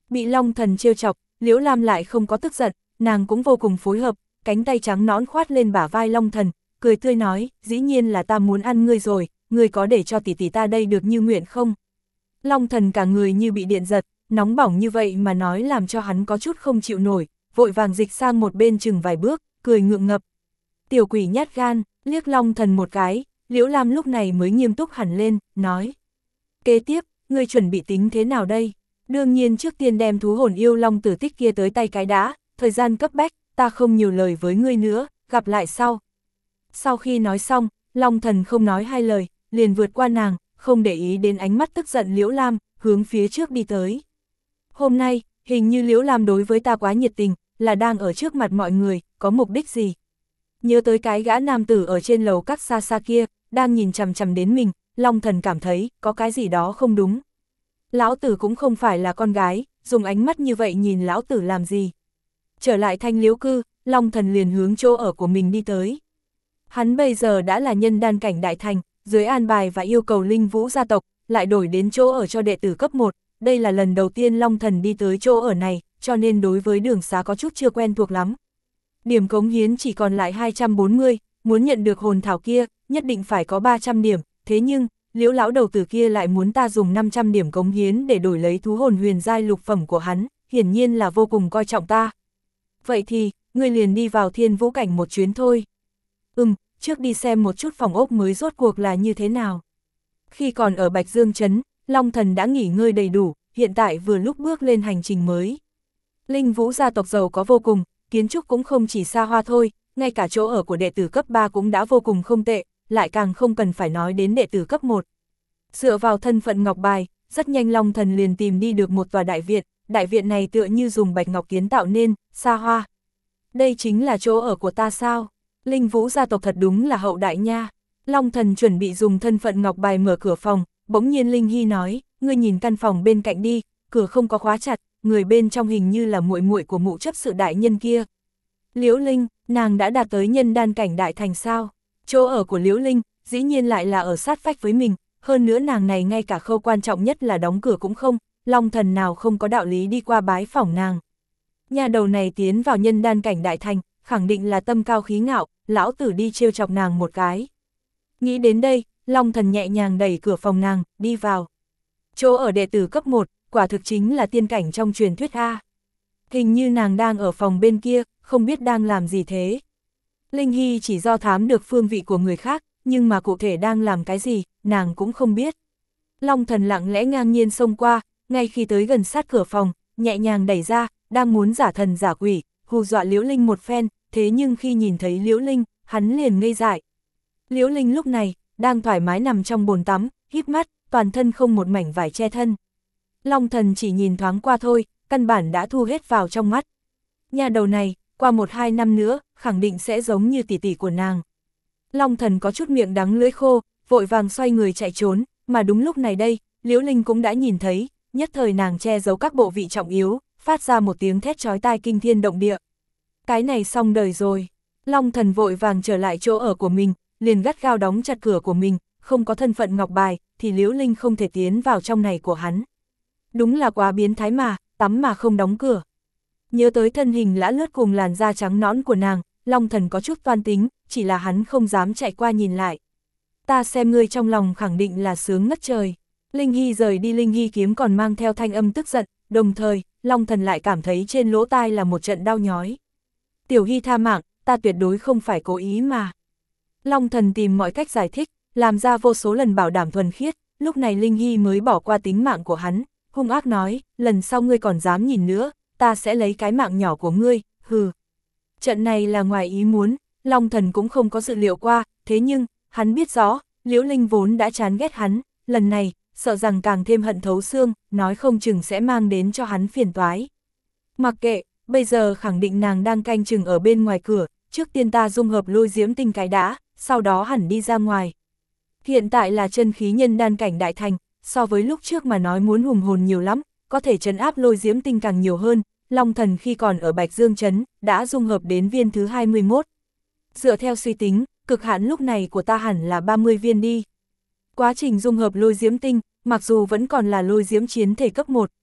A: Bị Long Thần trêu chọc, Liễu Lam lại không có tức giận, nàng cũng vô cùng phối hợp, cánh tay trắng nõn khoát lên bả vai Long Thần, cười tươi nói, dĩ nhiên là ta muốn ăn ngươi rồi, ngươi có để cho tỷ tỷ ta đây được như nguyện không? Long Thần cả người như bị điện giật, nóng bỏng như vậy mà nói làm cho hắn có chút không chịu nổi, vội vàng dịch sang một bên chừng vài bước, cười ngượng ngập. Tiểu quỷ nhát gan, liếc Long Thần một cái, Liễu Lam lúc này mới nghiêm túc hẳn lên, nói. Kế tiếp, ngươi chuẩn bị tính thế nào đây? Đương nhiên trước tiên đem thú hồn yêu long tử tích kia tới tay cái đã, thời gian cấp bách, ta không nhiều lời với ngươi nữa, gặp lại sau. Sau khi nói xong, Long Thần không nói hai lời, liền vượt qua nàng, không để ý đến ánh mắt tức giận Liễu Lam, hướng phía trước đi tới. Hôm nay, hình như Liễu Lam đối với ta quá nhiệt tình, là đang ở trước mặt mọi người, có mục đích gì? Nhớ tới cái gã nam tử ở trên lầu các xa xa kia, đang nhìn chằm chằm đến mình, Long Thần cảm thấy, có cái gì đó không đúng. Lão tử cũng không phải là con gái, dùng ánh mắt như vậy nhìn lão tử làm gì. Trở lại Thanh Liễu cư, Long Thần liền hướng chỗ ở của mình đi tới. Hắn bây giờ đã là nhân đan cảnh đại thành, dưới an bài và yêu cầu Linh Vũ gia tộc, lại đổi đến chỗ ở cho đệ tử cấp một. Đây là lần đầu tiên Long Thần đi tới chỗ ở này, cho nên đối với đường xá có chút chưa quen thuộc lắm. Điểm cống hiến chỉ còn lại hai trăm bốn mươi, muốn nhận được hồn thảo kia, nhất định phải có ba trăm điểm, thế nhưng, Liễu lão đầu tử kia lại muốn ta dùng năm trăm điểm cống hiến để đổi lấy thú hồn huyền giai lục phẩm của hắn, hiển nhiên là vô cùng coi trọng ta. Vậy thì, ngươi liền đi vào Thiên Vũ cảnh một chuyến thôi. Ừm, trước đi xem một chút phòng ốc mới rốt cuộc là như thế nào. Khi còn ở Bạch Dương Trấn, Long Thần đã nghỉ ngơi đầy đủ, hiện tại vừa lúc bước lên hành trình mới. Linh Vũ gia tộc giàu có vô cùng, kiến trúc cũng không chỉ xa hoa thôi, ngay cả chỗ ở của đệ tử cấp ba cũng đã vô cùng không tệ, lại càng không cần phải nói đến đệ tử cấp một. Dựa vào thân phận ngọc bài, rất nhanh Long Thần liền tìm đi được một tòa đại viện, đại viện này tựa như dùng bạch ngọc kiến tạo nên, xa hoa. Đây chính là chỗ ở của ta sao? Linh Vũ gia tộc thật đúng là hậu đại nha. Long Thần chuẩn bị dùng thân phận ngọc bài mở cửa phòng, bỗng nhiên Linh Hy nói, ngươi nhìn căn phòng bên cạnh đi, cửa không có khóa chặt, người bên trong hình như là muội muội của mụ chấp sự đại nhân kia. Liễu Linh, nàng đã đạt tới nhân đan cảnh đại thành sao? Chỗ ở của Liễu Linh, dĩ nhiên lại là ở sát vách với mình, hơn nữa nàng này ngay cả khâu quan trọng nhất là đóng cửa cũng không, Long Thần nào không có đạo lý đi qua bái phỏng nàng. Nhà đầu này tiến vào nhân đan cảnh đại thành, khẳng định là tâm cao khí ngạo, lão tử đi trêu chọc nàng một cái. Nghĩ đến đây, Long Thần nhẹ nhàng đẩy cửa phòng nàng, đi vào. Chỗ ở đệ tử cấp một, quả thực chính là tiên cảnh trong truyền thuyết A. Hình như nàng đang ở phòng bên kia, không biết đang làm gì thế. Linh Hy chỉ do thám được phương vị của người khác, nhưng mà cụ thể đang làm cái gì, nàng cũng không biết. Long Thần lặng lẽ ngang nhiên xông qua, ngay khi tới gần sát cửa phòng, nhẹ nhàng đẩy ra, đang muốn giả thần giả quỷ, hù dọa Liễu Linh một phen, thế nhưng khi nhìn thấy Liễu Linh, hắn liền ngây dại. Liễu Linh lúc này, đang thoải mái nằm trong bồn tắm, híp mắt, toàn thân không một mảnh vải che thân. Long Thần chỉ nhìn thoáng qua thôi, căn bản đã thu hết vào trong mắt. Nhà đầu này, qua một hai năm nữa, khẳng định sẽ giống như tỷ tỷ của nàng. Long Thần có chút miệng đắng lưỡi khô, vội vàng xoay người chạy trốn, mà đúng lúc này đây, Liễu Linh cũng đã nhìn thấy, nhất thời nàng che giấu các bộ vị trọng yếu, phát ra một tiếng thét chói tai kinh thiên động địa. Cái này xong đời rồi. Long Thần vội vàng trở lại chỗ ở của mình, liền gắt gao đóng chặt cửa của mình, không có thân phận ngọc bài, thì Liễu Linh không thể tiến vào trong này của hắn. Đúng là quá biến thái mà, tắm mà không đóng cửa. Nhớ tới thân hình lã lướt cùng làn da trắng nõn của nàng, Long Thần có chút toan tính, chỉ là hắn không dám chạy qua nhìn lại. Ta xem ngươi trong lòng khẳng định là sướng ngất trời. Linh Hy rời đi, Linh Hy kiếm còn mang theo thanh âm tức giận, đồng thời, Long Thần lại cảm thấy trên lỗ tai là một trận đau nhói. Tiểu Hy tha mạng, ta tuyệt đối không phải cố ý mà. Long Thần tìm mọi cách giải thích, làm ra vô số lần bảo đảm thuần khiết, lúc này Linh Hy mới bỏ qua tính mạng của hắn, hung ác nói, lần sau ngươi còn dám nhìn nữa, ta sẽ lấy cái mạng nhỏ của ngươi, hừ. Trận này là ngoài ý muốn, Long Thần cũng không có dự liệu qua, thế nhưng, hắn biết rõ, Liễu Linh vốn đã chán ghét hắn, lần này, sợ rằng càng thêm hận thấu xương, nói không chừng sẽ mang đến cho hắn phiền toái. Mặc kệ, bây giờ khẳng định nàng đang canh chừng ở bên ngoài cửa, trước tiên ta dung hợp lôi diễm tinh cái đã, sau đó hẳn đi ra ngoài. Hiện tại là chân khí nhân đan cảnh đại thành, so với lúc trước mà nói muốn hùng hồn nhiều lắm, có thể trấn áp lôi diễm tinh càng nhiều hơn, Long Thần khi còn ở Bạch Dương Trấn, đã dung hợp đến viên thứ hai mươi mốt. Dựa theo suy tính, cực hạn lúc này của ta hẳn là ba mươi viên đi. Quá trình dung hợp lôi diễm tinh, mặc dù vẫn còn là lôi diễm chiến thể cấp một,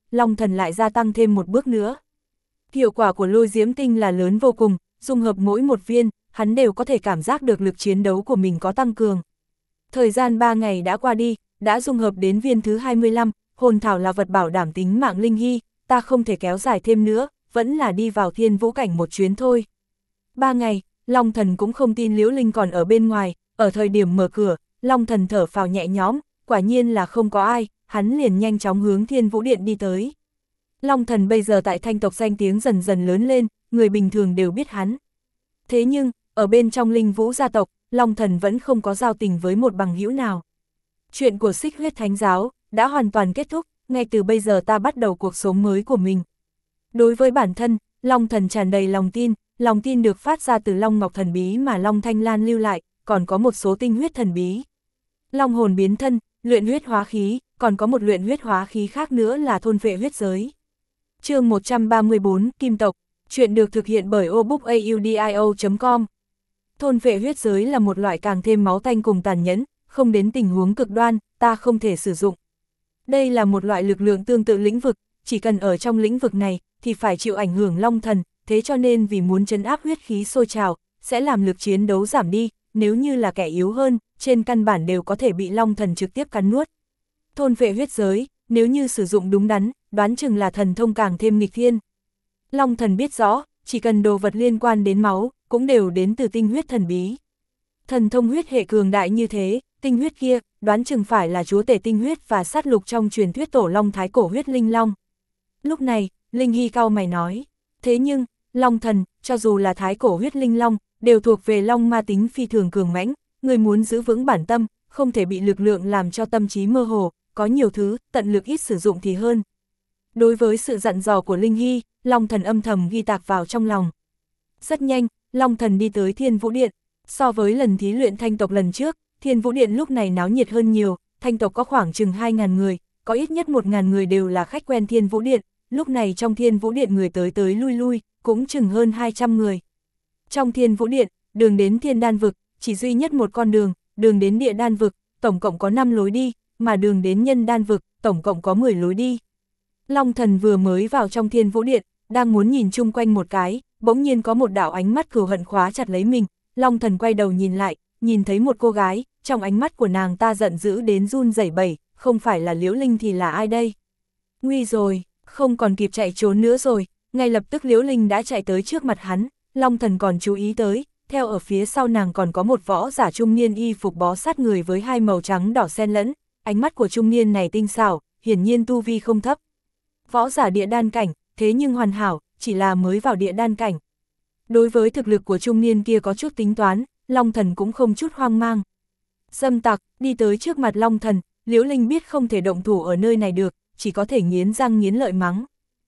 A: Long Thần lại gia tăng thêm một bước nữa. Hiệu quả của lôi diễm tinh là lớn vô cùng, dung hợp mỗi một viên, hắn đều có thể cảm giác được lực chiến đấu của mình có tăng cường. Thời gian ba ngày đã qua đi, đã dung hợp đến viên thứ hai mươi lăm, hồn thảo là vật bảo đảm tính mạng Linh Hy, ta không thể kéo dài thêm nữa, vẫn là đi vào thiên vũ cảnh một chuyến thôi. Ba ngày, Long Thần cũng không tin Liễu Linh còn ở bên ngoài, ở thời điểm mở cửa, Long Thần thở phào nhẹ nhõm, quả nhiên là không có ai, hắn liền nhanh chóng hướng Thiên Vũ Điện đi tới. Long Thần bây giờ tại Thanh tộc danh tiếng dần dần lớn lên, người bình thường đều biết hắn. Thế nhưng, ở bên trong Linh Vũ gia tộc, Long Thần vẫn không có giao tình với một bằng hữu nào. Chuyện của Xích Huyết Thánh Giáo đã hoàn toàn kết thúc, ngay từ bây giờ ta bắt đầu cuộc sống mới của mình. Đối với bản thân, Long Thần tràn đầy lòng tin, lòng tin được phát ra từ Long Ngọc thần bí mà Long Thanh Lan lưu lại, còn có một số tinh huyết thần bí. Long hồn biến thân, luyện huyết hóa khí, còn có một luyện huyết hóa khí khác nữa là thôn vệ huyết giới. Chương một trăm ba mươi tư, Kim tộc, chuyện được thực hiện bởi obookaudio chấm com. Thôn vệ huyết giới là một loại càng thêm máu tanh cùng tàn nhẫn, không đến tình huống cực đoan, ta không thể sử dụng. Đây là một loại lực lượng tương tự lĩnh vực, chỉ cần ở trong lĩnh vực này, thì phải chịu ảnh hưởng Long Thần, thế cho nên vì muốn trấn áp huyết khí sôi trào, sẽ làm lực chiến đấu giảm đi, nếu như là kẻ yếu hơn, trên căn bản đều có thể bị Long Thần trực tiếp cắn nuốt. Thôn vệ huyết giới, nếu như sử dụng đúng đắn, đoán chừng là thần thông càng thêm nghịch thiên. Long Thần biết rõ, chỉ cần đồ vật liên quan đến máu, cũng đều đến từ tinh huyết thần bí. Thần thông huyết hệ cường đại như thế, tinh huyết kia, đoán chừng phải là chúa tể tinh huyết và sát lục trong truyền thuyết tổ long thái cổ huyết linh long. Lúc này, Linh Hy cau mày nói, thế nhưng, Long Thần, cho dù là thái cổ huyết linh long, đều thuộc về long ma tính phi thường cường mãnh, người muốn giữ vững bản tâm, không thể bị lực lượng làm cho tâm trí mơ hồ, có nhiều thứ, tận lực ít sử dụng thì hơn. Đối với sự dặn dò của Linh Hy, Long Thần âm thầm ghi tạc vào trong lòng. Rất nhanh, Long Thần đi tới Thiên Vũ Điện, so với lần thí luyện Thanh tộc lần trước, Thiên Vũ Điện lúc này náo nhiệt hơn nhiều, Thanh tộc có khoảng chừng hai nghìn người, có ít nhất một nghìn người đều là khách quen Thiên Vũ Điện, lúc này trong Thiên Vũ Điện người tới tới lui lui, cũng chừng hơn hai trăm người. Trong Thiên Vũ Điện, đường đến Thiên Đan Vực, chỉ duy nhất một con đường, đường đến Địa Đan Vực, tổng cộng có năm lối đi, mà đường đến Nhân Đan Vực, tổng cộng có mười lối đi. Long Thần vừa mới vào trong Thiên Vũ Điện, đang muốn nhìn chung quanh một cái, bỗng nhiên có một đạo ánh mắt cừu hận khóa chặt lấy mình, Long Thần quay đầu nhìn lại, nhìn thấy một cô gái, trong ánh mắt của nàng ta giận dữ đến run rẩy bẩy, không phải là Liễu Linh thì là ai đây? Nguy rồi, không còn kịp chạy trốn nữa rồi, ngay lập tức Liễu Linh đã chạy tới trước mặt hắn, Long Thần còn chú ý tới, theo ở phía sau nàng còn có một võ giả trung niên y phục bó sát người với hai màu trắng đỏ xen lẫn, ánh mắt của trung niên này tinh xảo, hiển nhiên tu vi không thấp. Võ giả địa đan cảnh, thế nhưng hoàn hảo, chỉ là mới vào địa đan cảnh. Đối với thực lực của trung niên kia có chút tính toán, Long Thần cũng không chút hoang mang. Dâm tặc, đi tới trước mặt Long Thần, Liễu Linh biết không thể động thủ ở nơi này được, chỉ có thể nghiến răng nghiến lợi mắng.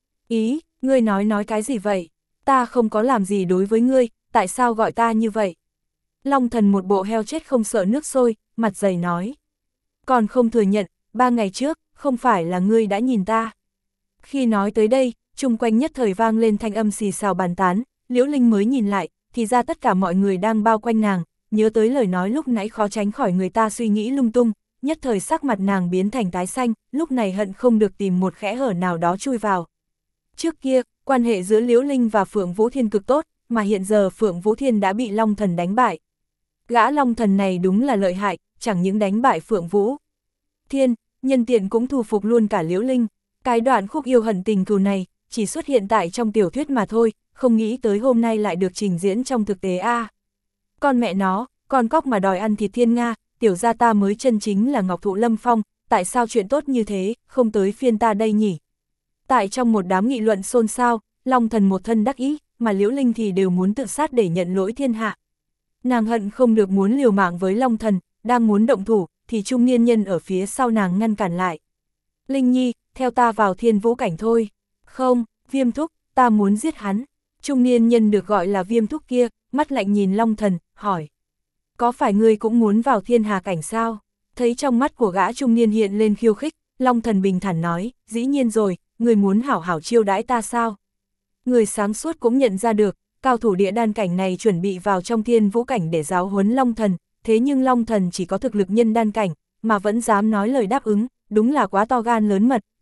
A: Ý, ngươi nói nói cái gì vậy? Ta không có làm gì đối với ngươi, tại sao gọi ta như vậy? Long Thần một bộ heo chết không sợ nước sôi, mặt dày nói. Còn không thừa nhận, ba ngày trước, không phải là ngươi đã nhìn ta. Khi nói tới đây, chung quanh nhất thời vang lên thanh âm xì xào bàn tán, Liễu Linh mới nhìn lại, thì ra tất cả mọi người đang bao quanh nàng, nhớ tới lời nói lúc nãy khó tránh khỏi người ta suy nghĩ lung tung, nhất thời sắc mặt nàng biến thành tái xanh, lúc này hận không được tìm một khẽ hở nào đó chui vào. Trước kia, quan hệ giữa Liễu Linh và Phượng Vũ Thiên cực tốt, mà hiện giờ Phượng Vũ Thiên đã bị Long Thần đánh bại. Gã Long Thần này đúng là lợi hại, chẳng những đánh bại Phượng Vũ Thiên, nhân tiện cũng thu phục luôn cả Liễu Linh. Cái đoạn khúc yêu hận tình cừu này, chỉ xuất hiện tại trong tiểu thuyết mà thôi, không nghĩ tới hôm nay lại được trình diễn trong thực tế a. À. Con mẹ nó, con cóc mà đòi ăn thịt thiên nga, tiểu gia ta mới chân chính là Ngọc Thụ Lâm Phong, tại sao chuyện tốt như thế, không tới phiên ta đây nhỉ? Tại trong một đám nghị luận xôn xao, Long Thần một thân đắc ý, mà Liễu Linh thì đều muốn tự sát để nhận lỗi thiên hạ. Nàng hận không được muốn liều mạng với Long Thần, đang muốn động thủ, thì trung niên nhân ở phía sau nàng ngăn cản lại. Linh Nhi, theo ta vào thiên vũ cảnh thôi. Không, Viêm Thúc, ta muốn giết hắn. Trung niên nhân được gọi là Viêm Thúc kia, mắt lạnh nhìn Long Thần, hỏi. Có phải ngươi cũng muốn vào thiên hà cảnh sao? Thấy trong mắt của gã trung niên hiện lên khiêu khích, Long Thần bình thản nói, dĩ nhiên rồi, ngươi muốn hảo hảo chiêu đãi ta sao? Người sáng suốt cũng nhận ra được, cao thủ địa đan cảnh này chuẩn bị vào trong thiên vũ cảnh để giáo huấn Long Thần, thế nhưng Long Thần chỉ có thực lực nhân đan cảnh, mà vẫn dám nói lời đáp ứng, đúng là quá to gan lớn mật,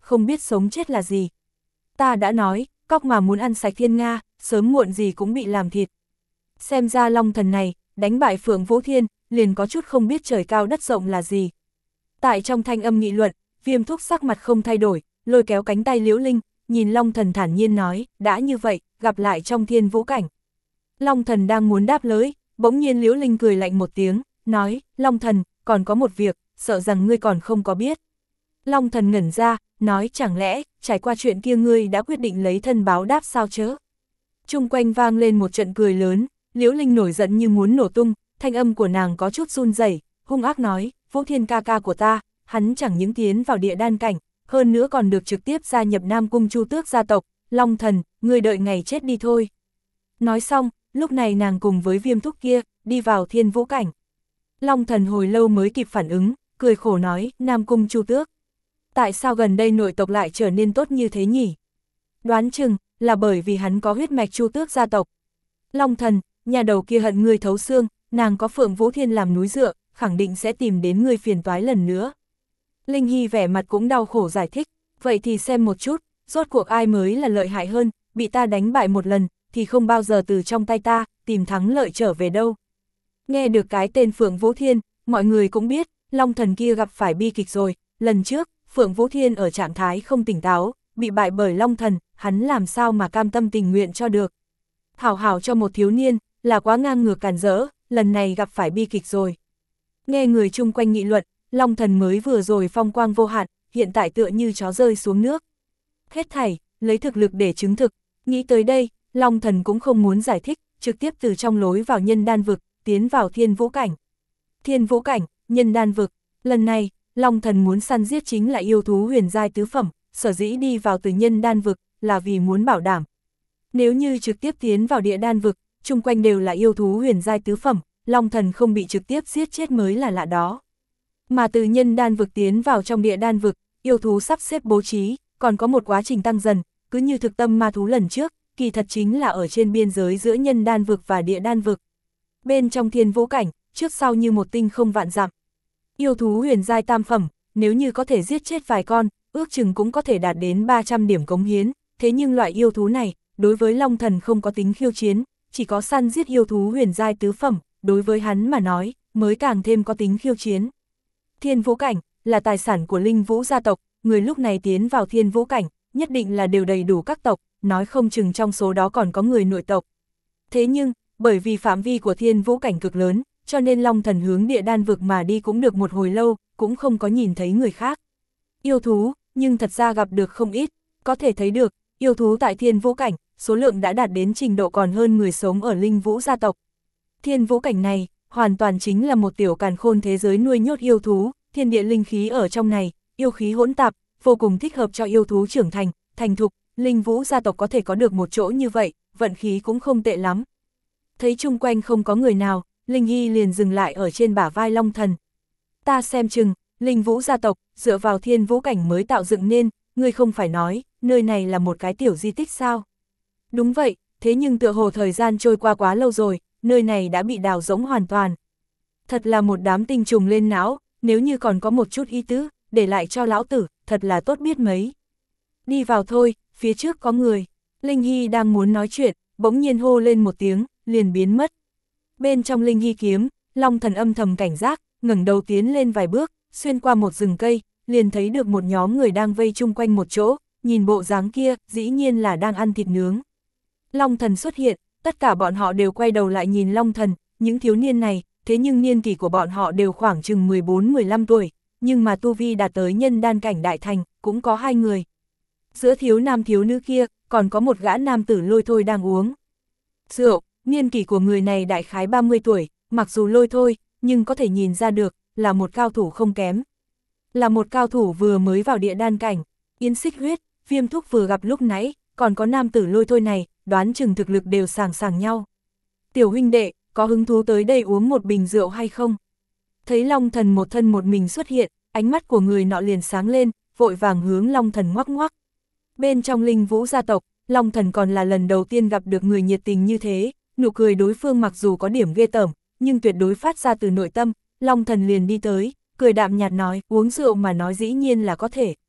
A: không biết sống chết là gì. Ta đã nói, cóc mà muốn ăn sạch thiên nga, sớm muộn gì cũng bị làm thịt. Xem ra Long Thần này, đánh bại Phượng Vũ Thiên, liền có chút không biết trời cao đất rộng là gì. Tại trong thanh âm nghị luận, Viêm Thúc sắc mặt không thay đổi, lôi kéo cánh tay Liễu Linh, nhìn Long Thần thản nhiên nói, đã như vậy, gặp lại trong thiên vũ cảnh. Long Thần đang muốn đáp lưỡi, bỗng nhiên Liễu Linh cười lạnh một tiếng, nói, Long Thần, còn có một việc, sợ rằng ngươi còn không có biết. Long Thần ngẩn ra, nói chẳng lẽ, trải qua chuyện kia ngươi đã quyết định lấy thân báo đáp sao chớ. Chung quanh vang lên một trận cười lớn, Liễu Linh nổi giận như muốn nổ tung, thanh âm của nàng có chút run rẩy, hung ác nói, Vũ Thiên ca ca của ta, hắn chẳng những tiến vào địa đan cảnh, hơn nữa còn được trực tiếp gia nhập Nam Cung Chu Tước gia tộc, Long Thần, ngươi đợi ngày chết đi thôi. Nói xong, lúc này nàng cùng với Viêm Thúc kia, đi vào thiên vũ cảnh. Long Thần hồi lâu mới kịp phản ứng, cười khổ nói, Nam Cung Chu Tước. Tại sao gần đây nội tộc lại trở nên tốt như thế nhỉ? Đoán chừng, là bởi vì hắn có huyết mạch Chu Tước gia tộc. Long Thần, nhà đầu kia hận ngươi thấu xương, nàng có Phượng Vũ Thiên làm núi dựa, khẳng định sẽ tìm đến ngươi phiền toái lần nữa. Linh Hy vẻ mặt cũng đau khổ giải thích, vậy thì xem một chút, rốt cuộc ai mới là lợi hại hơn, bị ta đánh bại một lần, thì không bao giờ từ trong tay ta, tìm thắng lợi trở về đâu. Nghe được cái tên Phượng Vũ Thiên, mọi người cũng biết, Long Thần kia gặp phải bi kịch rồi, lần trước, Phượng Vũ Thiên ở trạng thái không tỉnh táo, bị bại bởi Long Thần, hắn làm sao mà cam tâm tình nguyện cho được. Hảo hảo cho một thiếu niên, là quá ngang ngược càn rỡ, lần này gặp phải bi kịch rồi. Nghe người chung quanh nghị luận, Long Thần mới vừa rồi phong quang vô hạn, hiện tại tựa như chó rơi xuống nước. Hết thảy, lấy thực lực để chứng thực, nghĩ tới đây, Long Thần cũng không muốn giải thích, trực tiếp từ trong lối vào nhân đan vực, tiến vào thiên vũ cảnh. Thiên vũ cảnh, nhân đan vực, lần này, Long Thần muốn săn giết chính là yêu thú huyền giai tứ phẩm, sở dĩ đi vào từ nhân đan vực, là vì muốn bảo đảm. Nếu như trực tiếp tiến vào địa đan vực, chung quanh đều là yêu thú huyền giai tứ phẩm, Long Thần không bị trực tiếp giết chết mới là lạ đó. Mà từ nhân đan vực tiến vào trong địa đan vực, yêu thú sắp xếp bố trí, còn có một quá trình tăng dần, cứ như thực tâm ma thú lần trước, kỳ thật chính là ở trên biên giới giữa nhân đan vực và địa đan vực. Bên trong thiên vũ cảnh, trước sau như một tinh không vạn dặm. Yêu thú huyền giai tam phẩm, nếu như có thể giết chết vài con, ước chừng cũng có thể đạt đến ba trăm điểm cống hiến, thế nhưng loại yêu thú này, đối với Long Thần không có tính khiêu chiến, chỉ có săn giết yêu thú huyền giai tứ phẩm, đối với hắn mà nói, mới càng thêm có tính khiêu chiến. Thiên vũ cảnh, là tài sản của Linh Vũ gia tộc, người lúc này tiến vào thiên vũ cảnh, nhất định là đều đầy đủ các tộc, nói không chừng trong số đó còn có người nội tộc. Thế nhưng, bởi vì phạm vi của thiên vũ cảnh cực lớn, cho nên Long Thần hướng địa đan vực mà đi cũng được một hồi lâu, cũng không có nhìn thấy người khác. Yêu thú, nhưng thật ra gặp được không ít, có thể thấy được, yêu thú tại thiên vũ cảnh, số lượng đã đạt đến trình độ còn hơn người sống ở Linh Vũ gia tộc. Thiên vũ cảnh này, hoàn toàn chính là một tiểu càn khôn thế giới nuôi nhốt yêu thú, thiên địa linh khí ở trong này, yêu khí hỗn tạp, vô cùng thích hợp cho yêu thú trưởng thành, thành thục, Linh Vũ gia tộc có thể có được một chỗ như vậy, vận khí cũng không tệ lắm. Thấy chung quanh không có người nào, Linh Hy liền dừng lại ở trên bả vai Long Thần. Ta xem chừng, Linh Vũ gia tộc, dựa vào thiên vũ cảnh mới tạo dựng nên, ngươi không phải nói, nơi này là một cái tiểu di tích sao? Đúng vậy, thế nhưng tựa hồ thời gian trôi qua quá lâu rồi, nơi này đã bị đào rỗng hoàn toàn. Thật là một đám tinh trùng lên não, nếu như còn có một chút ý tứ, để lại cho lão tử, thật là tốt biết mấy. Đi vào thôi, phía trước có người. Linh Hy đang muốn nói chuyện, bỗng nhiên hô lên một tiếng, liền biến mất. Bên trong Linh Hy kiếm, Long Thần âm thầm cảnh giác, ngẩng đầu tiến lên vài bước, xuyên qua một rừng cây, liền thấy được một nhóm người đang vây chung quanh một chỗ, nhìn bộ dáng kia, dĩ nhiên là đang ăn thịt nướng. Long Thần xuất hiện, tất cả bọn họ đều quay đầu lại nhìn Long Thần, những thiếu niên này, thế nhưng niên kỷ của bọn họ đều khoảng chừng mười bốn mười lăm tuổi, nhưng mà tu vi đạt tới nhân đan cảnh đại thành, cũng có hai người. Giữa thiếu nam thiếu nữ kia, còn có một gã nam tử Lôi Thôi đang uống rượu, niên kỷ của người này đại khái ba mươi tuổi, mặc dù Lôi Thôi, nhưng có thể nhìn ra được, là một cao thủ không kém. Là một cao thủ vừa mới vào địa đan cảnh, Yến Xích Huyết, Viêm Thúc vừa gặp lúc nãy, còn có nam tử Lôi Thôi này, đoán chừng thực lực đều sàng sàng nhau. Tiểu huynh đệ, có hứng thú tới đây uống một bình rượu hay không? Thấy Long Thần một thân một mình xuất hiện, ánh mắt của người nọ liền sáng lên, vội vàng hướng Long Thần ngoắc ngoắc. Bên trong Linh Vũ gia tộc, Long Thần còn là lần đầu tiên gặp được người nhiệt tình như thế, nụ cười đối phương mặc dù có điểm ghê tởm, nhưng tuyệt đối phát ra từ nội tâm, Long Thần liền đi tới, cười đạm nhạt nói, uống rượu mà nói dĩ nhiên là có thể,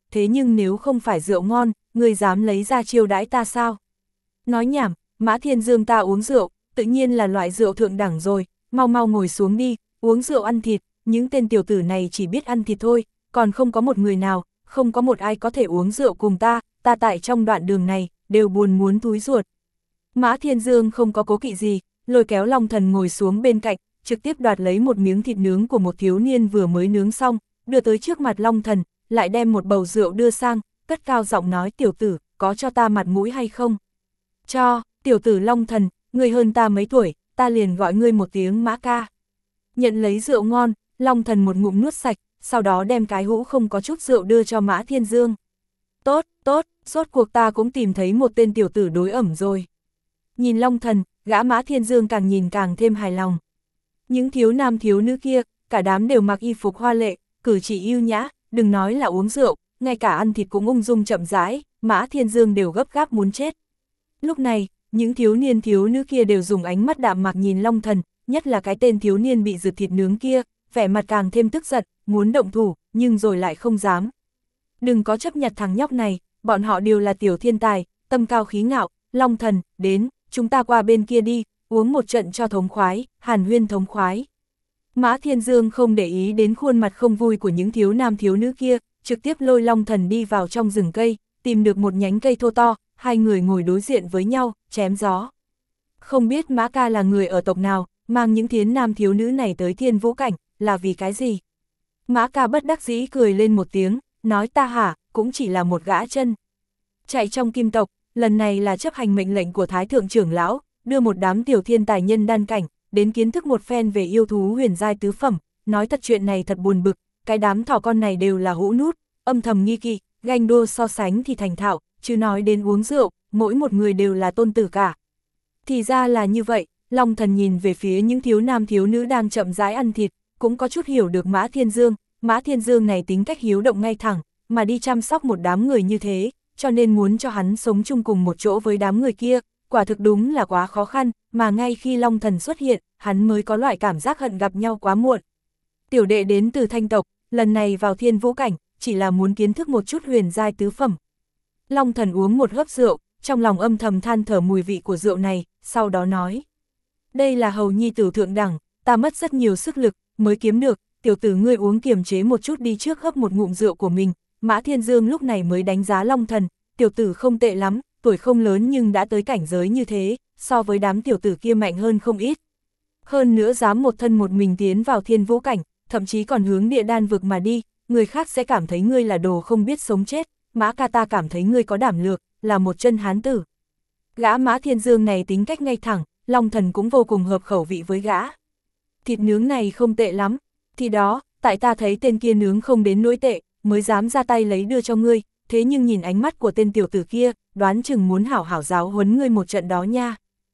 A: thế nhưng nếu không phải rượu ngon, ngươi dám lấy ra chiêu đãi ta sao? Nói nhảm, Mã Thiên Dương ta uống rượu, tự nhiên là loại rượu thượng đẳng rồi, mau mau ngồi xuống đi, uống rượu ăn thịt, những tên tiểu tử này chỉ biết ăn thịt thôi, còn không có một người nào, không có một ai có thể uống rượu cùng ta, ta tại trong đoạn đường này, đều buồn muốn túi ruột. Mã Thiên Dương không có cố kỵ gì, lôi kéo Long Thần ngồi xuống bên cạnh, trực tiếp đoạt lấy một miếng thịt nướng của một thiếu niên vừa mới nướng xong, đưa tới trước mặt Long Thần, lại đem một bầu rượu đưa sang, cất cao giọng nói tiểu tử, có cho ta mặt mũi hay không? Cho, tiểu tử Long Thần, ngươi hơn ta mấy tuổi, ta liền gọi ngươi một tiếng Mã ca. Nhận lấy rượu ngon, Long Thần một ngụm nuốt sạch, sau đó đem cái hũ không có chút rượu đưa cho Mã Thiên Dương. Tốt, tốt, rốt cuộc ta cũng tìm thấy một tên tiểu tử đối ẩm rồi. Nhìn Long Thần, gã Mã Thiên Dương càng nhìn càng thêm hài lòng. Những thiếu nam thiếu nữ kia, cả đám đều mặc y phục hoa lệ, cử chỉ yêu nhã, đừng nói là uống rượu, ngay cả ăn thịt cũng ung dung chậm rãi, Mã Thiên Dương đều gấp gáp muốn chết. Lúc này, những thiếu niên thiếu nữ kia đều dùng ánh mắt đạm mạc nhìn Long Thần, nhất là cái tên thiếu niên bị rượt thịt nướng kia, vẻ mặt càng thêm tức giận, muốn động thủ, nhưng rồi lại không dám. Đừng có chấp nhặt thằng nhóc này, bọn họ đều là tiểu thiên tài, tâm cao khí ngạo, Long Thần, đến, chúng ta qua bên kia đi, uống một trận cho thống khoái, hàn huyên thống khoái. Mã Thiên Dương không để ý đến khuôn mặt không vui của những thiếu nam thiếu nữ kia, trực tiếp lôi Long Thần đi vào trong rừng cây, tìm được một nhánh cây thô to, hai người ngồi đối diện với nhau, chém gió. Không biết Mã ca là người ở tộc nào, mang những thiến nam thiếu nữ này tới Thiên Vũ Cảnh, là vì cái gì? Mã ca bất đắc dĩ cười lên một tiếng, nói ta hả, cũng chỉ là một gã chân. Chạy trong kim tộc, lần này là chấp hành mệnh lệnh của Thái Thượng trưởng lão, đưa một đám tiểu thiên tài nhân đan cảnh, đến kiến thức một phen về yêu thú huyền giai tứ phẩm, nói thật chuyện này thật buồn bực, cái đám thỏ con này đều là hũ nút, âm thầm nghi kỵ, ganh đua so sánh thì thành thạo, chứ nói đến uống rượu, mỗi một người đều là tôn tử cả. Thì ra là như vậy, Long Thần nhìn về phía những thiếu nam thiếu nữ đang chậm rãi ăn thịt, cũng có chút hiểu được Mã Thiên Dương, Mã Thiên Dương này tính cách hiếu động ngay thẳng, mà đi chăm sóc một đám người như thế, cho nên muốn cho hắn sống chung cùng một chỗ với đám người kia, quả thực đúng là quá khó khăn, mà ngay khi Long Thần xuất hiện, hắn mới có loại cảm giác hận gặp nhau quá muộn. Tiểu đệ đến từ Thanh tộc, lần này vào Thiên Vũ Cảnh, chỉ là muốn kiến thức một chút huyền giai tứ phẩm. Long Thần uống một hớp rượu, trong lòng âm thầm than thở mùi vị của rượu này, sau đó nói. Đây là hầu nhi tử thượng đẳng, ta mất rất nhiều sức lực, mới kiếm được, tiểu tử ngươi uống kiềm chế một chút đi trước hấp một ngụm rượu của mình. Mã Thiên Dương lúc này mới đánh giá Long Thần, tiểu tử không tệ lắm, tuổi không lớn nhưng đã tới cảnh giới như thế, so với đám tiểu tử kia mạnh hơn không ít. Hơn nữa dám một thân một mình tiến vào Thiên Vũ Cảnh, thậm chí còn hướng địa đan vực mà đi, người khác sẽ cảm thấy ngươi là đồ không biết sống chết, Mã ca ta cảm thấy ngươi có đảm lược, là một chân hán tử. Gã Mã Thiên Dương này tính cách ngay thẳng, Long Thần cũng vô cùng hợp khẩu vị với gã. Thịt nướng này không tệ lắm, thì đó, tại ta thấy tên kia nướng không đến nỗi tệ, mới dám ra tay lấy đưa cho ngươi, thế nhưng nhìn ánh mắt của tên tiểu tử kia, đoán chừng muốn hảo hảo giáo huấn ngươi một trận đó nha.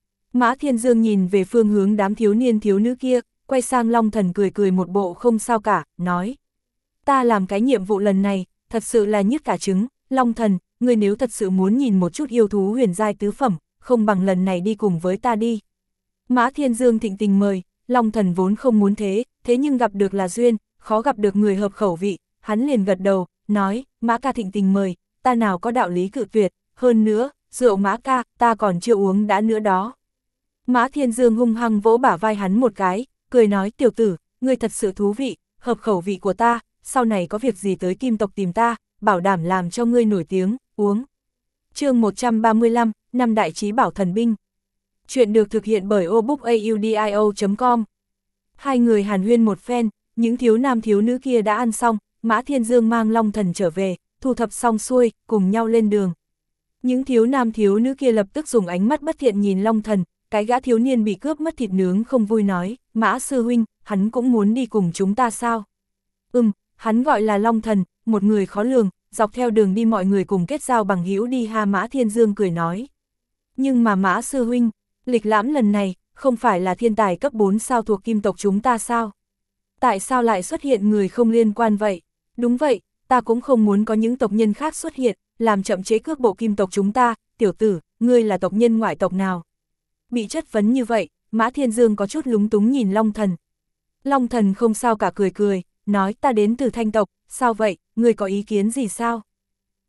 A: Mã Thiên Dương nhìn về phương hướng đám thiếu niên thiếu nữ kia, quay sang Long Thần cười cười một bộ không sao cả, nói. Ta làm cái nhiệm vụ lần này, thật sự là nhức cả trứng, Long Thần, ngươi nếu thật sự muốn nhìn một chút yêu thú huyền giai tứ phẩm, không bằng lần này đi cùng với ta đi. Mã Thiên Dương thịnh tình mời, Long Thần vốn không muốn thế, thế nhưng gặp được là duyên, khó gặp được người hợp khẩu vị, hắn liền gật đầu, nói, Mã ca thịnh tình mời, ta nào có đạo lý cự tuyệt, hơn nữa, rượu Mã ca, ta còn chưa uống đã nữa đó. Mã Thiên Dương hung hăng vỗ bả vai hắn một cái, cười nói tiểu tử, ngươi thật sự thú vị, hợp khẩu vị của ta, sau này có việc gì tới kim tộc tìm ta, bảo đảm làm cho ngươi nổi tiếng, uống. Chương một trăm ba mươi lăm, năm đại trí bảo thần binh. Chuyện được thực hiện bởi obookaudio chấm com. Hai người hàn huyên một phen, những thiếu nam thiếu nữ kia đã ăn xong, Mã Thiên Dương mang Long Thần trở về, thu thập xong xuôi, cùng nhau lên đường. Những thiếu nam thiếu nữ kia lập tức dùng ánh mắt bất thiện nhìn Long Thần, cái gã thiếu niên bị cướp mất thịt nướng không vui nói, Mã sư huynh, hắn cũng muốn đi cùng chúng ta sao? Ừm, hắn gọi là Long Thần, một người khó lường, dọc theo đường đi mọi người cùng kết giao bằng hữu đi ha. Mã Thiên Dương cười nói. Nhưng mà Mã sư huynh, lịch lãm lần này, không phải là thiên tài cấp bốn sao thuộc kim tộc chúng ta sao? Tại sao lại xuất hiện người không liên quan vậy? Đúng vậy, ta cũng không muốn có những tộc nhân khác xuất hiện, làm chậm chế cước bộ kim tộc chúng ta, tiểu tử, ngươi là tộc nhân ngoại tộc nào? Bị chất vấn như vậy, Mã Thiên Dương có chút lúng túng nhìn Long Thần. Long Thần không sao cả cười cười, nói ta đến từ Thanh tộc, sao vậy, ngươi có ý kiến gì sao?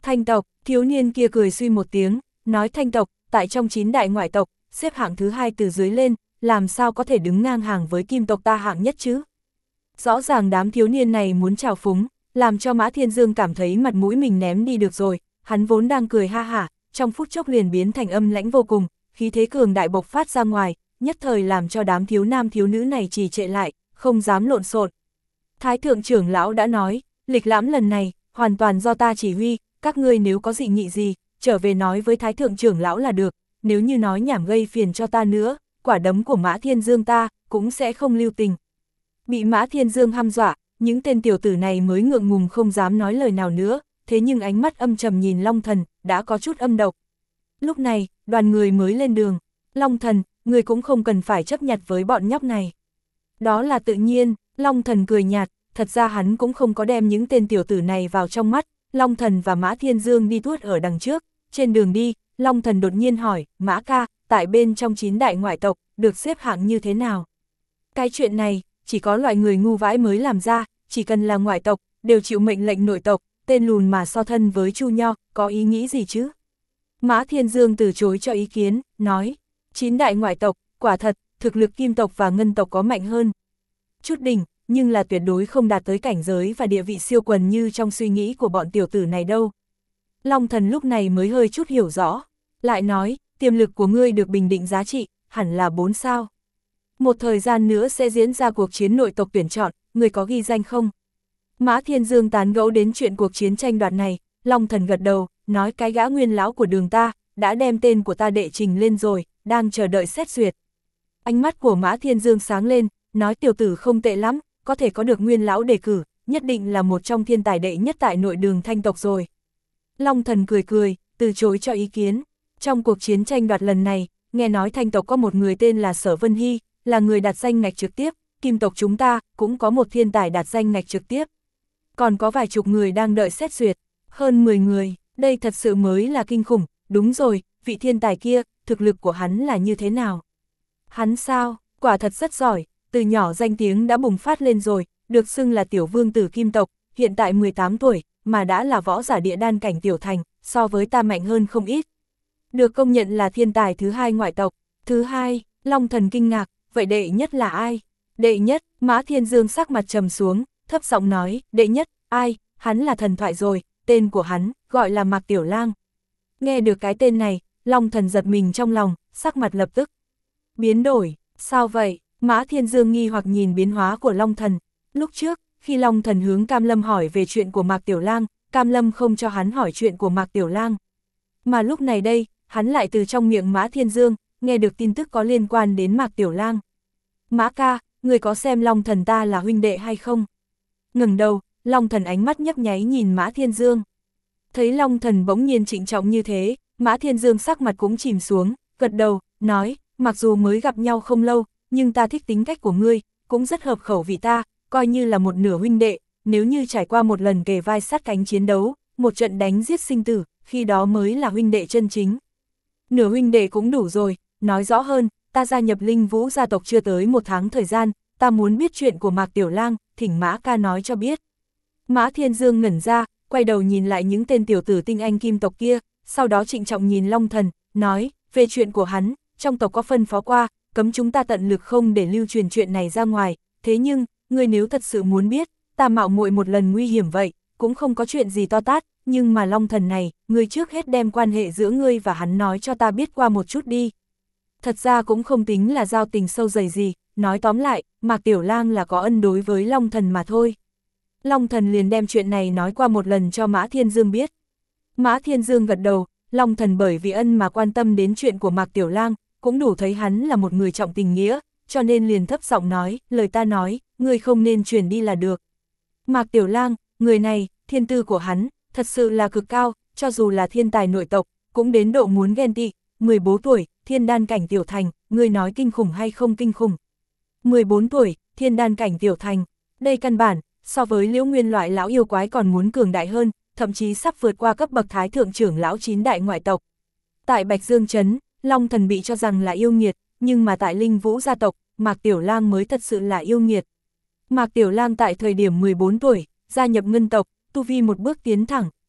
A: Thanh tộc, thiếu niên kia cười suy một tiếng, nói thanh tộc, tại trong chín đại ngoại tộc, xếp hạng thứ hai từ dưới lên, làm sao có thể đứng ngang hàng với kim tộc ta hạng nhất chứ? Rõ ràng đám thiếu niên này muốn trào phúng, làm cho Mã Thiên Dương cảm thấy mặt mũi mình ném đi được rồi, hắn vốn đang cười ha hả, trong phút chốc liền biến thành âm lãnh vô cùng, khí thế cường đại bộc phát ra ngoài, nhất thời làm cho đám thiếu nam thiếu nữ này trì trệ lại, không dám lộn xộn. Thái thượng trưởng lão đã nói, lịch lãm lần này, hoàn toàn do ta chỉ huy, các ngươi nếu có dị nghị gì, trở về nói với Thái thượng trưởng lão là được, nếu như nói nhảm gây phiền cho ta nữa, quả đấm của Mã Thiên Dương ta, cũng sẽ không lưu tình. Bị Mã Thiên Dương hăm dọa, những tên tiểu tử này mới ngượng ngùng không dám nói lời nào nữa, thế nhưng ánh mắt âm trầm nhìn Long Thần, đã có chút âm độc. Lúc này, đoàn người mới lên đường, Long Thần, người cũng không cần phải chấp nhặt với bọn nhóc này. Đó là tự nhiên, Long Thần cười nhạt, thật ra hắn cũng không có đem những tên tiểu tử này vào trong mắt, Long Thần và Mã Thiên Dương đi tuốt ở đằng trước, trên đường đi, Long Thần đột nhiên hỏi, Mã ca, tại bên trong chín đại ngoại tộc, được xếp hạng như thế nào? Cái chuyện này, chỉ có loại người ngu vãi mới làm ra, chỉ cần là ngoại tộc, đều chịu mệnh lệnh nội tộc, tên lùn mà so thân với Chu Nho, có ý nghĩ gì chứ? Mã Thiên Dương từ chối cho ý kiến, nói, chín đại ngoại tộc, quả thật, thực lực kim tộc và ngân tộc có mạnh hơn chút đỉnh, nhưng là tuyệt đối không đạt tới cảnh giới và địa vị siêu quần như trong suy nghĩ của bọn tiểu tử này đâu. Long Thần lúc này mới hơi chút hiểu rõ, lại nói, tiềm lực của ngươi được bình định giá trị, hẳn là bốn sao. Một thời gian nữa sẽ diễn ra cuộc chiến nội tộc tuyển chọn, ngươi có ghi danh không? Mã Thiên Dương tán gẫu đến chuyện cuộc chiến tranh đoạt này, Long Thần gật đầu, nói cái gã nguyên lão của đường ta, đã đem tên của ta đệ trình lên rồi, đang chờ đợi xét duyệt. Ánh mắt của Mã Thiên Dương sáng lên, nói tiểu tử không tệ lắm, có thể có được nguyên lão đề cử, nhất định là một trong thiên tài đệ nhất tại nội đường thanh tộc rồi. Long Thần cười cười, từ chối cho ý kiến. Trong cuộc chiến tranh đoạt lần này, nghe nói thanh tộc có một người tên là Sở Vân Hy, là người đạt danh ngạch trực tiếp, kim tộc chúng ta cũng có một thiên tài đạt danh ngạch trực tiếp. Còn có vài chục người đang đợi xét duyệt, hơn mười người, đây thật sự mới là kinh khủng, đúng rồi, vị thiên tài kia, thực lực của hắn là như thế nào? Hắn sao, quả thật rất giỏi, từ nhỏ danh tiếng đã bùng phát lên rồi, được xưng là tiểu vương tử kim tộc, hiện tại mười tám tuổi, mà đã là võ giả địa đan cảnh tiểu thành, so với ta mạnh hơn không ít. Được công nhận là thiên tài thứ hai ngoại tộc. Thứ hai, Long Thần kinh ngạc, vậy đệ nhất là ai? Đệ nhất, Mã Thiên Dương sắc mặt trầm xuống, thấp giọng nói, đệ nhất, ai? Hắn là thần thoại rồi, tên của hắn, gọi là Mạc Tiểu Lang. Nghe được cái tên này, Long Thần giật mình trong lòng, sắc mặt lập tức biến đổi, sao vậy? Mã Thiên Dương nghi hoặc nhìn biến hóa của Long Thần. Lúc trước, khi Long Thần hướng Cam Lâm hỏi về chuyện của Mạc Tiểu Lang, Cam Lâm không cho hắn hỏi chuyện của Mạc Tiểu Lang. Mà lúc này đây, hắn lại từ trong miệng Mã Thiên Dương, nghe được tin tức có liên quan đến Mạc Tiểu Lang. Mã ca, người có xem Long Thần ta là huynh đệ hay không? Ngẩng đầu, Long Thần ánh mắt nhấp nháy nhìn Mã Thiên Dương. Thấy Long Thần bỗng nhiên trịnh trọng như thế, Mã Thiên Dương sắc mặt cũng chìm xuống, gật đầu, nói, mặc dù mới gặp nhau không lâu, nhưng ta thích tính cách của ngươi, cũng rất hợp khẩu vị ta, coi như là một nửa huynh đệ, nếu như trải qua một lần kề vai sát cánh chiến đấu, một trận đánh giết sinh tử, khi đó mới là huynh đệ chân chính. Nửa huynh đệ cũng đủ rồi, nói rõ hơn, ta gia nhập Linh Vũ gia tộc chưa tới một tháng thời gian, ta muốn biết chuyện của Mạc Tiểu Lang, thỉnh Mã ca nói cho biết. Mã Thiên Dương ngẩn ra, quay đầu nhìn lại những tên tiểu tử tinh anh kim tộc kia, sau đó trịnh trọng nhìn Long Thần, nói, về chuyện của hắn, trong tộc có phân phó qua, cấm chúng ta tận lực không để lưu truyền chuyện này ra ngoài, thế nhưng, ngươi nếu thật sự muốn biết, ta mạo muội một lần nguy hiểm vậy, cũng không có chuyện gì to tát, nhưng mà Long Thần này, ngươi trước hết đem quan hệ giữa ngươi và hắn nói cho ta biết qua một chút đi. Thật ra cũng không tính là giao tình sâu dày gì, nói tóm lại, Mạc Tiểu Lang là có ân đối với Long Thần mà thôi. Long Thần liền đem chuyện này nói qua một lần cho Mã Thiên Dương biết. Mã Thiên Dương gật đầu, Long Thần bởi vì ân mà quan tâm đến chuyện của Mạc Tiểu Lang, cũng đủ thấy hắn là một người trọng tình nghĩa, cho nên liền thấp giọng nói, lời ta nói, ngươi không nên truyền đi là được. Mạc Tiểu Lang, người này, thiên tư của hắn, thật sự là cực cao, cho dù là thiên tài nội tộc, cũng đến độ muốn ghen tị, mười bốn tuổi, thiên đan cảnh tiểu thành, ngươi nói kinh khủng hay không kinh khủng. mười bốn tuổi, thiên đan cảnh tiểu thành, đây căn bản, so với Liễu Nguyên loại lão yêu quái còn muốn cường đại hơn, thậm chí sắp vượt qua cấp bậc thái thượng trưởng lão chín đại ngoại tộc. Tại Bạch Dương Trấn, Long Thần bị cho rằng là yêu nghiệt, nhưng mà tại Linh Vũ gia tộc, Mạc Tiểu Lang mới thật sự là yêu nghiệt. Mạc Tiểu Lang tại thời điểm mười bốn tuổi, gia nhập ngân tộc, tu vi một bước tiến thẳng,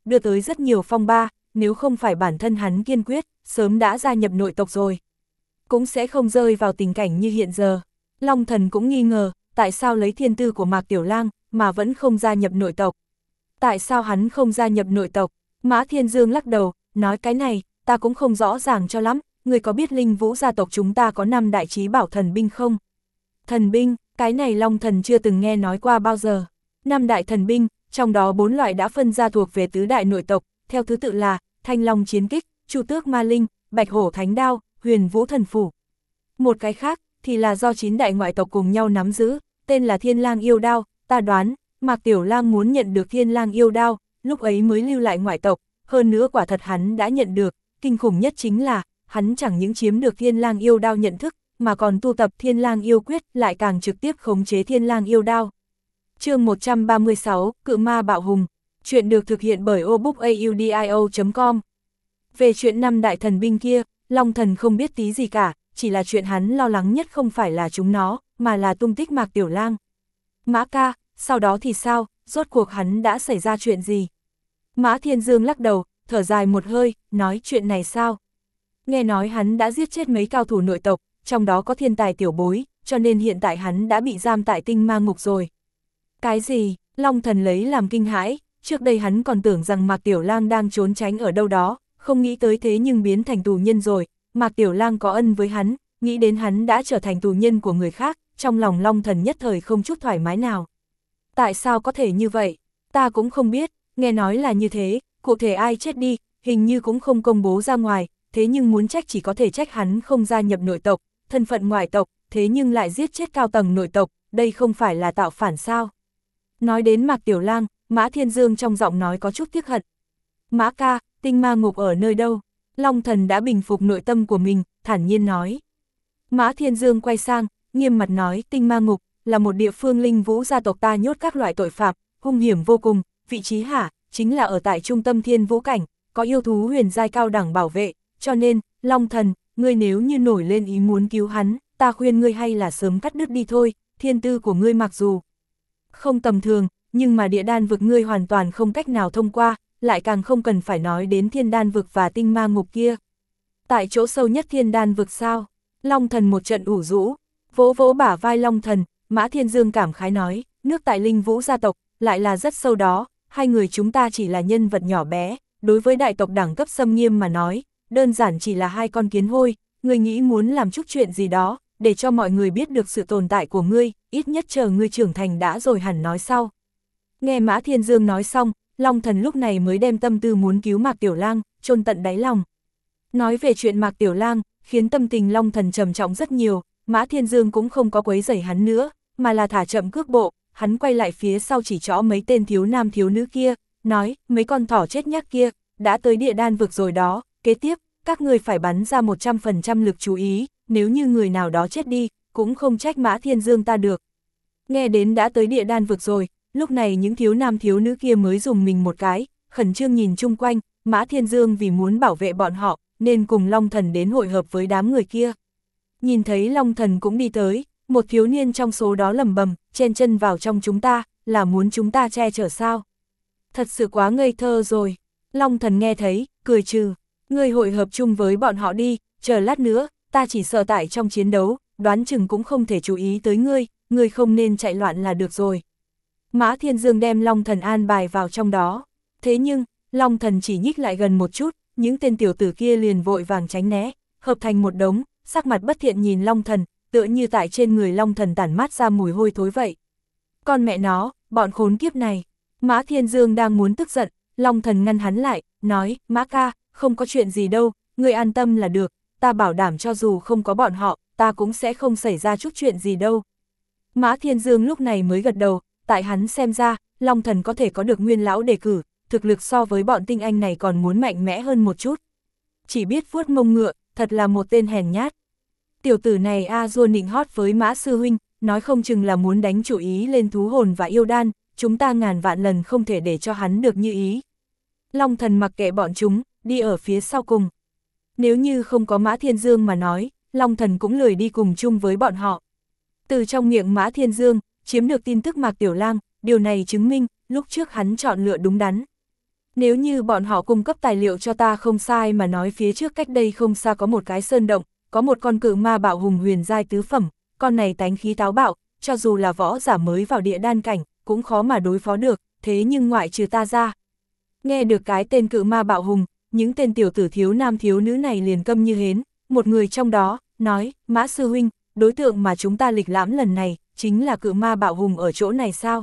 A: đưa tới rất nhiều phong ba, nếu không phải bản thân hắn kiên quyết, sớm đã gia nhập nội tộc rồi. Cũng sẽ không rơi vào tình cảnh như hiện giờ. Long Thần cũng nghi ngờ, tại sao lấy thiên tư của Mạc Tiểu Lang, mà vẫn không gia nhập nội tộc. Tại sao hắn không gia nhập nội tộc? Mã Thiên Dương lắc đầu, nói cái này, ta cũng không rõ ràng cho lắm, người có biết Linh Vũ gia tộc chúng ta có năm đại trí bảo thần binh không? Thần binh, cái này Long Thần chưa từng nghe nói qua bao giờ. Năm đại thần binh, trong đó bốn loại đã phân ra thuộc về tứ đại nội tộc, theo thứ tự là Thanh Long chiến kích, Chu Tước ma linh, Bạch Hổ thánh đao, Huyền Vũ thần phủ. Một cái khác thì là do chín đại ngoại tộc cùng nhau nắm giữ, tên là Thiên Lang yêu đao. Ta đoán Mạc Tiểu Lang muốn nhận được Thiên Lang yêu đao, lúc ấy mới lưu lại ngoại tộc, hơn nữa quả thật hắn đã nhận được, kinh khủng nhất chính là hắn chẳng những chiếm được Thiên Lang yêu đao nhận thức, mà còn tu tập Thiên Lang yêu quyết, lại càng trực tiếp khống chế Thiên Lang yêu đao. Chương một trăm ba mươi sáu, Cự ma bạo hùng. Chuyện được thực hiện bởi obookaudio chấm com. Về chuyện năm đại thần binh kia, Long Thần không biết tí gì cả, chỉ là chuyện hắn lo lắng nhất không phải là chúng nó, mà là tung tích Mạc Tiểu Lang. Mã ca, sau đó thì sao, rốt cuộc hắn đã xảy ra chuyện gì? Mã Thiên Dương lắc đầu, thở dài một hơi, nói chuyện này sao? Nghe nói hắn đã giết chết mấy cao thủ nội tộc, trong đó có thiên tài tiểu bối, cho nên hiện tại hắn đã bị giam tại tinh ma ngục rồi. Cái gì? Long Thần lấy làm kinh hãi, trước đây hắn còn tưởng rằng Mạc Tiểu Lang đang trốn tránh ở đâu đó, không nghĩ tới thế nhưng biến thành tù nhân rồi. Mạc Tiểu Lang có ân với hắn, nghĩ đến hắn đã trở thành tù nhân của người khác, trong lòng Long Thần nhất thời không chút thoải mái nào. Tại sao có thể như vậy? Ta cũng không biết, nghe nói là như thế, cụ thể ai chết đi, hình như cũng không công bố ra ngoài, thế nhưng muốn trách chỉ có thể trách hắn không gia nhập nội tộc, thân phận ngoại tộc, thế nhưng lại giết chết cao tầng nội tộc, đây không phải là tạo phản sao? Nói đến Mạc Tiểu Lang, Mã Thiên Dương trong giọng nói có chút tiếc hận. Mã ca, tinh ma ngục ở nơi đâu? Long Thần đã bình phục nội tâm của mình, thản nhiên nói. Mã Thiên Dương quay sang, nghiêm mặt nói, tinh ma ngục là một địa phương Linh Vũ gia tộc ta nhốt các loại tội phạm, hung hiểm vô cùng, vị trí hả, chính là ở tại trung tâm Thiên Vũ cảnh, có yêu thú huyền giai cao đẳng bảo vệ, cho nên, Long Thần, ngươi nếu như nổi lên ý muốn cứu hắn, ta khuyên ngươi hay là sớm cắt đứt đi thôi, thiên tư của ngươi mặc dù không tầm thường, nhưng mà địa đan vực ngươi hoàn toàn không cách nào thông qua, lại càng không cần phải nói đến thiên đan vực và tinh ma ngục kia. Tại chỗ sâu nhất thiên đan vực sao? Long Thần một trận ủ rũ, vỗ vỗ bả vai Long Thần, Mã Thiên Dương cảm khái nói, nước tại Linh Vũ gia tộc, lại là rất sâu đó, hai người chúng ta chỉ là nhân vật nhỏ bé, đối với đại tộc đẳng cấp xâm nghiêm mà nói, đơn giản chỉ là hai con kiến hôi, ngươi nghĩ muốn làm chút chuyện gì đó, để cho mọi người biết được sự tồn tại của ngươi, ít nhất chờ ngươi trưởng thành đã rồi hẳn nói sau. Nghe Mã Thiên Dương nói xong, Long Thần lúc này mới đem tâm tư muốn cứu Mạc Tiểu Lang, chôn tận đáy lòng. Nói về chuyện Mạc Tiểu Lang, khiến tâm tình Long Thần trầm trọng rất nhiều, Mã Thiên Dương cũng không có quấy rầy hắn nữa, mà là thả chậm cước bộ, hắn quay lại phía sau chỉ trỏ mấy tên thiếu nam thiếu nữ kia, nói, mấy con thỏ chết nhác kia, đã tới địa đan vực rồi đó, kế tiếp, các ngươi phải bắn ra một trăm phần trăm lực chú ý, nếu như người nào đó chết đi, cũng không trách Mã Thiên Dương ta được. Nghe đến đã tới địa đan vực rồi, lúc này những thiếu nam thiếu nữ kia mới dùng mình một cái, khẩn trương nhìn chung quanh, Mã Thiên Dương vì muốn bảo vệ bọn họ, nên cùng Long Thần đến hội hợp với đám người kia. Nhìn thấy Long Thần cũng đi tới, một thiếu niên trong số đó lầm bầm, chen chân vào trong chúng ta, là muốn chúng ta che chở sao? Thật sự quá ngây thơ rồi. Long Thần nghe thấy, cười trừ, ngươi hội hợp chung với bọn họ đi, chờ lát nữa, ta chỉ sợ tại trong chiến đấu, đoán chừng cũng không thể chú ý tới ngươi, ngươi không nên chạy loạn là được rồi. Mã Thiên Dương đem Long Thần an bài vào trong đó, thế nhưng, Long Thần chỉ nhích lại gần một chút, những tên tiểu tử kia liền vội vàng tránh né, hợp thành một đống, sắc mặt bất thiện nhìn Long Thần, tựa như tại trên người Long Thần tản mát ra mùi hôi thối vậy. Con mẹ nó, bọn khốn kiếp này. Mã Thiên Dương đang muốn tức giận, Long Thần ngăn hắn lại, nói, Mã ca, không có chuyện gì đâu, ngươi an tâm là được, ta bảo đảm cho dù không có bọn họ, ta cũng sẽ không xảy ra chút chuyện gì đâu. Mã Thiên Dương lúc này mới gật đầu, tại hắn xem ra, Long Thần có thể có được Nguyên lão đề cử, thực lực so với bọn tinh anh này còn muốn mạnh mẽ hơn một chút. Chỉ biết vuốt mông ngựa, thật là một tên hèn nhát. Tiểu tử này a dua nịnh hót với Mã sư huynh, nói không chừng là muốn đánh chủ ý lên thú hồn và yêu đan, chúng ta ngàn vạn lần không thể để cho hắn được như ý. Long Thần mặc kệ bọn chúng, đi ở phía sau cùng. Nếu như không có Mã Thiên Dương mà nói, Long Thần cũng lười đi cùng chung với bọn họ. Từ trong miệng Mã Thiên Dương, chiếm được tin tức Mạc Tiểu Lang, điều này chứng minh, lúc trước hắn chọn lựa đúng đắn. Nếu như bọn họ cung cấp tài liệu cho ta không sai mà nói phía trước cách đây không xa có một cái sơn động, có một con cự ma bạo hùng huyền giai tứ phẩm, con này tánh khí táo bạo, cho dù là võ giả mới vào địa đan cảnh, cũng khó mà đối phó được, thế nhưng ngoại trừ ta ra. Nghe được cái tên cự ma bạo hùng, những tên tiểu tử thiếu nam thiếu nữ này liền câm như hến, một người trong đó, nói, Mã sư huynh, đối tượng mà chúng ta lịch lãm lần này, chính là cự ma bạo hùng ở chỗ này sao?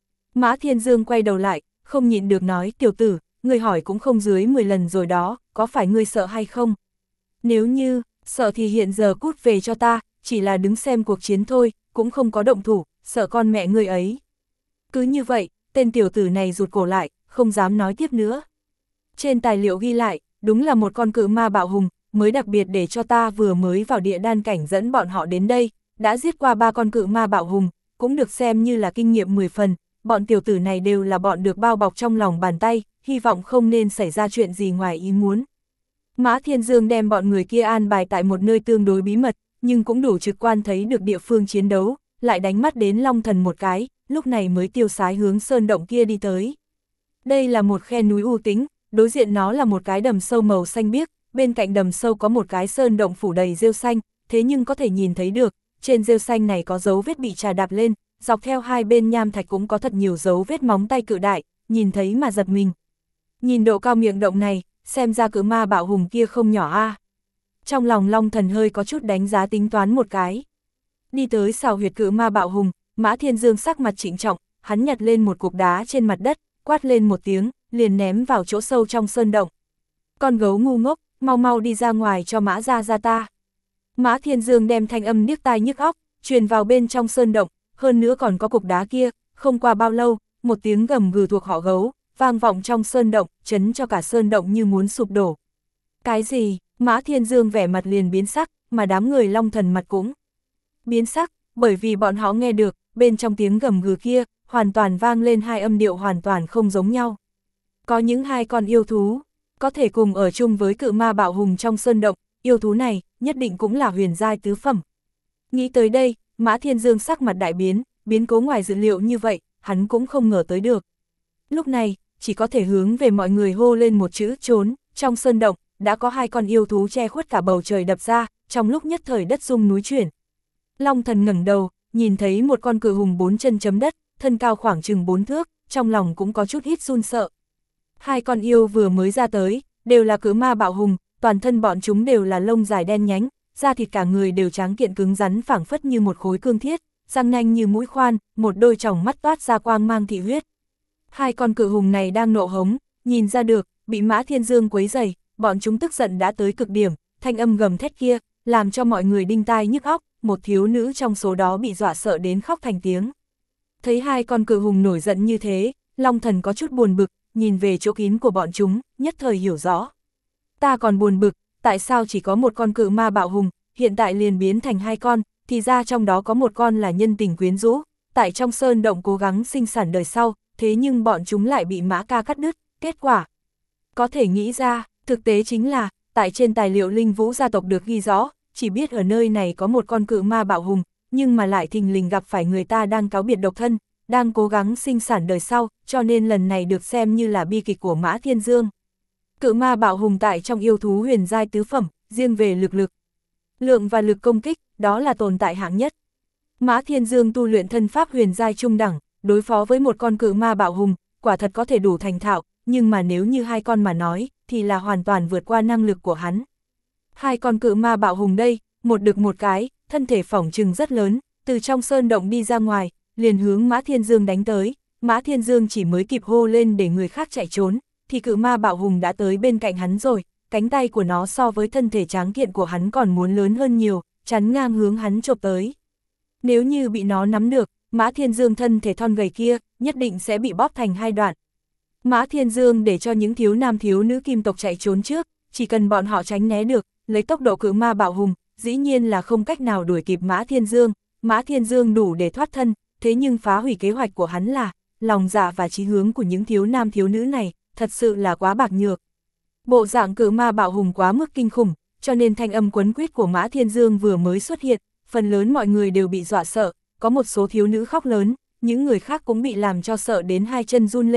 A: Mã Thiên Dương quay đầu lại, không nhịn được nói, tiểu tử, người hỏi cũng không dưới mười lần rồi đó, có phải ngươi sợ hay không? Nếu như, sợ thì hiện giờ cút về cho ta, chỉ là đứng xem cuộc chiến thôi, cũng không có động thủ, sợ con mẹ ngươi ấy. Cứ như vậy, tên tiểu tử này rụt cổ lại, không dám nói tiếp nữa. Trên tài liệu ghi lại, đúng là một con cự ma bạo hùng, mới đặc biệt để cho ta vừa mới vào địa đan cảnh dẫn bọn họ đến đây, đã giết qua ba con cự ma bạo hùng, cũng được xem như là kinh nghiệm mười phần, bọn tiểu tử này đều là bọn được bao bọc trong lòng bàn tay, hy vọng không nên xảy ra chuyện gì ngoài ý muốn. Mã Thiên Dương đem bọn người kia an bài tại một nơi tương đối bí mật, nhưng cũng đủ trực quan thấy được địa phương chiến đấu, lại đánh mắt đến Long Thần một cái, lúc này mới tiêu sái hướng sơn động kia đi tới. Đây là một khe núi u tĩnh, đối diện nó là một cái đầm sâu màu xanh biếc, bên cạnh đầm sâu có một cái sơn động phủ đầy rêu xanh, thế nhưng có thể nhìn thấy được, trên rêu xanh này có dấu vết bị trà đạp lên, dọc theo hai bên nham thạch cũng có thật nhiều dấu vết móng tay cự đại, nhìn thấy mà giật mình. Nhìn độ cao miệng động này, xem ra cự ma bạo hùng kia không nhỏ a. À. Trong lòng Long Thần hơi có chút đánh giá tính toán một cái. Đi tới xào huyệt cự ma bạo hùng, Mã Thiên Dương sắc mặt trịnh trọng, hắn nhặt lên một cục đá trên mặt đất, quát lên một tiếng, liền ném vào chỗ sâu trong sơn động. Con gấu ngu ngốc, mau mau đi ra ngoài cho Mã gia gia ta. Mã Thiên Dương đem thanh âm niếc tai nhức óc, truyền vào bên trong sơn động, hơn nữa còn có cục đá kia, không qua bao lâu, một tiếng gầm gừ thuộc họ gấu, vang vọng trong sơn động, chấn cho cả sơn động như muốn sụp đổ. Cái gì? Mã Thiên Dương vẻ mặt liền biến sắc, mà đám người Long Thần mặt cũng biến sắc, bởi vì bọn họ nghe được, bên trong tiếng gầm gừ kia, hoàn toàn vang lên hai âm điệu hoàn toàn không giống nhau. Có những hai con yêu thú, có thể cùng ở chung với cự ma bạo hùng trong sơn động, yêu thú này, nhất định cũng là huyền giai tứ phẩm. Nghĩ tới đây, Mã Thiên Dương sắc mặt đại biến, biến cố ngoài dự liệu như vậy, hắn cũng không ngờ tới được. Lúc này, chỉ có thể hướng về mọi người hô lên một chữ trốn, trong sơn động, đã có hai con yêu thú che khuất cả bầu trời đập ra, trong lúc nhất thời đất rung núi chuyển. Long Thần ngẩng đầu, nhìn thấy một con cự hùng bốn chân chấm đất, thân cao khoảng chừng bốn thước, trong lòng cũng có chút ít run sợ. Hai con yêu vừa mới ra tới, đều là cự ma bạo hùng, toàn thân bọn chúng đều là lông dài đen nhánh, da thịt cả người đều trắng kiện cứng rắn phảng phất như một khối cương thiết, răng nanh như mũi khoan, một đôi tròng mắt toát ra quang mang thị huyết. Hai con cự hùng này đang nộ hống, nhìn ra được, bị Mã Thiên Dương quấy rầy, bọn chúng tức giận đã tới cực điểm, thanh âm gầm thét kia, làm cho mọi người đinh tai nhức óc, một thiếu nữ trong số đó bị dọa sợ đến khóc thành tiếng. Thấy hai con cự hùng nổi giận như thế, Long Thần có chút buồn bực, nhìn về chỗ kín của bọn chúng, nhất thời hiểu rõ. Ta còn buồn bực, tại sao chỉ có một con cự ma bạo hùng, hiện tại liền biến thành hai con, thì ra trong đó có một con là nhân tình quyến rũ, tại trong sơn động cố gắng sinh sản đời sau, thế nhưng bọn chúng lại bị Mã ca cắt đứt, kết quả. Có thể nghĩ ra, thực tế chính là, tại trên tài liệu Linh Vũ gia tộc được ghi rõ, chỉ biết ở nơi này có một con cự ma bạo hùng, nhưng mà lại thình lình gặp phải người ta đang cáo biệt độc thân, đang cố gắng sinh sản đời sau, cho nên lần này được xem như là bi kịch của Mã Thiên Dương. Cự ma bạo hùng tại trong yêu thú huyền giai tứ phẩm, riêng về lực lực, lượng và lực công kích, đó là tồn tại hạng nhất. Mã Thiên Dương tu luyện thân pháp huyền giai trung đẳng, đối phó với một con cự ma bạo hùng, quả thật có thể đủ thành thạo, nhưng mà nếu như hai con mà nói, thì là hoàn toàn vượt qua năng lực của hắn. Hai con cự ma bạo hùng đây, một đực một cái, thân thể phỏng trừng rất lớn, từ trong sơn động đi ra ngoài, liền hướng Mã Thiên Dương đánh tới. Mã Thiên Dương chỉ mới kịp hô lên để người khác chạy trốn, thì cự ma bạo hùng đã tới bên cạnh hắn rồi, cánh tay của nó so với thân thể tráng kiện của hắn còn muốn lớn hơn nhiều, chắn ngang hướng hắn chộp tới. Nếu như bị nó nắm được, Mã Thiên Dương thân thể thon gầy kia, nhất định sẽ bị bóp thành hai đoạn. Mã Thiên Dương để cho những thiếu nam thiếu nữ kim tộc chạy trốn trước, chỉ cần bọn họ tránh né được, lấy tốc độ cự ma bạo hùng, dĩ nhiên là không cách nào đuổi kịp Mã Thiên Dương. Mã Thiên Dương đủ để thoát thân, thế nhưng phá hủy kế hoạch của hắn là, lòng dạ và chí hướng của những thiếu nam thiếu nữ này, thật sự là quá bạc nhược. Bộ dạng cự ma bạo hùng quá mức kinh khủng, cho nên thanh âm quấn quýt của Mã Thiên Dương vừa mới xuất hiện, phần lớn mọi người đều bị dọa sợ, có một số thiếu nữ khóc lớn, những người khác cũng bị làm cho sợ đến hai chân run lên,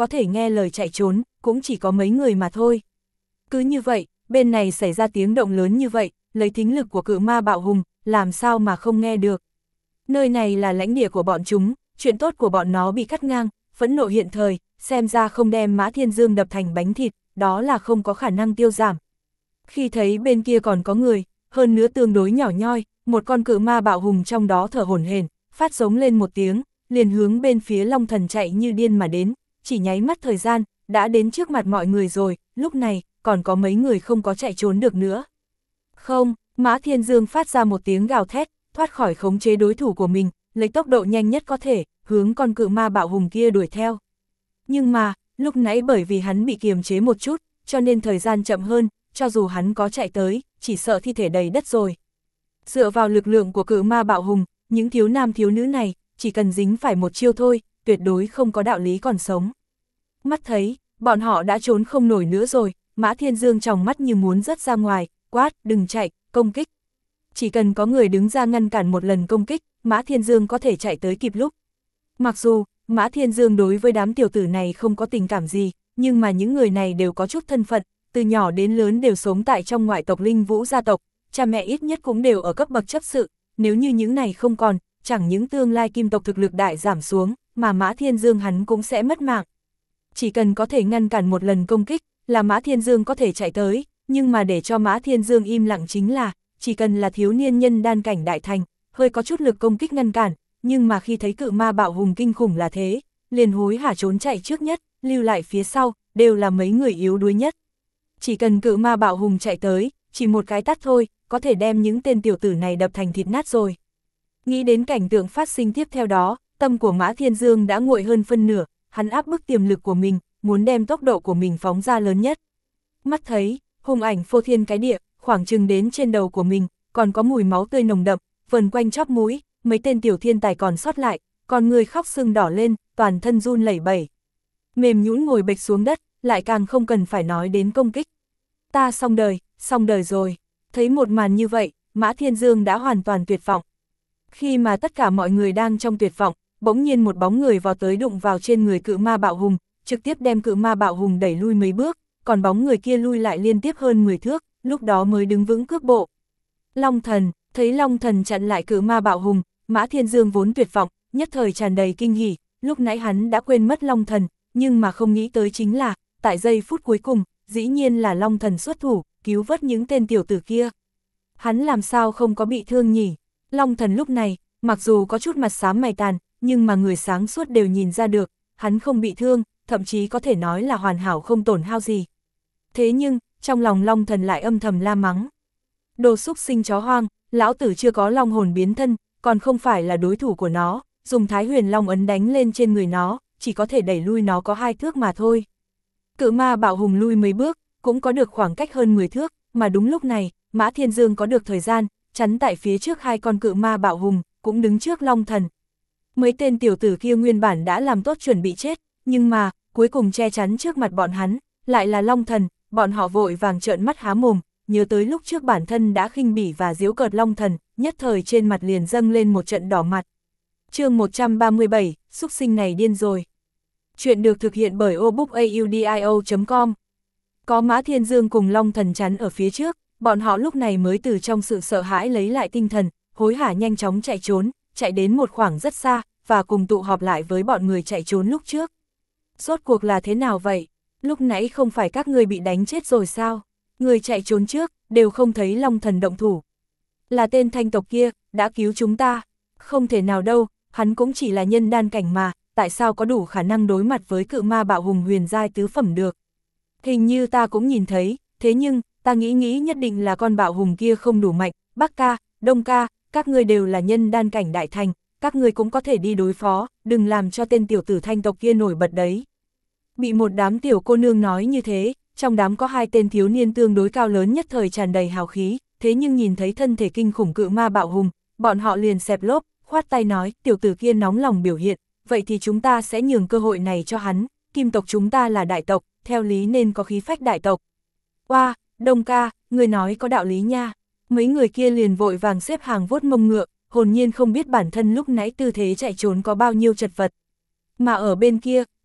A: có thể nghe lời chạy trốn, cũng chỉ có mấy người mà thôi. Cứ như vậy, bên này xảy ra tiếng động lớn như vậy, lấy thính lực của cự ma bạo hùng, làm sao mà không nghe được. Nơi này là lãnh địa của bọn chúng, chuyện tốt của bọn nó bị cắt ngang, phẫn nộ hiện thời, xem ra không đem Mã Thiên Dương đập thành bánh thịt, đó là không có khả năng tiêu giảm. Khi thấy bên kia còn có người, hơn nữa tương đối nhỏ nhoi, một con cự ma bạo hùng trong đó thở hổn hển, phát giống lên một tiếng, liền hướng bên phía Long Thần chạy như điên mà đến, chỉ nháy mắt thời gian, đã đến trước mặt mọi người rồi, lúc này, còn có mấy người không có chạy trốn được nữa. Không, Mã Thiên Dương phát ra một tiếng gào thét, thoát khỏi khống chế đối thủ của mình, lấy tốc độ nhanh nhất có thể, hướng con cự ma bạo hùng kia đuổi theo. Nhưng mà, lúc nãy bởi vì hắn bị kiềm chế một chút, cho nên thời gian chậm hơn, cho dù hắn có chạy tới, chỉ sợ thi thể đầy đất rồi. Dựa vào lực lượng của cự ma bạo hùng, những thiếu nam thiếu nữ này, chỉ cần dính phải một chiêu thôi, tuyệt đối không có đạo lý còn sống. Mắt thấy, bọn họ đã trốn không nổi nữa rồi, Mã Thiên Dương tròng mắt như muốn rớt ra ngoài, quát, đừng chạy, công kích. Chỉ cần có người đứng ra ngăn cản một lần công kích, Mã Thiên Dương có thể chạy tới kịp lúc. Mặc dù, Mã Thiên Dương đối với đám tiểu tử này không có tình cảm gì, nhưng mà những người này đều có chút thân phận, từ nhỏ đến lớn đều sống tại trong ngoại tộc Linh Vũ gia tộc, cha mẹ ít nhất cũng đều ở cấp bậc chấp sự, nếu như những này không còn, chẳng những tương lai kim tộc thực lực đại giảm xuống, mà Mã Thiên Dương hắn cũng sẽ mất mạng. Chỉ cần có thể ngăn cản một lần công kích, là Mã Thiên Dương có thể chạy tới, nhưng mà để cho Mã Thiên Dương im lặng chính là, chỉ cần là thiếu niên nhân đan cảnh đại thành, hơi có chút lực công kích ngăn cản, nhưng mà khi thấy cự ma bạo hùng kinh khủng là thế, liền hối hả trốn chạy trước nhất, lưu lại phía sau, đều là mấy người yếu đuối nhất. Chỉ cần cự ma bạo hùng chạy tới, chỉ một cái tát thôi, có thể đem những tên tiểu tử này đập thành thịt nát rồi. Nghĩ đến cảnh tượng phát sinh tiếp theo đó, tâm của Mã Thiên Dương đã nguội hơn phân nửa, hắn áp bức tiềm lực của mình, muốn đem tốc độ của mình phóng ra lớn nhất. Mắt thấy, hung ảnh phô thiên cái địa, khoảng chừng đến trên đầu của mình, còn có mùi máu tươi nồng đậm, vần quanh chóp mũi, mấy tên tiểu thiên tài còn sót lại, còn người khóc sưng đỏ lên, toàn thân run lẩy bẩy. Mềm nhũn ngồi bệt xuống đất, lại càng không cần phải nói đến công kích. Ta xong đời, xong đời rồi. Thấy một màn như vậy, Mã Thiên Dương đã hoàn toàn tuyệt vọng. Khi mà tất cả mọi người đang trong tuyệt vọng, bỗng nhiên một bóng người vào tới đụng vào trên người cự ma bạo hùng, trực tiếp đem cự ma bạo hùng đẩy lui mấy bước, còn bóng người kia lui lại liên tiếp hơn mười thước, lúc đó mới đứng vững cước bộ. Long Thần, thấy Long Thần chặn lại cự ma bạo hùng, Mã Thiên Dương vốn tuyệt vọng, nhất thời tràn đầy kinh hỉ, lúc nãy hắn đã quên mất Long Thần, nhưng mà không nghĩ tới chính là, tại giây phút cuối cùng, dĩ nhiên là Long Thần xuất thủ, cứu vớt những tên tiểu tử kia. Hắn làm sao không có bị thương nhỉ? Long Thần lúc này, mặc dù có chút mặt xám mày tàn, nhưng mà người sáng suốt đều nhìn ra được, hắn không bị thương, thậm chí có thể nói là hoàn hảo không tổn hao gì. Thế nhưng, trong lòng Long Thần lại âm thầm la mắng. Đồ xúc sinh chó hoang, lão tử chưa có long hồn biến thân, còn không phải là đối thủ của nó, dùng Thái Huyền Long ấn đánh lên trên người nó, chỉ có thể đẩy lui nó có hai thước mà thôi. Cự ma bạo hùng lui mấy bước, cũng có được khoảng cách hơn mười thước, mà đúng lúc này, Mã Thiên Dương có được thời gian, chắn tại phía trước hai con cự ma bạo hùng, cũng đứng trước Long Thần. Mấy tên tiểu tử kia nguyên bản đã làm tốt chuẩn bị chết, nhưng mà, cuối cùng che chắn trước mặt bọn hắn, lại là Long Thần, bọn họ vội vàng trợn mắt há mồm, nhớ tới lúc trước bản thân đã khinh bỉ và giễu cợt Long Thần, nhất thời trên mặt liền dâng lên một trận đỏ mặt. Chương một trăm ba mươi bảy, xúc sinh này điên rồi. Chuyện được thực hiện bởi obookaudio chấm com. Có Mã Thiên Dương cùng Long Thần chắn ở phía trước, bọn họ lúc này mới từ trong sự sợ hãi lấy lại tinh thần, hối hả nhanh chóng chạy trốn, chạy đến một khoảng rất xa, và cùng tụ họp lại với bọn người chạy trốn lúc trước. Rốt cuộc là thế nào vậy? Lúc nãy không phải các người bị đánh chết rồi sao? Người chạy trốn trước, đều không thấy Long Thần động thủ. Là tên thanh tộc kia, đã cứu chúng ta. Không thể nào đâu, hắn cũng chỉ là nhân đan cảnh mà, tại sao có đủ khả năng đối mặt với cự ma bạo hùng huyền giai tứ phẩm được? Hình như ta cũng nhìn thấy, thế nhưng, ta nghĩ nghĩ nhất định là con bạo hùng kia không đủ mạnh. Bắc ca, Đông ca, các ngươi đều là nhân đan cảnh đại thành, các ngươi cũng có thể đi đối phó, đừng làm cho tên tiểu tử thanh tộc kia nổi bật đấy. Bị một đám tiểu cô nương nói như thế, trong đám có hai tên thiếu niên tương đối cao lớn nhất thời tràn đầy hào khí, thế nhưng nhìn thấy thân thể kinh khủng cự ma bạo hùng, bọn họ liền xẹp lốp, khoát tay nói, tiểu tử kia nóng lòng biểu hiện, vậy thì chúng ta sẽ nhường cơ hội này cho hắn, kim tộc chúng ta là đại tộc, theo lý nên có khí phách đại tộc. Oa, Đông ca, người nói có đạo lý nha. Mấy người kia liền vội vàng xếp hàng vuốt mông ngựa, hồn nhiên không biết bản thân lúc nãy tư thế chạy trốn có bao nhiêu chật vật. Mà ở bên kia,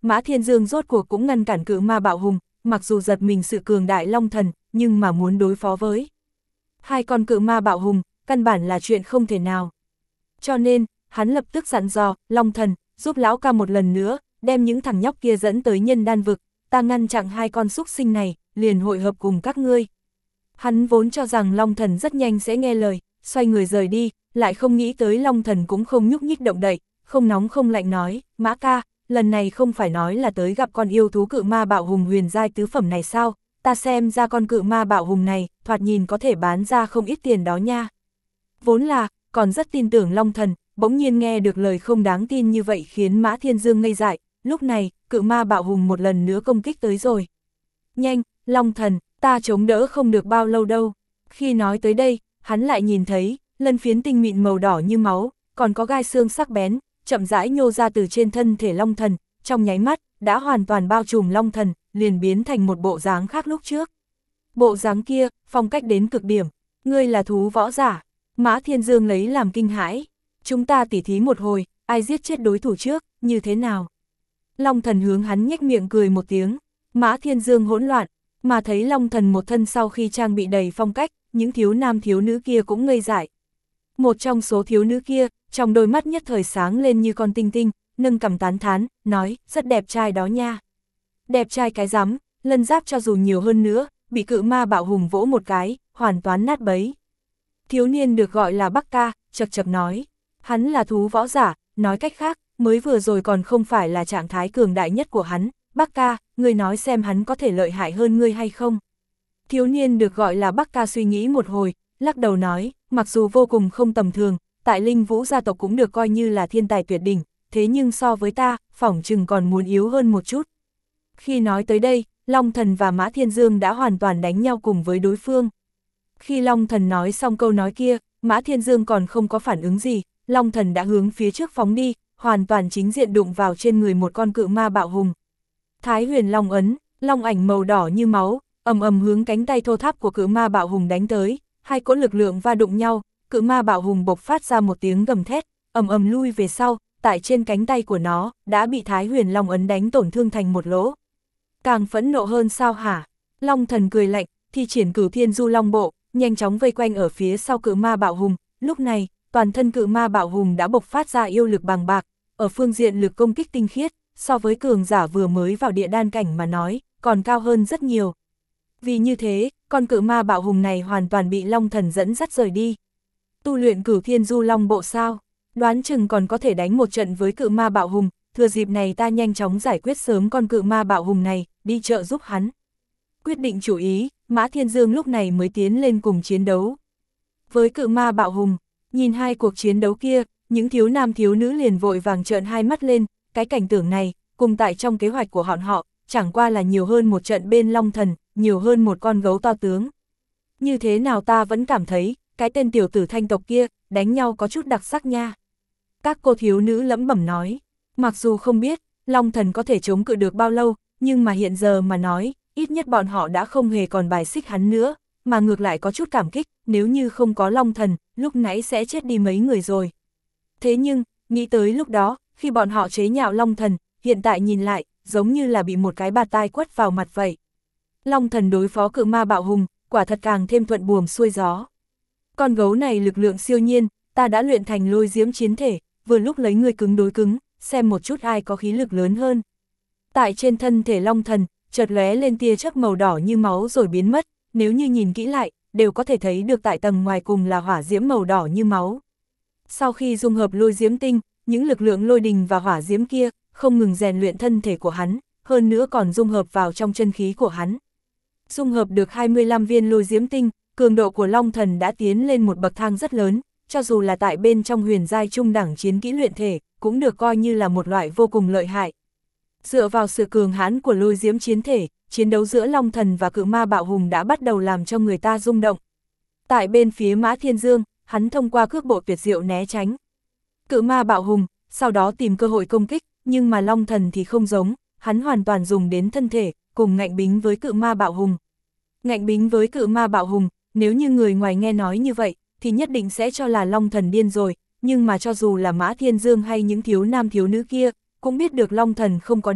A: Mã Thiên Dương rốt cuộc cũng ngăn cản cự ma bạo hùng, mặc dù giật mình sự cường đại Long Thần, nhưng mà muốn đối phó với hai con cự ma bạo hùng, căn bản là chuyện không thể nào. Cho nên, hắn lập tức dặn dò, Long Thần, giúp lão ca một lần nữa, đem những thằng nhóc kia dẫn tới nhân đan vực, ta ngăn chặn hai con súc sinh này, liền hội hợp cùng các ngươi. Hắn vốn cho rằng Long Thần rất nhanh sẽ nghe lời, xoay người rời đi, lại không nghĩ tới Long Thần cũng không nhúc nhích động đậy, không nóng không lạnh nói, Mã ca, lần này không phải nói là tới gặp con yêu thú cự ma bạo hùng huyền giai tứ phẩm này sao, ta xem ra con cự ma bạo hùng này, thoạt nhìn có thể bán ra không ít tiền đó nha. Vốn là, còn rất tin tưởng Long Thần, bỗng nhiên nghe được lời không đáng tin như vậy khiến Mã Thiên Dương ngây dại, lúc này, cự ma bạo hùng một lần nữa công kích tới rồi. Nhanh, Long Thần, ta chống đỡ không được bao lâu đâu. Khi nói tới đây, hắn lại nhìn thấy, lân phiến tinh mịn màu đỏ như máu, còn có gai xương sắc bén, chậm rãi nhô ra từ trên thân thể Long Thần, trong nháy mắt, đã hoàn toàn bao trùm Long Thần, liền biến thành một bộ dáng khác lúc trước. Bộ dáng kia, phong cách đến cực điểm, ngươi là thú võ giả. Mã Thiên Dương lấy làm kinh hãi, chúng ta tỉ thí một hồi, ai giết chết đối thủ trước, như thế nào? Long Thần hướng hắn nhếch miệng cười một tiếng, Mã Thiên Dương hỗn loạn, mà thấy Long Thần một thân sau khi trang bị đầy phong cách, những thiếu nam thiếu nữ kia cũng ngây dại. Một trong số thiếu nữ kia, trong đôi mắt nhất thời sáng lên như con tinh tinh, nâng cằm tán thán, nói, rất đẹp trai đó nha. Đẹp trai cái rắm, lân giáp cho dù nhiều hơn nữa, bị cự ma bạo hùng vỗ một cái, hoàn toàn nát bấy. Thiếu niên được gọi là Bắc Ca, chật chật nói, hắn là thú võ giả, nói cách khác, mới vừa rồi còn không phải là trạng thái cường đại nhất của hắn. Bắc Ca, ngươi nói xem hắn có thể lợi hại hơn ngươi hay không? Thiếu niên được gọi là Bắc Ca suy nghĩ một hồi, lắc đầu nói, mặc dù vô cùng không tầm thường, tại Linh Vũ gia tộc cũng được coi như là thiên tài tuyệt đỉnh, thế nhưng so với ta, phỏng chừng còn muốn yếu hơn một chút. Khi nói tới đây, Long Thần và Mã Thiên Dương đã hoàn toàn đánh nhau cùng với đối phương. Khi Long Thần nói xong câu nói kia, Mã Thiên Dương còn không có phản ứng gì, Long Thần đã hướng phía trước phóng đi, hoàn toàn chính diện đụng vào trên người một con cự ma bạo hùng. Thái Huyền Long ấn, long ảnh màu đỏ như máu, ầm ầm hướng cánh tay thô tháp của cự ma bạo hùng đánh tới, hai cỗ lực lượng va đụng nhau, cự ma bạo hùng bộc phát ra một tiếng gầm thét, ầm ầm lui về sau, tại trên cánh tay của nó, đã bị Thái Huyền Long ấn đánh tổn thương thành một lỗ. Càng phẫn nộ hơn sao hả? Long Thần cười lạnh, thi triển Cửu Thiên Du Long Bộ, nhanh chóng vây quanh ở phía sau cự ma bạo hùng, lúc này, toàn thân cự ma bạo hùng đã bộc phát ra yêu lực bằng bạc, ở phương diện lực công kích tinh khiết, so với cường giả vừa mới vào địa đan cảnh mà nói, còn cao hơn rất nhiều. Vì như thế, con cự ma bạo hùng này hoàn toàn bị Long Thần dẫn dắt rời đi. Tu luyện Cửu Thiên Du Long Bộ sao? Đoán chừng còn có thể đánh một trận với cự ma bạo hùng, thừa dịp này ta nhanh chóng giải quyết sớm con cự ma bạo hùng này, đi trợ giúp hắn. Quyết định chủ ý, Mã Thiên Dương lúc này mới tiến lên cùng chiến đấu. Với cự ma bạo hùng, nhìn hai cuộc chiến đấu kia, những thiếu nam thiếu nữ liền vội vàng trợn hai mắt lên, cái cảnh tượng này, cùng tại trong kế hoạch của họ họ, chẳng qua là nhiều hơn một trận bên Long Thần, nhiều hơn một con gấu to tướng. Như thế nào ta vẫn cảm thấy, cái tên tiểu tử thanh tộc kia, đánh nhau có chút đặc sắc nha. Các cô thiếu nữ lẩm bẩm nói, mặc dù không biết, Long Thần có thể chống cự được bao lâu, nhưng mà hiện giờ mà nói, ít nhất bọn họ đã không hề còn bài xích hắn nữa, mà ngược lại có chút cảm kích, nếu như không có Long Thần, lúc nãy sẽ chết đi mấy người rồi. Thế nhưng, nghĩ tới lúc đó, khi bọn họ chế nhạo Long Thần, hiện tại nhìn lại, giống như là bị một cái bạt tai quất vào mặt vậy. Long Thần đối phó cự ma bạo hùng, quả thật càng thêm thuận buồm xuôi gió. Con gấu này lực lượng siêu nhiên, ta đã luyện thành lôi diễm chiến thể, vừa lúc lấy người cứng đối cứng, xem một chút ai có khí lực lớn hơn. Tại trên thân thể Long Thần, chợt lóe lên tia chớp màu đỏ như máu rồi biến mất, nếu như nhìn kỹ lại, đều có thể thấy được tại tầng ngoài cùng là hỏa diễm màu đỏ như máu. Sau khi dung hợp lôi diễm tinh, những lực lượng lôi đình và hỏa diễm kia, không ngừng rèn luyện thân thể của hắn, hơn nữa còn dung hợp vào trong chân khí của hắn. Dung hợp được hai mươi lăm viên lôi diễm tinh, cường độ của Long Thần đã tiến lên một bậc thang rất lớn, cho dù là tại bên trong huyền giai trung đẳng chiến kỹ luyện thể, cũng được coi như là một loại vô cùng lợi hại. Dựa vào sự cường hãn của lôi diễm chiến thể, chiến đấu giữa Long Thần và cự ma bạo hùng đã bắt đầu làm cho người ta rung động. Tại bên phía Mã Thiên Dương, hắn thông qua cước bộ tuyệt diệu né tránh cự ma bạo hùng, sau đó tìm cơ hội công kích, nhưng mà Long Thần thì không giống, hắn hoàn toàn dùng đến thân thể, cùng ngạnh bính với cự ma bạo hùng. Ngạnh bính với cự ma bạo hùng, nếu như người ngoài nghe nói như vậy, thì nhất định sẽ cho là Long Thần điên rồi, nhưng mà cho dù là Mã Thiên Dương hay những thiếu nam thiếu nữ kia, cũng biết được Long Thần không có điên,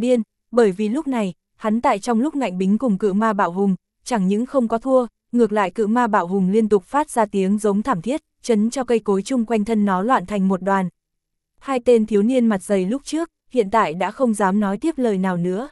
A: bởi vì lúc này, hắn tại trong lúc ngạnh bính cùng cự ma bạo hùng, chẳng những không có thua, ngược lại cự ma bạo hùng liên tục phát ra tiếng giống thảm thiết, chấn cho cây cối chung quanh thân nó loạn thành một đoàn. Hai tên thiếu niên mặt dày lúc trước, hiện tại đã không dám nói tiếp lời nào nữa.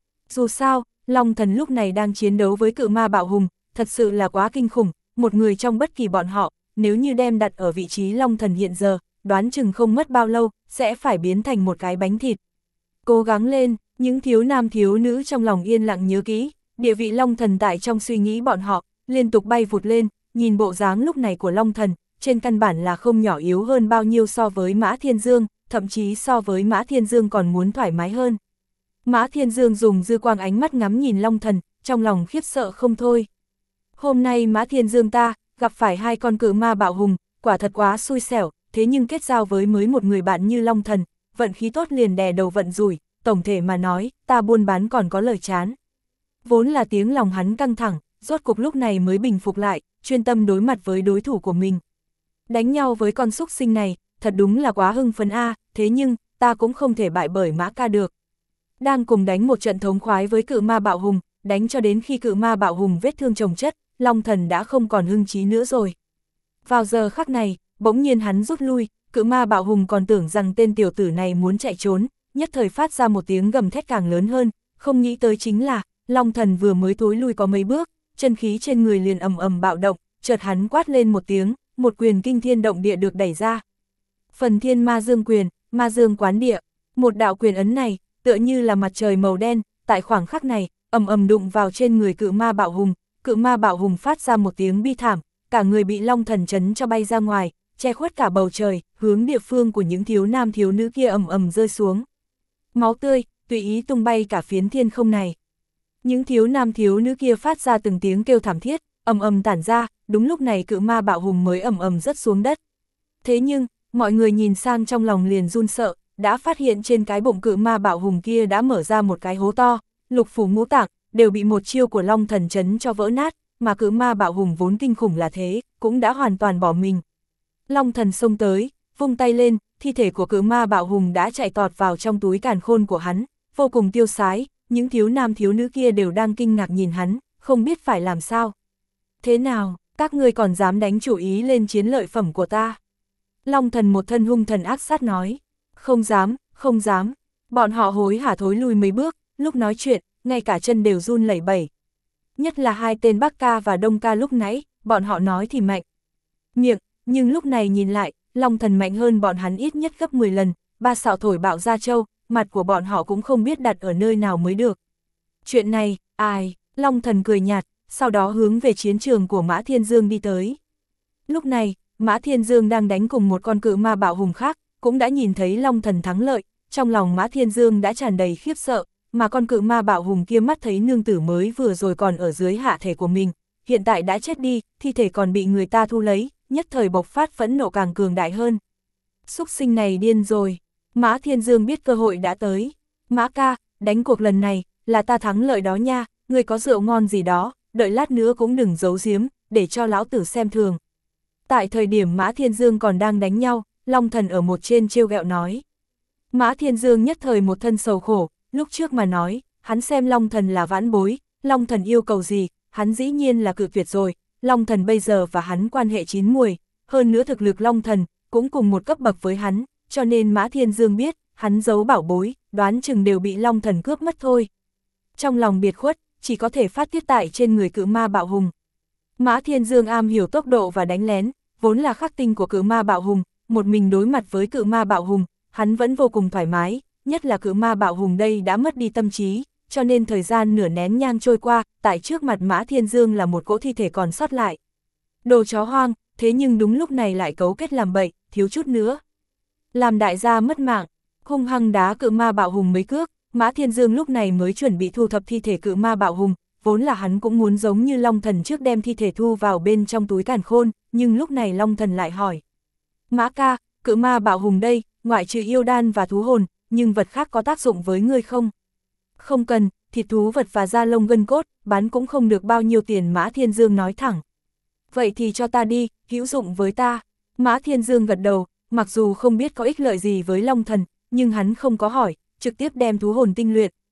A: Dù sao, Long Thần lúc này đang chiến đấu với cự ma bạo hùng, thật sự là quá kinh khủng, một người trong bất kỳ bọn họ, nếu như đem đặt ở vị trí Long Thần hiện giờ, đoán chừng không mất bao lâu, sẽ phải biến thành một cái bánh thịt. Cố gắng lên, những thiếu nam thiếu nữ trong lòng yên lặng nhớ kỹ, địa vị Long Thần tại trong suy nghĩ bọn họ, liên tục bay vụt lên, nhìn bộ dáng lúc này của Long Thần, trên căn bản là không nhỏ yếu hơn bao nhiêu so với Mã Thiên Dương, thậm chí so với Mã Thiên Dương còn muốn thoải mái hơn. Mã Thiên Dương dùng dư quang ánh mắt ngắm nhìn Long Thần, trong lòng khiếp sợ không thôi. Hôm nay Mã Thiên Dương ta, gặp phải hai con cự ma bạo hùng, quả thật quá xui xẻo, thế nhưng kết giao với mới một người bạn như Long Thần, vận khí tốt liền đè đầu vận rủi, tổng thể mà nói, ta buôn bán còn có lời chán. Vốn là tiếng lòng hắn căng thẳng, rốt cục lúc này mới bình phục lại, chuyên tâm đối mặt với đối thủ của mình. Đánh nhau với con súc sinh này, thật đúng là quá hưng phấn a, thế nhưng, ta cũng không thể bại bởi Mã ca được. Đang cùng đánh một trận thống khoái với cự ma bạo hùng, đánh cho đến khi cự ma bạo hùng vết thương chồng chất, Long Thần đã không còn hưng trí nữa rồi. Vào giờ khắc này, bỗng nhiên hắn rút lui, cự ma bạo hùng còn tưởng rằng tên tiểu tử này muốn chạy trốn, nhất thời phát ra một tiếng gầm thét càng lớn hơn, không nghĩ tới chính là, Long Thần vừa mới thối lui có mấy bước, chân khí trên người liền ầm ầm bạo động, chợt hắn quát lên một tiếng, một quyền kinh thiên động địa được đẩy ra. Phần Thiên Ma Dương quyền, Ma Dương quán địa, một đạo quyền ấn này, tựa như là mặt trời màu đen, tại khoảng khắc này, ầm ầm đụng vào trên người cự ma bạo hùng, cự ma bạo hùng phát ra một tiếng bi thảm, cả người bị Long Thần chấn cho bay ra ngoài, che khuất cả bầu trời, hướng địa phương của những thiếu nam thiếu nữ kia ầm ầm rơi xuống. Máu tươi, tùy ý tung bay cả phiến thiên không này. Những thiếu nam thiếu nữ kia phát ra từng tiếng kêu thảm thiết, ầm ầm tản ra, đúng lúc này cự ma bạo hùng mới ầm ầm rớt xuống đất. Thế nhưng, mọi người nhìn sang trong lòng liền run sợ, đã phát hiện trên cái bụng cự ma bạo hùng kia đã mở ra một cái hố to, lục phủ ngũ tạng đều bị một chiêu của Long Thần chấn cho vỡ nát, mà cự ma bạo hùng vốn kinh khủng là thế, cũng đã hoàn toàn bỏ mình. Long Thần xông tới, vung tay lên, thi thể của cự ma bạo hùng đã chạy tọt vào trong túi càn khôn của hắn, vô cùng tiêu sái, những thiếu nam thiếu nữ kia đều đang kinh ngạc nhìn hắn, không biết phải làm sao. Thế nào, các ngươi còn dám đánh chủ ý lên chiến lợi phẩm của ta? Long Thần một thân hung thần ác sát nói, không dám, không dám, bọn họ hối hả thối lui mấy bước, lúc nói chuyện, ngay cả chân đều run lẩy bẩy. Nhất là hai tên Bắc ca và Đông ca lúc nãy, bọn họ nói thì mạnh miệng, nhưng lúc này nhìn lại, Long Thần mạnh hơn bọn hắn ít nhất gấp mười lần, ba sạo thổi bạo ra châu, mặt của bọn họ cũng không biết đặt ở nơi nào mới được. Chuyện này, ai, Long Thần cười nhạt, sau đó hướng về chiến trường của Mã Thiên Dương đi tới. Lúc này, Mã Thiên Dương đang đánh cùng một con cự ma bạo hùng khác, cũng đã nhìn thấy Long Thần thắng lợi, trong lòng Mã Thiên Dương đã tràn đầy khiếp sợ, mà con cự ma bạo hùng kia mắt thấy nương tử mới vừa rồi còn ở dưới hạ thể của mình, hiện tại đã chết đi, thi thể còn bị người ta thu lấy, nhất thời bộc phát phẫn nộ càng cường đại hơn. Súc sinh này điên rồi, Mã Thiên Dương biết cơ hội đã tới. Mã ca, đánh cuộc lần này, là ta thắng lợi đó nha, người có rượu ngon gì đó, đợi lát nữa cũng đừng giấu giếm, để cho lão tử xem thường. Tại thời điểm Mã Thiên Dương còn đang đánh nhau, Long Thần ở một trên trêu ghẹo nói. Mã Thiên Dương nhất thời một thân sầu khổ, lúc trước mà nói, hắn xem Long Thần là vãn bối, Long Thần yêu cầu gì, hắn dĩ nhiên là cự tuyệt rồi, Long Thần bây giờ và hắn quan hệ chín muồi, hơn nữa thực lực Long Thần, cũng cùng một cấp bậc với hắn, cho nên Mã Thiên Dương biết, hắn giấu bảo bối, đoán chừng đều bị Long Thần cướp mất thôi. Trong lòng biệt khuất, chỉ có thể phát tiết tại trên người cự ma bạo hùng. Mã Thiên Dương am hiểu tốc độ và đánh lén, vốn là khắc tinh của cự ma bạo hùng, một mình đối mặt với cự ma bạo hùng, hắn vẫn vô cùng thoải mái, nhất là cự ma bạo hùng đây đã mất đi tâm trí, cho nên thời gian nửa nén nhang trôi qua, tại trước mặt Mã Thiên Dương là một cỗ thi thể còn sót lại. Đồ chó hoang, thế nhưng đúng lúc này lại cấu kết làm bậy, thiếu chút nữa làm đại gia mất mạng, hung hăng đá cự ma bạo hùng mấy cước. Mã Thiên Dương lúc này mới chuẩn bị thu thập thi thể cự ma bạo hùng, vốn là hắn cũng muốn giống như Long Thần trước đem thi thể thu vào bên trong túi càn khôn, nhưng lúc này Long Thần lại hỏi. Mã ca, cự ma bạo hùng đây, ngoại trừ yêu đan và thú hồn, nhưng vật khác có tác dụng với ngươi không? Không cần, thịt thú vật và da lông gân cốt, bán cũng không được bao nhiêu tiền, Mã Thiên Dương nói thẳng. Vậy thì cho ta đi, hữu dụng với ta. Mã Thiên Dương gật đầu, mặc dù không biết có ích lợi gì với Long Thần, nhưng hắn không có hỏi, trực tiếp đem thú hồn tinh luyện,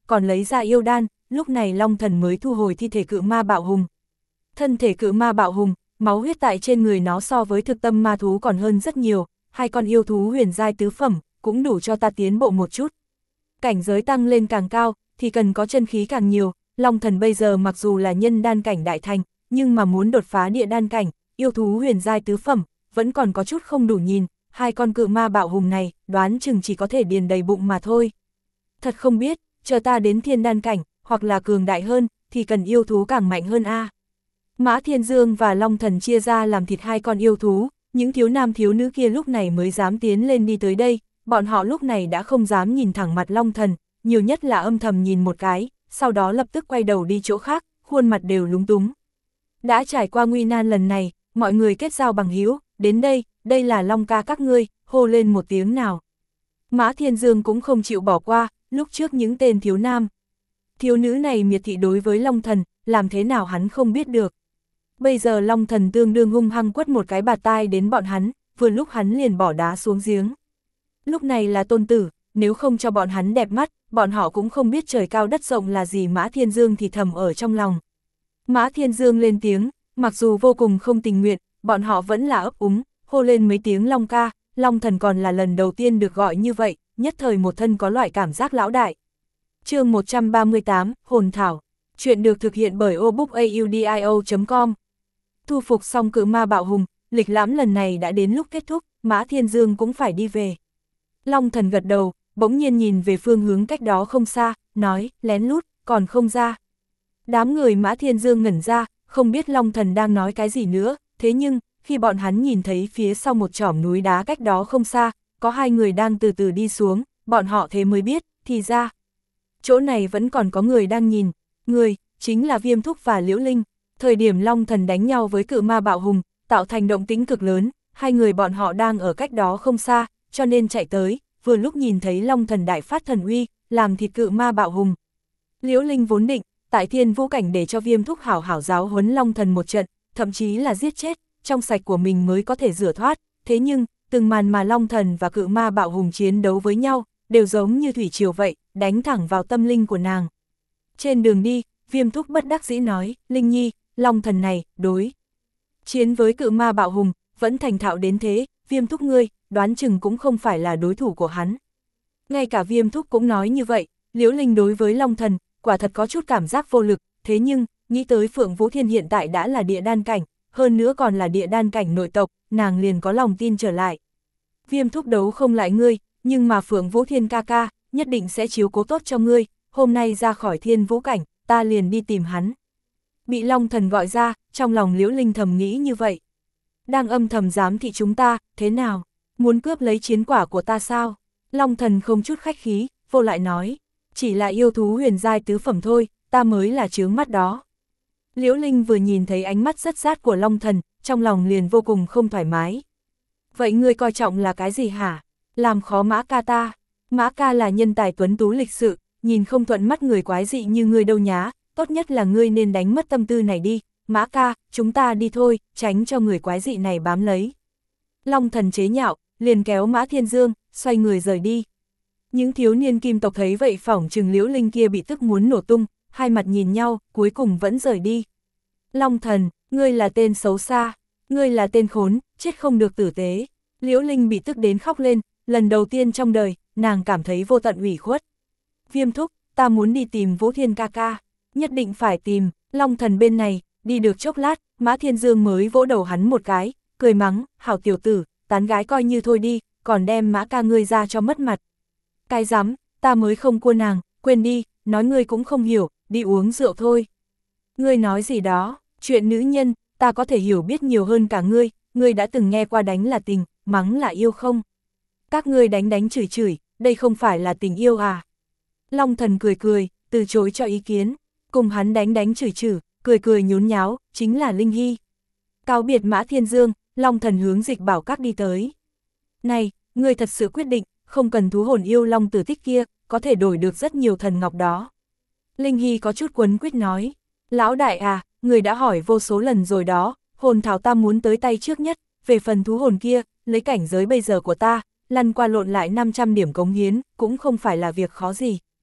A: còn lấy ra yêu đan, lúc này Long Thần mới thu hồi thi thể cự ma bạo hùng. Thân thể cự ma bạo hùng, máu huyết tại trên người nó so với thực tâm ma thú còn hơn rất nhiều, hai con yêu thú huyền giai tứ phẩm, cũng đủ cho ta tiến bộ một chút. Cảnh giới tăng lên càng cao, thì cần có chân khí càng nhiều, Long Thần bây giờ mặc dù là nhân đan cảnh đại thành, nhưng mà muốn đột phá địa đan cảnh, yêu thú huyền giai tứ phẩm, vẫn còn có chút không đủ nhìn, hai con cự ma bạo hùng này, đoán chừng chỉ có thể điền đầy bụng mà thôi. Thật không biết, chờ ta đến thiên đan cảnh, hoặc là cường đại hơn, thì cần yêu thú càng mạnh hơn a. Mã Thiên Dương và Long Thần chia ra làm thịt hai con yêu thú, những thiếu nam thiếu nữ kia lúc này mới dám tiến lên đi tới đây, bọn họ lúc này đã không dám nhìn thẳng mặt Long Thần, nhiều nhất là âm thầm nhìn một cái, sau đó lập tức quay đầu đi chỗ khác, khuôn mặt đều lúng túng. Đã trải qua nguy nan lần này, mọi người kết giao bằng hữu, đến đây, đây là Long ca các ngươi, hô lên một tiếng nào. Mã Thiên Dương cũng không chịu bỏ qua, lúc trước những tên thiếu nam. Thiếu nữ này miệt thị đối với Long Thần, làm thế nào hắn không biết được. Bây giờ Long Thần tương đương hung hăng quất một cái bạt tai đến bọn hắn, vừa lúc hắn liền bỏ đá xuống giếng. Lúc này là tôn tử, nếu không cho bọn hắn đẹp mắt, bọn họ cũng không biết trời cao đất rộng là gì. Mã Thiên Dương thì thầm ở trong lòng. Mã Thiên Dương lên tiếng, mặc dù vô cùng không tình nguyện, bọn họ vẫn là ấp úng, hô lên mấy tiếng Long ca, Long Thần còn là lần đầu tiên được gọi như vậy, nhất thời một thân có loại cảm giác lão đại. Chương một trăm ba mươi tám, Hồn Thảo. Chuyện được thực hiện bởi obookaudio chấm com. Thu phục xong cự ma bạo hùng, lịch lãm lần này đã đến lúc kết thúc, Mã Thiên Dương cũng phải đi về. Long Thần gật đầu, bỗng nhiên nhìn về phương hướng cách đó không xa, nói, lén lút, còn không ra. Đám người Mã Thiên Dương ngẩn ra, không biết Long Thần đang nói cái gì nữa, thế nhưng, khi bọn hắn nhìn thấy phía sau một chỏm núi đá cách đó không xa, có hai người đang từ từ đi xuống, bọn họ thế mới biết, thì ra. Chỗ này vẫn còn có người đang nhìn, người, chính là Viêm Thúc và Liễu Linh. Thời điểm Long Thần đánh nhau với cự ma bạo hùng, tạo thành động tĩnh cực lớn, hai người bọn họ đang ở cách đó không xa, cho nên chạy tới, vừa lúc nhìn thấy Long Thần đại phát thần uy, làm thịt cự ma bạo hùng. Liễu Linh vốn định, tại Thiên Vũ cảnh để cho Viêm Thúc hảo hảo giáo huấn Long Thần một trận, thậm chí là giết chết, trong sạch của mình mới có thể rửa thoát, thế nhưng, từng màn mà Long Thần và cự ma bạo hùng chiến đấu với nhau, đều giống như thủy triều vậy, đánh thẳng vào tâm linh của nàng. Trên đường đi, Viêm Thúc bất đắc dĩ nói, Linh Nhi, Long Thần này, đối chiến với cự ma bạo hùng, vẫn thành thạo đến thế, Viêm Thúc ngươi, đoán chừng cũng không phải là đối thủ của hắn. Ngay cả Viêm Thúc cũng nói như vậy, Liễu Linh đối với Long Thần, quả thật có chút cảm giác vô lực, thế nhưng, nghĩ tới Phượng Vũ Thiên hiện tại đã là địa đan cảnh, hơn nữa còn là địa đan cảnh nội tộc, nàng liền có lòng tin trở lại. Viêm Thúc đấu không lại ngươi, nhưng mà Phượng Vũ Thiên ca ca, nhất định sẽ chiếu cố tốt cho ngươi, hôm nay ra khỏi Thiên Vũ cảnh, ta liền đi tìm hắn. Bị Long Thần gọi ra, trong lòng Liễu Linh thầm nghĩ như vậy. Đang âm thầm giám thị chúng ta, thế nào? Muốn cướp lấy chiến quả của ta sao? Long Thần không chút khách khí, vô lại nói. Chỉ là yêu thú huyền giai tứ phẩm thôi, ta mới là chướng mắt đó. Liễu Linh vừa nhìn thấy ánh mắt rất rát của Long Thần, trong lòng liền vô cùng không thoải mái. Vậy ngươi coi trọng là cái gì hả? Làm khó Mã ca ta. Mã ca là nhân tài tuấn tú lịch sự, nhìn không thuận mắt người quái dị như ngươi đâu nhá, tốt nhất là ngươi nên đánh mất tâm tư này đi. Mã ca, chúng ta đi thôi, tránh cho người quái dị này bám lấy. Long Thần chế nhạo, liền kéo Mã Thiên Dương, xoay người rời đi. Những thiếu niên kim tộc thấy vậy phỏng chừng Liễu Linh kia bị tức muốn nổ tung, hai mặt nhìn nhau, cuối cùng vẫn rời đi. Long Thần, ngươi là tên xấu xa, ngươi là tên khốn, chết không được tử tế. Liễu Linh bị tức đến khóc lên, lần đầu tiên trong đời, nàng cảm thấy vô tận ủy khuất. Viêm Thúc, ta muốn đi tìm Vũ Thiên ca ca, nhất định phải tìm. Long Thần bên này, đi được chốc lát, Mã Thiên Dương mới vỗ đầu hắn một cái, cười mắng, hảo tiểu tử, tán gái coi như thôi đi, còn đem Mã ca ngươi ra cho mất mặt. Cái dám, ta mới không cua nàng, quên đi, nói ngươi cũng không hiểu, đi uống rượu thôi. Ngươi nói gì đó, chuyện nữ nhân, ta có thể hiểu biết nhiều hơn cả ngươi, ngươi đã từng nghe qua đánh là tình, mắng là yêu không? Các ngươi đánh đánh chửi chửi, đây không phải là tình yêu à? Long Thần cười cười, từ chối cho ý kiến, cùng hắn đánh đánh chửi chửi, cười cười nhún nháo, chính là Linh Hy. Cáo biệt Mã Thiên Dương, Long Thần hướng Dịch Bảo Các đi tới. Này, ngươi thật sự quyết định, không cần thú hồn yêu long tử tích kia, có thể đổi được rất nhiều thần ngọc đó. Linh Hy có chút quấn quýt nói, lão đại à, người đã hỏi vô số lần rồi đó, hồn thảo ta muốn tới tay trước nhất, về phần thú hồn kia, lấy cảnh giới bây giờ của ta, lăn qua lộn lại năm trăm điểm cống hiến, cũng không phải là việc khó gì.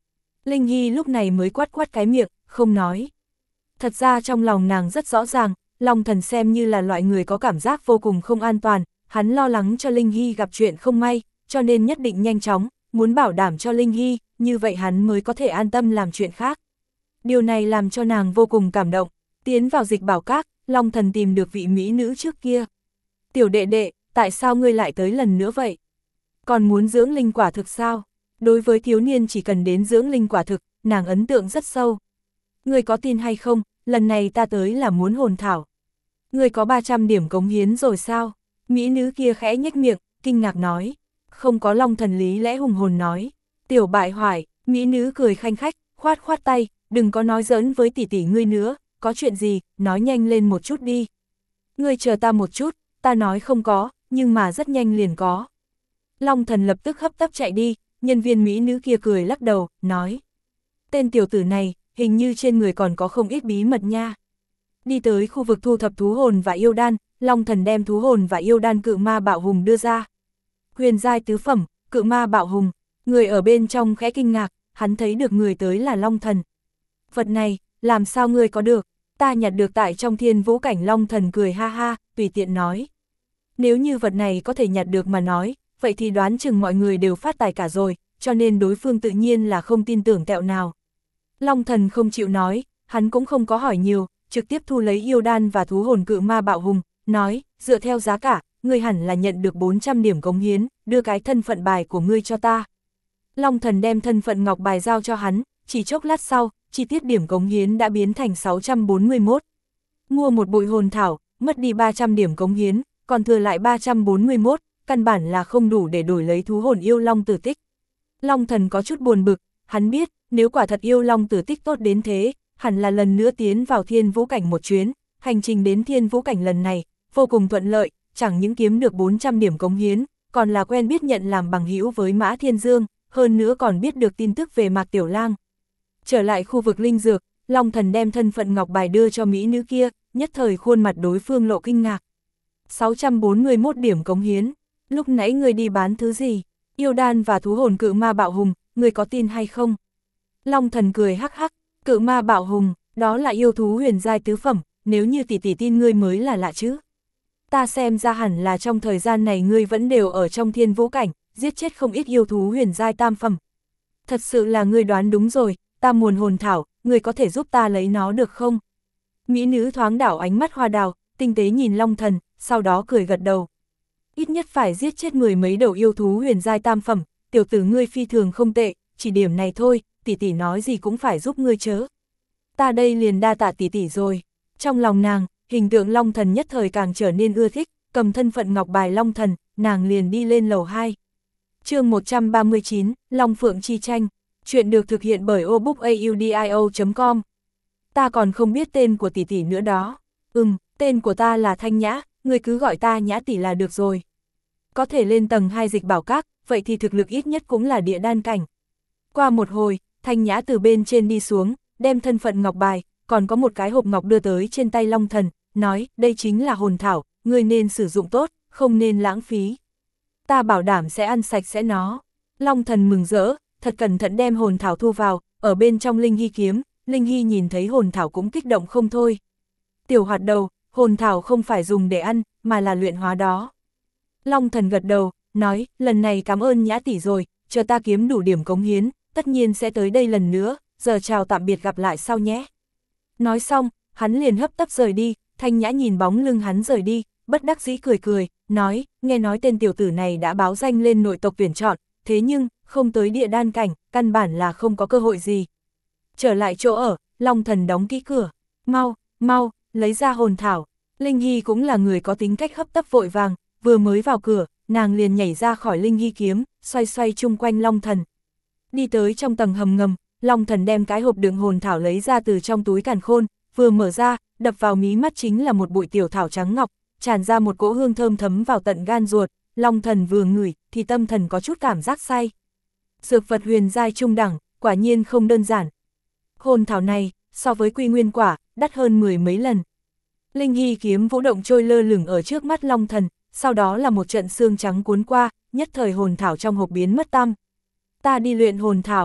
A: Linh Hy lúc này mới quát quát cái miệng, không nói. Thật ra trong lòng nàng rất rõ ràng, Long Thần xem như là loại người có cảm giác vô cùng không an toàn, hắn lo lắng cho Linh Hy gặp chuyện không may, cho nên nhất định nhanh chóng, muốn bảo đảm cho Linh Hy, như vậy hắn mới có thể an tâm làm chuyện khác. Điều này làm cho nàng vô cùng cảm động, tiến vào Dịch Bảo Các, Long Thần tìm được vị mỹ nữ trước kia. Tiểu đệ đệ, tại sao ngươi lại tới lần nữa vậy? Còn muốn dưỡng linh quả thực sao? Đối với thiếu niên chỉ cần đến dưỡng linh quả thực, nàng ấn tượng rất sâu. Ngươi có tin hay không, lần này ta tới là muốn hồn thảo. Ngươi có ba trăm điểm cống hiến rồi sao? Mỹ nữ kia khẽ nhếch miệng, kinh ngạc nói. Không có. Long Thần lý lẽ hùng hồn nói. Tiểu bại hoại, mỹ nữ cười khanh khách, khoát khoát tay, đừng có nói giỡn với tỷ tỷ ngươi nữa, có chuyện gì, nói nhanh lên một chút đi. Ngươi chờ ta một chút, ta nói không có, nhưng mà rất nhanh liền có. Long Thần lập tức hấp tấp chạy đi, nhân viên mỹ nữ kia cười lắc đầu, nói. Tên tiểu tử này, hình như trên người còn có không ít bí mật nha. Đi tới khu vực thu thập thú hồn và yêu đan, Long Thần đem thú hồn và yêu đan cự ma bạo hùng đưa ra. Huyền giai tứ phẩm, cự ma bạo hùng, người ở bên trong khẽ kinh ngạc, hắn thấy được người tới là Long Thần. Vật này, làm sao ngươi có được, ta nhặt được tại trong thiên vũ cảnh. Long Thần cười ha ha, tùy tiện nói. Nếu như vật này có thể nhặt được mà nói, vậy thì đoán chừng mọi người đều phát tài cả rồi, cho nên đối phương tự nhiên là không tin tưởng tẹo nào. Long Thần không chịu nói, hắn cũng không có hỏi nhiều, trực tiếp thu lấy yêu đan và thú hồn cự ma bạo hùng, nói, dựa theo giá cả, ngươi hẳn là nhận được bốn trăm điểm cống hiến, đưa cái thân phận bài của ngươi cho ta. Long Thần đem thân phận ngọc bài giao cho hắn, chỉ chốc lát sau, chi tiết điểm cống hiến đã biến thành sáu trăm bốn mươi mốt. Mua một bụi hồn thảo, mất đi ba trăm điểm cống hiến, còn thừa lại ba trăm bốn mươi mốt, căn bản là không đủ để đổi lấy thú hồn yêu long tử tích. Long Thần có chút buồn bực, hắn biết, nếu quả thật yêu long tử tích tốt đến thế, hẳn là lần nữa tiến vào thiên vũ cảnh một chuyến, hành trình đến thiên vũ cảnh lần này, vô cùng thuận lợi, chẳng những kiếm được bốn trăm điểm cống hiến, còn là quen biết nhận làm bằng hữu với Mã Thiên Dương, hơn nữa còn biết được tin tức về Mạc Tiểu Lang. Trở lại khu vực linh dược, Long Thần đem thân phận ngọc bài đưa cho mỹ nữ kia, nhất thời khuôn mặt đối phương lộ kinh ngạc. sáu trăm bốn mươi mốt điểm cống hiến, lúc nãy người đi bán thứ gì? Yêu đan và thú hồn cự ma bạo hùng, người có tin hay không? Long Thần cười hắc hắc, cự ma bạo hùng, đó là yêu thú huyền giai tứ phẩm, nếu như tỷ tỷ tin ngươi mới là lạ chứ. Ta xem ra hẳn là trong thời gian này ngươi vẫn đều ở trong thiên vũ cảnh, giết chết không ít yêu thú huyền giai tam phẩm. Thật sự là ngươi đoán đúng rồi, ta muốn hồn thảo, ngươi có thể giúp ta lấy nó được không? Mỹ nữ thoáng đảo ánh mắt hoa đào, tinh tế nhìn Long Thần, sau đó cười gật đầu. Ít nhất phải giết chết mười mấy đầu yêu thú huyền giai tam phẩm, tiểu tử ngươi phi thường không tệ, chỉ điểm này thôi, tỷ tỷ nói gì cũng phải giúp ngươi chớ. Ta đây liền đa tạ tỷ tỷ rồi. Trong lòng nàng, hình tượng Long Thần nhất thời càng trở nên ưa thích, cầm thân phận ngọc bài Long Thần, nàng liền đi lên lầu hai. Chương một trăm ba mươi chín, Long Phượng chi tranh. Chuyện được thực hiện bởi obookaudio chấm com. Ta còn không biết tên của tỷ tỷ nữa đó. Ừm, tên của ta là Thanh Nhã, người cứ gọi ta Nhã tỷ là được rồi. Có thể lên tầng hai Dịch Bảo Các, vậy thì thực lực ít nhất cũng là địa đan cảnh. Qua một hồi, Thanh Nhã từ bên trên đi xuống, đem thân phận ngọc bài, còn có một cái hộp ngọc đưa tới trên tay Long Thần, nói, đây chính là hồn thảo, ngươi nên sử dụng tốt, không nên lãng phí. Ta bảo đảm sẽ ăn sạch sẽ nó. Long Thần mừng rỡ, thật cẩn thận đem hồn thảo thu vào, ở bên trong Linh Hy kiếm, Linh Hy nhìn thấy hồn thảo cũng kích động không thôi. Tiểu hoạt đầu, hồn thảo không phải dùng để ăn, mà là luyện hóa đó. Long Thần gật đầu, nói, lần này cảm ơn Nhã tỷ rồi, chờ ta kiếm đủ điểm cống hiến, tất nhiên sẽ tới đây lần nữa, giờ chào tạm biệt gặp lại sau nhé. Nói xong, hắn liền hấp tấp rời đi, Thanh Nhã nhìn bóng lưng hắn rời đi, bất đắc dĩ cười cười, nói, nghe nói tên tiểu tử này đã báo danh lên nội tộc tuyển chọn, thế nhưng, không tới địa đan cảnh, căn bản là không có cơ hội gì. Trở lại chỗ ở, Long Thần đóng kỹ cửa, mau, mau, lấy ra hồn thảo. Linh Hy cũng là người có tính cách hấp tấp vội vàng, vừa mới vào cửa, nàng liền nhảy ra khỏi Linh Hy kiếm, xoay xoay chung quanh Long Thần. Đi tới trong tầng hầm ngầm, Long Thần đem cái hộp đựng hồn thảo lấy ra từ trong túi càn khôn, vừa mở ra, đập vào mí mắt chính là một bụi tiểu thảo trắng ngọc, tràn ra một cỗ hương thơm thấm vào tận gan ruột. Long Thần vừa ngửi, thì tâm thần có chút cảm giác say. Dược vật huyền giai trung đẳng, quả nhiên không đơn giản. Hồn thảo này, so với quy nguyên quả, đắt hơn mười mấy lần. Linh Hy kiếm vũ động trôi lơ lửng ở trước mắt Long Thần, sau đó là một trận xương trắng cuốn qua, nhất thời hồn thảo trong hộp biến mất tăm. Ta đi luyện hồn thảo.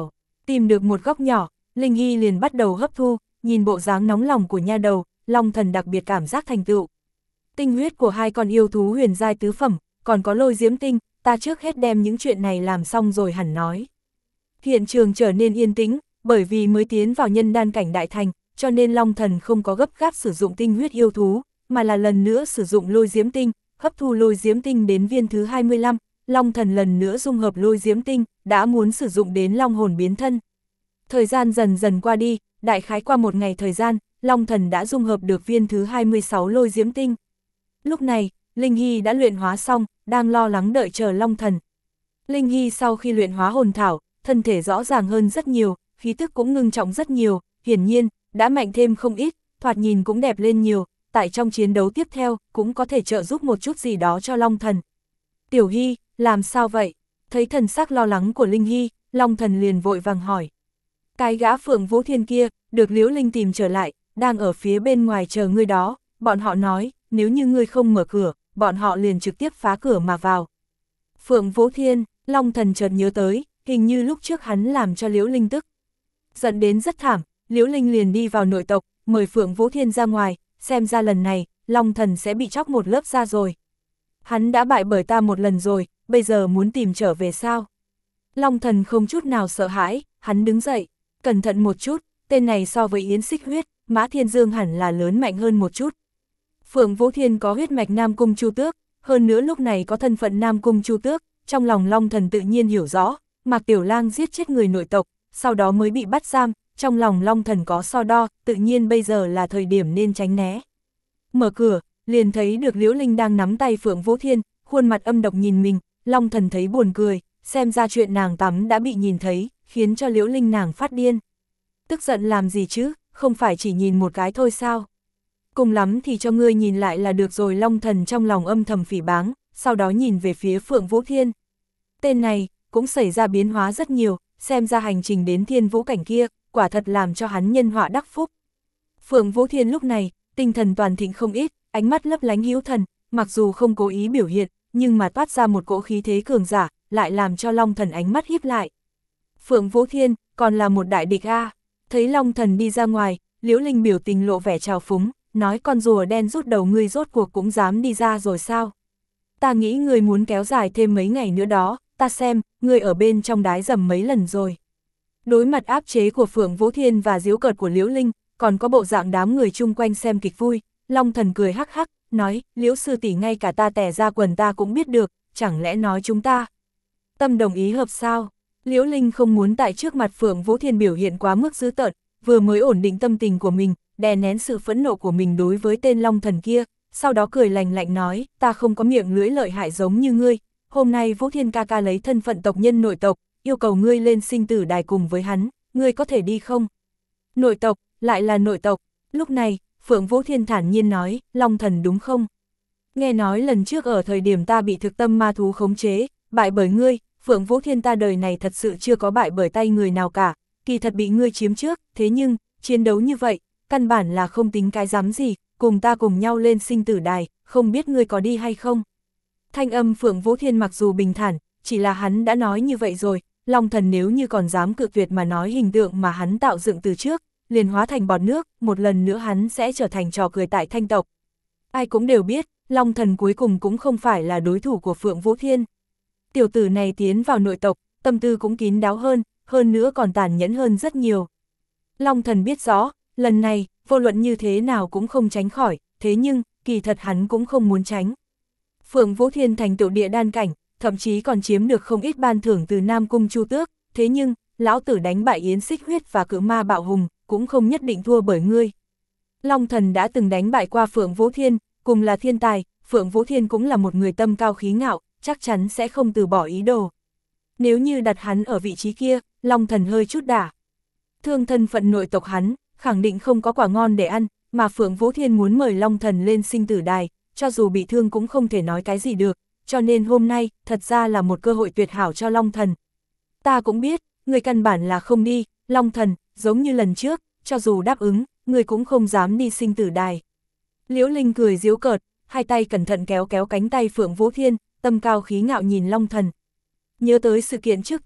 A: Tìm được một góc nhỏ, Linh Hy liền bắt đầu hấp thu, nhìn bộ dáng nóng lòng của nha đầu, Long Thần đặc biệt cảm giác thành tựu. Tinh huyết của hai con yêu thú huyền giai tứ phẩm, còn có lôi diễm tinh, ta trước hết đem những chuyện này làm xong rồi hẳn nói. Hiện trường trở nên yên tĩnh, bởi vì mới tiến vào nhân đan cảnh đại thành, cho nên Long Thần không có gấp gáp sử dụng tinh huyết yêu thú, mà là lần nữa sử dụng lôi diễm tinh, hấp thu lôi diễm tinh đến viên thứ hai mươi lăm, Long Thần lần nữa dung hợp lôi diễm tinh, đã muốn sử dụng đến long hồn biến thân. Thời gian dần dần qua đi, đại khái qua một ngày thời gian, Long Thần đã dung hợp được viên thứ hai mươi sáu lôi diễm tinh. Lúc này, Linh Hy đã luyện hóa xong, đang lo lắng đợi chờ Long Thần. Linh Hy sau khi luyện hóa hồn thảo, thân thể rõ ràng hơn rất nhiều, khí tức cũng ngưng trọng rất nhiều, hiển nhiên, đã mạnh thêm không ít, thoạt nhìn cũng đẹp lên nhiều, tại trong chiến đấu tiếp theo, cũng có thể trợ giúp một chút gì đó cho Long Thần. Tiểu Hy, làm sao vậy? Thấy thần sắc lo lắng của Linh Hy, Long Thần liền vội vàng hỏi. Cái gã Phượng Vũ Thiên kia, được Liễu Linh tìm trở lại, đang ở phía bên ngoài chờ ngươi đó, bọn họ nói, nếu như ngươi không mở cửa, bọn họ liền trực tiếp phá cửa mà vào. Phượng Vũ Thiên, Long Thần chợt nhớ tới, hình như lúc trước hắn làm cho Liễu Linh tức giận đến rất thảm, Liễu Linh liền đi vào nội tộc, mời Phượng Vũ Thiên ra ngoài, xem ra lần này, Long Thần sẽ bị chóc một lớp da rồi. Hắn đã bại bởi ta một lần rồi, bây giờ muốn tìm trở về sao? Long Thần không chút nào sợ hãi, hắn đứng dậy, cẩn thận một chút, tên này so với Yến Xích Huyết, Mã Thiên Dương hẳn là lớn mạnh hơn một chút. Phượng Vũ Thiên có huyết mạch Nam Cung Chu Tước, hơn nữa lúc này có thân phận Nam Cung Chu Tước, trong lòng Long Thần tự nhiên hiểu rõ, Mạc Tiểu Lang giết chết người nội tộc, sau đó mới bị bắt giam, trong lòng Long Thần có so đo, tự nhiên bây giờ là thời điểm nên tránh né. Mở cửa, liền thấy được Liễu Linh đang nắm tay Phượng Vũ Thiên, khuôn mặt âm độc nhìn mình, Long Thần thấy buồn cười, xem ra chuyện nàng tắm đã bị nhìn thấy, khiến cho Liễu Linh nàng phát điên. Tức giận làm gì chứ, không phải chỉ nhìn một cái thôi sao? Cùng lắm thì cho ngươi nhìn lại là được rồi. Long Thần trong lòng âm thầm phỉ báng, sau đó nhìn về phía Phượng Vũ Thiên. Tên này, cũng xảy ra biến hóa rất nhiều, xem ra hành trình đến thiên vũ cảnh kia, quả thật làm cho hắn nhân họa đắc phúc. Phượng Vũ Thiên lúc này, tinh thần toàn thịnh không ít, ánh mắt lấp lánh hữu thần, mặc dù không cố ý biểu hiện, nhưng mà toát ra một cỗ khí thế cường giả, lại làm cho Long Thần ánh mắt híp lại. Phượng Vũ Thiên, còn là một đại địch a. Thấy Long Thần đi ra ngoài, Liễu Linh biểu tình lộ vẻ trào phúng, nói con rùa đen rút đầu ngươi rốt cuộc cũng dám đi ra rồi sao? Ta nghĩ ngươi muốn kéo dài thêm mấy ngày nữa đó, ta xem, ngươi ở bên trong đái dầm mấy lần rồi. Đối mặt áp chế của Phượng Vũ Thiên và giễu cợt của Liễu Linh, còn có bộ dạng đám người chung quanh xem kịch vui, Long Thần cười hắc hắc, nói, Liễu sư tỷ ngay cả ta tẻ ra quần ta cũng biết được, chẳng lẽ nói chúng ta tâm đồng ý hợp sao? Liễu Linh không muốn tại trước mặt Phượng Vũ Thiên biểu hiện quá mức dữ tợn, vừa mới ổn định tâm tình của mình, đè nén sự phẫn nộ của mình đối với tên Long Thần kia, sau đó cười lành lạnh nói, ta không có miệng lưỡi lợi hại giống như ngươi, hôm nay Vũ Thiên ca ca lấy thân phận tộc nhân nội tộc, yêu cầu ngươi lên sinh tử đài cùng với hắn, ngươi có thể đi không? Nội tộc, lại là nội tộc, lúc này, Phượng Vũ Thiên thản nhiên nói, Long Thần đúng không? Nghe nói lần trước ở thời điểm ta bị thực tâm ma thú khống chế, bại bởi ngươi, Phượng Vũ Thiên ta đời này thật sự chưa có bại bởi tay người nào cả, kỳ thật bị ngươi chiếm trước, thế nhưng, chiến đấu như vậy, căn bản là không tính cái dám gì, cùng ta cùng nhau lên sinh tử đài, không biết ngươi có đi hay không? Thanh âm Phượng Vũ Thiên mặc dù bình thản, chỉ là hắn đã nói như vậy rồi, Long Thần nếu như còn dám cự tuyệt mà nói hình tượng mà hắn tạo dựng từ trước, liền hóa thành bọt nước, một lần nữa hắn sẽ trở thành trò cười tại Thanh tộc. Ai cũng đều biết, Long Thần cuối cùng cũng không phải là đối thủ của Phượng Vũ Thiên. Tiểu tử này tiến vào nội tộc, tâm tư cũng kín đáo hơn, hơn nữa còn tàn nhẫn hơn rất nhiều. Long Thần biết rõ, lần này, vô luận như thế nào cũng không tránh khỏi, thế nhưng, kỳ thật hắn cũng không muốn tránh. Phượng Vũ Thiên thành tựu địa đan cảnh, thậm chí còn chiếm được không ít ban thưởng từ Nam Cung Chu Tước, thế nhưng, lão tử đánh bại Yến Xích Huyết và Cự Ma Bạo Hùng, cũng không nhất định thua bởi ngươi. Long Thần đã từng đánh bại qua Phượng Vũ Thiên, cùng là thiên tài, Phượng Vũ Thiên cũng là một người tâm cao khí ngạo, chắc chắn sẽ không từ bỏ ý đồ. Nếu như đặt hắn ở vị trí kia, Long Thần hơi chút đả thương thân phận nội tộc hắn, khẳng định không có quả ngon để ăn, mà Phượng Vũ Thiên muốn mời Long Thần lên sinh tử đài, cho dù bị thương cũng không thể nói cái gì được, cho nên hôm nay, thật ra là một cơ hội tuyệt hảo cho Long Thần. Ta cũng biết, người căn bản là không đi, Long Thần, giống như lần trước, cho dù đáp ứng, người cũng không dám đi sinh tử đài. Liễu Linh cười giễu cợt, hai tay cẩn thận kéo kéo cánh tay Phượng Vũ Thiên, tâm cao khí ngạo nhìn Long Thần. Nhớ tới sự kiện trước kia,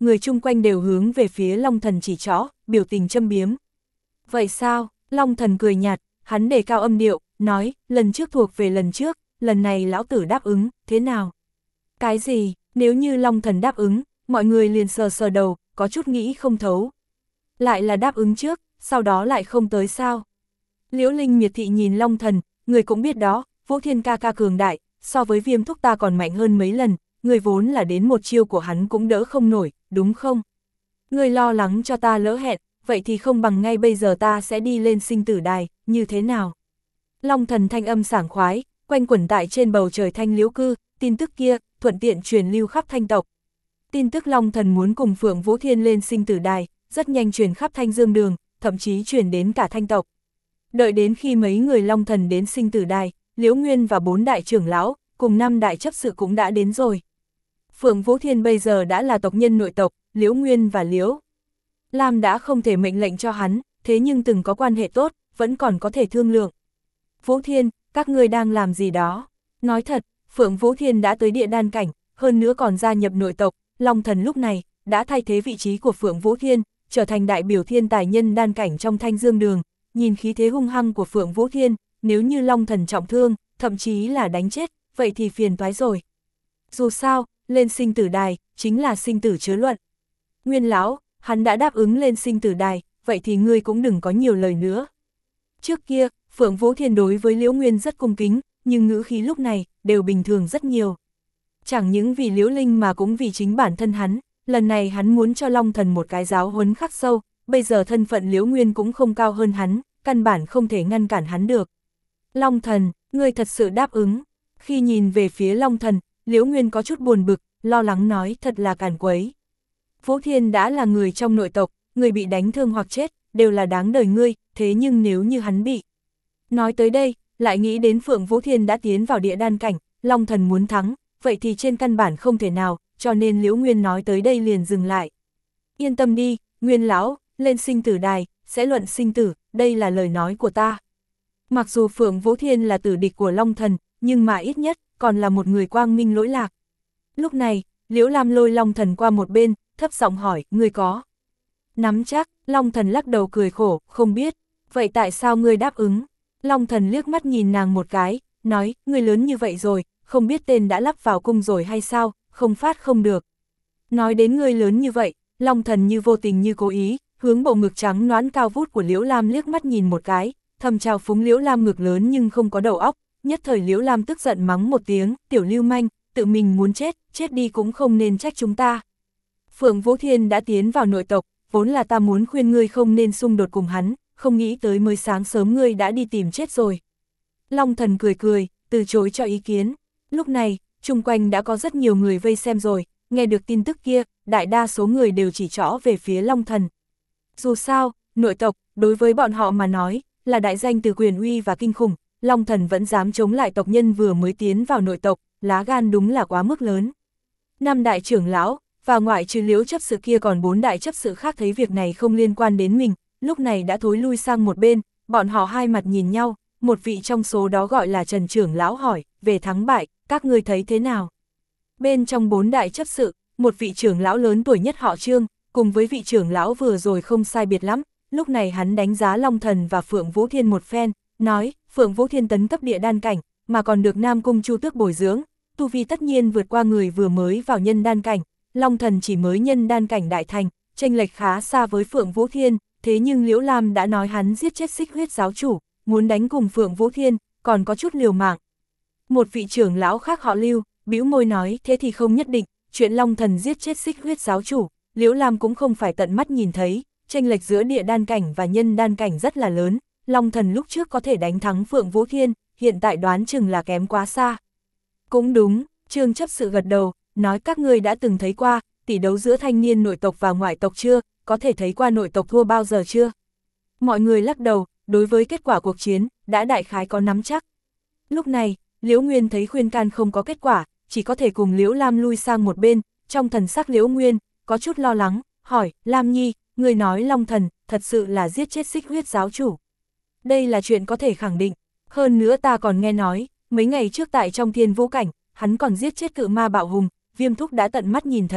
A: người chung quanh đều hướng về phía Long Thần chỉ trỏ, biểu tình châm biếm. Vậy sao? Long Thần cười nhạt, hắn đề cao âm điệu, nói, lần trước thuộc về lần trước, lần này lão tử đáp ứng, thế nào? Cái gì? Nếu như Long Thần đáp ứng, mọi người liền sờ sờ đầu, có chút nghĩ không thấu. Lại là đáp ứng trước, sau đó lại không tới sao? Liễu Linh miệt thị nhìn Long Thần, người cũng biết đó, Vũ Thiên ca ca cường đại, so với Viêm thúc ta còn mạnh hơn mấy lần, người vốn là đến một chiêu của hắn cũng đỡ không nổi, đúng không? Người lo lắng cho ta lỡ hẹn, vậy thì không bằng ngay bây giờ ta sẽ đi lên sinh tử đài, như thế nào? Long Thần thanh âm sảng khoái, quanh quẩn tại trên bầu trời Thanh Liễu cư, tin tức kia, thuận tiện truyền lưu khắp Thanh tộc. Tin tức Long Thần muốn cùng Phượng Vũ Thiên lên sinh tử đài, rất nhanh truyền khắp Thanh Dương Đường, thậm chí truyền đến cả Thanh tộc. Đợi đến khi mấy người Long Thần đến sinh tử đài, Liễu Nguyên và bốn đại trưởng lão, cùng năm đại chấp sự cũng đã đến rồi. Phượng Vũ Thiên bây giờ đã là tộc nhân nội tộc, Liễu Nguyên và Liễu Lam đã không thể mệnh lệnh cho hắn, thế nhưng từng có quan hệ tốt, vẫn còn có thể thương lượng. Vũ Thiên, các ngươi đang làm gì đó? Nói thật, Phượng Vũ Thiên đã tới địa đan cảnh, hơn nữa còn gia nhập nội tộc, Long Thần lúc này, đã thay thế vị trí của Phượng Vũ Thiên, trở thành đại biểu thiên tài nhân đan cảnh trong Thanh Dương Đường. Nhìn khí thế hung hăng của Phượng Vũ Thiên, nếu như Long Thần trọng thương, thậm chí là đánh chết, vậy thì phiền toái rồi. Dù sao, lên sinh tử đài, chính là sinh tử chớ luận. Nguyên lão, hắn đã đáp ứng lên sinh tử đài, vậy thì ngươi cũng đừng có nhiều lời nữa. Trước kia, Phượng Vũ Thiên đối với Liễu Nguyên rất cung kính, nhưng ngữ khí lúc này, đều bình thường rất nhiều. Chẳng những vì Liễu Linh mà cũng vì chính bản thân hắn, lần này hắn muốn cho Long Thần một cái giáo huấn khắc sâu, bây giờ thân phận Liễu Nguyên cũng không cao hơn hắn, căn bản không thể ngăn cản hắn được. Long Thần, ngươi thật sự đáp ứng. Khi nhìn về phía Long Thần, Liễu Nguyên có chút buồn bực, lo lắng nói thật là càn quấy. Vũ Thiên đã là người trong nội tộc, người bị đánh thương hoặc chết, đều là đáng đời ngươi, thế nhưng nếu như hắn bị. Nói tới đây, lại nghĩ đến Phượng Vũ Thiên đã tiến vào địa đan cảnh, Long Thần muốn thắng, vậy thì trên căn bản không thể nào, cho nên Liễu Nguyên nói tới đây liền dừng lại. Yên tâm đi, Nguyên lão, lên sinh tử đài, sẽ luận sinh tử, đây là lời nói của ta. Mặc dù Phượng Vũ Thiên là tử địch của Long Thần, nhưng mà ít nhất, còn là một người quang minh lỗi lạc. Lúc này, Liễu Lam lôi Long Thần qua một bên, thấp giọng hỏi, ngươi có nắm chắc? Long Thần lắc đầu cười khổ, không biết. Vậy tại sao ngươi đáp ứng? Long Thần liếc mắt nhìn nàng một cái, nói, ngươi lớn như vậy rồi, không biết tên đã lắp vào cung rồi hay sao, không phát không được. Nói đến ngươi lớn như vậy, Long Thần như vô tình như cố ý, hướng bộ ngực trắng nõn cao vút của Liễu Lam liếc mắt nhìn một cái, thầm chào phúng Liễu Lam ngực lớn nhưng không có đầu óc, nhất thời Liễu Lam tức giận mắng một tiếng, tiểu lưu manh, tự mình muốn chết, chết đi cũng không nên trách chúng ta. Phượng Vũ Thiên đã tiến vào nội tộc, vốn là ta muốn khuyên ngươi không nên xung đột cùng hắn, không nghĩ tới mới sáng sớm ngươi đã đi tìm chết rồi. Long Thần cười cười, từ chối cho ý kiến. Lúc này, chung quanh đã có rất nhiều người vây xem rồi, nghe được tin tức kia, đại đa số người đều chỉ trỏ về phía Long Thần. Dù sao, nội tộc, đối với bọn họ mà nói, là đại danh từ quyền uy và kinh khủng, Long Thần vẫn dám chống lại tộc nhân vừa mới tiến vào nội tộc, lá gan đúng là quá mức lớn. Năm đại trưởng lão, và ngoại trừ Liễu chấp sự kia còn bốn đại chấp sự khác thấy việc này không liên quan đến mình, lúc này đã thối lui sang một bên, bọn họ hai mặt nhìn nhau, một vị trong số đó gọi là Trần trưởng lão hỏi, về thắng bại, các ngươi thấy thế nào? Bên trong bốn đại chấp sự, một vị trưởng lão lớn tuổi nhất họ Trương, cùng với vị trưởng lão vừa rồi không sai biệt lắm, lúc này hắn đánh giá Long Thần và Phượng Vũ Thiên một phen, nói, Phượng Vũ Thiên tấn cấp địa đan cảnh, mà còn được Nam Cung Chu Tước bồi dưỡng, tu vi tất nhiên vượt qua người vừa mới vào nhân đan cảnh, Long Thần chỉ mới nhân đan cảnh đại thành, chênh lệch khá xa với Phượng Vũ Thiên, thế nhưng Liễu Lam đã nói hắn giết chết Xích Huyết giáo chủ, muốn đánh cùng Phượng Vũ Thiên, còn có chút liều mạng. Một vị trưởng lão khác họ Lưu, bĩu môi nói, thế thì không nhất định, chuyện Long Thần giết chết Xích Huyết giáo chủ, Liễu Lam cũng không phải tận mắt nhìn thấy, chênh lệch giữa địa đan cảnh và nhân đan cảnh rất là lớn, Long Thần lúc trước có thể đánh thắng Phượng Vũ Thiên, hiện tại đoán chừng là kém quá xa. Cũng đúng, Trương chấp sự gật đầu, nói các ngươi đã từng thấy qua, tỷ đấu giữa thanh niên nội tộc và ngoại tộc chưa, có thể thấy qua nội tộc thua bao giờ chưa? Mọi người lắc đầu, đối với kết quả cuộc chiến, đã đại khái có nắm chắc. Lúc này, Liễu Nguyên thấy khuyên can không có kết quả, chỉ có thể cùng Liễu Lam lui sang một bên, trong thần sắc Liễu Nguyên, có chút lo lắng, hỏi, Lam Nhi, người nói Long Thần, thật sự là giết chết Xích Huyết giáo chủ. Đây là chuyện có thể khẳng định, hơn nữa ta còn nghe nói, mấy ngày trước tại trong Thiên Vũ Cảnh, hắn còn giết chết cự ma bạo hùng, Viêm thúc đã tận mắt nhìn thấy,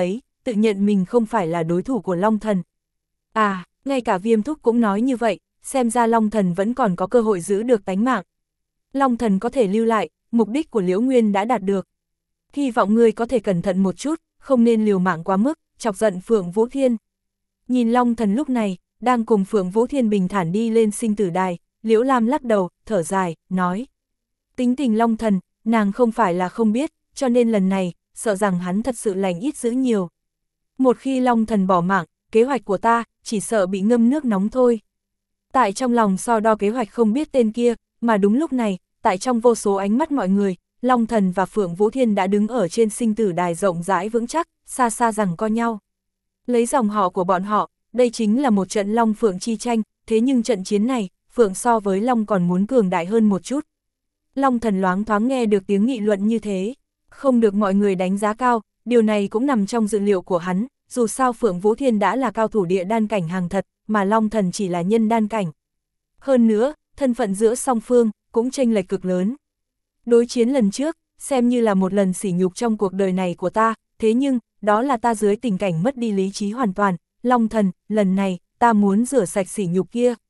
A: tự nhận mình không phải là đối thủ của Long Thần. À, ngay cả Viêm Thúc cũng nói như vậy, xem ra Long Thần vẫn còn có cơ hội giữ được tánh mạng. Long Thần có thể lưu lại, mục đích của Liễu Nguyên đã đạt được. Hy vọng ngươi có thể cẩn thận một chút, không nên liều mạng quá mức, chọc giận Phượng Vũ Thiên. Nhìn Long Thần lúc này, đang cùng Phượng Vũ Thiên bình thản đi lên sinh tử đài, Liễu Lam lắc đầu, thở dài, nói. Tính tình Long Thần, nàng không phải là không biết, cho nên lần này, sợ rằng hắn thật sự lành ít dữ nhiều. Một khi Long Thần bỏ mạng, kế hoạch của ta, chỉ sợ bị ngâm nước nóng thôi. Tại trong lòng so đo kế hoạch không biết tên kia, mà đúng lúc này, tại trong vô số ánh mắt mọi người, Long Thần và Phượng Vũ Thiên đã đứng ở trên sinh tử đài rộng rãi vững chắc, xa xa rằng co nhau. Lấy dòng họ của bọn họ, đây chính là một trận Long Phượng chi tranh, thế nhưng trận chiến này, Phượng so với Long còn muốn cường đại hơn một chút. Long Thần loáng thoáng nghe được tiếng nghị luận như thế, không được mọi người đánh giá cao, điều này cũng nằm trong dự liệu của hắn, dù sao Phượng Vũ Thiên đã là cao thủ địa đan cảnh hàng thật, mà Long Thần chỉ là nhân đan cảnh. Hơn nữa, thân phận giữa song phương, cũng chênh lệch cực lớn. Đối chiến lần trước, xem như là một lần sỉ nhục trong cuộc đời này của ta, thế nhưng, đó là ta dưới tình cảnh mất đi lý trí hoàn toàn, Long Thần, lần này, ta muốn rửa sạch sỉ nhục kia.